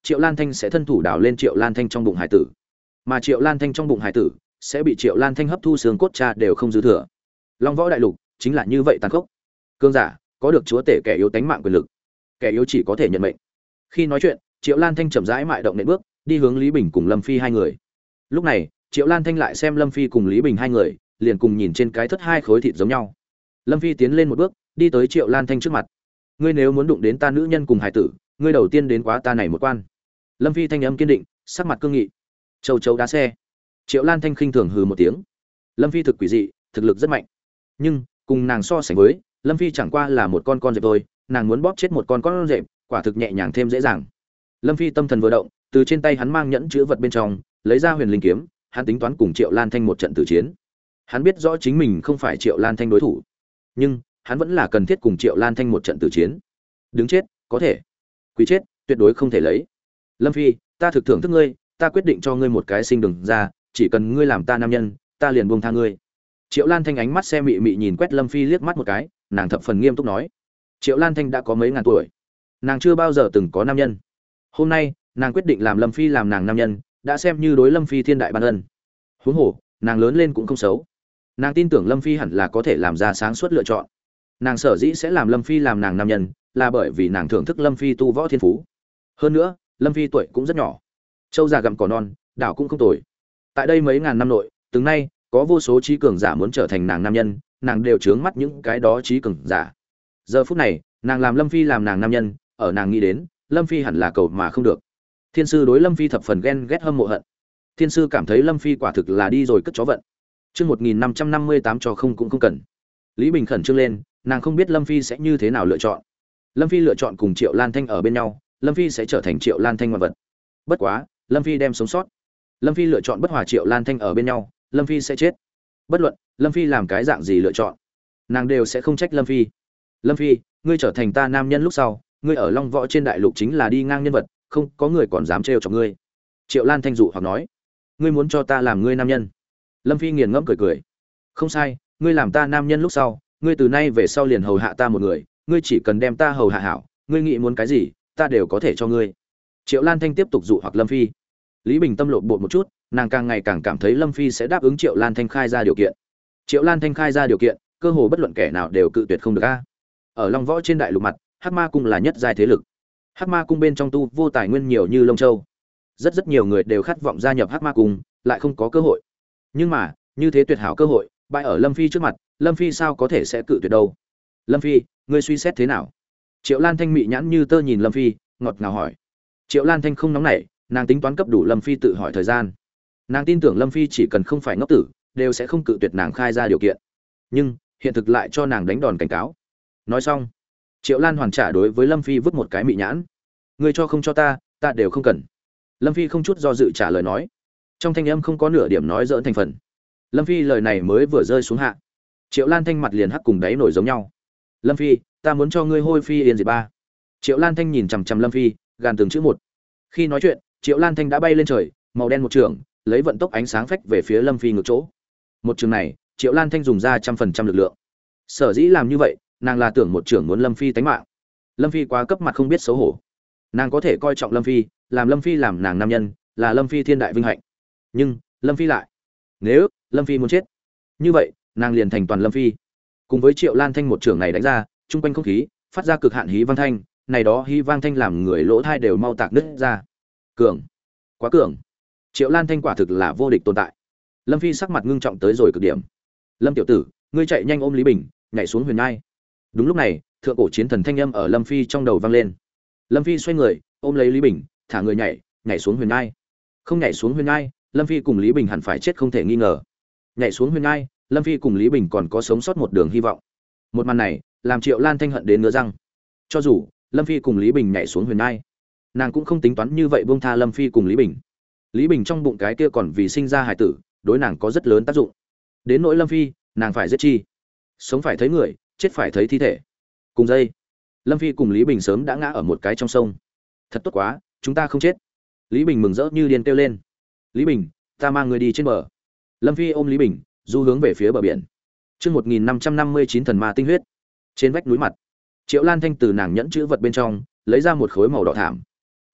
Triệu Lan Thanh sẽ thân thủ đào lên Triệu Lan Thanh trong bụng hải tử, mà Triệu Lan Thanh trong bụng hải tử sẽ bị Triệu Lan Thanh hấp thu xương cốt cha đều không dư thừa. Long Võ Đại Lục chính là như vậy tàn khốc. Cương giả có được chúa tể kẻ yếu tánh mạng quyền lực, kẻ yếu chỉ có thể nhận mệnh. Khi nói chuyện, Triệu Lan Thanh chậm rãi mại động nện bước, đi hướng Lý Bình cùng Lâm Phi hai người. Lúc này, Triệu Lan Thanh lại xem Lâm Phi cùng Lý Bình hai người, liền cùng nhìn trên cái thất hai khối thịt giống nhau. Lâm Phi tiến lên một bước, đi tới Triệu Lan Thanh trước mặt. Ngươi nếu muốn đụng đến ta nữ nhân cùng hải tử, ngươi đầu tiên đến quá ta này một quan. Lâm Phi thanh âm kiên định, sắc mặt cương nghị. Châu chấu đá xe. Triệu Lan Thanh khinh thường hừ một tiếng. Lâm Phi thực quỷ dị, thực lực rất mạnh, nhưng cùng nàng so sánh với, Lâm Phi chẳng qua là một con dẹp thôi, nàng muốn bóp chết một con dẹp, quả thực nhẹ nhàng thêm dễ dàng. Lâm Phi tâm thần vừa động, từ trên tay hắn mang nhẫn chứa vật bên trong, lấy ra Huyền Linh kiếm, hắn tính toán cùng Triệu Lan Thanh một trận tử chiến. Hắn biết rõ chính mình không phải Triệu Lan Thanh đối thủ, nhưng hắn vẫn là cần thiết cùng Triệu Lan Thanh một trận tử chiến. Đứng chết, có thể, quý chết, tuyệt đối không thể lấy. Lâm Phi, ta thực thưởng thức ngươi, ta quyết định cho ngươi một cái sinh đường ra, chỉ cần ngươi làm ta nam nhân, ta liền buông tha ngươi. Triệu Lan Thanh ánh mắt xe mị mị nhìn quét Lâm Phi liếc mắt một cái, nàng thập phần nghiêm túc nói. Triệu Lan Thanh đã có mấy ngàn tuổi, nàng chưa bao giờ từng có nam nhân. Hôm nay, nàng quyết định làm Lâm Phi làm nàng nam nhân, đã xem như đối Lâm Phi thiên đại ban ân. Huống hồ, nàng lớn lên cũng không xấu. Nàng tin tưởng Lâm Phi hẳn là có thể làm ra sáng suốt lựa chọn. Nàng sở dĩ sẽ làm Lâm Phi làm nàng nam nhân, là bởi vì nàng thưởng thức Lâm Phi tu võ thiên phú. Hơn nữa, Lâm Phi tuổi cũng rất nhỏ. Châu già gặm cỏ non, đảo cũng không tồi. Tại đây mấy ngàn năm nội, từng nay có vô số trí cường giả muốn trở thành nàng nam nhân, nàng đều trướng mắt những cái đó trí cường giả. Giờ phút này, nàng làm Lâm Phi làm nàng nam nhân, ở nàng nghĩ đến, Lâm Phi hẳn là cầu mà không được. Thiên sư đối Lâm Phi thập phần ghen ghét hâm mộ hận. Thiên sư cảm thấy Lâm Phi quả thực là đi rồi cất chó vận. Chương 1558 cho không cũng không cần. Lý Bình khẩn trương lên, nàng không biết Lâm Phi sẽ như thế nào lựa chọn. Lâm Phi lựa chọn cùng Triệu Lan Thanh ở bên nhau, Lâm Phi sẽ trở thành Triệu Lan Thanh ngoại vật. Bất quá, Lâm Phi đem sống sót. Lâm Phi lựa chọn bất hòa Triệu Lan Thanh ở bên nhau, Lâm Phi sẽ chết. Bất luận Lâm Phi làm cái dạng gì lựa chọn, nàng đều sẽ không trách Lâm Phi. Lâm Phi, ngươi trở thành ta nam nhân lúc sau, ngươi ở Long Võ trên đại lục chính là đi ngang nhân vật, không có người còn dám trêu chọc ngươi. Triệu Lan Thanh dụ hoặc nói, ngươi muốn cho ta làm ngươi nam nhân. Lâm Phi nghiền ngẫm cười cười, không sai, ngươi làm ta nam nhân lúc sau, ngươi từ nay về sau liền hầu hạ ta một người, ngươi chỉ cần đem ta hầu hạ hảo, ngươi nghĩ muốn cái gì, ta đều có thể cho ngươi. Triệu Lan Thanh tiếp tục dụ hoặc Lâm Phi. Lý Bình tâm lộn bột một chút, nàng càng ngày càng cảm thấy Lâm Phi sẽ đáp ứng Triệu Lan Thanh khai ra điều kiện. Triệu Lan Thanh khai ra điều kiện, cơ hồ bất luận kẻ nào đều cự tuyệt không được a. Ở Long Võ trên đại lục mặt, Hắc Ma cung là nhất giai thế lực. Hắc Ma cung bên trong tu vô tài nguyên nhiều như lông châu. Rất nhiều người đều khát vọng gia nhập Hắc Ma cung, lại không có cơ hội. Nhưng mà, như thế tuyệt hảo cơ hội, bại ở Lâm Phi trước mặt, Lâm Phi sao có thể sẽ cự tuyệt đâu? Lâm Phi, ngươi suy xét thế nào? Triệu Lan Thanh mị nhãn như tơ nhìn Lâm Phi, ngọt ngào hỏi. Triệu Lan Thanh không nóng nảy, nàng tính toán cấp đủ Lâm Phi tự hỏi thời gian. Nàng tin tưởng Lâm Phi chỉ cần không phải ngốc tử, đều sẽ không cự tuyệt nàng khai ra điều kiện. Nhưng hiện thực lại cho nàng đánh đòn cảnh cáo. Nói xong, Triệu Lan hoàn trả đối với Lâm Phi vứt một cái mị nhãn. Ngươi cho không cho ta, ta đều không cần. Lâm Phi không chút do dự trả lời nói, trong thanh âm không có nửa điểm nói dỡn thành phần. Lâm Phi lời này mới vừa rơi xuống hạ, Triệu Lan Thanh mặt liền hắc cùng đáy nổi giống nhau. Lâm Phi, ta muốn cho ngươi hôi phi yên diệt ba. Triệu Lan Thanh nhìn chằm chằm Lâm Phi, gàn từng chữ một. Khi nói chuyện, Triệu Lan Thanh đã bay lên trời, màu đen một trường, lấy vận tốc ánh sáng phách về phía Lâm Phi ngược chỗ. Một trường này, Triệu Lan Thanh dùng ra 100% lực lượng. Sở dĩ làm như vậy, nàng là tưởng một trưởng muốn Lâm Phi tánh mạng. Lâm Phi quá cấp mặt không biết xấu hổ. Nàng có thể coi trọng Lâm Phi, làm Lâm Phi làm nàng nam nhân, là Lâm Phi thiên đại vinh hạnh. Nhưng, Lâm Phi lại, nếu Lâm Phi muốn chết, như vậy, nàng liền thành toàn Lâm Phi. Cùng với Triệu Lan Thanh một trưởng này đánh ra, trung quanh không khí phát ra cực hạn hí vang thanh, này đó hí vang thanh làm người lỗ tai đều mau tạc nứt ra. Cường, quá cường. Triệu Lan Thanh quả thực là vô địch tồn tại. Lâm Phi sắc mặt ngưng trọng tới rồi cực điểm. Lâm tiểu tử, ngươi chạy nhanh ôm Lý Bình, nhảy xuống huyền nhai. Đúng lúc này, thượng cổ chiến thần thanh âm ở Lâm Phi trong đầu vang lên. Lâm Phi xoay người, ôm lấy Lý Bình, thả người nhảy xuống huyền nhai. Không nhảy xuống huyền nhai, Lâm Phi cùng Lý Bình hẳn phải chết không thể nghi ngờ. Nhảy xuống huyền nhai, Lâm Phi cùng Lý Bình còn có sống sót một đường hy vọng. Một màn này, làm Triệu Lan Thanh hận đến ngứa răng. Cho dù Lâm Phi cùng Lý Bình nhảy xuống huyền nhai, nàng cũng không tính toán như vậy buông tha Lâm Phi cùng Lý Bình. Lý Bình trong bụng cái kia còn vì sinh ra hài tử, đối nàng có rất lớn tác dụng. Đến nỗi Lâm Phi, nàng phải giết chi. Sống phải thấy người, chết phải thấy thi thể. Cùng dây, Lâm Phi cùng Lý Bình sớm đã ngã ở một cái trong sông. Thật tốt quá, chúng ta không chết. Lý Bình mừng rỡ như điên kêu lên. Lý Bình, ta mang người đi trên bờ. Lâm Phi ôm Lý Bình, du hướng về phía bờ biển. Chương 1559 thần ma tinh huyết. Trên vách núi mặt, Triệu Lan Thanh từ nàng nhẫn chữ vật bên trong lấy ra một khối màu đỏ thảm.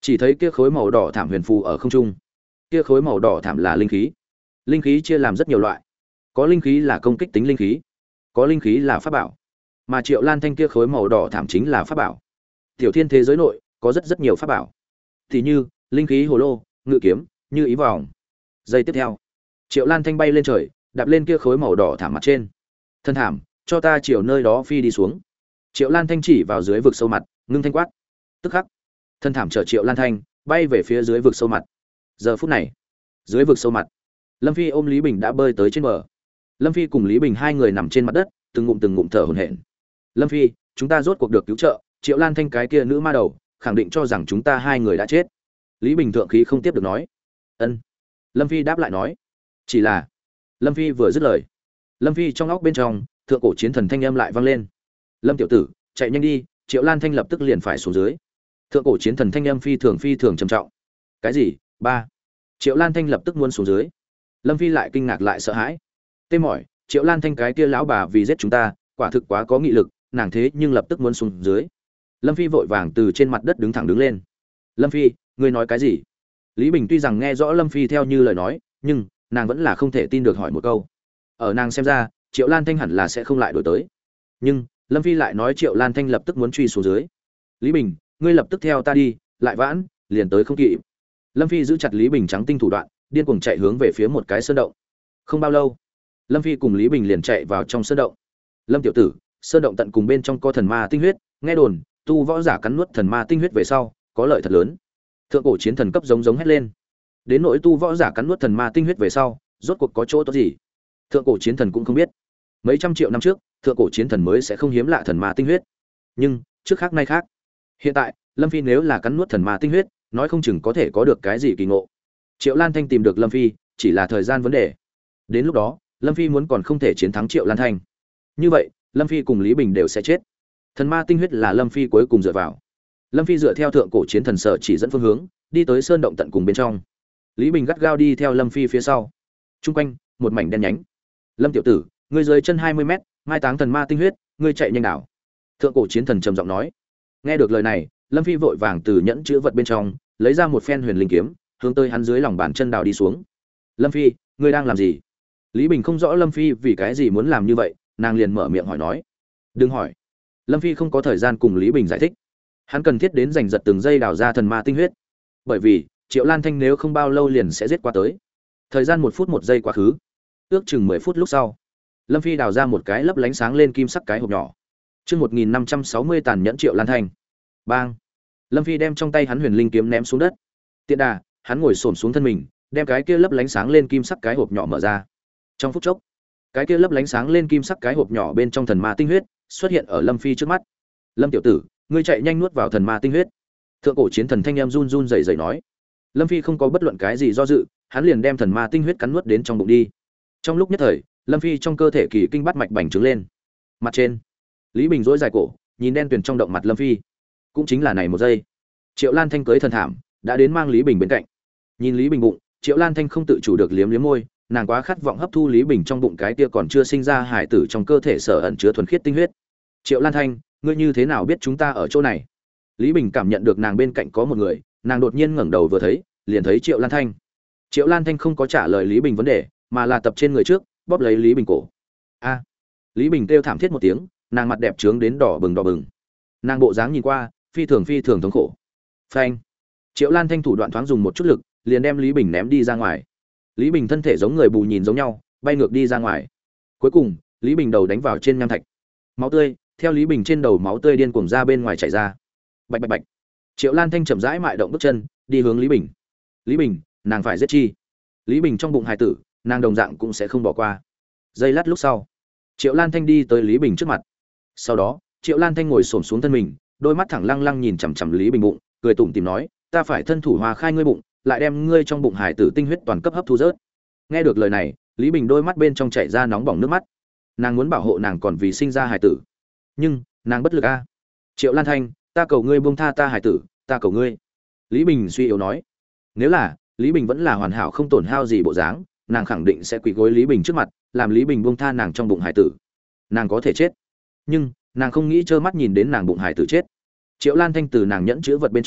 Chỉ thấy kia khối màu đỏ thảm huyền phù ở không trung. Kia khối màu đỏ thảm là linh khí. Linh khí chia làm rất nhiều loại. Có linh khí là công kích tính linh khí, có linh khí là pháp bảo. Mà Triệu Lan Thanh kia khối màu đỏ thảm chính là pháp bảo. Tiểu thiên thế giới nội có rất nhiều pháp bảo. Thì như linh khí hồ lô, ngự kiếm, như ý vòng. Giây tiếp theo, Triệu Lan Thanh bay lên trời, đạp lên kia khối màu đỏ thảm mặt trên. Thân thảm, cho ta chiều nơi đó phi đi xuống. Triệu Lan Thanh chỉ vào dưới vực sâu mặt, ngưng thanh quát. Tức khắc, thân thảm chở Triệu Lan Thanh bay về phía dưới vực sâu mặt. Giờ phút này, dưới vực sâu mặt, Lâm Phi ôm Lý Bình đã bơi tới trên bờ. Lâm Phi cùng Lý Bình hai người nằm trên mặt đất, từng ngụm thở hổn hển. Lâm Phi, chúng ta rốt cuộc được cứu trợ, Triệu Lan Thanh cái kia nữ ma đầu khẳng định cho rằng chúng ta hai người đã chết. Lý Bình thượng khí không tiếp được nói. Ân. Lâm Phi đáp lại nói. Chỉ là, Lâm Phi vừa dứt lời, Lâm Phi trong óc bên trong, thượng cổ chiến thần thanh âm lại vang lên. Lâm tiểu tử, chạy nhanh đi, Triệu Lan Thanh lập tức liền phải xuống dưới. Thượng cổ chiến thần thanh âm phi thường trầm trọng. Cái gì? Ba. Triệu Lan Thanh lập tức muốn xuống dưới. Lâm Phi lại kinh ngạc lại sợ hãi. Tê mỏi, Triệu Lan Thanh cái kia lão bà vì giết chúng ta, quả thực quá có nghị lực, nàng thế nhưng lập tức muốn xuống dưới. Lâm Phi vội vàng từ trên mặt đất đứng lên. Lâm Phi, ngươi nói cái gì? Lý Bình tuy rằng nghe rõ Lâm Phi theo như lời nói, nhưng nàng vẫn là không thể tin được hỏi một câu. Ở nàng xem ra, Triệu Lan Thanh hẳn là sẽ không lại đổi tới. Nhưng Lâm Phi lại nói Triệu Lan Thanh lập tức muốn truy xuống dưới. Lý Bình, ngươi lập tức theo ta đi, lại vãn, liền tới không kịp. Lâm Phi giữ chặt Lý Bình trắng tinh thủ đoạn, điên cuồng chạy hướng về phía một cái sơn động. Không bao lâu, Lâm Phi cùng Lý Bình liền chạy vào trong sơn động. Lâm tiểu tử, sơn động tận cùng bên trong có thần ma tinh huyết, nghe đồn, tu võ giả cắn nuốt thần ma tinh huyết về sau, có lợi thật lớn. Thượng cổ chiến thần cấp giống hét lên. Đến nỗi tu võ giả cắn nuốt thần ma tinh huyết về sau, rốt cuộc có chỗ tốt gì? Thượng cổ chiến thần cũng không biết. Mấy trăm triệu năm trước, thượng cổ chiến thần mới sẽ không hiếm lạ thần ma tinh huyết. Nhưng, trước khác nay khác. Hiện tại, Lâm Phi nếu là cắn nuốt thần ma tinh huyết, nói không chừng có thể có được cái gì kỳ ngộ. Triệu Lan Thanh tìm được Lâm Phi, chỉ là thời gian vấn đề. Đến lúc đó, Lâm Phi muốn còn không thể chiến thắng Triệu Lan Thanh. Như vậy, Lâm Phi cùng Lý Bình đều sẽ chết. Thần ma tinh huyết là Lâm Phi cuối cùng dựa vào. Lâm Phi dựa theo thượng cổ chiến thần sở chỉ dẫn phương hướng, đi tới sơn động tận cùng bên trong. Lý Bình gắt gao đi theo Lâm Phi phía sau. Trung quanh, một mảnh đen nhánh. Lâm tiểu tử, ngươi dưới chân 20 mét, mai táng thần ma tinh huyết, ngươi chạy nhanh đảo. Thượng cổ chiến thần trầm giọng nói. Nghe được lời này, Lâm Phi vội vàng từ nhẫn chứa vật bên trong, lấy ra một phen huyền linh kiếm, hướng tới hắn dưới lòng bàn chân đào đi xuống. Lâm Phi, ngươi đang làm gì? Lý Bình không rõ Lâm Phi vì cái gì muốn làm như vậy, nàng liền mở miệng hỏi nói. Đừng hỏi. Lâm Phi không có thời gian cùng Lý Bình giải thích. Hắn cần thiết đến giành giật từng giây đào ra thần ma tinh huyết. Bởi vì, Triệu Lan Thanh nếu không bao lâu liền sẽ giết qua tới. Thời gian 1 phút 1 giây quá khứ. Ước chừng 10 phút lúc sau, Lâm Phi đào ra một cái lấp lánh sáng lên kim sắc cái hộp nhỏ. Chương 1560 tàn nhẫn Triệu Lan Thanh. Bang. Lâm Phi đem trong tay hắn huyền linh kiếm ném xuống đất. Tiện đà, hắn ngồi xổm xuống thân mình, đem cái kia lấp lánh sáng lên kim sắc cái hộp nhỏ mở ra. Trong phút chốc, cái kia lấp lánh sáng lên kim sắc cái hộp nhỏ bên trong thần ma tinh huyết xuất hiện ở Lâm Phi trước mắt. Lâm tiểu tử, ngươi chạy nhanh nuốt vào thần ma tinh huyết. Thượng cổ chiến thần thanh em run run rẩy rẩy nói. Lâm Phi không có bất luận cái gì do dự, hắn liền đem thần ma tinh huyết cắn nuốt đến trong bụng đi. Trong lúc nhất thời, Lâm Phi trong cơ thể kỳ kinh bắt mạch bành trướng lên. Mặt trên, Lý Bình rỗi dài cổ, nhìn đen tuyền trong động mặt Lâm Phi. Cũng chính là này một giây, Triệu Lan Thanh cưới thần thảm, đã đến mang Lý Bình bên cạnh. Nhìn Lý Bình bụng, Triệu Lan Thanh không tự chủ được liếm môi, nàng quá khát vọng hấp thu Lý Bình trong bụng cái kia còn chưa sinh ra hải tử trong cơ thể sở ẩn chứa thuần khiết tinh huyết. Triệu Lan Thanh, ngươi như thế nào biết chúng ta ở chỗ này? Lý Bình cảm nhận được nàng bên cạnh có một người, nàng đột nhiên ngẩng đầu vừa thấy, liền thấy Triệu Lan Thanh. Triệu Lan Thanh không có trả lời Lý Bình vấn đề, mà là tập trên người trước, bóp lấy Lý Bình cổ. A! Lý Bình kêu thảm thiết một tiếng, nàng mặt đẹp trướng đến đỏ bừng. Nàng bộ dáng nhìn qua, phi thường thống khổ. Phanh! Triệu Lan Thanh thủ đoạn thoáng dùng một chút lực, liền đem Lý Bình ném đi ra ngoài. Lý Bình thân thể giống người bù nhìn giống nhau, bay ngược đi ra ngoài. Cuối cùng, Lý Bình đầu đánh vào trên nham thạch. Máu tươi theo Lý Bình trên đầu máu tươi điên cuồng ra bên ngoài chảy ra. Bạch bạch bạch. Triệu Lan Thanh chậm rãi mại động bước chân, đi hướng Lý Bình. Lý Bình, nàng phải giết chi? Lý Bình trong bụng hài tử, nàng đồng dạng cũng sẽ không bỏ qua. Giây lát lúc sau, Triệu Lan Thanh đi tới Lý Bình trước mặt. Sau đó, Triệu Lan Thanh ngồi xổm xuống thân mình, đôi mắt thẳng lăng nhìn chằm chằm Lý Bình bụng, cười tủm tỉm nói, ta phải thân thủ hòa khai ngươi bụng, lại đem ngươi trong bụng hải tử tinh huyết toàn cấp hấp thu rớt. Nghe được lời này, Lý Bình đôi mắt bên trong chảy ra nóng bỏng nước mắt. Nàng muốn bảo hộ nàng còn vì sinh ra hải tử, nhưng nàng bất lực a. Triệu Lan Thanh, ta cầu ngươi buông tha ta hải tử, ta cầu ngươi. Lý Bình suy yếu nói. Nếu là Lý Bình vẫn là hoàn hảo không tổn hao gì bộ dáng, nàng khẳng định sẽ quỳ gối Lý Bình trước mặt, làm Lý Bình buông tha nàng trong bụng hải tử. Nàng có thể chết, nhưng nàng không nghĩ trơ mắt nhìn đến nàng bụng hải tử chết. Triệu Lan Thanh từ nàng nhẫn chứa vật bên trong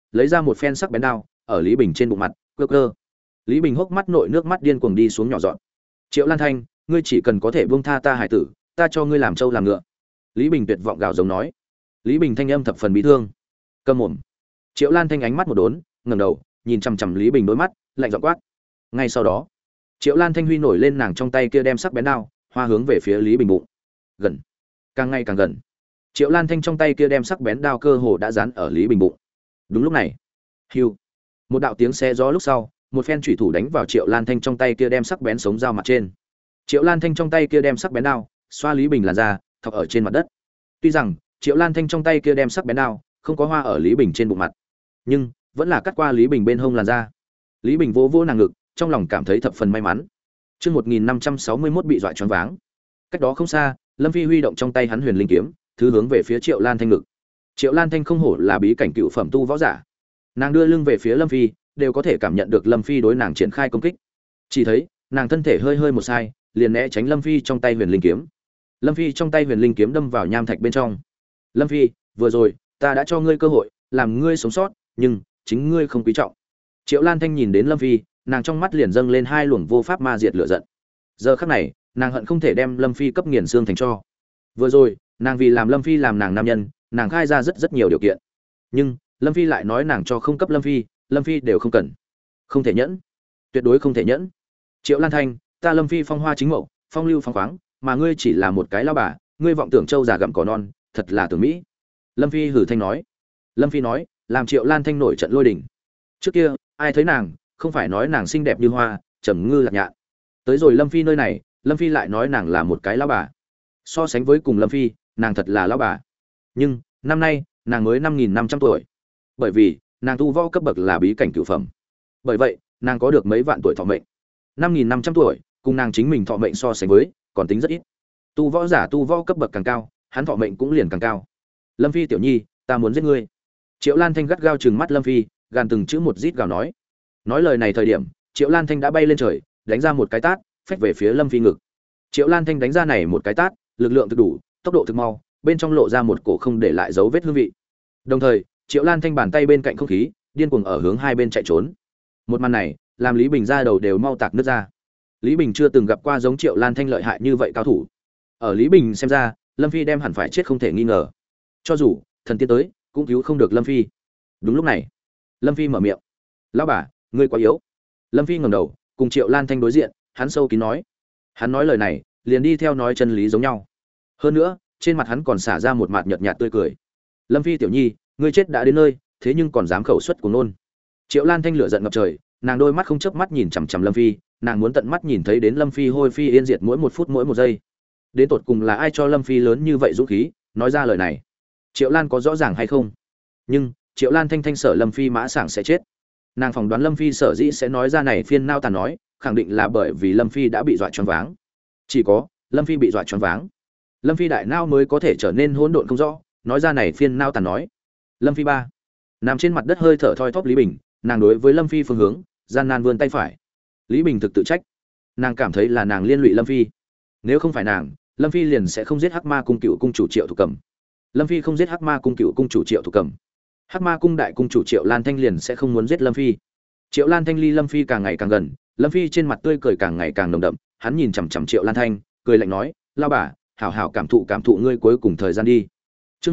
lấy ra một phen sắc bén đao ở Lý Bình trên bụng mặt cơ cơ. Lý Bình hốc mắt nội nước mắt điên cuồng đi xuống nhỏ dọn. Triệu Lan Thanh, ngươi chỉ cần có thể buông tha ta hải tử, ta cho ngươi làm trâu làm ngựa. Lý Bình tuyệt vọng gào giống nói. Lý Bình thanh âm thập phần bi thương. Câm mồm. Triệu Lan Thanh ánh mắt một đốn, ngẩng đầu, nhìn chằm chằm Lý Bình đôi mắt, lạnh giọng quát. Ngay sau đó, Triệu Lan Thanh huy nổi lên nàng trong tay kia đem sắc bén đao, hoa hướng về phía Lý Bình bụng. Gần, càng ngày càng gần. Triệu Lan Thanh trong tay kia đem sắc bén đao cơ hồ đã dán ở Lý Bình bụng. Đúng lúc này, hưu, một đạo tiếng xé gió lúc sau, một phen chủy thủ đánh vào Triệu Lan Thanh trong tay kia đem sắc bén sống dao mặt trên. Triệu Lan Thanh trong tay kia đem sắc bén đao, xoa Lý Bình làn da, thọc ở trên mặt đất. Tuy rằng Triệu Lan Thanh trong tay kia đem sắc bén đao, không có hoa ở Lý Bình trên bụng mặt, nhưng vẫn là cắt qua Lý Bình bên hông làn da. Lý Bình vỗ vỗ nàng ngực, trong lòng cảm thấy thập phần may mắn. Chương 1561 bị dọa choáng váng. Cách đó không xa, Lâm Phi huy động trong tay hắn huyền linh kiếm, thứ hướng về phía Triệu Lan Thanh ngực. Triệu Lan Thanh không hổ là bí cảnh cựu phẩm tu võ giả. Nàng đưa lưng về phía Lâm Phi, đều có thể cảm nhận được Lâm Phi đối nàng triển khai công kích. Chỉ thấy, nàng thân thể hơi hơi một sai, liền né tránh Lâm Phi trong tay huyền linh kiếm. Lâm Phi trong tay huyền linh kiếm đâm vào nham thạch bên trong. Lâm Phi, vừa rồi, ta đã cho ngươi cơ hội, làm ngươi sống sót, nhưng chính ngươi không quý trọng. Triệu Lan Thanh nhìn đến Lâm Phi, nàng trong mắt liền dâng lên hai luồng vô pháp ma diệt lửa giận. Giờ khắc này, nàng hận không thể đem Lâm Phi cấp nghiền xương thành tro. Vừa rồi, nàng vì làm Lâm Phi làm nàng nam nhân, nàng khai ra rất nhiều điều kiện. Nhưng, Lâm Phi lại nói nàng cho không cấp Lâm Phi đều không cần. Không thể nhẫn, tuyệt đối không thể nhẫn. Triệu Lan Thanh, ta Lâm Phi phong hoa chính mậu, phong lưu phong khoáng, mà ngươi chỉ là một cái lao bà, ngươi vọng tưởng trâu già gặm cỏ non, thật là tưởng mỹ. Lâm Phi hử thanh nói. Lâm Phi nói, làm Triệu Lan Thanh nổi trận lôi đình. Trước kia, ai thấy nàng, không phải nói nàng xinh đẹp như hoa, trầm ngư lạc nhạn. Tới rồi Lâm Phi nơi này, Lâm Phi lại nói nàng là một cái lao bà. So sánh với cùng Lâm Phi, nàng thật là lao bà. Nhưng, năm nay, nàng mới 5.500 tuổi. Bởi vì, nàng tu võ cấp bậc là bí cảnh cửu phẩm. Bởi vậy, nàng có được mấy vạn tuổi thọ mệnh. 5.500 tuổi, cùng nàng chính mình thọ mệnh so sánh với, còn tính rất ít. Tu võ giả tu võ cấp bậc càng cao, hắn thọ mệnh cũng liền càng cao. Lâm Phi tiểu nhi, ta muốn giết ngươi. Triệu Lan Thanh gắt gao trừng mắt Lâm Phi, gàn từng chữ một rít gào nói. Nói lời này thời điểm, Triệu Lan Thanh đã bay lên trời, đánh ra một cái tát, phách về phía Lâm Phi ngực. Triệu Lan Thanh đánh ra này một cái tát, lực lượng thực đủ, tốc độ thực mau, bên trong lộ ra một cổ không để lại dấu vết hương vị. Đồng thời, Triệu Lan Thanh bàn tay bên cạnh không khí, điên cuồng ở hướng hai bên chạy trốn. Một màn này, làm Lý Bình ra đầu đều mau tạc nứt ra. Lý Bình chưa từng gặp qua giống Triệu Lan Thanh lợi hại như vậy cao thủ. Ở Lý Bình xem ra, Lâm Phi đem hẳn phải chết không thể nghi ngờ. Cho dù thần tiên tới, cũng cứu không được Lâm Phi. Đúng lúc này, Lâm Phi mở miệng. Lão bà, ngươi quá yếu. Lâm Phi ngẩng đầu, cùng Triệu Lan Thanh đối diện, hắn sâu kín nói. Hắn nói lời này, liền đi theo nói chân lý giống nhau. Hơn nữa, trên mặt hắn còn xả ra một mặt nhợt nhạt tươi cười. Lâm Phi tiểu nhi, ngươi chết đã đến nơi, thế nhưng còn dám khẩu xuất của nôn. Triệu Lan Thanh lửa giận ngập trời, nàng đôi mắt không chớp mắt nhìn chằm chằm Lâm Phi, nàng muốn tận mắt nhìn thấy đến Lâm Phi hôi phi yên diệt mỗi một phút mỗi một giây. Đến tột cùng là ai cho Lâm Phi lớn như vậy dũng khí, nói ra lời này? Triệu Lan có rõ ràng hay không? Nhưng Triệu Lan thanh sợ Lâm Phi mã sảng sẽ chết. Nàng phỏng đoán Lâm Phi sở dĩ sẽ nói ra này phiên nao tàn nói, khẳng định là bởi vì Lâm Phi đã bị dọa choáng váng. Chỉ có Lâm Phi bị dọa choáng váng, Lâm Phi đại nao mới có thể trở nên hỗn độn không rõ, nói ra này phiên nao tàn nói. Lâm Phi ba nằm trên mặt đất hơi thở thoi thóp Lý Bình, nàng đối với Lâm Phi phương hướng, gian nan vươn tay phải. Lý Bình thực tự trách, nàng cảm thấy là nàng liên lụy Lâm Phi. Nếu không phải nàng, Lâm Phi liền sẽ không giết Hắc Ma cung cựu cung chủ Triệu Thục Cầm. Lâm Phi không giết Hắc Ma cung cựu cung chủ Triệu Thục Cầm, Hắc Ma cung đại cung chủ Triệu Lan Thanh liền sẽ không muốn giết Lâm Phi. Triệu Lan Thanh ly Lâm Phi càng ngày càng gần, Lâm Phi trên mặt tươi cười càng ngày càng nồng đậm, hắn nhìn chằm chằm Triệu Lan Thanh, cười lạnh nói, "Lao bà, hảo hảo cảm thụ ngươi cuối cùng thời gian đi." Chương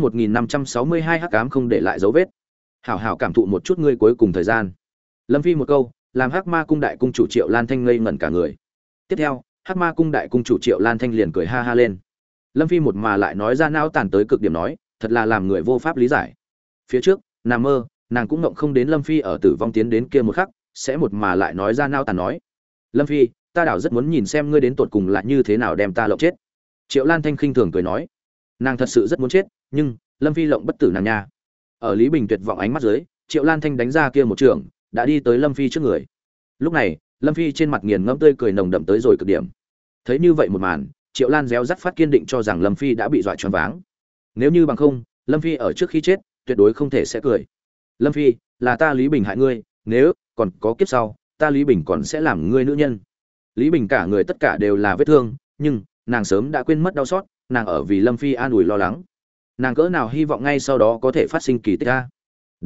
1562 hắc ám không để lại dấu vết. Hảo hảo cảm thụ một chút ngươi cuối cùng thời gian. Lâm Phi một câu, làm Hắc Ma cung đại cung chủ Triệu Lan Thanh ngây ngẩn cả người. Tiếp theo, Hắc Ma cung đại cung chủ Triệu Lan Thanh liền cười ha ha lên. Lâm Phi một mà lại nói ra não tàn tới cực điểm nói, thật là làm người vô pháp lý giải. Phía trước, nằm mơ, nàng cũng ngộng không đến Lâm Phi ở tử vong tiến đến kia một khắc, sẽ một mà lại nói ra não tàn nói. Lâm Phi, ta đảo rất muốn nhìn xem ngươi đến tột cùng là như thế nào đem ta lộng chết. Triệu Lan Thanh khinh thường cười nói, nàng thật sự rất muốn chết, nhưng Lâm Phi lộng bất tử nàng nha. Ở Lý Bình tuyệt vọng ánh mắt dưới, Triệu Lan Thanh đánh ra kia một trường, đã đi tới Lâm Phi trước người. Lúc này, Lâm Phi trên mặt nghiền ngẫm tươi cười nồng đậm tới rồi cực điểm. Thấy như vậy một màn, Triệu Lan réo rắt phát kiên định cho rằng Lâm Phi đã bị dọa choáng váng. Nếu như bằng không, Lâm Phi ở trước khi chết, tuyệt đối không thể sẽ cười. Lâm Phi, là ta Lý Bình hại ngươi, nếu còn có kiếp sau, ta Lý Bình còn sẽ làm ngươi nữ nhân. Lý Bình cả người tất cả đều là vết thương, nhưng nàng sớm đã quên mất đau xót, nàng ở vì Lâm Phi an ủi lo lắng. Nàng cỡ nào hy vọng ngay sau đó có thể phát sinh kỳ tích a. Đáng tiếc,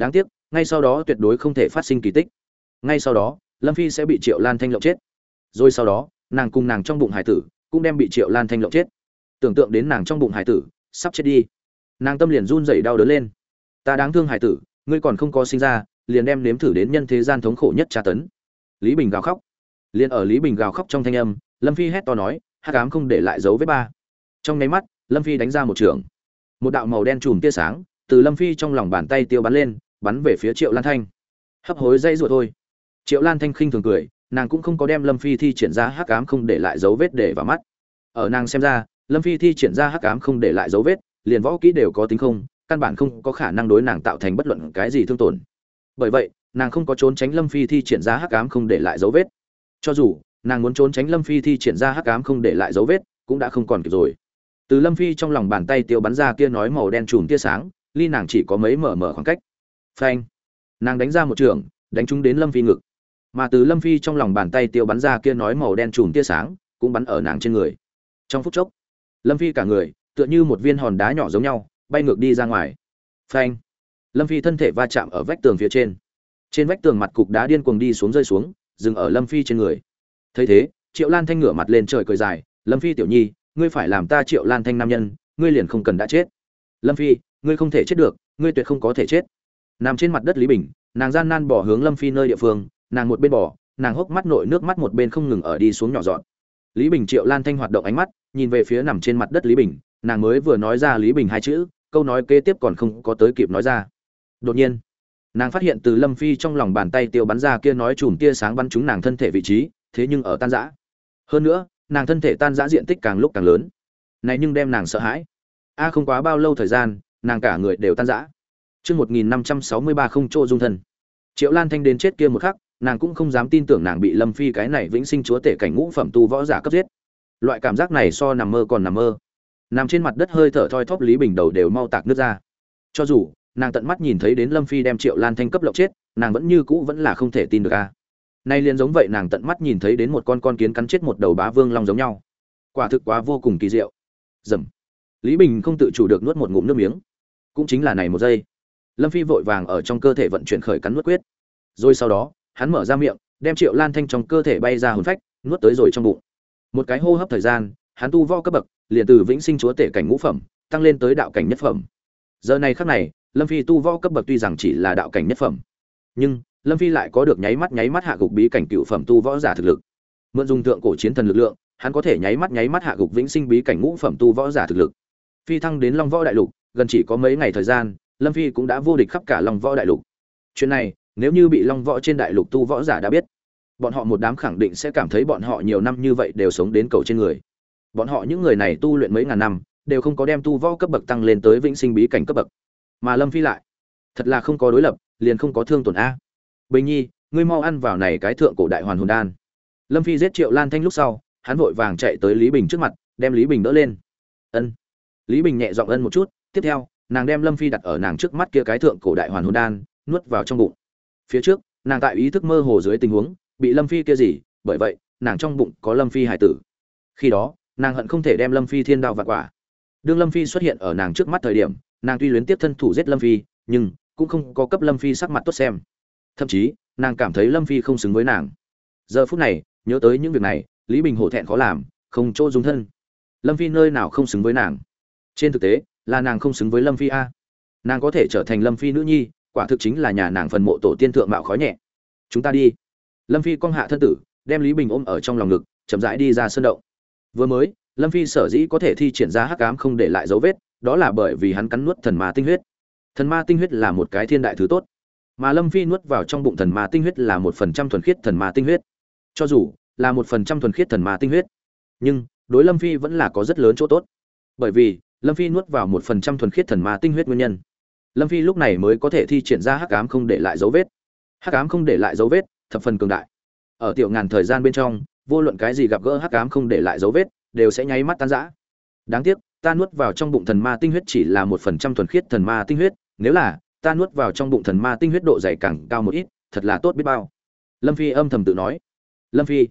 ngay sau đó tuyệt đối không thể phát sinh kỳ tích. Ngay sau đó Lâm Phi sẽ bị Triệu Lan Thanh lộng chết, rồi sau đó nàng cùng nàng trong bụng hải tử cũng đem bị Triệu Lan Thanh lộng chết. Tưởng tượng đến nàng trong bụng hải tử sắp chết đi, nàng tâm liền run rẩy đau đớn lên. Ta đáng thương hải tử, ngươi còn không có sinh ra liền đem nếm thử đến nhân thế gian thống khổ nhất tra tấn. Lý Bình gào khóc. Liền ở Lý Bình gào khóc trong thanh âm, Lâm Phi hét to nói, hắc ám không để lại dấu vết ba. Trong nháy mắt Lâm Phi đánh ra một trường, một đạo màu đen chùm tia sáng từ Lâm Phi trong lòng bàn tay tiêu bắn lên, bắn về phía Triệu Lan Thanh. Hấp hối dây ruột thôi. Triệu Lan Thanh khinh thường cười, nàng cũng không có đem Lâm Phi thi triển ra hắc ám không để lại dấu vết để vào mắt. Ở nàng xem ra, Lâm Phi thi triển ra hắc ám không để lại dấu vết, liền võ kỹ đều có tính không, căn bản không có khả năng đối nàng tạo thành bất luận cái gì thương tổn. Bởi vậy, nàng không có trốn tránh Lâm Phi thi triển ra hắc ám không để lại dấu vết. Cho dù nàng muốn trốn tránh Lâm Phi thi triển ra hắc ám không để lại dấu vết, cũng đã không còn kịp rồi. Từ Lâm Phi trong lòng bàn tay tiêu bắn ra kia nói màu đen chùm tia sáng, ly nàng chỉ có mấy mở khoảng cách. Phanh! Nàng đánh ra một trường, đánh trúng đến Lâm Phi ngực. Mà từ Lâm Phi trong lòng bàn tay tiêu bắn ra kia nói màu đen chùm tia sáng, cũng bắn ở nàng trên người. Trong phút chốc, Lâm Phi cả người tựa như một viên hòn đá nhỏ giống nhau, bay ngược đi ra ngoài. Phanh! Lâm Phi thân thể va chạm ở vách tường phía trên. Trên vách tường mặt cục đá điên cuồng đi xuống rơi xuống, dừng ở Lâm Phi trên người. Thấy thế, Triệu Lan Thanh ngửa mặt lên trời cười dài, "Lâm Phi tiểu nhi, ngươi phải làm ta Triệu Lan Thanh nam nhân, ngươi liền không cần đã chết." "Lâm Phi, ngươi không thể chết được, ngươi tuyệt không có thể chết." Nằm trên mặt đất Lý Bình, nàng gian nan bỏ hướng Lâm Phi nơi địa phương, nàng một bên bỏ, nàng hốc mắt nội nước mắt một bên không ngừng ở đi xuống nhỏ giọt. Lý Bình Triệu Lan Thanh hoạt động ánh mắt, nhìn về phía nằm trên mặt đất Lý Bình, nàng mới vừa nói ra Lý Bình hai chữ, câu nói kế tiếp còn không có tới kịp nói ra. Đột nhiên, nàng phát hiện từ Lâm Phi trong lòng bàn tay tiêu bắn ra kia nói chùm tia sáng bắn trúng nàng thân thể vị trí, thế nhưng ở tan rã. Hơn nữa, nàng thân thể tan rã diện tích càng lúc càng lớn. Này nhưng đem nàng sợ hãi. Không quá bao lâu thời gian, nàng cả người đều tan rã. Chương 1563 không chỗ dung thân. Triệu Lan Thanh đến chết kia một khắc, nàng cũng không dám tin tưởng nàng bị Lâm Phi cái này vĩnh sinh chúa tể cảnh ngũ phẩm tu võ giả cấp giết. Loại cảm giác này so nằm mơ còn nằm mơ. Nằm trên mặt đất hơi thở thoi thóp Lý Bình đầu đều mau tạc nước ra. Cho dù nàng tận mắt nhìn thấy đến Lâm Phi đem Triệu Lan Thanh cấp lộng chết, nàng vẫn như cũ vẫn là không thể tin được a. Nay liền giống vậy nàng tận mắt nhìn thấy đến một con kiến cắn chết một đầu bá vương long giống nhau. Quả thực quá vô cùng kỳ diệu. Rầm. Lý Bình không tự chủ được nuốt một ngụm nước miếng. Cũng chính là này một giây, Lâm Phi vội vàng ở trong cơ thể vận chuyển khởi cắn nuốt quyết. Rồi sau đó, hắn mở ra miệng, đem Triệu Lan Thanh trong cơ thể bay ra hồn phách, nuốt tới rồi trong bụng. Một cái hô hấp thời gian, hắn tu võ cấp bậc liền từ vĩnh sinh chúa tể cảnh ngũ phẩm tăng lên tới đạo cảnh nhất phẩm. Giờ này khắc này, Lâm Phi tu võ cấp bậc tuy rằng chỉ là đạo cảnh nhất phẩm, nhưng Lâm Phi lại có được nháy mắt hạ gục bí cảnh cựu phẩm tu võ giả thực lực. Mượn dùng thượng cổ chiến thần lực lượng, hắn có thể nháy mắt hạ gục vĩnh sinh bí cảnh ngũ phẩm tu võ giả thực lực. Phi thăng đến Long Võ đại lục, gần chỉ có mấy ngày thời gian, Lâm Phi cũng đã vô địch khắp cả Long Võ đại lục. Chuyện này, nếu như bị Long Võ trên đại lục tu võ giả đã biết, bọn họ một đám khẳng định sẽ cảm thấy bọn họ nhiều năm như vậy đều sống đến cầu trên người. Bọn họ những người này tu luyện mấy ngàn năm, đều không có đem tu võ cấp bậc tăng lên tới vĩnh sinh bí cảnh cấp bậc. Mà Lâm Phi lại, thật là không có đối lập, liền không có thương tổn a. Bình Nhi, ngươi mau ăn vào này cái thượng cổ đại hoàn hồn đan. Lâm Phi giết Triệu Lan Thanh lúc sau, hắn vội vàng chạy tới Lý Bình trước mặt, đem Lý Bình đỡ lên. Ân. Lý Bình nhẹ giọng ân một chút, tiếp theo, nàng đem Lâm Phi đặt ở nàng trước mắt kia cái thượng cổ đại hoàn hồn đan, nuốt vào trong bụng. Phía trước, nàng tại ý thức mơ hồ dưới tình huống, bị Lâm Phi kia gì, bởi vậy, nàng trong bụng có Lâm Phi hải tử. Khi đó, nàng hận không thể đem Lâm Phi thiên đao vạn quả. Đương Lâm Phi xuất hiện ở nàng trước mắt thời điểm, nàng tuy luyến tiếp thân thủ giết Lâm Phi, nhưng cũng không có cấp Lâm Phi sắc mặt tốt xem. Thậm chí, nàng cảm thấy Lâm Phi không xứng với nàng. Giờ phút này, nhớ tới những việc này, Lý Bình hổ thẹn khó làm, không chỗ dung thân. Lâm Phi nơi nào không xứng với nàng? Trên thực tế, là nàng không xứng với Lâm Phi a. Nàng có thể trở thành Lâm Phi nữ nhi, quả thực chính là nhà nàng phần mộ tổ tiên thượng mạo khói nhẹ. Chúng ta đi. Lâm Phi cong hạ thân tử, đem Lý Bình ôm ở trong lòng ngực, chậm rãi đi ra sơn động. Vừa mới, Lâm Phi sở dĩ có thể thi triển ra hắc ám không để lại dấu vết, đó là bởi vì hắn cắn nuốt thần ma tinh huyết. Thần ma tinh huyết là một cái thiên đại thứ tốt, mà Lâm Phi nuốt vào trong bụng thần ma tinh huyết là 1% thuần khiết thần ma tinh huyết. Cho dù là 1% thuần khiết thần ma tinh huyết, nhưng đối Lâm Phi vẫn là có rất lớn chỗ tốt. Bởi vì Lâm Phi nuốt vào 1% thuần khiết thần ma tinh huyết nguyên nhân, Lâm Phi lúc này mới có thể thi triển ra hắc ám không để lại dấu vết. Hắc ám không để lại dấu vết, thập phần cường đại. Ở tiểu ngàn thời gian bên trong, vô luận cái gì gặp gỡ hắc ám không để lại dấu vết, đều sẽ nháy mắt tan rã. Đáng tiếc, ta nuốt vào trong bụng thần ma tinh huyết chỉ là 1% thuần khiết thần ma tinh huyết, nếu là ta nuốt vào trong bụng thần ma tinh huyết độ dày càng cao một ít, thật là tốt biết bao. Lâm Phi âm thầm tự nói. Lâm Phi,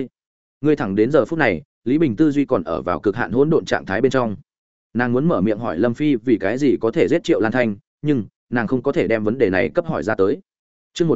ngươi thẳng đến giờ phút này, Lý Bình tư duy còn ở vào cực hạn hỗn độn trạng thái bên trong. Nàng muốn mở miệng hỏi Lâm Phi vì cái gì có thể giết Triệu Lan Thanh, nhưng nàng không có thể đem vấn đề này cấp hỏi ra tới. Chương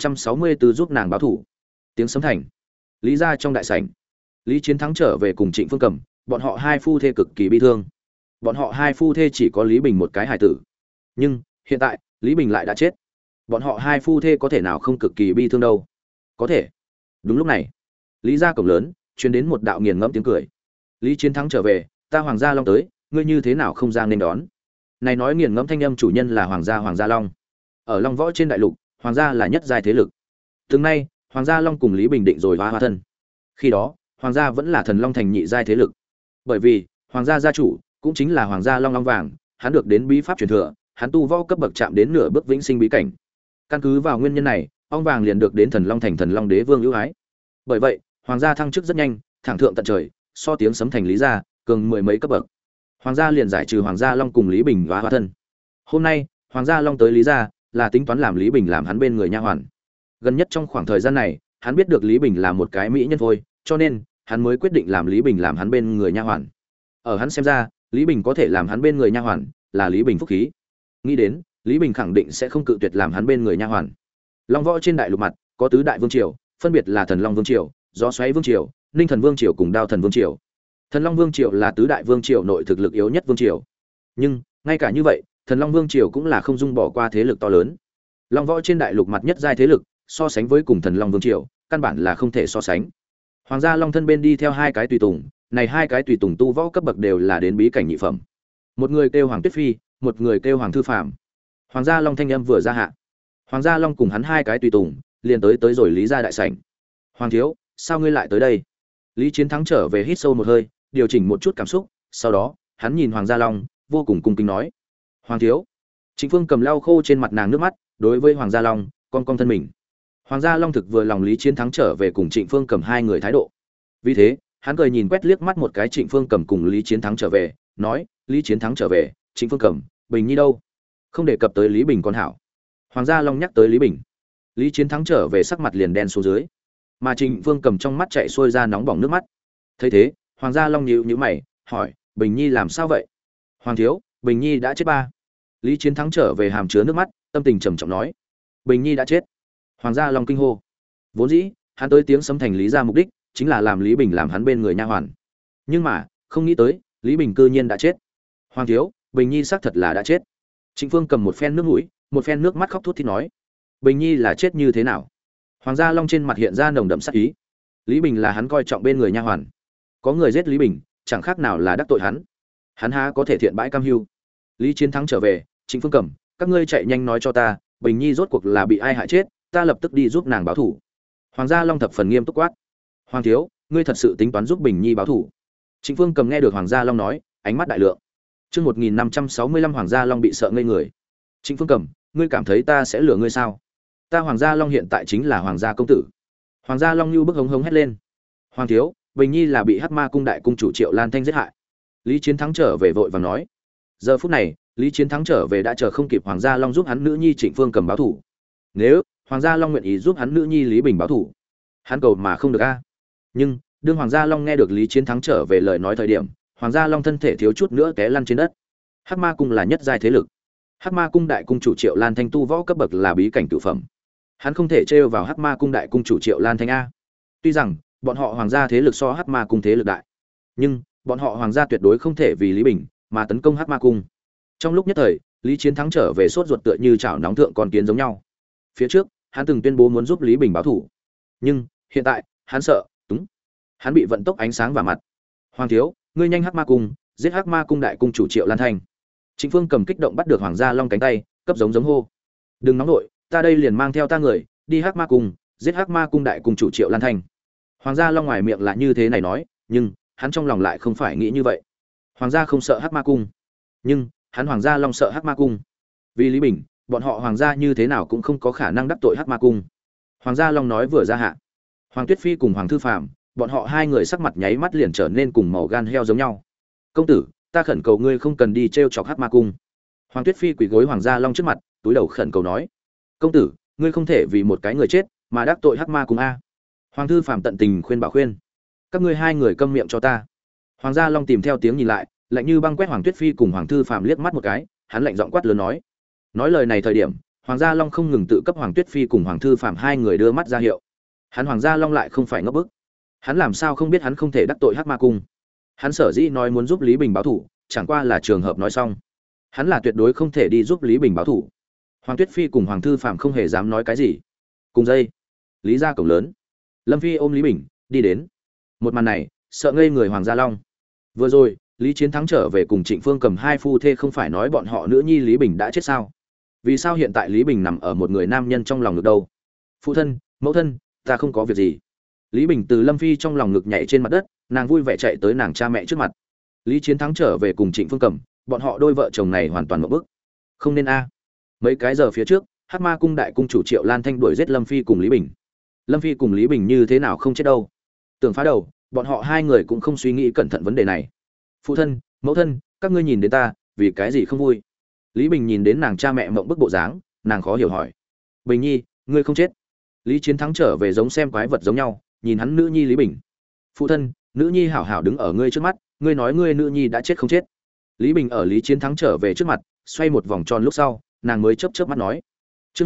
1564 giúp nàng báo thủ. Tiếng sấm thành. Lý gia trong đại sảnh. Lý Chiến Thắng trở về cùng Trịnh Phương Cẩm, bọn họ hai phu thê cực kỳ bi thương. Bọn họ hai phu thê chỉ có Lý Bình một cái hài tử. Nhưng, hiện tại, Lý Bình lại đã chết. Bọn họ hai phu thê có thể nào không cực kỳ bi thương đâu? Có thể. Đúng lúc này, Lý gia cổng lớn truyền đến một đạo nghiền ngẫm tiếng cười. Lý Chiến Thắng trở về, ta Hoàng gia Long tới, ngươi như thế nào không ra nên đón? Này nói nghiền ngẫm thanh âm chủ nhân là Hoàng gia Long. Ở Long Võ trên đại lục, Hoàng gia là nhất giai thế lực. Từng nay, Hoàng gia Long cùng Lý Bình định rồi hóa thân. Khi đó, Hoàng gia vẫn là Thần Long thành nhị giai thế lực. Bởi vì, Hoàng gia gia chủ cũng chính là Hoàng gia Long Long vàng, hắn được đến bí pháp truyền thừa, hắn tu võ cấp bậc chạm đến nửa bước vĩnh sinh bí cảnh. Căn cứ vào nguyên nhân này, Long vàng liền được đến Thần Long thành Thần Long Đế Vương ưu ái. Bởi vậy, Hoàng gia thăng chức rất nhanh, thẳng thượng tận trời, so tiếng sấm thành Lý gia, cường mười mấy cấp bậc. Hoàng gia liền giải trừ Hoàng gia Long cùng Lý Bình hóa thân. Hôm nay, Hoàng gia Long tới Lý gia, là tính toán làm Lý Bình làm hắn bên người nha hoàn. Gần nhất trong khoảng thời gian này, hắn biết được Lý Bình là một cái mỹ nhân thôi, cho nên hắn mới quyết định làm Lý Bình làm hắn bên người nha hoàn. Ở hắn xem ra, Lý Bình có thể làm hắn bên người nha hoàn, là Lý Bình phúc khí. Nghĩ đến, Lý Bình khẳng định sẽ không cự tuyệt làm hắn bên người nha hoàn. Long Võ trên đại lục mặt, có tứ đại vương triều, phân biệt là Thần Long vương triều, Gió Xoáy vương triều, Ninh Thần vương triều cùng Đao Thần vương triều. Thần Long vương triều là tứ đại vương triều nội thực lực yếu nhất vương triều. Nhưng, ngay cả như vậy, Thần Long vương triều cũng là không dung bỏ qua thế lực to lớn. Long Võ trên đại lục mặt nhất giai thế lực, so sánh với cùng Thần Long vương triều, căn bản là không thể so sánh. Hoàng gia Long thân bên đi theo hai cái tùy tùng, này hai cái tùy tùng tu võ cấp bậc đều là đến bí cảnh nhị phẩm. Một người kêu Hoàng Tuyết Phi, một người kêu Hoàng Thư Phàm. Hoàng gia Long thanh âm vừa ra hạ, Hoàng gia Long cùng hắn hai cái tùy tùng liền tới rồi Lý gia đại sảnh. Hoàng thiếu, sao ngươi lại tới đây? Lý Chiến Thắng trở về hít sâu một hơi, điều chỉnh một chút cảm xúc, sau đó, hắn nhìn Hoàng gia Long, vô cùng cung kính nói: "Hoàng thiếu." Trịnh Phương cầm lau khô trên mặt nàng nước mắt, đối với Hoàng gia Long, con thân mình. Hoàng gia Long thực vừa lòng Lý Chiến Thắng trở về cùng Trịnh Phương cầm hai người thái độ. Vì thế, hắn cười nhìn quét liếc mắt một cái Trịnh Phương cầm cùng Lý Chiến Thắng trở về, nói: "Lý Chiến Thắng trở về, Trịnh Phương cầm, Bình Nhi đâu?" Không đề cập tới Lý Bình con hảo. Hoàng gia Long nhắc tới Lý Bình, Lý Chiến Thắng trở về sắc mặt liền đen xuống dưới, mà Trịnh Phương cầm trong mắt chạy xuôi ra nóng bỏng nước mắt. Thấy thế, Hoàng gia Long nhíu nhíu mày, hỏi: "Bình Nhi làm sao vậy?" "Hoàng thiếu, Bình Nhi đã chết ba." Lý Chiến Thắng trở về hàm chứa nước mắt, tâm tình trầm trọng nói: "Bình Nhi đã chết." Hoàng gia Long kinh hô. Vốn dĩ, hắn tới tiếng sấm thành Lý gia mục đích chính là làm Lý Bình làm hắn bên người nha hoàn. Nhưng mà, không nghĩ tới, Lý Bình cư nhiên đã chết. "Hoàng thiếu, Bình Nhi xác thật là đã chết." Trịnh Phương cầm một phen nước mũi, một phen nước mắt khóc thút thít nói: "Bình Nhi là chết như thế nào?" Hoàng gia Long trên mặt hiện ra nồng đậm sát ý. Lý Bình là hắn coi trọng bên người nha hoàn, có người giết Lý Bình, chẳng khác nào là đắc tội hắn. Hắn há có thể thiện bãi cam hưu. Lý Chiến Thắng trở về, Trịnh Phương Cẩm, các ngươi chạy nhanh nói cho ta, Bình Nhi rốt cuộc là bị ai hại chết, ta lập tức đi giúp nàng báo thủ. Hoàng gia Long thập phần nghiêm túc quát: "Hoàng thiếu, ngươi thật sự tính toán giúp Bình Nhi báo thủ?" Trịnh Phương Cầm nghe được Hoàng gia Long nói, ánh mắt đại lượng. Chương 1565 Hoàng gia Long bị sợ ngây người. "Trịnh Phương Cầm, ngươi cảm thấy ta sẽ lừa ngươi sao? Ta Hoàng gia Long hiện tại chính là Hoàng gia công tử." Hoàng gia Long như bức hống hống hét lên: "Hoàng thiếu, Bình Nhi là bị Hắc Ma cung đại cung chủ Triệu Lan Thanh giết hại." Lý Chiến Thắng trở về vội vàng nói. Giờ phút này, Lý Chiến Thắng trở về đã chờ không kịp Hoàng gia Long giúp hắn nữ nhi Trịnh Phương Cầm báo thủ. Nếu Hoàng gia Long nguyện ý giúp hắn nữ nhi Lý Bình báo thủ, hắn cầu mà không được a. Nhưng đương Hoàng gia Long nghe được Lý Chiến Thắng trở về lời nói thời điểm, Hoàng gia Long thân thể thiếu chút nữa té lăn trên đất. Hắc Ma cung là nhất giai thế lực. Hắc Ma cung đại cung chủ Triệu Lan Thanh tu võ cấp bậc là bí cảnh cửu phẩm. Hắn không thể trêu vào Hắc Ma cung đại cung chủ Triệu Lan Thanh a. Tuy rằng bọn họ Hoàng gia thế lực so Hắc Ma cung thế lực đại, nhưng bọn họ Hoàng gia tuyệt đối không thể vì Lý Bình mà tấn công Hắc Ma cung. Trong lúc nhất thời, Lý Chiến Thắng trở về sốt ruột tựa như chảo nóng thượng con kiến giống nhau. Phía trước, hắn từng tuyên bố muốn giúp Lý Bình báo thủ, nhưng hiện tại, hắn sợ, túng. Hắn bị vận tốc ánh sáng vào mặt. "Hoàng thiếu, ngươi nhanh Hắc Ma cung, giết Hắc Ma cung đại cung chủ Triệu Lan Thanh." Trịnh Phương Cầm kích động bắt được Hoàng gia Long cánh tay, cấp giống hô: "Đừng nóng nội, ta đây liền mang theo ta người, đi Hắc Ma cung, giết Hắc Ma cung đại cung chủ Triệu Lan Thanh." Hoàng gia Long ngoài miệng là như thế này nói, nhưng hắn trong lòng lại không phải nghĩ như vậy. Hoàng gia không sợ Hắc Ma cung, nhưng hắn Hoàng gia Long sợ Hắc Ma cung. Vì Lý Bình, bọn họ Hoàng gia như thế nào cũng không có khả năng đắc tội Hắc Ma cung. Hoàng gia Long nói vừa ra hạ, Hoàng Tuyết Phi cùng Hoàng Thư Phàm, bọn họ hai người sắc mặt nháy mắt liền trở nên cùng màu gan heo giống nhau. "Công tử, ta khẩn cầu ngươi không cần đi trêu chọc Hắc Ma cung." Hoàng Tuyết Phi quỳ gối Hoàng gia Long trước mặt, túi đầu khẩn cầu nói: "Công tử, ngươi không thể vì một cái người chết mà đắc tội Hắc Ma cung a." Hoàng Thư Phàm tận tình khuyên bảo khuyên: "Các ngươi hai người câm miệng cho ta." Hoàng gia Long tìm theo tiếng nhìn lại, lạnh như băng quét Hoàng Tuyết Phi cùng Hoàng Thư Phàm liếc mắt một cái, hắn lạnh giọng quát lớn nói: Nói lời này thời điểm, Hoàng Gia Long không ngừng tự cấp Hoàng Tuyết Phi cùng Hoàng Thư Phạm hai người đưa mắt ra hiệu. Hắn Hoàng Gia Long lại không phải ngốc bức. Hắn làm sao không biết hắn không thể đắc tội Hắc Ma cung. Hắn sở dĩ nói muốn giúp Lý Bình báo thủ, chẳng qua là trường hợp nói xong. Hắn là tuyệt đối không thể đi giúp Lý Bình báo thủ. Hoàng Tuyết Phi cùng Hoàng Thư Phạm không hề dám nói cái gì. Cùng dây, Lý gia cổng lớn, Lâm Phi ôm Lý Bình đi đến. Một màn này, sợ ngây người Hoàng Gia Long. Vừa rồi, Lý Chiến Thắng trở về cùng Trịnh Phương Cầm hai phu thê không phải nói bọn họ nữ nhi Lý Bình đã chết sao? Vì sao hiện tại Lý Bình nằm ở một người nam nhân trong lòng ngực đâu? Phụ thân, mẫu thân, ta không có việc gì. Lý Bình từ Lâm Phi trong lòng ngực nhảy trên mặt đất, nàng vui vẻ chạy tới nàng cha mẹ trước mặt. Lý Chiến Thắng trở về cùng Trịnh Phương Cầm, bọn họ đôi vợ chồng này hoàn toàn ngộp bức. Không nên a. Mấy cái giờ phía trước, Hắc Ma cung đại cung chủ Triệu Lan Thanh đuổi giết Lâm Phi cùng Lý Bình. Lâm Phi cùng Lý Bình như thế nào không chết đâu? Tưởng phá đầu, bọn họ hai người cũng không suy nghĩ cẩn thận vấn đề này. Phụ thân, mẫu thân, các ngươi nhìn đến ta, vì cái gì không vui? Lý Bình nhìn đến nàng cha mẹ mộng bức bộ dáng, nàng khó hiểu hỏi. Bình Nhi, ngươi không chết. Lý Chiến Thắng trở về giống xem quái vật giống nhau, nhìn hắn nữ nhi Lý Bình. Phụ thân, nữ nhi hảo hảo đứng ở ngươi trước mắt, ngươi nói ngươi nữ nhi đã chết không chết? Lý Bình ở Lý Chiến Thắng trở về trước mặt, xoay một vòng tròn lúc sau, nàng mới chớp chớp mắt nói. Chương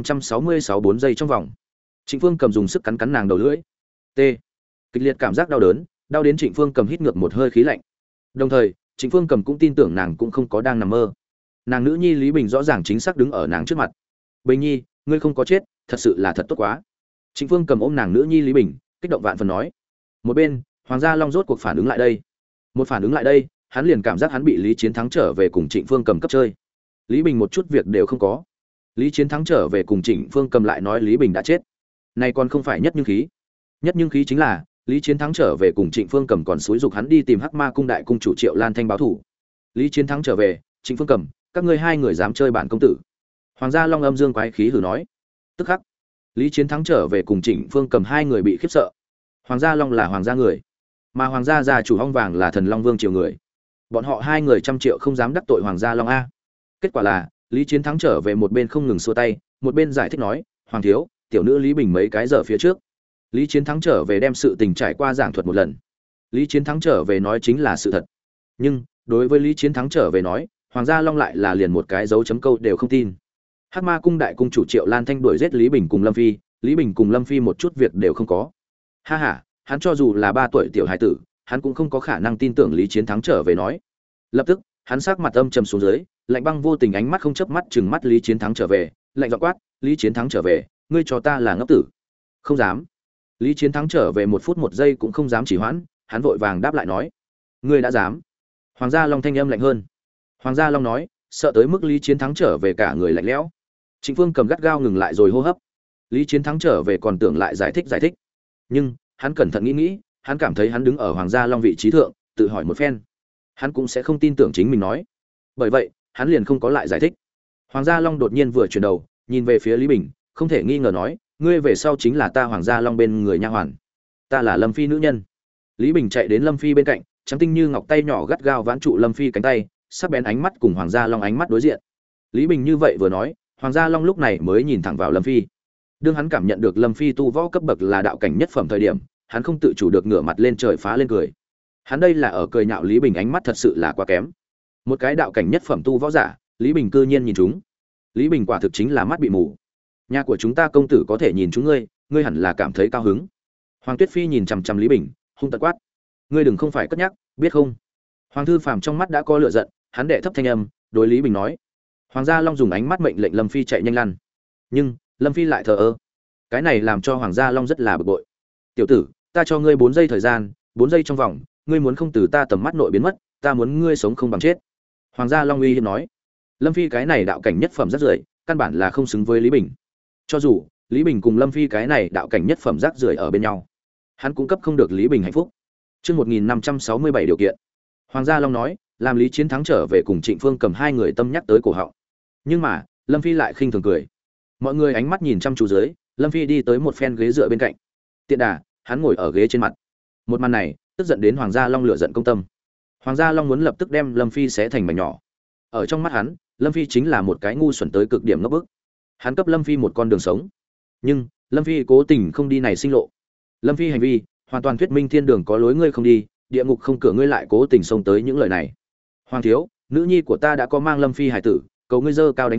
1566 4 giây trong vòng. Trịnh Phương Cầm dùng sức cắn cắn nàng đầu lưỡi. T. Kịch liệt cảm giác đau đớn, đau đến Trịnh Phương Cầm hít ngược một hơi khí lạnh. Đồng thời, Trịnh Phương Cầm cũng tin tưởng nàng cũng không có đang nằm mơ. Nàng nữ nhi Lý Bình rõ ràng chính xác đứng ở nàng trước mặt. Bình Nhi, ngươi không có chết, thật sự là thật tốt quá. Trịnh Phương Cầm ôm nàng nữ nhi Lý Bình, kích động vạn phần nói. Một bên, Hoàng Gia Long rốt cuộc phản ứng lại đây. Một phản ứng lại đây, hắn liền cảm giác hắn bị Lý Chiến Thắng trở về cùng Trịnh Phương Cầm cấp chơi. Lý Bình một chút việc đều không có. Lý Chiến Thắng trở về cùng Trịnh Phương Cầm lại nói Lý Bình đã chết. Này còn không phải nhất nhưng khí. Nhất nhưng khí chính là Lý Chiến Thắng trở về cùng Trịnh Phương Cầm còn xúi dục hắn đi tìm Hắc Ma cung đại cung chủ Triệu Lan Thanh báo thủ. Lý Chiến Thắng trở về, Trịnh Phương Cầm, các ngươi hai người dám chơi bản công tử? Hoàng Gia Long âm dương quái khí hừ nói. Tức khắc, Lý Chiến Thắng trở về cùng Trịnh Phương Cầm hai người bị khiếp sợ. Hoàng Gia Long là hoàng gia người, mà Hoàng gia gia chủ Hong Vàng là Thần Long Vương triều người. Bọn họ hai người trăm triệu không dám đắc tội Hoàng Gia Long a. Kết quả là, Lý Chiến Thắng trở về một bên không ngừng xua tay, một bên giải thích nói, "Hoàng thiếu, tiểu nữ Lý Bình mấy cái giờ phía trước." Lý Chiến Thắng trở về đem sự tình trải qua giảng thuật một lần. Lý Chiến Thắng trở về nói chính là sự thật. Nhưng, đối với Lý Chiến Thắng trở về nói, Hoàng Gia Long lại là liền một cái dấu chấm câu đều không tin. Hắc Ma cung đại cung chủ Triệu Lan Thanh đuổi giết Lý Bình cùng Lâm Phi, Lý Bình cùng Lâm Phi một chút việc đều không có. Ha ha, hắn cho dù là 3 tuổi tiểu hải tử, hắn cũng không có khả năng tin tưởng Lý Chiến Thắng trở về nói. Lập tức, hắn sắc mặt âm trầm xuống dưới, lạnh băng vô tình ánh mắt không chớp mắt trừng mắt Lý Chiến Thắng trở về, lạnh giọng quát, "Lý Chiến Thắng trở về, ngươi cho ta là ngốc tử?" "Không dám." Lý Chiến Thắng trở về 1 phút 1 giây cũng không dám chỉ hoãn, hắn vội vàng đáp lại nói, "Ngươi đã dám?" Hoàng Gia Long thanh âm lạnh hơn. Hoàng Gia Long nói, sợ tới mức Lý Chiến Thắng trở về cả người lạnh lẽo. Trịnh Phương Cầm gắt gao ngừng lại rồi hô hấp. Lý Chiến Thắng trở về còn tưởng lại giải thích, nhưng hắn cẩn thận nghĩ, hắn cảm thấy hắn đứng ở Hoàng Gia Long vị trí thượng, tự hỏi một phen, hắn cũng sẽ không tin tưởng chính mình nói. Bởi vậy, hắn liền không có lại giải thích. Hoàng Gia Long đột nhiên vừa chuyển đầu, nhìn về phía Lý Bình, không thể nghi ngờ nói, "Ngươi về sau chính là ta Hoàng Gia Long bên người nha hoàn. Ta là Lâm Phi nữ nhân." Lý Bình chạy đến Lâm Phi bên cạnh, trắng tinh như ngọc tay nhỏ gắt gao vãn trụ Lâm Phi cánh tay, sắc bén ánh mắt cùng Hoàng Gia Long ánh mắt đối diện. Lý Bình như vậy vừa nói, Hoàng Gia Long lúc này mới nhìn thẳng vào Lâm Phi. Đương hắn cảm nhận được Lâm Phi tu võ cấp bậc là đạo cảnh nhất phẩm thời điểm, hắn không tự chủ được ngửa mặt lên trời phá lên cười. Hắn đây là ở cười nhạo Lý Bình ánh mắt thật sự là quá kém. Một cái đạo cảnh nhất phẩm tu võ giả, Lý Bình cư nhiên nhìn chúng. Lý Bình quả thực chính là mắt bị mù. Nhà của chúng ta công tử có thể nhìn chúng ngươi, ngươi hẳn là cảm thấy cao hứng. Hoàng Tuyết Phi nhìn chằm chằm Lý Bình, hung tợn quát, "Ngươi đừng không phải cất nhắc, biết không?" Hoàng Thư Phàm trong mắt đã có lửa giận, hắn đệ thấp thanh âm, đối Lý Bình nói. Hoàng Gia Long dùng ánh mắt mệnh lệnh Lâm Phi chạy nhanh lăn. Nhưng, Lâm Phi lại thờ ơ. Cái này làm cho Hoàng Gia Long rất là bực bội. "Tiểu tử, ta cho ngươi 4 giây thời gian, 4 giây trong vòng, ngươi muốn không từ ta tầm mắt nội biến mất, ta muốn ngươi sống không bằng chết." Hoàng Gia Long uy hiếp nói. Lâm Phi cái này đạo cảnh nhất phẩm rất rưởi, căn bản là không xứng với Lý Bình. Cho dù Lý Bình cùng Lâm Phi cái này đạo cảnh nhất phẩm rác rưởi ở bên nhau, hắn cũng cấp không được Lý Bình hạnh phúc. Chương 1567 điều kiện. Hoàng Gia Long nói, làm Lý Chiến Thắng trở về cùng Trịnh Phương Cầm hai người tâm nhắc tới cổ họng. Nhưng mà, Lâm Phi lại khinh thường cười. Mọi người ánh mắt nhìn chăm chú dưới, Lâm Phi đi tới một phen ghế dựa bên cạnh. Tiện đà, hắn ngồi ở ghế trên mặt. Một màn này, tức giận đến Hoàng Gia Long lửa giận công tâm. Hoàng Gia Long muốn lập tức đem Lâm Phi xé thành mảnh nhỏ. Ở trong mắt hắn, Lâm Phi chính là một cái ngu xuẩn tới cực điểm ngốc bức. Hắn cấp Lâm Phi một con đường sống. Nhưng, Lâm Phi cố tình không đi này sinh lộ. Lâm Phi hành vi, hoàn toàn thuyết minh thiên đường có lối ngươi không đi, địa ngục không cửa ngươi lại cố tình xông tới những lời này. Hoàng thiếu, nữ nhi của ta đã có mang Lâm Phi hải tử, cầu ngươi dơ cao đánh khẽ,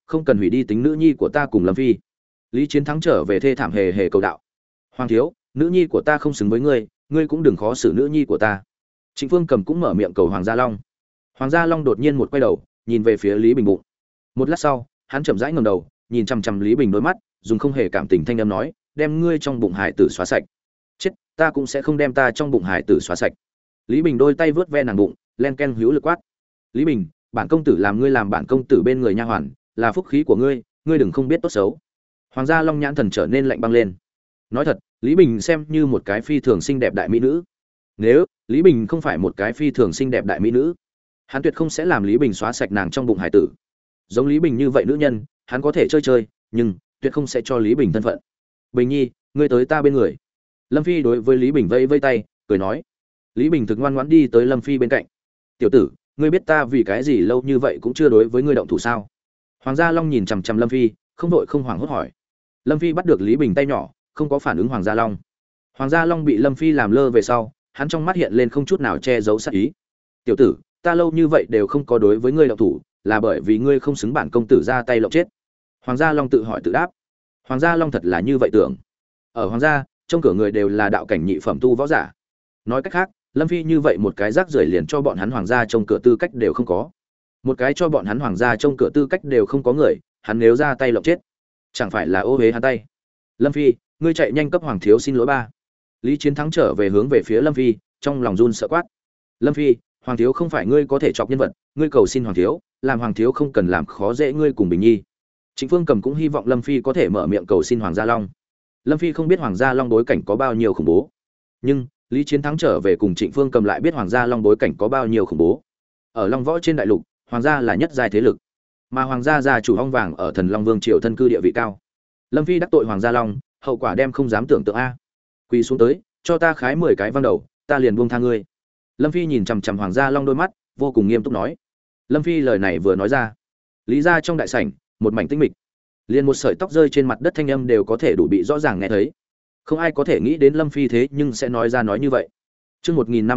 không cần hủy đi tính nữ nhi của ta cùng Lâm Phi. Lý Chiến Thắng trở về thê thảm hề hề cầu đạo. Hoàng thiếu, nữ nhi của ta không xứng với ngươi, ngươi cũng đừng khó xử nữ nhi của ta. Trịnh Phương Cầm cũng mở miệng cầu Hoàng Gia Long. Hoàng Gia Long đột nhiên một quay đầu, nhìn về phía Lý Bình bụng. Một lát sau, hắn chậm rãi ngẩng đầu, nhìn chằm chằm Lý Bình đôi mắt, dùng không hề cảm tình thanh âm nói, đem ngươi trong bụng hải tử xóa sạch. Chết, ta cũng sẽ không đem ta trong bụng hải tử xóa sạch. Lý Bình đôi tay vướt ve nàng bụng, len ken hữu lực quát. Lý Bình, bản công tử làm ngươi làm bản công tử bên người nha hoàn, là phúc khí của ngươi, ngươi đừng không biết tốt xấu. Hoàng Gia Long nhãn thần trở nên lạnh băng lên. Nói thật, Lý Bình xem như một cái phi thường xinh đẹp đại mỹ nữ. Nếu Lý Bình không phải một cái phi thường xinh đẹp đại mỹ nữ, hắn tuyệt không sẽ làm Lý Bình xóa sạch nàng trong bụng hải tử. Giống Lý Bình như vậy nữ nhân, hắn có thể chơi chơi, nhưng tuyệt không sẽ cho Lý Bình thân phận. Bình Nhi, ngươi tới ta bên người. Lâm Phi đối với Lý Bình vẫy vẫy tay, cười nói. Lý Bình thực ngoan ngoãn đi tới Lâm Phi bên cạnh. Tiểu tử, ngươi biết ta vì cái gì lâu như vậy cũng chưa đối với ngươi động thủ sao? Hoàng Gia Long nhìn chằm chằm Lâm Phi, không đội không hoảng hốt hỏi. Lâm Phi bắt được Lý Bình tay nhỏ, không có phản ứng Hoàng Gia Long. Hoàng Gia Long bị Lâm Phi làm lơ về sau, hắn trong mắt hiện lên không chút nào che giấu sát ý. Tiểu tử, ta lâu như vậy đều không có đối với ngươi động thủ, là bởi vì ngươi không xứng bản công tử ra tay lộng chết. Hoàng Gia Long tự hỏi tự đáp. Hoàng Gia Long thật là như vậy tưởng. Ở Hoàng gia, trong cửa người đều là đạo cảnh nhị phẩm tu võ giả. Nói cách khác, Lâm Phi như vậy một cái rác rưởi liền cho bọn hắn Hoàng gia trong cửa tư cách đều không có. Một cái cho bọn hắn Hoàng gia trong cửa tư cách đều không có người, hắn nếu ra tay lộng chết, chẳng phải là ô uế hắn tay. Lâm Phi, ngươi chạy nhanh cấp Hoàng thiếu xin lỗi ba. Lý Chiến Thắng trở về hướng về phía Lâm Phi, trong lòng run sợ quát. Lâm Phi, Hoàng thiếu không phải ngươi có thể chọc nhân vật, ngươi cầu xin Hoàng thiếu, làm Hoàng thiếu không cần làm khó dễ ngươi cùng Bình Nhi. Trịnh Phương Cầm cũng hy vọng Lâm Phi có thể mở miệng cầu xin Hoàng Gia Long. Lâm Phi không biết Hoàng Gia Long bối cảnh có bao nhiêu khủng bố, nhưng Lý Chiến Thắng trở về cùng Trịnh Phương Cầm lại biết Hoàng Gia Long bối cảnh có bao nhiêu khủng bố. Ở Long Võ trên đại lục, Hoàng gia là nhất giai thế lực, mà Hoàng gia gia chủ ong vàng ở Thần Long Vương triều thân cư địa vị cao. Lâm Phi đắc tội Hoàng Gia Long, hậu quả đem không dám tưởng tượng a. Quỳ xuống tới, cho ta khái 10 cái văng đầu, ta liền buông tha ngươi. Lâm Phi nhìn chằm chằm Hoàng Gia Long đôi mắt, vô cùng nghiêm túc nói. Lâm Phi lời này vừa nói ra, lý ra trong đại sảnh, một mảnh tĩnh mịch, liền một sợi tóc rơi trên mặt đất thanh âm đều có thể đủ bị rõ ràng nghe thấy. Không ai có thể nghĩ đến Lâm Phi thế nhưng sẽ nói ra nói như vậy. Chương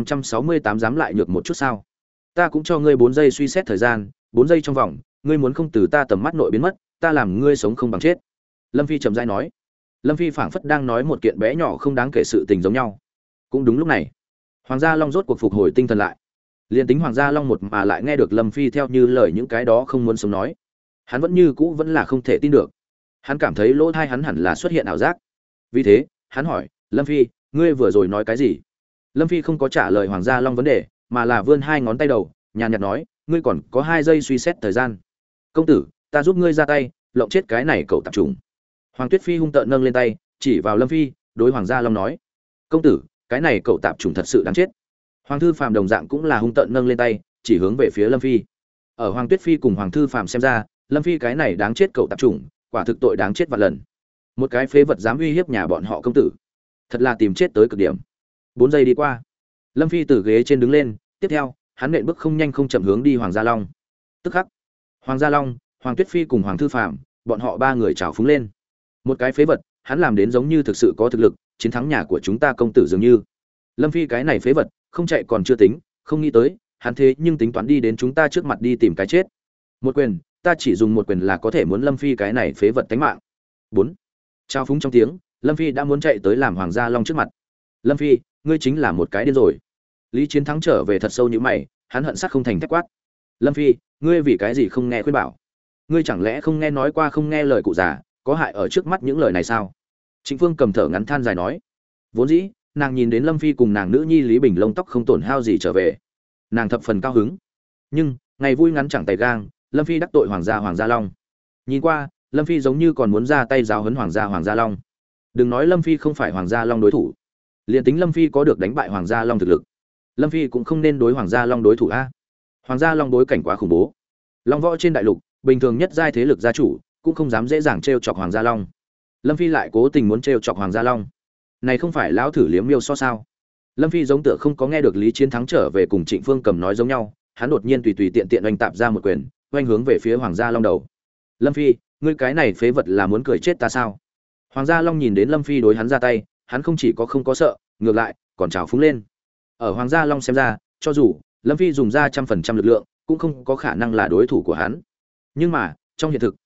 1568 dám lại nhược một chút sao? Ta cũng cho ngươi 4 giây suy xét thời gian, 4 giây trong vòng, ngươi muốn không từ ta tầm mắt nội biến mất, ta làm ngươi sống không bằng chết. Lâm Phi trầm rãi nói. Lâm Phi phảng phất đang nói một kiện bé nhỏ không đáng kể sự tình giống nhau. Cũng đúng lúc này, Hoàng Gia Long rốt cuộc phục hồi tinh thần lại. Liên tính Hoàng Gia Long một mà lại nghe được Lâm Phi theo như lời những cái đó không muốn sống nói, hắn vẫn như cũ vẫn là không thể tin được. Hắn cảm thấy lỗ tai hắn hẳn là xuất hiện ảo giác. Vì thế, hắn hỏi, Lâm Phi, ngươi vừa rồi nói cái gì? Lâm Phi không có trả lời Hoàng Gia Long vấn đề, mà là vươn 2 ngón tay đầu, nhàn nhạt nói, ngươi còn có 2 giây suy xét thời gian. Công tử, ta giúp ngươi ra tay, lộng chết cái này cậu tạp trùng. Hoàng Tuyết Phi hung tợn nâng lên tay, chỉ vào Lâm Phi, đối Hoàng Gia Long nói, công tử, cái này cậu tạp trùng thật sự đáng chết. Hoàng Thư Phàm đồng dạng cũng là hung tợn nâng lên tay, chỉ hướng về phía Lâm Phi. Ở Hoàng Tuyết Phi cùng Hoàng Thư Phàm xem ra, Lâm Phi cái này đáng chết cậu tạp trùng, quả thực tội đáng chết vạn lần. Một cái phế vật dám uy hiếp nhà bọn họ công tử, thật là tìm chết tới cực điểm. 4 giây đi qua, Lâm Phi từ ghế trên đứng lên, tiếp theo, hắn nện bước không nhanh không chậm hướng đi Hoàng Gia Long. Tức khắc, Hoàng Gia Long, Hoàng Tuyết Phi cùng Hoàng Thư Phàm, bọn họ 3 người trào phúng lên. Một cái phế vật, hắn làm đến giống như thực sự có thực lực, chiến thắng nhà của chúng ta công tử dường như. Lâm Phi cái này phế vật, không chạy còn chưa tính, không nghĩ tới, hắn thế nhưng tính toán đi đến chúng ta trước mặt đi tìm cái chết. Một quyền, ta chỉ dùng một quyền là có thể muốn Lâm Phi cái này phế vật tánh mạng. 4. Trao phúng trong tiếng, Lâm Phi đã muốn chạy tới làm Hoàng Gia Long trước mặt. Lâm Phi, ngươi chính là một cái điên rồi. Lý Chiến Thắng trở về thật sâu như mày, hắn hận sắt không thành thép quát. Lâm Phi, ngươi vì cái gì không nghe khuyên bảo? Ngươi chẳng lẽ không nghe nói qua không nghe lời cụ già, có hại ở trước mắt những lời này sao? Trịnh Phương cầm thở ngắn than dài nói. Vốn dĩ, nàng nhìn đến Lâm Phi cùng nàng nữ nhi Lý Bình lông tóc không tổn hao gì trở về, nàng thập phần cao hứng. Nhưng, ngày vui ngắn chẳng tay gang, Lâm Phi đắc tội Hoàng Gia Long. Nhìn qua, Lâm Phi giống như còn muốn ra tay giáo huấn Hoàng Gia Long. Đừng nói Lâm Phi không phải Hoàng Gia Long đối thủ, liền tính Lâm Phi có được đánh bại Hoàng Gia Long thực lực, Lâm Phi cũng không nên đối Hoàng Gia Long đối thủ a. Hoàng Gia Long đối cảnh quá khủng bố. Long võ trên đại lục, bình thường nhất giai thế lực gia chủ cũng không dám dễ dàng trêu chọc Hoàng Gia Long. Lâm Phi lại cố tình muốn trêu chọc Hoàng Gia Long. Này không phải lão thử liếm miêu so sao? Lâm Phi giống tựa không có nghe được Lý Chiến Thắng trở về cùng Trịnh Phương Cầm nói giống nhau, hắn đột nhiên tùy tiện oanh tạp ra một quyền, oanh hướng về phía Hoàng Gia Long đầu. Lâm Phi, ngươi cái này phế vật là muốn cười chết ta sao? Hoàng Gia Long nhìn đến Lâm Phi đối hắn ra tay, hắn không chỉ có không có sợ, ngược lại còn trào phúng lên. Ở Hoàng Gia Long xem ra, cho dù Lâm Phi dùng ra 100% lực lượng, cũng không có khả năng là đối thủ của hắn. Nhưng mà, trong hiện thực,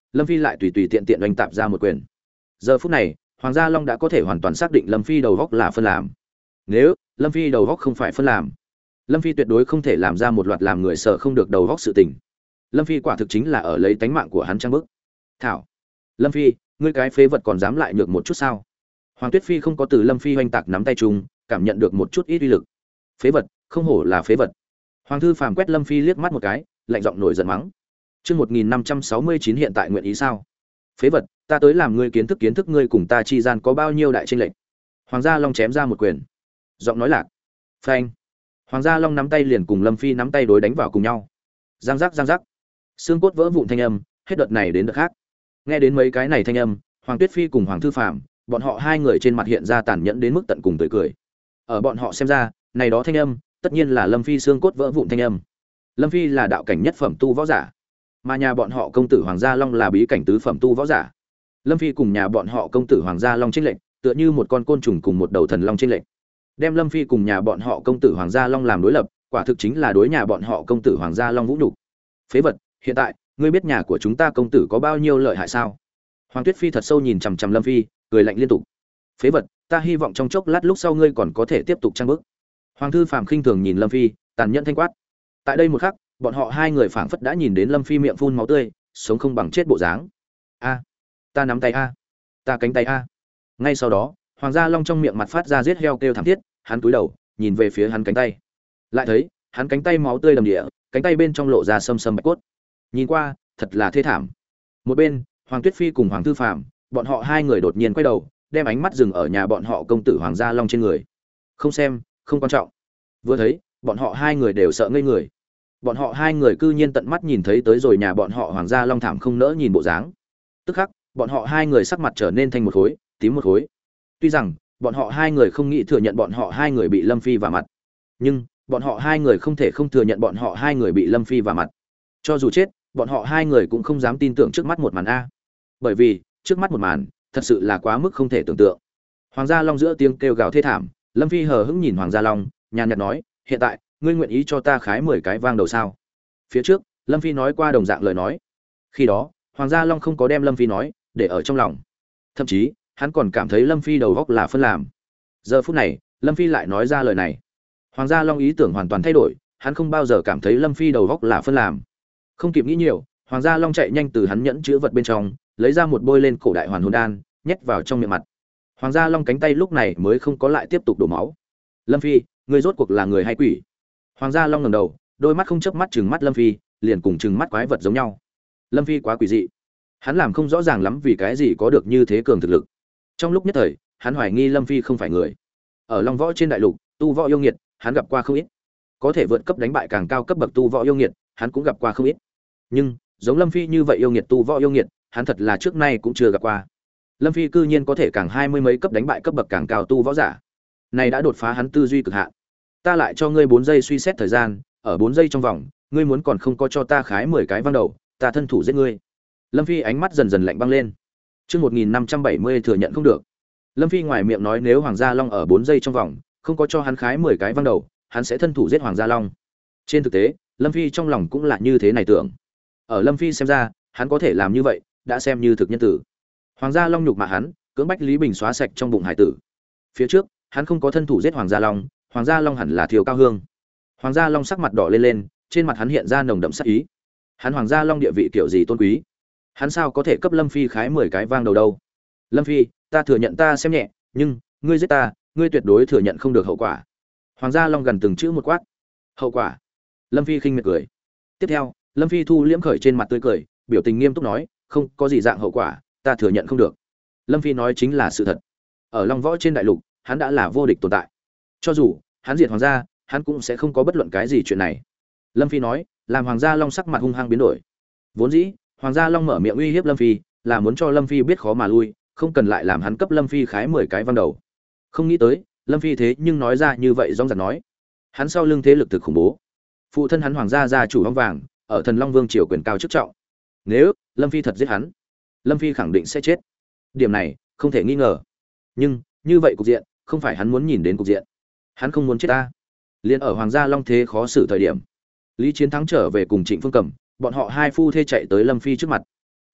Lâm Phi lại tùy tùy tiện tiện oanh tạp ra một quyền. Giờ phút này, Hoàng Gia Long đã có thể hoàn toàn xác định Lâm Phi đầu góc là phân làm. Nếu Lâm Phi đầu góc không phải phân làm, Lâm Phi tuyệt đối không thể làm ra một loạt làm người sợ không được đầu góc sự tình. Lâm Phi quả thực chính là ở lấy tánh mạng của hắn trang bức. Thảo, Lâm Phi, ngươi cái phế vật còn dám lại nhược một chút sao? Hoàng Tuyết Phi không có từ Lâm Phi hoành tạc nắm tay chung, cảm nhận được một chút ít uy lực. Phế vật, không hổ là phế vật. Hoàng Thư Phàm quét Lâm Phi liếc mắt một cái, lạnh giọng nổi giận mắng. Chương 1569 hiện tại nguyện ý sao? Phế vật, ta tới làm ngươi kiến thức ngươi cùng ta chi gian có bao nhiêu đại chênh lệch. Hoàng Gia Long chém ra một quyền. Giọng nói lạc. Phanh. Hoàng Gia Long nắm tay liền cùng Lâm Phi nắm tay đối đánh vào cùng nhau. Giang giác giang giác. Xương cốt vỡ vụn thanh âm, hết đợt này đến đợt khác. Nghe đến mấy cái này thanh âm, Hoàng Tuyết Phi cùng Hoàng Thư Phàm, bọn họ hai người trên mặt hiện ra tàn nhẫn đến mức tận cùng tươi cười. Ở bọn họ xem ra, này đó thanh âm, tất nhiên là Lâm Phi xương cốt vỡ vụn thanh âm. Lâm Phi là đạo cảnh nhất phẩm tu võ giả, mà nhà bọn họ công tử Hoàng Gia Long là bí cảnh tứ phẩm tu võ giả. Lâm Phi cùng nhà bọn họ công tử Hoàng Gia Long chênh lệch, tựa như một con côn trùng cùng một đầu thần long chênh lệch. Đem Lâm Phi cùng nhà bọn họ công tử Hoàng Gia Long làm đối lập, quả thực chính là đối nhà bọn họ công tử Hoàng Gia Long vũ nhục. Phế vật, hiện tại, ngươi biết nhà của chúng ta công tử có bao nhiêu lợi hại sao? Hoàng Tuyết Phi thật sâu nhìn chằm chằm Lâm Phi, cười lạnh liên tục. Phế vật, ta hy vọng trong chốc lát lúc sau ngươi còn có thể tiếp tục trang bức. Hoàng Thư Phàm khinh thường nhìn Lâm Phi, tàn nhẫn thanh quát. Tại đây một khắc, bọn họ hai người phảng phất đã nhìn đến Lâm Phi miệng phun máu tươi, sống không bằng chết bộ dáng. A, ta nắm tay a, ta cánh tay a. Ngay sau đó, Hoàng Gia Long trong miệng mặt phát ra giết heo kêu thảm thiết, hắn cúi đầu, nhìn về phía hắn cánh tay. Lại thấy, hắn cánh tay máu tươi đầm địa, cánh tay bên trong lộ ra sâm sâm bạch cốt. Nhìn qua, thật là thê thảm. Một bên, Hoàng Tuyết Phi cùng Hoàng Thư Phàm, bọn họ hai người đột nhiên quay đầu, đem ánh mắt dừng ở nhà bọn họ công tử Hoàng Gia Long trên người. Không xem, không quan trọng. Vừa thấy, bọn họ hai người đều sợ ngây người. Bọn họ hai người cư nhiên tận mắt nhìn thấy tới rồi nhà bọn họ Hoàng Gia Long thảm không nỡ nhìn bộ dáng. Tức khắc, bọn họ hai người sắc mặt trở nên thành một khối, tím một khối. Tuy rằng, bọn họ hai người không nghĩ thừa nhận bọn họ hai người bị Lâm Phi vả mặt, nhưng bọn họ hai người không thể không thừa nhận bọn họ hai người bị Lâm Phi vả mặt. Cho dù chết, bọn họ hai người cũng không dám tin tưởng trước mắt một màn a. Bởi vì, trước mắt một màn, thật sự là quá mức không thể tưởng tượng. Hoàng Gia Long giữa tiếng kêu gào thê thảm, Lâm Phi hờ hững nhìn Hoàng Gia Long, nhàn nhạt nói, "Hiện tại, ngươi nguyện ý cho ta khái 10 cái vang đầu sao?" Phía trước, Lâm Phi nói qua đồng dạng lời nói. Khi đó, Hoàng Gia Long không có đem Lâm Phi nói để ở trong lòng. Thậm chí, hắn còn cảm thấy Lâm Phi đầu óc là phân làm. Giờ phút này, Lâm Phi lại nói ra lời này. Hoàng Gia Long ý tưởng hoàn toàn thay đổi, hắn không bao giờ cảm thấy Lâm Phi đầu óc là phân làm. Không kịp nghĩ nhiều, Hoàng Gia Long chạy nhanh từ hắn nhẫn chứa vật bên trong, lấy ra một bôi lên cổ đại hoàn hồn đan, nhét vào trong miệng mặt. Hoàng Gia Long cánh tay lúc này mới không có lại tiếp tục đổ máu. Lâm Phi, ngươi rốt cuộc là người hay quỷ? Hoàng Gia Long ngẩng đầu, đôi mắt không chớp mắt trừng mắt Lâm Phi, liền cùng trừng mắt quái vật giống nhau. Lâm Phi quá quỷ dị, hắn làm không rõ ràng lắm vì cái gì có được như thế cường thực lực. Trong lúc nhất thời, hắn hoài nghi Lâm Phi không phải người. Ở Long Võ trên đại lục, tu võ yêu nghiệt, hắn gặp qua không ít. Có thể vượt cấp đánh bại càng cao cấp bậc tu võ yêu nghiệt, hắn cũng gặp qua không ít. Nhưng, giống Lâm Phi như vậy yêu nghiệt tu võ yêu nghiệt, hắn thật là trước nay cũng chưa gặp qua. Lâm Phi cư nhiên có thể càng 20 mấy cấp đánh bại cấp bậc càng cao tu võ giả. Này đã đột phá hắn tư duy cực hạn. Ta lại cho ngươi 4 giây suy xét thời gian, ở 4 giây trong vòng, ngươi muốn còn không có cho ta khái 10 cái văng đầu, ta thân thủ giết ngươi. Lâm Phi ánh mắt dần dần lạnh băng lên. Chương 1570 thừa nhận không được. Lâm Phi ngoài miệng nói nếu Hoàng Gia Long ở 4 giây trong vòng, không có cho hắn khái 10 cái văng đầu, hắn sẽ thân thủ giết Hoàng Gia Long. Trên thực tế, Lâm Phi trong lòng cũng là như thế này tưởng. Ở Lâm Phi xem ra, hắn có thể làm như vậy, đã xem như thực nhân tử. Hoàng Gia Long nhục mạ hắn, cưỡng bách Lý Bình xóa sạch trong bụng hải tử. Phía trước, hắn không có thân thủ giết Hoàng Gia Long, Hoàng Gia Long hẳn là Thiều Cao Hương. Hoàng Gia Long sắc mặt đỏ lên lên, trên mặt hắn hiện ra nồng đậm sát ý. Hắn Hoàng Gia Long địa vị kiểu gì tôn quý, hắn sao có thể cấp Lâm Phi khái 10 cái vang đầu đâu? Lâm Phi, ta thừa nhận ta xem nhẹ, nhưng ngươi giết ta, ngươi tuyệt đối thừa nhận không được hậu quả. Hoàng Gia Long gần từng chữ một quát. Hậu quả? Lâm Phi khinh miệt cười. Tiếp theo, Lâm Phi thu liễm khởi trên mặt tươi cười, biểu tình nghiêm túc nói, không có gì dạng hậu quả, ta thừa nhận không được. Lâm Phi nói chính là sự thật. Ở Long Võ trên đại lục, hắn đã là vô địch tồn tại. Cho dù hắn diệt Hoàng gia, hắn cũng sẽ không có bất luận cái gì chuyện này. Lâm Phi nói, làm Hoàng Gia Long sắc mặt hung hăng biến đổi. Vốn dĩ, Hoàng Gia Long mở miệng uy hiếp Lâm Phi, là muốn cho Lâm Phi biết khó mà lui, không cần lại làm hắn cấp Lâm Phi khái 10 cái văng đầu. Không nghĩ tới, Lâm Phi thế nhưng nói ra như vậy rong rạc nói. Hắn sau lưng thế lực thực khủng bố. Phụ thân hắn Hoàng gia gia chủ Long Vàng, ở Thần Long Vương triều quyền cao chức trọng. Nếu Lâm Phi thật giết hắn, Lâm Phi khẳng định sẽ chết. Điểm này không thể nghi ngờ. Nhưng, như vậy cục diện, không phải hắn muốn nhìn đến cục diện. Hắn không muốn chết ta. Liên ở Hoàng gia Long thế khó xử thời điểm, Lý Chiến Thắng trở về cùng Trịnh Phương Cẩm, bọn họ hai phu thê chạy tới Lâm Phi trước mặt.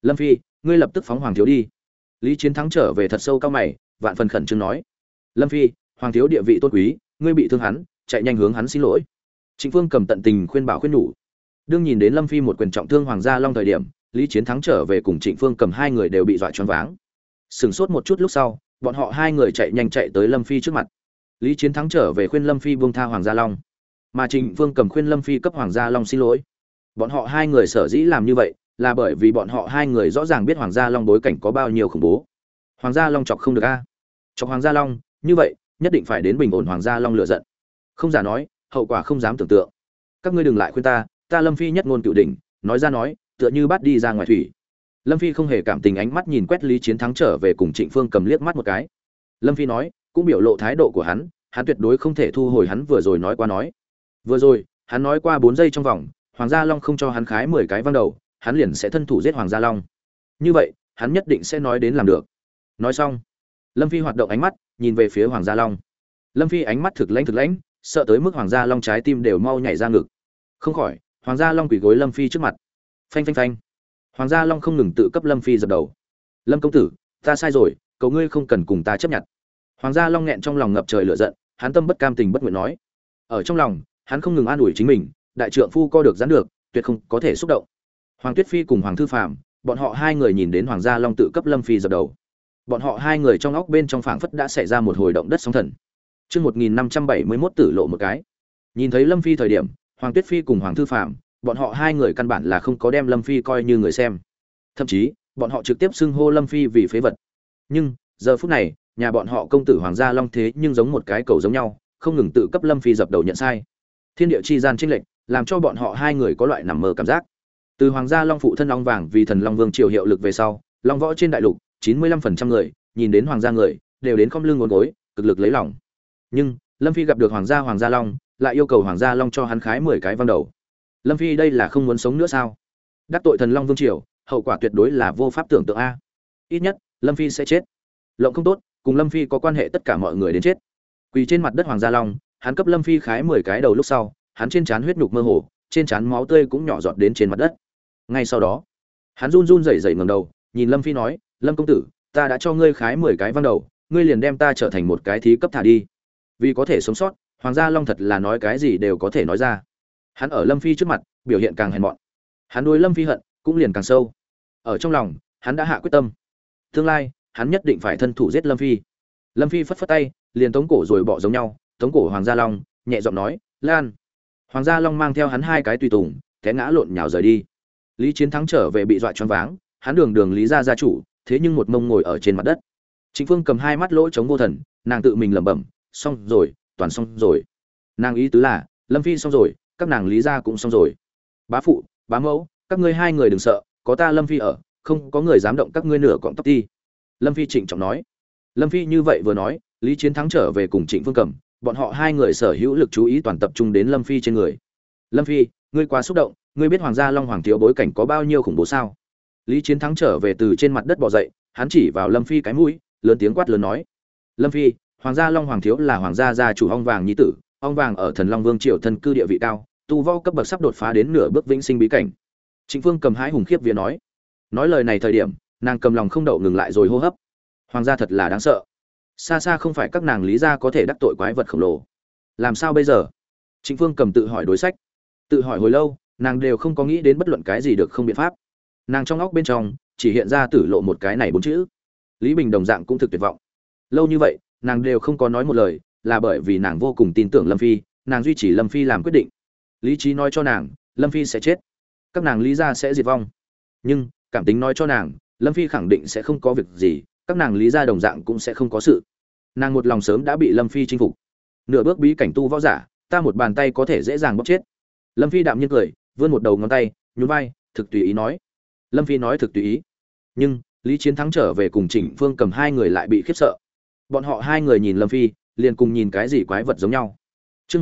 Lâm Phi, ngươi lập tức phóng Hoàng thiếu đi. Lý Chiến Thắng trở về thật sâu cao mày, vạn phần khẩn trương nói. Lâm Phi, Hoàng thiếu địa vị tôn quý, ngươi bị thương hắn, chạy nhanh hướng hắn xin lỗi. Trịnh Phương cầm tận tình khuyên bảo khuyên nhủ. Đương nhìn đến Lâm Phi một quyền trọng thương Hoàng gia Long thời điểm, Lý Chiến Thắng trở về cùng Trịnh Phương cầm hai người đều bị dọa choáng váng. Sừng sốt một chút lúc sau, bọn họ hai người chạy nhanh chạy tới Lâm Phi trước mặt. Lý Chiến Thắng trở về khuyên Lâm Phi buông tha Hoàng gia Long, mà Trịnh Phương cầm khuyên Lâm Phi cấp Hoàng gia Long xin lỗi. Bọn họ hai người sở dĩ làm như vậy, là bởi vì bọn họ hai người rõ ràng biết Hoàng gia Long bối cảnh có bao nhiêu khủng bố. Hoàng gia Long chọc không được a. Chọc Hoàng gia Long, như vậy, nhất định phải đến bình ổn Hoàng gia Long lửa giận. Không giả nói, hậu quả không dám tưởng tượng. Các ngươi đừng lại khuyên ta Lâm Phi nhất ngôn cửu đỉnh, nói ra nói, tựa như bắt đi ra ngoài thủy. Lâm Phi không hề cảm tình ánh mắt nhìn quét Lý Chiến Thắng trở về cùng Trịnh Phương cầm liếc mắt một cái. Lâm Phi nói, cũng biểu lộ thái độ của hắn tuyệt đối không thể thu hồi hắn vừa rồi nói qua nói. Vừa rồi, hắn nói qua 4 giây trong vòng, Hoàng gia Long không cho hắn khái 10 cái văng đầu, hắn liền sẽ thân thủ giết Hoàng gia Long. Như vậy, hắn nhất định sẽ nói đến làm được. Nói xong, Lâm Phi hoạt động ánh mắt, nhìn về phía Hoàng gia Long. Lâm Phi ánh mắt thực lãnh, sợ tới mức Hoàng gia Long trái tim đều mau nhảy ra ngực. Không khỏi, Hoàng gia Long quỳ gối Lâm Phi trước mặt. Phanh phanh phanh. Hoàng gia Long không ngừng tự cấp Lâm Phi dập đầu. Lâm công tử, ta sai rồi, cầu ngươi không cần cùng ta chấp nhận. Hoàng gia Long nghẹn trong lòng ngập trời lửa giận, hắn tâm bất cam tình bất nguyện nói. Ở trong lòng, hắn không ngừng an ủi chính mình, đại trượng phu co được giãn được, tuyệt không có thể xúc động. Hoàng Tuyết Phi cùng Hoàng Thư Phàm, bọn họ hai người nhìn đến Hoàng gia Long tự cấp Lâm Phi dập đầu. Bọn họ hai người trong óc bên trong phảng phất đã xảy ra một hồi động đất sóng thần. Chương 1571 tử lộ một cái. Nhìn thấy Lâm Phi thời điểm, Hoàng Tuyết Phi cùng Hoàng Thư Phàm, bọn họ hai người căn bản là không có đem Lâm Phi coi như người xem. Thậm chí, bọn họ trực tiếp xưng hô Lâm Phi vì phế vật. Nhưng, giờ phút này, nhà bọn họ công tử Hoàng gia Long thế nhưng giống một cái cầu giống nhau, không ngừng tự cấp Lâm Phi dập đầu nhận sai. Thiên địa chi gian chênh lệch, làm cho bọn họ hai người có loại nằm mơ cảm giác. Từ Hoàng gia Long phụ thân Long Vàng vì thần Long Vương triều hiệu lực về sau, Long võ trên đại lục, 95% người nhìn đến Hoàng gia người đều đến khom lưng ngốn gối, cực lực lấy lòng. Nhưng, Lâm Phi gặp được Hoàng gia Long, lại yêu cầu Hoàng gia Long cho hắn khái 10 cái văng đầu. Lâm Phi đây là không muốn sống nữa sao? Đắc tội thần Long Vương triều, hậu quả tuyệt đối là vô pháp tưởng tượng a. Ít nhất, Lâm Phi sẽ chết. Lộng không tốt, cùng Lâm Phi có quan hệ tất cả mọi người đến chết. Quỳ trên mặt đất Hoàng gia Long, hắn cấp Lâm Phi khái 10 cái đầu lúc sau, hắn trên trán huyết nhục mơ hồ, trên trán máu tươi cũng nhỏ giọt đến trên mặt đất. Ngay sau đó, hắn run rẩy rẩy ngẩng đầu, nhìn Lâm Phi nói, "Lâm công tử, ta đã cho ngươi khái 10 cái văng đầu, ngươi liền đem ta trở thành một cái thí cấp thả đi." Vì có thể sống sót, Hoàng gia Long thật là nói cái gì đều có thể nói ra. Hắn ở Lâm Phi trước mặt, biểu hiện càng hèn mọn. Hắn đối Lâm Phi hận cũng liền càng sâu. Ở trong lòng, hắn đã hạ quyết tâm. Tương lai, hắn nhất định phải thân thủ giết Lâm Phi. Lâm Phi phất phất tay, liền tống cổ rồi bỏ giống nhau, tống cổ Hoàng gia Long, nhẹ giọng nói, "Lan." Hoàng gia Long mang theo hắn hai cái tùy tùng, té ngã lộn nhào rời đi. Lý Chiến Thắng trở về bị dọa choáng váng, hắn đường Lý gia gia chủ, thế nhưng một mông ngồi ở trên mặt đất. Trịnh Phương cầm hai mắt lỗ trống vô thần, nàng tự mình lẩm bẩm, xong rồi, toàn xong rồi. Nàng ý tứ là, Lâm Phi xong rồi, các nàng Lý gia cũng xong rồi. Bá phụ, bá mẫu, các ngươi hai người đừng sợ, có ta Lâm Phi ở, không có người dám động các ngươi nửa cọng tóc ti. Lâm Phi trịnh trọng nói. Lâm Phi như vậy vừa nói, Lý Chiến Thắng trở về cùng Trịnh Phương Cẩm, bọn họ hai người sở hữu lực chú ý toàn tập trung đến Lâm Phi trên người. Lâm Phi, ngươi quá xúc động, ngươi biết Hoàng gia Long Hoàng thiếu bối cảnh có bao nhiêu khủng bố sao? Lý Chiến Thắng trở về từ trên mặt đất bò dậy, hắn chỉ vào Lâm Phi cái mũi, lớn tiếng quát lớn nói: "Lâm Phi, Hoàng gia Long Hoàng thiếu là Hoàng gia gia chủ ong vàng nhi tử, ong vàng ở Thần Long Vương triều thân cư địa vị cao, tu võ cấp bậc sắp đột phá đến nửa bước vĩnh sinh bí cảnh." Trịnh Phương cầm hái hùng khiếp vía nói. Nói lời này thời điểm, nàng cầm lòng không đậu ngừng lại rồi hô hấp. Hoàng gia thật là đáng sợ. Xa xa không phải các nàng Lý gia có thể đắc tội quái vật khổng lồ. Làm sao bây giờ? Trịnh Phương cầm tự hỏi đối sách. Tự hỏi hồi lâu, nàng đều không có nghĩ đến bất luận cái gì được không biện pháp. Nàng trong óc bên trong chỉ hiện ra tử lộ một cái này 4 chữ. Lý Bình đồng dạng cũng thực tuyệt vọng. Lâu như vậy, nàng đều không có nói một lời, là bởi vì nàng vô cùng tin tưởng Lâm Phi, nàng duy trì Lâm Phi làm quyết định. Lý trí nói cho nàng, Lâm Phi sẽ chết, các nàng Lý gia sẽ diệt vong. Nhưng cảm tính nói cho nàng, Lâm Phi khẳng định sẽ không có việc gì, các nàng Lý gia đồng dạng cũng sẽ không có sự. Nàng một lòng sớm đã bị Lâm Phi chinh phục. Nửa bước bí cảnh tu võ giả, ta một bàn tay có thể dễ dàng bóp chết. Lâm Phi đạm nhiên cười, vươn một đầu ngón tay, nhún vai, thực tùy ý nói. Lâm Phi nói thực tùy ý. Nhưng Lý Chiến Thắng trở về cùng Trịnh Phương cầm hai người lại bị khiếp sợ. Bọn họ hai người nhìn Lâm Phi, liền cùng nhìn cái gì quái vật giống nhau. Chương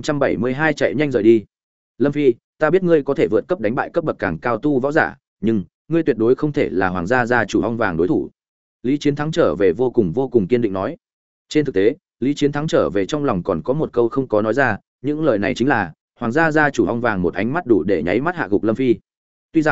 1572 chạy nhanh rời đi. Lâm Phi, ta biết ngươi có thể vượt cấp đánh bại cấp bậc càng cao tu võ giả, nhưng ngươi tuyệt đối không thể là Hoàng gia gia chủ ong vàng đối thủ. Lý Chiến Thắng trở về vô cùng kiên định nói. Trên thực tế, Lý Chiến Thắng trở về trong lòng còn có một câu không có nói ra, những lời này chính là Hoàng gia gia chủ ong vàng một ánh mắt đủ để nháy mắt hạ gục Lâm Phi. Tuy rằng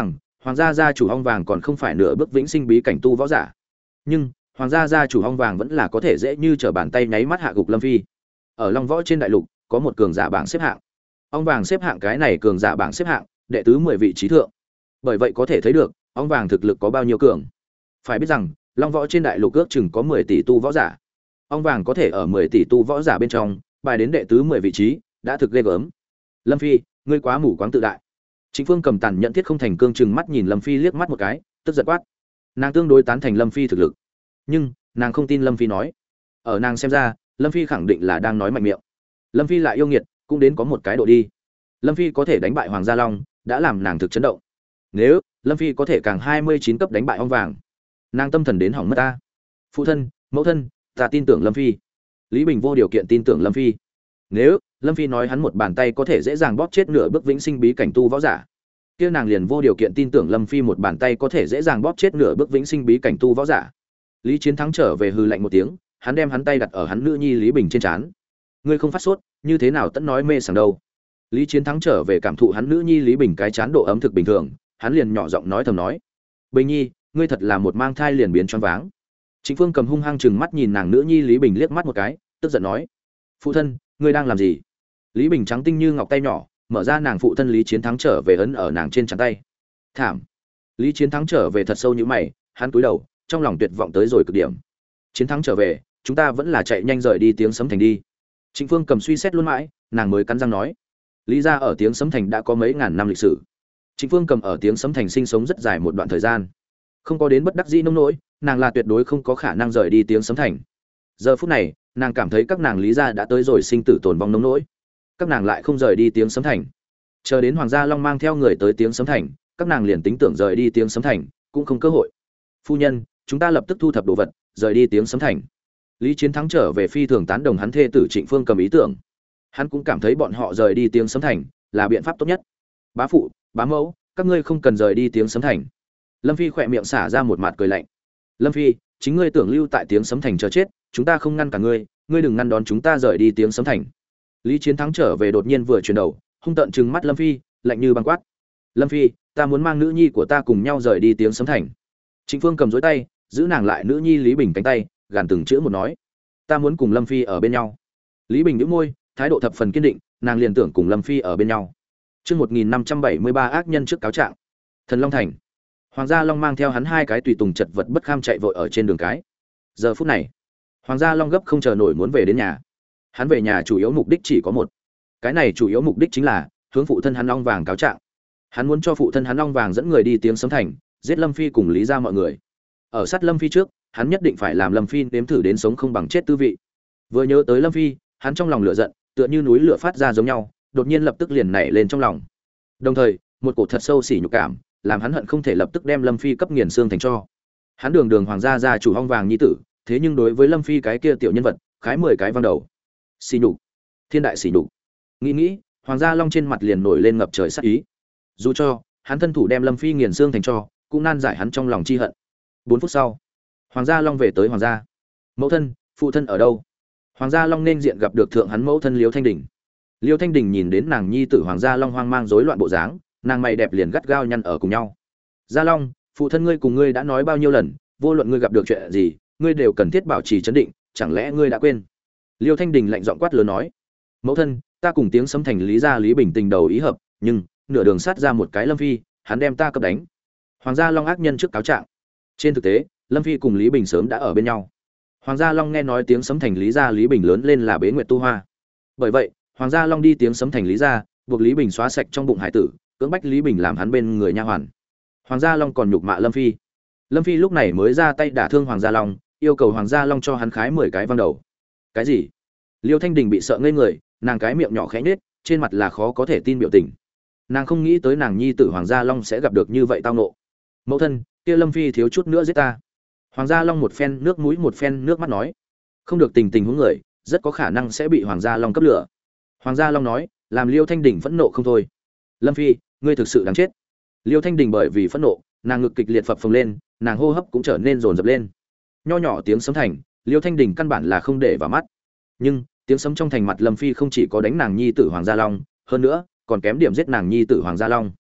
Hoàng gia gia chủ ong vàng còn không phải nửa bước vĩnh sinh bí cảnh tu võ giả, nhưng hoàng gia gia chủ ong vàng vẫn là có thể dễ như trở bàn tay nháy mắt hạ gục Lâm Phi. Ở Long Võ trên đại lục có một cường giả bảng xếp hạng, ong vàng xếp hạng cái này cường giả bảng xếp hạng đệ tứ 10 vị trí thượng. Bởi vậy có thể thấy được ong vàng thực lực có bao nhiêu cường. Phải biết rằng Long Võ trên đại lục ước chừng có 10 tỷ tu võ giả, ong vàng có thể ở 10 tỷ tu võ giả bên trong bài đến đệ tứ 10 vị trí đã thực ghê gớm. Lâm Phi, ngươi quá mù quáng tự đại. Trịnh Phương Cầm tàn nhận thiết không thành cương chừng mắt nhìn Lâm Phi liếc mắt một cái, tức giận quát. Nàng tương đối tán thành Lâm Phi thực lực, nhưng nàng không tin Lâm Phi nói. Ở nàng xem ra, Lâm Phi khẳng định là đang nói mạnh miệng. Lâm Phi lại yêu nghiệt, cũng đến có một cái độ đi. Lâm Phi có thể đánh bại Hoàng Gia Long, đã làm nàng thực chấn động. Nếu Lâm Phi có thể càng 29 cấp đánh bại ong vàng, nàng tâm thần đến hỏng mất ta. Phụ thân, mẫu thân, ta tin tưởng Lâm Phi. Lý Bình vô điều kiện tin tưởng Lâm Phi. Nếu Lâm Phi nói hắn một bàn tay có thể dễ dàng bóp chết nửa bước vĩnh sinh bí cảnh tu võ giả, kia nàng liền vô điều kiện tin tưởng Lâm Phi một bàn tay có thể dễ dàng bóp chết nửa bước vĩnh sinh bí cảnh tu võ giả. Lý Chiến Thắng trở về hừ lạnh một tiếng, hắn đem hắn tay đặt ở hắn nữ nhi Lý Bình trên trán. Ngươi không phát sốt, như thế nào tẫn nói mê sảng đâu? Lý Chiến Thắng trở về cảm thụ hắn nữ nhi Lý Bình cái trán độ ấm thực bình thường, hắn liền nhỏ giọng nói thầm nói: "Bình Nhi, ngươi thật là một mang thai liền biến choáng váng." Trịnh Phương Cầm hung hăng chừng mắt nhìn nàng nữ nhi Lý Bình liếc mắt một cái, tức giận nói: "Phụ thân, ngươi đang làm gì?" Lý Bình trắng tinh như ngọc tay nhỏ, mở ra nàng phụ thân Lý Chiến Thắng trở về ấn ở nàng trên trán tay. Thảm. Lý Chiến Thắng trở về thật sâu như mày, hắn cúi đầu, trong lòng tuyệt vọng tới rồi cực điểm. Chiến Thắng trở về, chúng ta vẫn là chạy nhanh rời đi Tiếng Sấm Thành đi. Trịnh Phương Cầm suy xét luôn mãi, nàng mới cắn răng nói: Lý gia ở Tiếng Sấm Thành đã có mấy ngàn năm lịch sử. Trịnh Phương Cầm ở Tiếng Sấm Thành sinh sống rất dài một đoạn thời gian, không có đến bất đắc dĩ nông nỗi, nàng là tuyệt đối không có khả năng rời đi Tiếng Sấm Thành. Giờ phút này, nàng cảm thấy các nàng Lý gia đã tới rồi sinh tử tồn vong nông nỗi, các nàng lại không rời đi Tiếng Sấm Thành. Chờ đến Hoàng gia Long mang theo người tới Tiếng Sấm Thành, các nàng liền tính tưởng rời đi Tiếng Sấm Thành, cũng không cơ hội. Phu nhân, chúng ta lập tức thu thập đồ vật, rời đi Tiếng Sấm Thành. Lý Chiến Thắng trở về phi thường tán đồng hắn thê tử Trịnh Phương Cầm ý tưởng. Hắn cũng cảm thấy bọn họ rời đi Tiếng Sấm Thành là biện pháp tốt nhất. Bá phụ, bá mẫu, các ngươi không cần rời đi Tiếng Sấm Thành. Lâm Phi khỏe miệng xả ra một mặt cười lạnh. Lâm Phi, chính ngươi tưởng lưu tại Tiếng Sấm Thành chờ chết, chúng ta không ngăn cả ngươi, ngươi đừng ngăn đón chúng ta rời đi Tiếng Sấm Thành. Lý Chiến Thắng trở về đột nhiên vừa chuyển đầu, hung tợn trừng mắt Lâm Phi, lạnh như băng quát: Lâm Phi, ta muốn mang nữ nhi của ta cùng nhau rời đi Tiếng Sấm Thành. Trịnh Phương Cầm dối tay, giữ nàng lại nữ nhi Lý Bình cánh tay, gàn từng chữ một nói: ta muốn cùng Lâm Phi ở bên nhau. Lý Bình nhíu môi, thái độ thập phần kiên định, nàng liền tưởng cùng Lâm Phi ở bên nhau. Chương 1573 ác nhân trước cáo trạng. Thần Long Thành. Hoàng gia Long mang theo hắn hai cái tùy tùng chật vật bất kham chạy vội ở trên đường cái. Giờ phút này, Hoàng gia Long gấp không chờ nổi muốn về đến nhà. Hắn về nhà chủ yếu mục đích chỉ có một. Cái này chủ yếu mục đích chính là hướng phụ thân hắn Long Vàng cáo trạng. Hắn muốn cho phụ thân hắn Long Vàng dẫn người đi Tiếng Sấm Thành, giết Lâm Phi cùng Lý gia mọi người. Ở sát Lâm Phi trước, hắn nhất định phải làm Lâm Phi nếm thử đến sống không bằng chết tư vị. Vừa nhớ tới Lâm Phi, hắn trong lòng lửa giận, tựa như núi lửa phát ra giống nhau, đột nhiên lập tức liền nảy lên trong lòng. Đồng thời, một cổ thật sâu sỉ nhục cảm, làm hắn hận không thể lập tức đem Lâm Phi cấp nghiền xương thành tro. Hắn đường đường Hoàng gia gia chủ Ong Vàng nhi tử, thế nhưng đối với Lâm Phi cái kia tiểu nhân vật, khái 10 cái văng đầu. Sỉ nhục, thiên đại sỉ nhục. Nghĩ, Hoàng gia Long trên mặt liền nổi lên ngập trời sát ý. Dù cho hắn thân thủ đem Lâm Phi nghiền xương thành tro, cũng nan giải hắn trong lòng chi hận. 4 phút sau, Hoàng gia Long về tới Hoàng gia. Mẫu thân, phụ thân ở đâu? Hoàng gia Long nên diện gặp được thượng hắn mẫu thân Liêu Thanh Đình. Liêu Thanh Đình nhìn đến nàng nhi tử Hoàng gia Long hoang mang rối loạn bộ dáng, nàng mày đẹp liền gắt gao nhăn ở cùng nhau. Gia Long, phụ thân ngươi cùng ngươi đã nói bao nhiêu lần, vô luận ngươi gặp được chuyện gì, ngươi đều cần thiết bảo trì trấn định, chẳng lẽ ngươi đã quên? Liêu Thanh Đình lạnh giọng quát lớn nói: Mẫu thân, ta cùng Tiếng Sấm Thành Lý gia Lý Bình tình đầu ý hợp, nhưng nửa đường sát ra một cái Lâm Phi, hắn đem ta cấp đánh. Hoàng gia Long ác nhân trước cáo trạng. Trên thực tế, Lâm Phi cùng Lý Bình sớm đã ở bên nhau. Hoàng gia Long nghe nói Tiếng Sấm Thành Lý gia Lý Bình lớn lên là Bế Nguyệt Tu Hoa. Bởi vậy, Hoàng gia Long đi Tiếng Sấm Thành Lý gia, buộc Lý Bình xóa sạch trong bụng hải tử, cưỡng bách Lý Bình làm hắn bên người nha hoàn. Hoàng gia Long còn nhục mạ Lâm Phi. Lâm Phi lúc này mới ra tay đả thương Hoàng gia Long, yêu cầu Hoàng gia Long cho hắn khái 10 cái văng đầu. Cái gì? Liêu Thanh Đình bị sợ ngây người, nàng cái miệng nhỏ khẽ nhếch, trên mặt là khó có thể tin biểu tình. Nàng không nghĩ tới nàng nhi tử Hoàng gia Long sẽ gặp được như vậy tao ngộ. Mẫu thân, kia Lâm Phi thiếu chút nữa giết ta. Hoàng gia Long một phen nước mũi một phen nước mắt nói: không được tình huống người, rất có khả năng sẽ bị Hoàng gia Long cấp lửa. Hoàng gia Long nói, làm Liêu Thanh Đình phẫn nộ không thôi. Lâm Phi, ngươi thực sự đáng chết. Liêu Thanh Đình bởi vì phẫn nộ, nàng ngực kịch liệt phập phồng lên, nàng hô hấp cũng trở nên dồn dập lên. Nho nhỏ Tiếng Sấm Thành, Liêu Thanh Đình căn bản là không để vào mắt. Nhưng Tiếng Sấm trong thành mặt Lâm Phi không chỉ có đánh nàng nhi tử Hoàng gia Long, hơn nữa còn kém điểm giết nàng nhi tử Hoàng gia Long.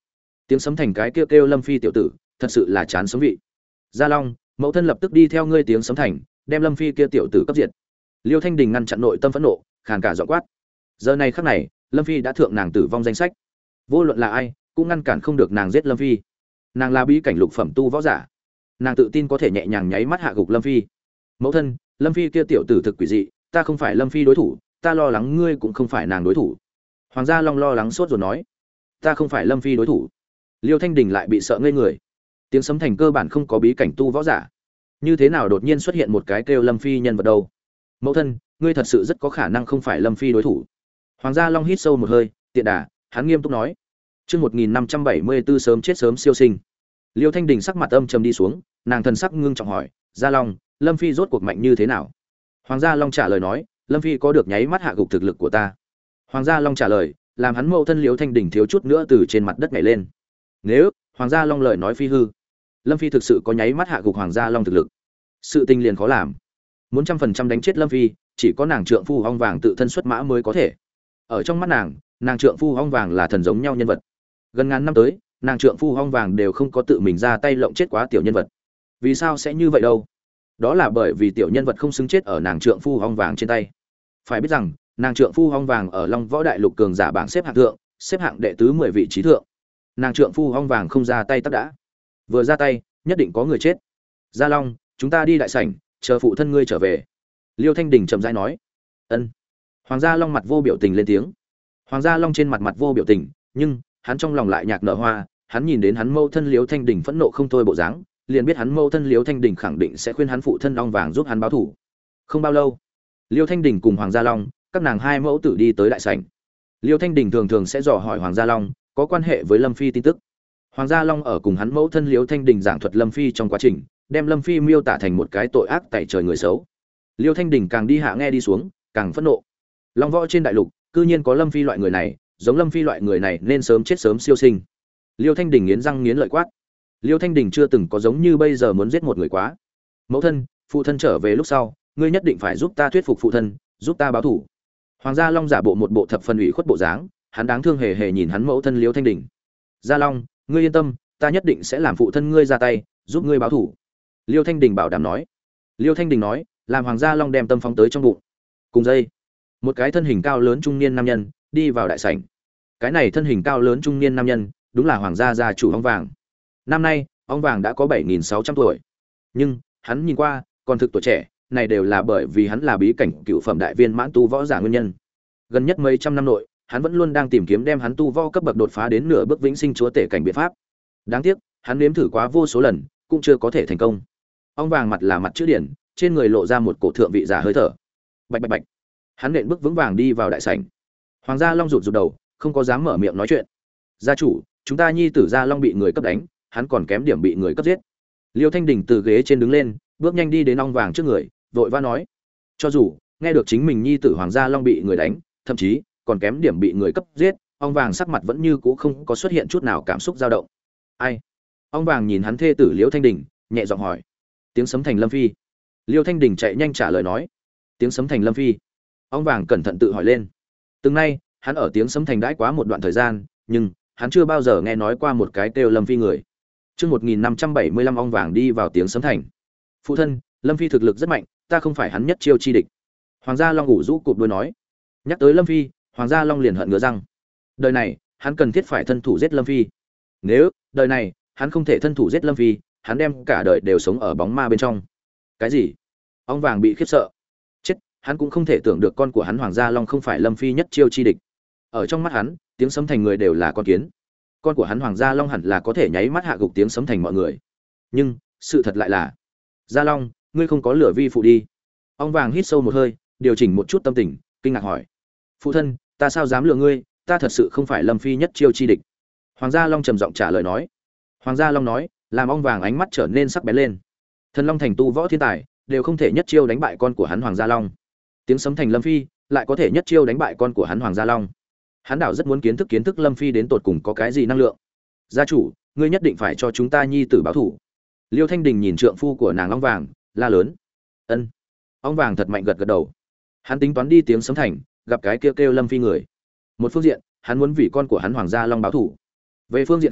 Tiếng sấm thành cái kêu kêu Lâm Phi tiểu tử, thật sự là chán sống vị. Gia Long, mẫu thân lập tức đi theo ngươi tiếng sấm thành, đem Lâm Phi kia tiểu tử cấp diệt. Liêu Thanh Đình ngăn chặn nội tâm phẫn nộ, khàn cả giọng quát. Giờ này khắc này, Lâm Phi đã thượng nàng tử vong danh sách. Vô luận là ai, cũng ngăn cản không được nàng giết Lâm Phi. Nàng là bí cảnh lục phẩm tu võ giả, nàng tự tin có thể nhẹ nhàng nháy mắt hạ gục Lâm Phi. Mẫu thân, Lâm Phi kia tiểu tử thực quỷ dị, ta không phải Lâm Phi đối thủ, ta lo lắng ngươi cũng không phải nàng đối thủ. Hoàng gia Long lo lắng sốt rồi nói, ta không phải Lâm Phi đối thủ. Liêu Thanh Đình lại bị sợ ngây người. Tiếng sấm thành cơ bản không có bí cảnh tu võ giả, như thế nào đột nhiên xuất hiện một cái kêu Lâm Phi nhân vật đâu? Mẫu thân, ngươi thật sự rất có khả năng không phải Lâm Phi đối thủ. Hoàng gia Long hít sâu một hơi, tiện đà, hắn nghiêm túc nói. Chương 1574 sớm chết sớm siêu sinh. Liêu Thanh Đình sắc mặt âm trầm đi xuống, nàng thần sắc ngưng trọng hỏi, "Gia Long, Lâm Phi rốt cuộc mạnh như thế nào?" Hoàng gia Long trả lời nói, "Lâm Phi có được nháy mắt hạ gục thực lực của ta." Hoàng gia Long trả lời, làm hắn mẫu thân Liêu Thanh Đình thiếu chút nữa từ trên mặt đất nhảy lên. Nếu Hoàng gia Long lời nói phi hư, Lâm Phi thực sự có nháy mắt hạ gục Hoàng gia Long thực lực, sự tình liền khó làm. Muốn 100% đánh chết Lâm Phi, chỉ có nàng trượng phu ong vàng tự thân xuất mã mới có thể. Ở trong mắt nàng trượng phu ong vàng là thần giống nhau nhân vật. Gần ngàn năm tới, nàng trượng phu ong vàng đều không có tự mình ra tay lộng chết quá tiểu nhân vật. Vì sao sẽ như vậy đâu? Đó là bởi vì tiểu nhân vật không xứng chết ở nàng trượng phu ong vàng trên tay. Phải biết rằng, nàng trượng phu ong vàng ở Long Võ Đại Lục cường giả bảng xếp hạng thượng, xếp hạng đệ tứ 10 vị trí thượng. Nàng trượng phu ong vàng không ra tay tất đã. Vừa ra tay, nhất định có người chết. Gia Long, chúng ta đi đại sảnh, chờ phụ thân ngươi trở về. Liêu Thanh Đình chậm rãi nói. Ân. Hoàng gia Long mặt vô biểu tình lên tiếng. Hoàng gia Long trên mặt vô biểu tình, nhưng hắn trong lòng lại nhạc nở hoa. Hắn nhìn đến hắn mâu thân Liêu Thanh Đình phẫn nộ không thôi bộ dáng, liền biết hắn mâu thân Liêu Thanh Đình khẳng định sẽ khuyên hắn phụ thân ong vàng giúp hắn báo thù. Không bao lâu, Liêu Thanh Đình cùng Hoàng gia Long, các nàng hai mẫu tử đi tới đại sảnh. Liêu Thanh Đình thường thường sẽ dò hỏi Hoàng gia Long có quan hệ với Lâm Phi tin tức. Hoàng gia Long ở cùng hắn mẫu thân Liêu Thanh Đình giảng thuật Lâm Phi trong quá trình, đem Lâm Phi miêu tả thành một cái tội ác tày trời người xấu. Liêu Thanh Đình càng đi hạ nghe đi xuống, càng phẫn nộ. Long Võ trên đại lục, cư nhiên có Lâm Phi loại người này, giống Lâm Phi loại người này nên sớm chết sớm siêu sinh. Liêu Thanh Đình nghiến răng nghiến lợi quát. Liêu Thanh Đình chưa từng có giống như bây giờ muốn giết một người quá. Mẫu thân, phụ thân trở về lúc sau, ngươi nhất định phải giúp ta thuyết phục phụ thân, giúp ta báo thù. Hoàng gia Long giả bộ một bộ thập phần ủy khuất bộ dáng, hắn đáng thương hề hề nhìn hắn mẫu thân Liêu Thanh Đình. Gia Long, ngươi yên tâm, ta nhất định sẽ làm phụ thân ngươi ra tay, giúp ngươi báo thù. Liêu Thanh Đình bảo đảm nói. Liêu Thanh Đình nói, làm Hoàng gia Long đem tâm phóng tới trong bụng. Cùng dây, một cái thân hình cao lớn trung niên nam nhân đi vào đại sảnh. Cái này thân hình cao lớn trung niên nam nhân, đúng là Hoàng gia gia chủ ong vàng. Năm nay, ong vàng đã có 7600 tuổi. Nhưng, hắn nhìn qua, còn thực tuổi trẻ, này đều là bởi vì hắn là bí cảnh cựu phẩm đại viên mãn tu võ giả nguyên nhân. Gần nhất mấy trăm năm nội, hắn vẫn luôn đang tìm kiếm đem hắn tu võ cấp bậc đột phá đến nửa bước vĩnh sinh chúa tể cảnh biện pháp. Đáng tiếc, hắn nếm thử quá vô số lần, cũng chưa có thể thành công. Ong vàng mặt là mặt chữ điển, trên người lộ ra một cổ thượng vị giả hơi thở. Bạch bạch bạch. Hắn nện bước vững vàng đi vào đại sảnh. Hoàng gia Long rụt rụt đầu, không có dám mở miệng nói chuyện. Gia chủ, chúng ta nhi tử Gia Long bị người cấp đánh, hắn còn kém điểm bị người cấp giết. Liêu Thanh Đình từ ghế trên đứng lên, bước nhanh đi đến ong vàng trước người, vội vã nói. Cho dù nghe được chính mình nhi tử Hoàng gia Long bị người đánh, thậm chí còn kém điểm bị người cấp giết, ong vàng sắc mặt vẫn như cũ không có xuất hiện chút nào cảm xúc dao động. Ai? Ong vàng nhìn hắn thê tử Liêu Thanh Đình, nhẹ giọng hỏi. Tiếng sấm thành Lâm Phi. Liêu Thanh Đình chạy nhanh trả lời nói. Tiếng sấm thành Lâm Phi. Ong vàng cẩn thận tự hỏi lên. Từng nay, hắn ở tiếng sấm thành đãi quá một đoạn thời gian, nhưng hắn chưa bao giờ nghe nói qua một cái kêu Lâm Phi người. Chương 1575 ong vàng đi vào tiếng sấm thành. Phụ thân, Lâm Phi thực lực rất mạnh, ta không phải hắn nhất chiêu chi địch. Hoàng gia Long ủ rũ cụp đuôi nói. Nhắc tới Lâm Phi, Hoàng gia Long liền hận ngứa răng. Đời này, hắn cần thiết phải thân thủ giết Lâm Phi. Nếu đời này hắn không thể thân thủ giết Lâm Phi, hắn đem cả đời đều sống ở bóng ma bên trong. Cái gì? Ong vàng bị khiếp sợ. Chết, hắn cũng không thể tưởng được con của hắn Hoàng gia Long không phải Lâm Phi nhất chiêu chi địch. Ở trong mắt hắn, tiếng sấm thành người đều là con kiến. Con của hắn Hoàng gia Long hẳn là có thể nháy mắt hạ gục tiếng sấm thành mọi người. Nhưng, sự thật lại là, Gia Long, ngươi không có lửa vi phụ đi. Ong vàng hít sâu một hơi, điều chỉnh một chút tâm tình, kinh ngạc hỏi. Phụ thân, ta sao dám lừa ngươi, ta thật sự không phải Lâm Phi nhất chiêu chi địch. Hoàng gia Long trầm giọng trả lời nói. Hoàng gia Long nói, làm ong vàng ánh mắt trở nên sắc bén lên. Thần Long thành tu võ thiên tài, đều không thể nhất chiêu đánh bại con của hắn Hoàng gia Long. Tiếng sấm thành Lâm Phi, lại có thể nhất chiêu đánh bại con của hắn Hoàng gia Long. Hắn đảo rất muốn kiến thức Lâm Phi đến tột cùng có cái gì năng lượng. Gia chủ, ngươi nhất định phải cho chúng ta nhi tử báo thủ. Liêu Thanh Đình nhìn trượng phu của nàng ong vàng, la lớn. Ân. Ong vàng thật mạnh gật gật đầu. Hắn tính toán đi tiếng sấm thành, gặp cái kêu Lâm Phi người. Một phương diện, hắn muốn vì con của hắn Hoàng gia Long báo thủ. Về phương diện khác,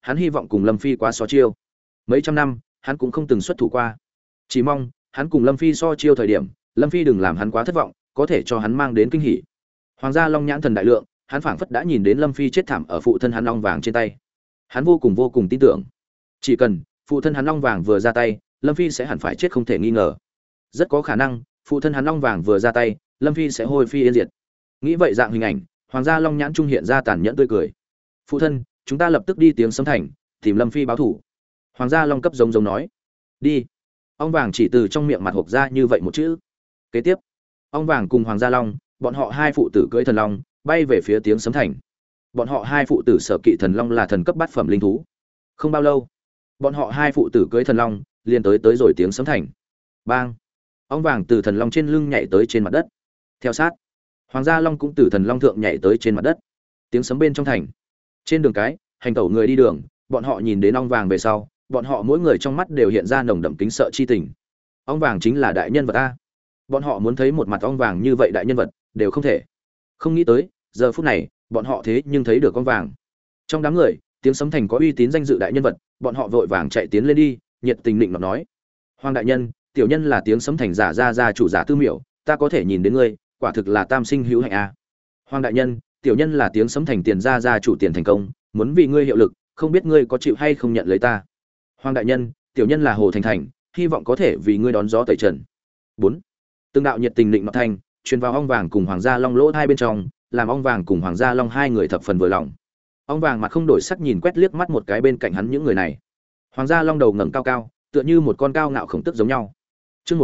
hắn hy vọng cùng Lâm Phi quá so chiêu. Mấy trăm năm, hắn cũng không từng xuất thủ qua. Chỉ mong, hắn cùng Lâm Phi so chiêu thời điểm, Lâm Phi đừng làm hắn quá thất vọng, có thể cho hắn mang đến kinh hỉ. Hoàng gia Long nhãn thần đại lượng, hắn phảng phất đã nhìn đến Lâm Phi chết thảm ở phụ thân hắn ong vàng trên tay. Hắn vô cùng tin tưởng, chỉ cần phụ thân hắn ong vàng vừa ra tay, Lâm Phi sẽ hẳn phải chết không thể nghi ngờ. Rất có khả năng, phụ thân hắn ong vàng vừa ra tay, Lâm Phi sẽ hôi phi yên diệt. Nghĩ vậy dạng hình ảnh, Hoàng gia Long nhãn trung hiện ra tàn nhẫn tươi cười. Phụ thân, chúng ta lập tức đi Tiếng Sấm Thành, tìm Lâm Phi báo thủ. Hoàng gia Long cấp giống nói. Đi. Ong vàng chỉ từ trong miệng mặt hộc ra như vậy một chữ. Kế tiếp, ong vàng cùng Hoàng gia Long, bọn họ hai phụ tử cưỡi thần long, bay về phía Tiếng Sấm Thành. Bọn họ hai phụ tử sở kỵ thần long là thần cấp bát phẩm linh thú. Không bao lâu, bọn họ hai phụ tử cưỡi thần long, liền tới rồi Tiếng Sấm Thành. Bang! Ong vàng từ thần long trên lưng nhảy tới trên mặt đất. Theo sát, Hoàng gia Long cũng từ thần long thượng nhảy tới trên mặt đất. Tiếng sấm bên trong thành. Trên đường cái, hành tẩu người đi đường, bọn họ nhìn đến ong vàng về sau, bọn họ mỗi người trong mắt đều hiện ra nồng đậm kính sợ chi tình. Ong vàng chính là đại nhân vật a. Bọn họ muốn thấy một mặt ong vàng như vậy đại nhân vật, đều không thể. Không nghĩ tới, giờ phút này, bọn họ thế nhưng thấy được ong vàng. Trong đám người, Tiếng Sấm Thành có uy tín danh dự đại nhân vật, bọn họ vội vàng chạy tiến lên đi, nhiệt tình định nói: "Hoàng đại nhân, tiểu nhân là Tiếng Sấm Thành giả gia chủ giả Tư Miểu, ta có thể nhìn đến ngươi, quả thực là tam sinh hữu hạnh a." "Hoàng đại nhân, tiểu nhân là Tiếng Sấm Thành tiền gia chủ Tiền Thành Công, muốn vì ngươi hiệu lực, không biết ngươi có chịu hay không nhận lấy ta." "Hoàng đại nhân, tiểu nhân là Hồ Thành Thành, hy vọng có thể vì ngươi đón gió tẩy trần." 4. Từng đạo nhiệt tình định mặt thành, truyền vào ong vàng cùng Hoàng gia Long lỗ hai bên trong, làm ong vàng cùng Hoàng gia Long hai người thập phần vừa lòng. Ong vàng mặt không đổi sắc nhìn quét liếc mắt một cái bên cạnh hắn những người này. Hoàng gia Long đầu ngẩng cao cao, tựa như một con cao ngạo khổng tức giống nhau. Chương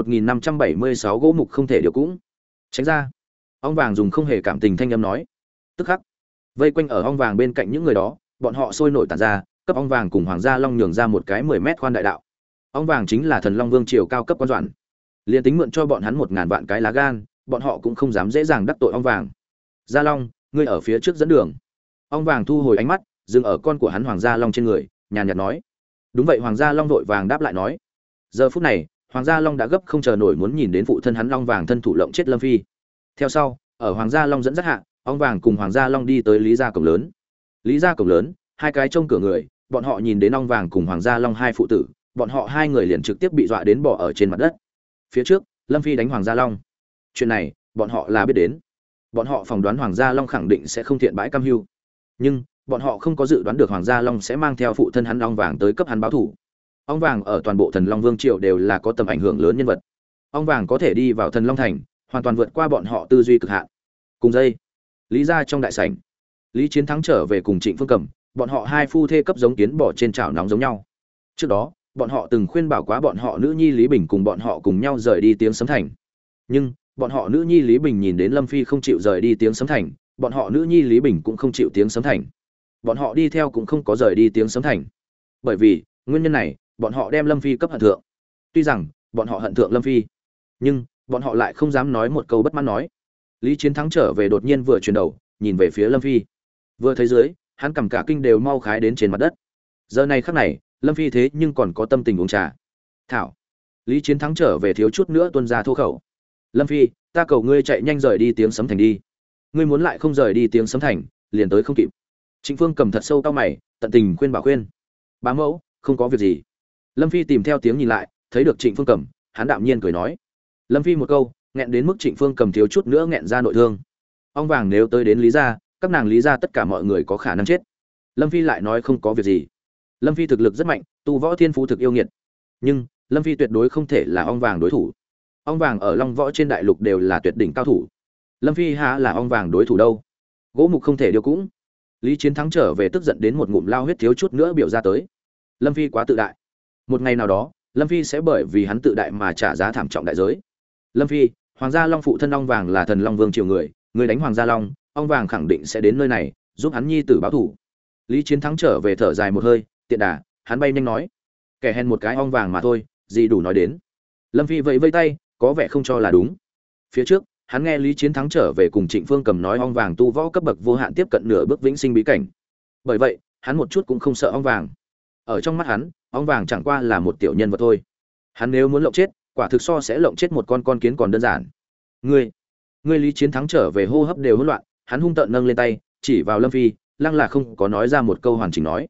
1576 gỗ mục không thể điều cũng. Tránh ra. Ong vàng dùng không hề cảm tình thanh âm nói. Tức khắc, vây quanh ở ong vàng bên cạnh những người đó, bọn họ sôi nổi tản ra, cấp ong vàng cùng Hoàng gia Long nhường ra một cái 10 mét khoan đại đạo. Ong vàng chính là Thần Long Vương triều cao cấp quan doãn. Liên tính mượn cho bọn hắn 1000 vạn cái lá gan, bọn họ cũng không dám dễ dàng đắc tội ong vàng. Gia Long, ngươi ở phía trước dẫn đường. Ong vàng thu hồi ánh mắt, dừng ở con của hắn Hoàng gia Long trên người, nhàn nhạt nói. Đúng vậy, Hoàng gia Long vội vàng đáp lại nói. Giờ phút này, Hoàng gia Long đã gấp không chờ nổi muốn nhìn đến phụ thân hắn Long vàng thân thủ lộng chết Lâm Phi. Theo sau, ở Hoàng gia Long dẫn dắt hạ, ong vàng cùng Hoàng gia Long đi tới Lý gia cổng lớn. Lý gia cổng lớn, hai cái trông cửa người, bọn họ nhìn đến ong vàng cùng Hoàng gia Long hai phụ tử, bọn họ hai người liền trực tiếp bị dọa đến bỏ ở trên mặt đất. Phía trước, Lâm Phi đánh Hoàng gia Long. Chuyện này, bọn họ là biết đến. Bọn họ phỏng đoán Hoàng gia Long khẳng định sẽ không thiện bãi cam hưu. Nhưng, bọn họ không có dự đoán được Hoàng gia Long sẽ mang theo phụ thân hắn ong vàng tới cấp hắn báo thủ. Ong vàng ở toàn bộ Thần Long Vương triều đều là có tầm ảnh hưởng lớn nhân vật. Ong vàng có thể đi vào Thần Long thành, hoàn toàn vượt qua bọn họ tư duy cực hạn. Cùng dây, Lý gia trong đại sảnh, Lý Chiến Thắng trở về cùng Trịnh Phương Cẩm, bọn họ hai phu thê cấp giống kiến bò trên chảo nóng giống nhau. Trước đó, bọn họ từng khuyên bảo quá bọn họ nữ nhi Lý Bình cùng bọn họ cùng nhau rời đi Tiếng Sấm Thành. Nhưng, bọn họ nữ nhi Lý Bình nhìn đến Lâm Phi không chịu rời đi Tiếng Sấm Thành, bọn họ nữ nhi Lý Bình cũng không chịu Tiếng Sấm Thành. Bọn họ đi theo cũng không có rời đi Tiếng Sấm Thành. Bởi vì, nguyên nhân này, bọn họ đem Lâm Phi cấp hận thượng. Tuy rằng, bọn họ hận thượng Lâm Phi, nhưng bọn họ lại không dám nói một câu bất mãn nói. Lý Chiến Thắng trở về đột nhiên vừa chuyển đầu, nhìn về phía Lâm Phi. Vừa thấy dưới, hắn cầm cả kinh đều mau khái đến trên mặt đất. Giờ này khắc này, Lâm Phi thế nhưng còn có tâm tình uống trà. Thảo. Lý Chiến Thắng trở về thiếu chút nữa tuôn ra thô khẩu. Lâm Phi, ta cầu ngươi chạy nhanh rời đi Tiếng Sấm Thành đi. Ngươi muốn lại không rời đi Tiếng Sấm Thành, liền tới không kịp. Trịnh Phương cầm thật sâu cau mày, tận tình khuyên bảo khuyên. Bá mẫu, không có việc gì. Lâm Phi tìm theo tiếng nhìn lại, thấy được Trịnh Phương cầm, hắn đạm nhiên cười nói. Lâm Phi một câu, nghẹn đến mức Trịnh Phương cầm thiếu chút nữa nghẹn ra nội thương. Ong vàng nếu tới đến Lý gia, các nàng Lý gia tất cả mọi người có khả năng chết. Lâm Phi lại nói không có việc gì. Lâm Phi thực lực rất mạnh, tu võ thiên phú thực yêu nghiệt. Nhưng, Lâm Phi tuyệt đối không thể là ong vàng đối thủ. Ong vàng ở Long Võ trên đại lục đều là tuyệt đỉnh cao thủ. Lâm Phi há là ong vàng đối thủ đâu? Gỗ mục không thể điều cũng. Lý Chiến Thắng trở về tức giận đến một ngụm lao huyết thiếu chút nữa biểu ra tới. Lâm Phi quá tự đại. Một ngày nào đó, Lâm Phi sẽ bởi vì hắn tự đại mà trả giá thảm trọng đại giới. Lâm Phi, Hoàng gia Long phụ thân ong vàng là Thần Long Vương triều người, người đánh Hoàng gia Long, ong vàng khẳng định sẽ đến nơi này, giúp hắn nhi tử báo thủ. Lý Chiến Thắng trở về thở dài một hơi, tiện đà, hắn bay nhanh nói, kẻ hèn một cái ong vàng mà thôi, gì đủ nói đến. Lâm Phi vẫy vẫy tay, có vẻ không cho là đúng. Phía trước, hắn nghe Lý Chiến Thắng trở về cùng Trịnh Phương cầm nói ong vàng tu võ cấp bậc vô hạn tiếp cận nửa bước vĩnh sinh bí cảnh. Bởi vậy, hắn một chút cũng không sợ ong vàng. Ở trong mắt hắn, ong vàng chẳng qua là một tiểu nhân vật thôi. Hắn nếu muốn lộng chết, quả thực so sẽ lộng chết một con kiến còn đơn giản. Ngươi Lý Chiến Thắng trở về hô hấp đều hỗn loạn, hắn hung tợn nâng lên tay, chỉ vào Lâm Phi, lăng là không có nói ra một câu hoàn chỉnh nói.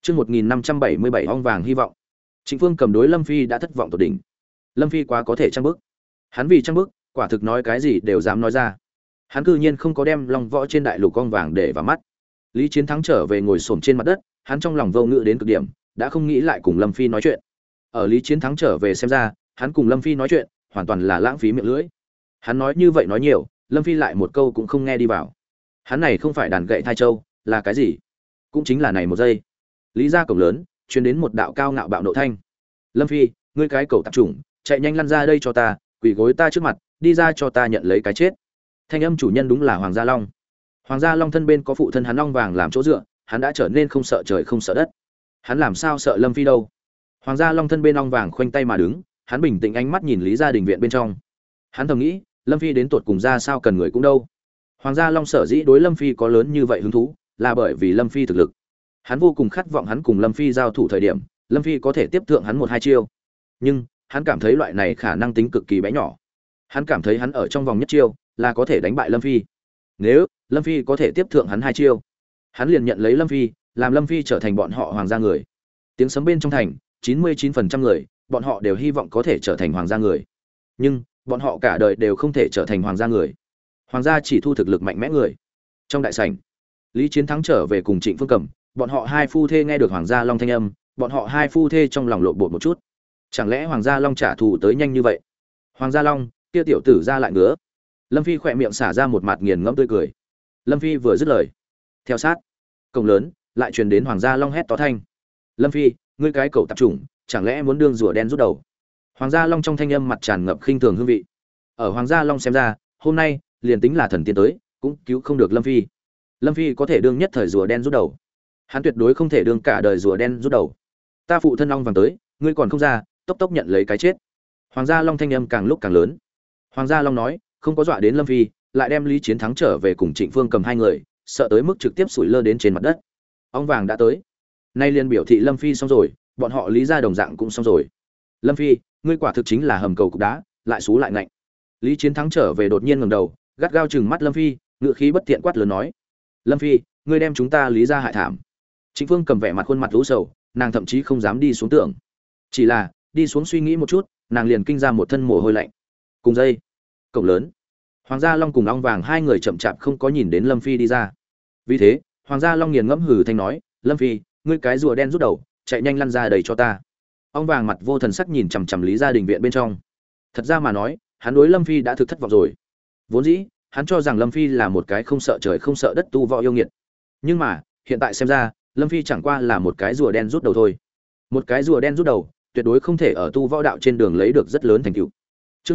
Chương 1577 ong vàng hy vọng. Trịnh Phương Cầm đối Lâm Phi đã thất vọng tột đỉnh. Lâm Phi quá có thể trang bức. Hắn vì trang bức, quả thực nói cái gì đều dám nói ra. Hắn cư nhiên không có đem Long Võ trên đại lục ong vàng để vào mắt. Lý Chiến Thắng trở về ngồi xổm trên mặt đất, hắn trong lòng vô ngữ đến cực điểm, đã không nghĩ lại cùng Lâm Phi nói chuyện. Ở Lý Chiến Thắng trở về xem ra, hắn cùng Lâm Phi nói chuyện, hoàn toàn là lãng phí miệng lưỡi. Hắn nói như vậy nói nhiều, Lâm Phi lại một câu cũng không nghe đi vào. Hắn này không phải đàn gậy thai châu, là cái gì? Cũng chính là này một giây. Lý ra cổng lớn, truyền đến một đạo cao ngạo bạo nộ thanh. Lâm Phi, ngươi cái cẩu tạp chủng, chạy nhanh lăn ra đây cho ta, quỳ gối ta trước mặt, đi ra cho ta nhận lấy cái chết. Thanh âm chủ nhân đúng là Hoàng Gia Long. Hoàng Gia Long thân bên có phụ thân hắn ong vàng làm chỗ dựa, hắn đã trở nên không sợ trời không sợ đất. Hắn làm sao sợ Lâm Phi đâu? Hoàng Gia Long thân bên ong vàng khoanh tay mà đứng, hắn bình tĩnh ánh mắt nhìn Lý gia đình viện bên trong. Hắn thầm nghĩ, Lâm Phi đến tuột cùng ra sao cần người cũng đâu. Hoàng Gia Long sở dĩ đối Lâm Phi có lớn như vậy hứng thú, là bởi vì Lâm Phi thực lực. Hắn vô cùng khát vọng hắn cùng Lâm Phi giao thủ thời điểm, Lâm Phi có thể tiếp thượng hắn một hai chiêu. Nhưng, hắn cảm thấy loại này khả năng tính cực kỳ bé nhỏ. Hắn cảm thấy hắn ở trong vòng nhất chiêu là có thể đánh bại Lâm Phi. Nếu Lâm Phi có thể tiếp thượng hắn hai chiêu, hắn liền nhận lấy Lâm Phi, làm Lâm Phi trở thành bọn họ hoàng gia người. Tiếng sấm bên trong thành, 99% người, bọn họ đều hy vọng có thể trở thành hoàng gia người. Nhưng, bọn họ cả đời đều không thể trở thành hoàng gia người. Hoàng gia chỉ thu thực lực mạnh mẽ người. Trong đại sảnh, Lý Chiến Thắng trở về cùng Trịnh Phương Cầm, bọn họ hai phu thê nghe được Hoàng Gia Long thanh âm, bọn họ hai phu thê trong lòng lộn bột một chút. Chẳng lẽ Hoàng Gia Long trả thù tới nhanh như vậy? Hoàng Gia Long, kia tiểu tử ra lại ngứa. Lâm Phi khỏe miệng xả ra một mặt nghiền ngẫm tươi cười. Lâm Phi vừa dứt lời, theo sát, cổng lớn lại truyền đến Hoàng Gia Long hét to thanh. Lâm Phi, ngươi cái cẩu tạp chủng, chẳng lẽ muốn đương rùa đen rút đầu? Hoàng Gia Long trong thanh âm mặt tràn ngập khinh thường hương vị. Ở Hoàng Gia Long xem ra, hôm nay liền tính là thần tiên tới, cũng cứu không được Lâm Phi. Lâm Phi có thể đương nhất thời rùa đen rút đầu, hắn tuyệt đối không thể đương cả đời rùa đen rút đầu. Ta phụ thân ong vàng tới, ngươi còn không ra, tốc tốc nhận lấy cái chết. Hoàng Gia Long thanh âm càng lúc càng lớn. Hoàng Gia Long nói, không có dọa đến Lâm Phi, lại đem Lý Chiến Thắng trở về cùng Trịnh Phương Cầm hai người, sợ tới mức trực tiếp sủi lơ đến trên mặt đất. Ong vàng đã tới, nay liền biểu thị Lâm Phi xong rồi, bọn họ Lý gia đồng dạng cũng xong rồi. Lâm Phi, ngươi quả thực chính là hầm cầu cục đá, lại xú lại ngạnh. Lý Chiến Thắng trở về đột nhiên ngẩng đầu, gắt gao chừng mắt Lâm Phi, ngựa khí bất thiện quát lớn nói: Lâm Phi, ngươi đem chúng ta Lý gia hại thảm. Trịnh Phương Cầm vẻ mặt khuôn mặt u sầu, nàng thậm chí không dám đi xuống tưởng, chỉ là đi xuống suy nghĩ một chút, nàng liền kinh ra một thân mồ hôi lạnh. Cùng dây, cổng lớn, Hoàng Gia Long cùng ong vàng hai người chậm chạp không có nhìn đến Lâm Phi đi ra. Vì thế, Hoàng Gia Long nghiền ngẫm hừ thanh nói: Lâm Phi, ngươi cái rùa đen rút đầu, chạy nhanh lăn ra đầy cho ta. Ong vàng mặt vô thần sắc nhìn chằm chằm Lý gia đình viện bên trong. Thật ra mà nói, hắn đối Lâm Phi đã thực thất vọng rồi. Vốn dĩ, hắn cho rằng Lâm Phi là một cái không sợ trời không sợ đất tu võ yêu nghiệt. Nhưng mà, hiện tại xem ra, Lâm Phi chẳng qua là một cái rùa đen rút đầu thôi. Một cái rùa đen rút đầu, tuyệt đối không thể ở tu võ đạo trên đường lấy được rất lớn thành tựu. Chương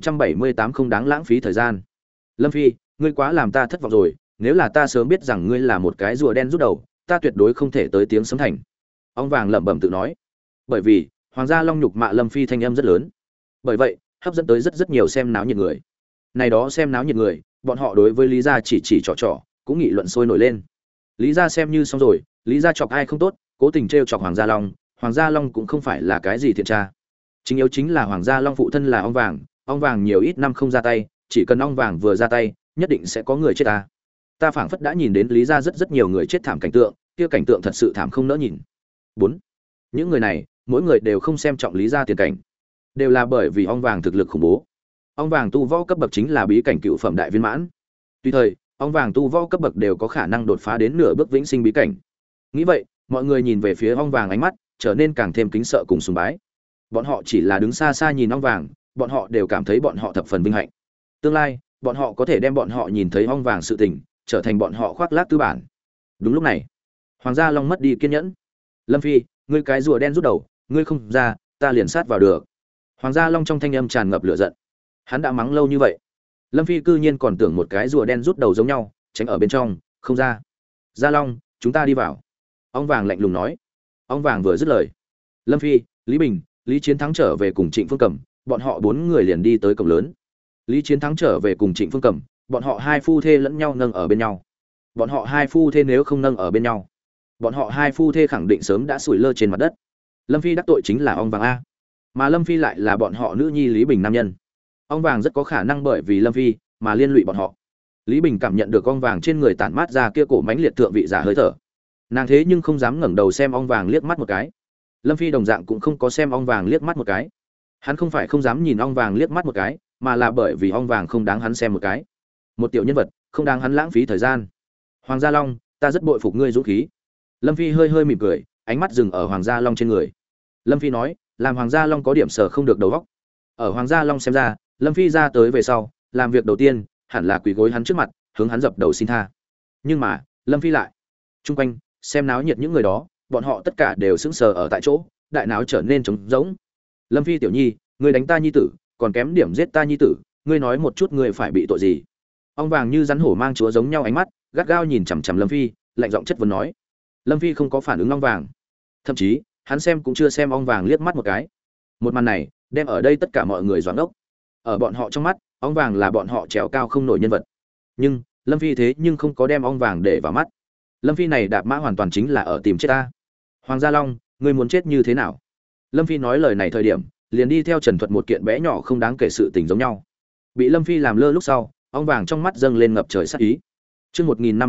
1578 không đáng lãng phí thời gian. Lâm Phi, ngươi quá làm ta thất vọng rồi, nếu là ta sớm biết rằng ngươi là một cái rùa đen rút đầu, ta tuyệt đối không thể tới tiếng sấm thành. Ong vàng lẩm bẩm tự nói. Bởi vì, Hoàng Gia Long nhục mạ Lâm Phi thanh âm rất lớn. Bởi vậy, hấp dẫn tới rất nhiều xem náo nhiệt người. Này đó xem náo nhiệt người, bọn họ đối với Lý gia chỉ trò, cũng nghị luận sôi nổi lên. Lý gia xem như xong rồi, Lý gia chọc ai không tốt, cố tình trêu chọc Hoàng Gia Long cũng không phải là cái gì thiện tra. Chính yếu chính là Hoàng Gia Long phụ thân là ong vàng nhiều ít năm không ra tay, chỉ cần ong vàng vừa ra tay, nhất định sẽ có người chết ta. Ta phảng phất đã nhìn đến Lý gia rất nhiều người chết thảm cảnh tượng, kia cảnh tượng thật sự thảm không nỡ nhìn. 4. Những người này, mỗi người đều không xem trọng Lý gia tiền cảnh, đều là bởi vì ong vàng thực lực khủng bố. Ong vàng tu võ cấp bậc chính là bí cảnh cựu phẩm đại viên mãn. Tùy thời, ong vàng tu võ cấp bậc đều có khả năng đột phá đến nửa bước vĩnh sinh bí cảnh. Nghĩ vậy, mọi người nhìn về phía ong vàng ánh mắt trở nên càng thêm kính sợ cùng sùng bái. Bọn họ chỉ là đứng xa xa nhìn ong vàng, bọn họ đều cảm thấy bọn họ thập phần vinh hạnh. Tương lai, bọn họ có thể đem bọn họ nhìn thấy ong vàng sự tình trở thành bọn họ khoác lác tư bản. Đúng lúc này, Hoàng Gia Long mất đi kiên nhẫn. Lâm Phi, ngươi cái rùa đen rút đầu, ngươi không ra, ta liền sát vào được. Hoàng Gia Long trong thanh âm tràn ngập lửa giận. Hắn đã mắng lâu như vậy, Lâm Phi cư nhiên còn tưởng một cái rùa đen rút đầu giống nhau, tránh ở bên trong, không ra. Gia Long, chúng ta đi vào. Ong vàng lạnh lùng nói. Ong vàng vừa dứt lời, Lâm Phi, Lý Bình, Lý Chiến Thắng trở về cùng Trịnh Phương Cầm, bọn họ 4 người liền đi tới cổng lớn. Lý Chiến Thắng trở về cùng Trịnh Phương Cầm, bọn họ hai phu thê lẫn nhau nâng ở bên nhau. Bọn họ hai phu thê nếu không nâng ở bên nhau, bọn họ hai phu thê khẳng định sớm đã sủi lơ trên mặt đất. Lâm Phi đắc tội chính là ong vàng a, mà Lâm Phi lại là bọn họ nữ nhi Lý Bình nam nhân. Ong vàng rất có khả năng bởi vì Lâm Phi mà liên lụy bọn họ. Lý Bình cảm nhận được ong vàng trên người tản mát ra kia cổ mãnh liệt thượng vị giả hơi thở. Nàng thế nhưng không dám ngẩng đầu xem ong vàng liếc mắt một cái. Lâm Phi đồng dạng cũng không có xem ong vàng liếc mắt một cái. Hắn không phải không dám nhìn ong vàng liếc mắt một cái, mà là bởi vì ong vàng không đáng hắn xem một cái. Một tiểu nhân vật, không đáng hắn lãng phí thời gian. Hoàng Gia Long, ta rất bội phục ngươi dũng khí. Lâm Phi hơi hơi mỉm cười, ánh mắt dừng ở Hoàng Gia Long trên người. Lâm Phi nói, làm Hoàng Gia Long có điểm sở không được đầu óc. Ở Hoàng Gia Long xem ra, Lâm Phi ra tới về sau, làm việc đầu tiên hẳn là quỳ gối hắn trước mặt, hướng hắn dập đầu xin tha. Nhưng mà, Lâm Phi lại chung quanh xem náo nhiệt những người đó, bọn họ tất cả đều sững sờ ở tại chỗ, đại náo trở nên trống rỗng. Lâm Phi tiểu nhi, ngươi đánh ta nhi tử, còn kém điểm giết ta nhi tử, ngươi nói một chút ngươi phải bị tội gì? Ong vàng như rắn hổ mang chúa giống nhau ánh mắt, gắt gao nhìn chằm chằm Lâm Phi, lạnh giọng chất vấn nói. Lâm Phi không có phản ứng ong vàng, thậm chí hắn xem cũng chưa xem ong vàng liếc mắt một cái. Một màn này đem ở đây tất cả mọi người doãn ốc. Ở bọn họ trong mắt, ong vàng là bọn họ trèo cao không nổi nhân vật. Nhưng Lâm Phi thế nhưng không có đem ong vàng để vào mắt. Lâm Phi này đạp mã hoàn toàn chính là ở tìm chết ta. Hoàng Gia Long, ngươi muốn chết như thế nào? Lâm Phi nói lời này thời điểm, liền đi theo trần thuật một kiện bé nhỏ không đáng kể sự tình giống nhau. Bị Lâm Phi làm lơ lúc sau, ong vàng trong mắt dâng lên ngập trời sát ý. Chương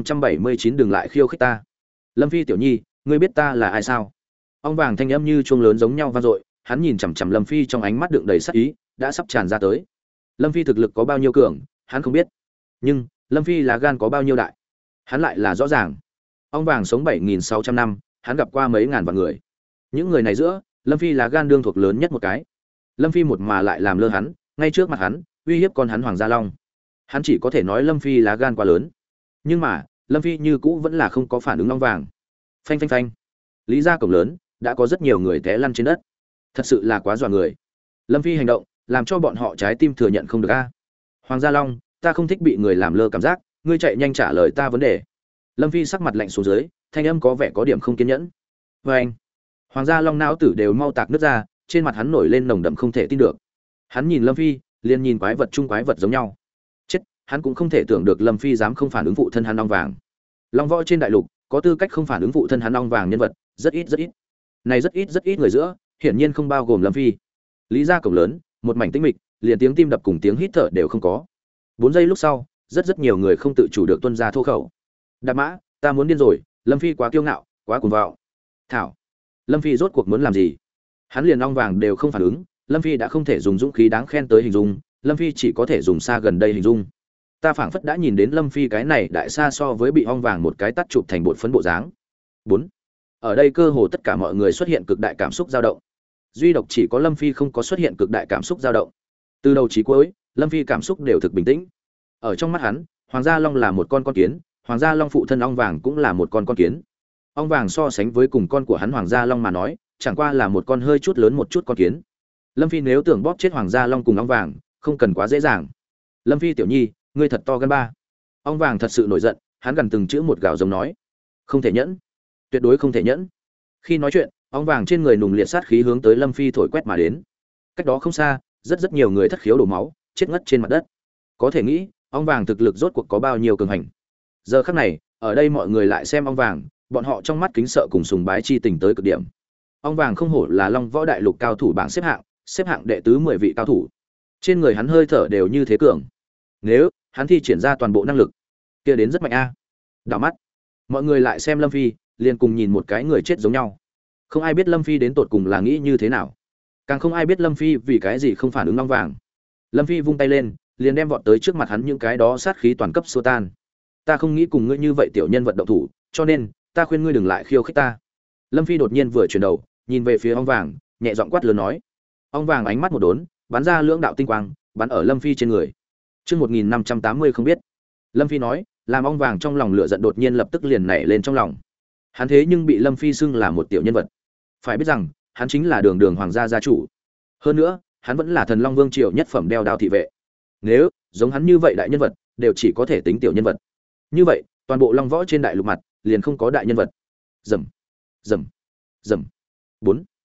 1579 đừng lại khiêu khích ta. Lâm Phi tiểu nhi, ngươi biết ta là ai sao? Ong vàng thanh âm như chuông lớn giống nhau vang dội, hắn nhìn chằm chằm Lâm Phi trong ánh mắt đựng đầy sát ý, đã sắp tràn ra tới. Lâm Phi thực lực có bao nhiêu cường, hắn không biết. Nhưng, Lâm Phi là gan có bao nhiêu đại, hắn lại là rõ ràng. Ong vàng sống 7600 năm, hắn gặp qua mấy ngàn vạn người. Những người này giữa, Lâm Phi là gan đương thuộc lớn nhất một cái. Lâm Phi một mà lại làm lơ hắn, ngay trước mặt hắn, uy hiếp con hắn Hoàng Gia Long. Hắn chỉ có thể nói Lâm Phi là gan quá lớn. Nhưng mà, Lâm Phi như cũ vẫn là không có phản ứng ong vàng. Phanh phanh phanh. Lý ra cổng lớn, đã có rất nhiều người té lăn trên đất. Thật sự là quá dọa người. Lâm Phi hành động, làm cho bọn họ trái tim thừa nhận không được a. Hoàng Gia Long, ta không thích bị người làm lơ cảm giác, ngươi chạy nhanh trả lời ta vấn đề. Lâm Phi sắc mặt lạnh xuống dưới, thanh âm có vẻ có điểm không kiên nhẫn. Và anh, Hoàng Gia Long não tử đều mau tạc nứt ra, trên mặt hắn nổi lên nồng đậm không thể tin được. Hắn nhìn Lâm Phi, liền nhìn quái vật chung quái vật giống nhau. Chết, hắn cũng không thể tưởng được Lâm Phi dám không phản ứng phụ thân hắn ong vàng. Long võ trên đại lục, có tư cách không phản ứng phụ thân hắn ong vàng nhân vật, rất ít rất ít. Này rất ít người giữa, hiển nhiên không bao gồm Lâm Phi. Lý ra cổng lớn, một mảnh tĩnh mịch, liền tiếng tim đập cùng tiếng hít thở đều không có. 4 giây lúc sau, rất nhiều người không tự chủ được tuôn ra thô khẩu. Đạp mã, ta muốn điên rồi, Lâm Phi quá kiêu ngạo, quá cuồng vọng. Thảo, Lâm Phi rốt cuộc muốn làm gì? Hắn liền ong vàng đều không phản ứng, Lâm Phi đã không thể dùng dũng khí đáng khen tới hình dung, Lâm Phi chỉ có thể dùng xa gần đây hình dung. Ta phảng phất đã nhìn đến Lâm Phi cái này đại xa so với bị ong vàng một cái tắt chụp thành bột phấn bộ dáng. 4. Ở đây cơ hồ tất cả mọi người xuất hiện cực đại cảm xúc dao động. Duy độc chỉ có Lâm Phi không có xuất hiện cực đại cảm xúc dao động. Từ đầu chí cuối, Lâm Phi cảm xúc đều thực bình tĩnh. Ở trong mắt hắn, Hoàng Gia Long là một con kiến, Hoàng Gia Long phụ thân ong vàng cũng là một con kiến. Ong vàng so sánh với cùng con của hắn Hoàng Gia Long mà nói, chẳng qua là một con hơi chút lớn một chút con kiến. Lâm Phi nếu tưởng bóp chết Hoàng Gia Long cùng ong vàng, không cần quá dễ dàng. Lâm Phi tiểu nhi, ngươi thật to gan ba. Ong vàng thật sự nổi giận, hắn gần từng chữ một gào giống nói, không thể nhẫn, tuyệt đối không thể nhẫn. Khi nói chuyện, ong vàng trên người nùng liệt sát khí hướng tới Lâm Phi thổi quét mà đến. Cách đó không xa, rất nhiều người thất khiếu đổ máu, chết ngất trên mặt đất. Có thể nghĩ, ong vàng thực lực rốt cuộc có bao nhiêu cường hành. Giờ khắc này, ở đây mọi người lại xem ong vàng, bọn họ trong mắt kính sợ cùng sùng bái chi tình tới cực điểm. Ong vàng không hổ là Long Võ Đại Lục cao thủ bảng xếp hạng đệ tứ 10 vị cao thủ. Trên người hắn hơi thở đều như thế cường. Nếu hắn thi triển ra toàn bộ năng lực, kia đến rất mạnh a. Đảo mắt, mọi người lại xem Lâm Phi, liền cùng nhìn một cái người chết giống nhau. Không ai biết Lâm Phi đến tột cùng là nghĩ như thế nào, càng không ai biết Lâm Phi vì cái gì không phản ứng ong vàng. Lâm Phi vung tay lên, liền đem vọt tới trước mặt hắn những cái đó sát khí toàn cấp xua tan. Ta không nghĩ cùng ngươi như vậy tiểu nhân vật động thủ, cho nên ta khuyên ngươi đừng lại khiêu khích ta. Lâm Phi đột nhiên vừa chuyển đầu, nhìn về phía ong vàng, nhẹ giọng quát lớn nói. Ong vàng ánh mắt một đốn, bắn ra lưỡng đạo tinh quang, bắn ở Lâm Phi trên người. Chương 1580 không biết. Lâm Phi nói, làm ong vàng trong lòng lửa giận đột nhiên lập tức liền nảy lên trong lòng. Hắn thế nhưng bị Lâm Phi xưng là một tiểu nhân vật. Phải biết rằng, hắn chính là đường hoàng gia gia chủ. Hơn nữa, hắn vẫn là Thần Long Vương triều nhất phẩm đeo đao thị vệ. Nếu giống hắn như vậy đại nhân vật, đều chỉ có thể tính tiểu nhân vật. Như vậy, toàn bộ Long Võ trên đại lục mặt, liền không có đại nhân vật. Rầm, rầm, rầm. 4.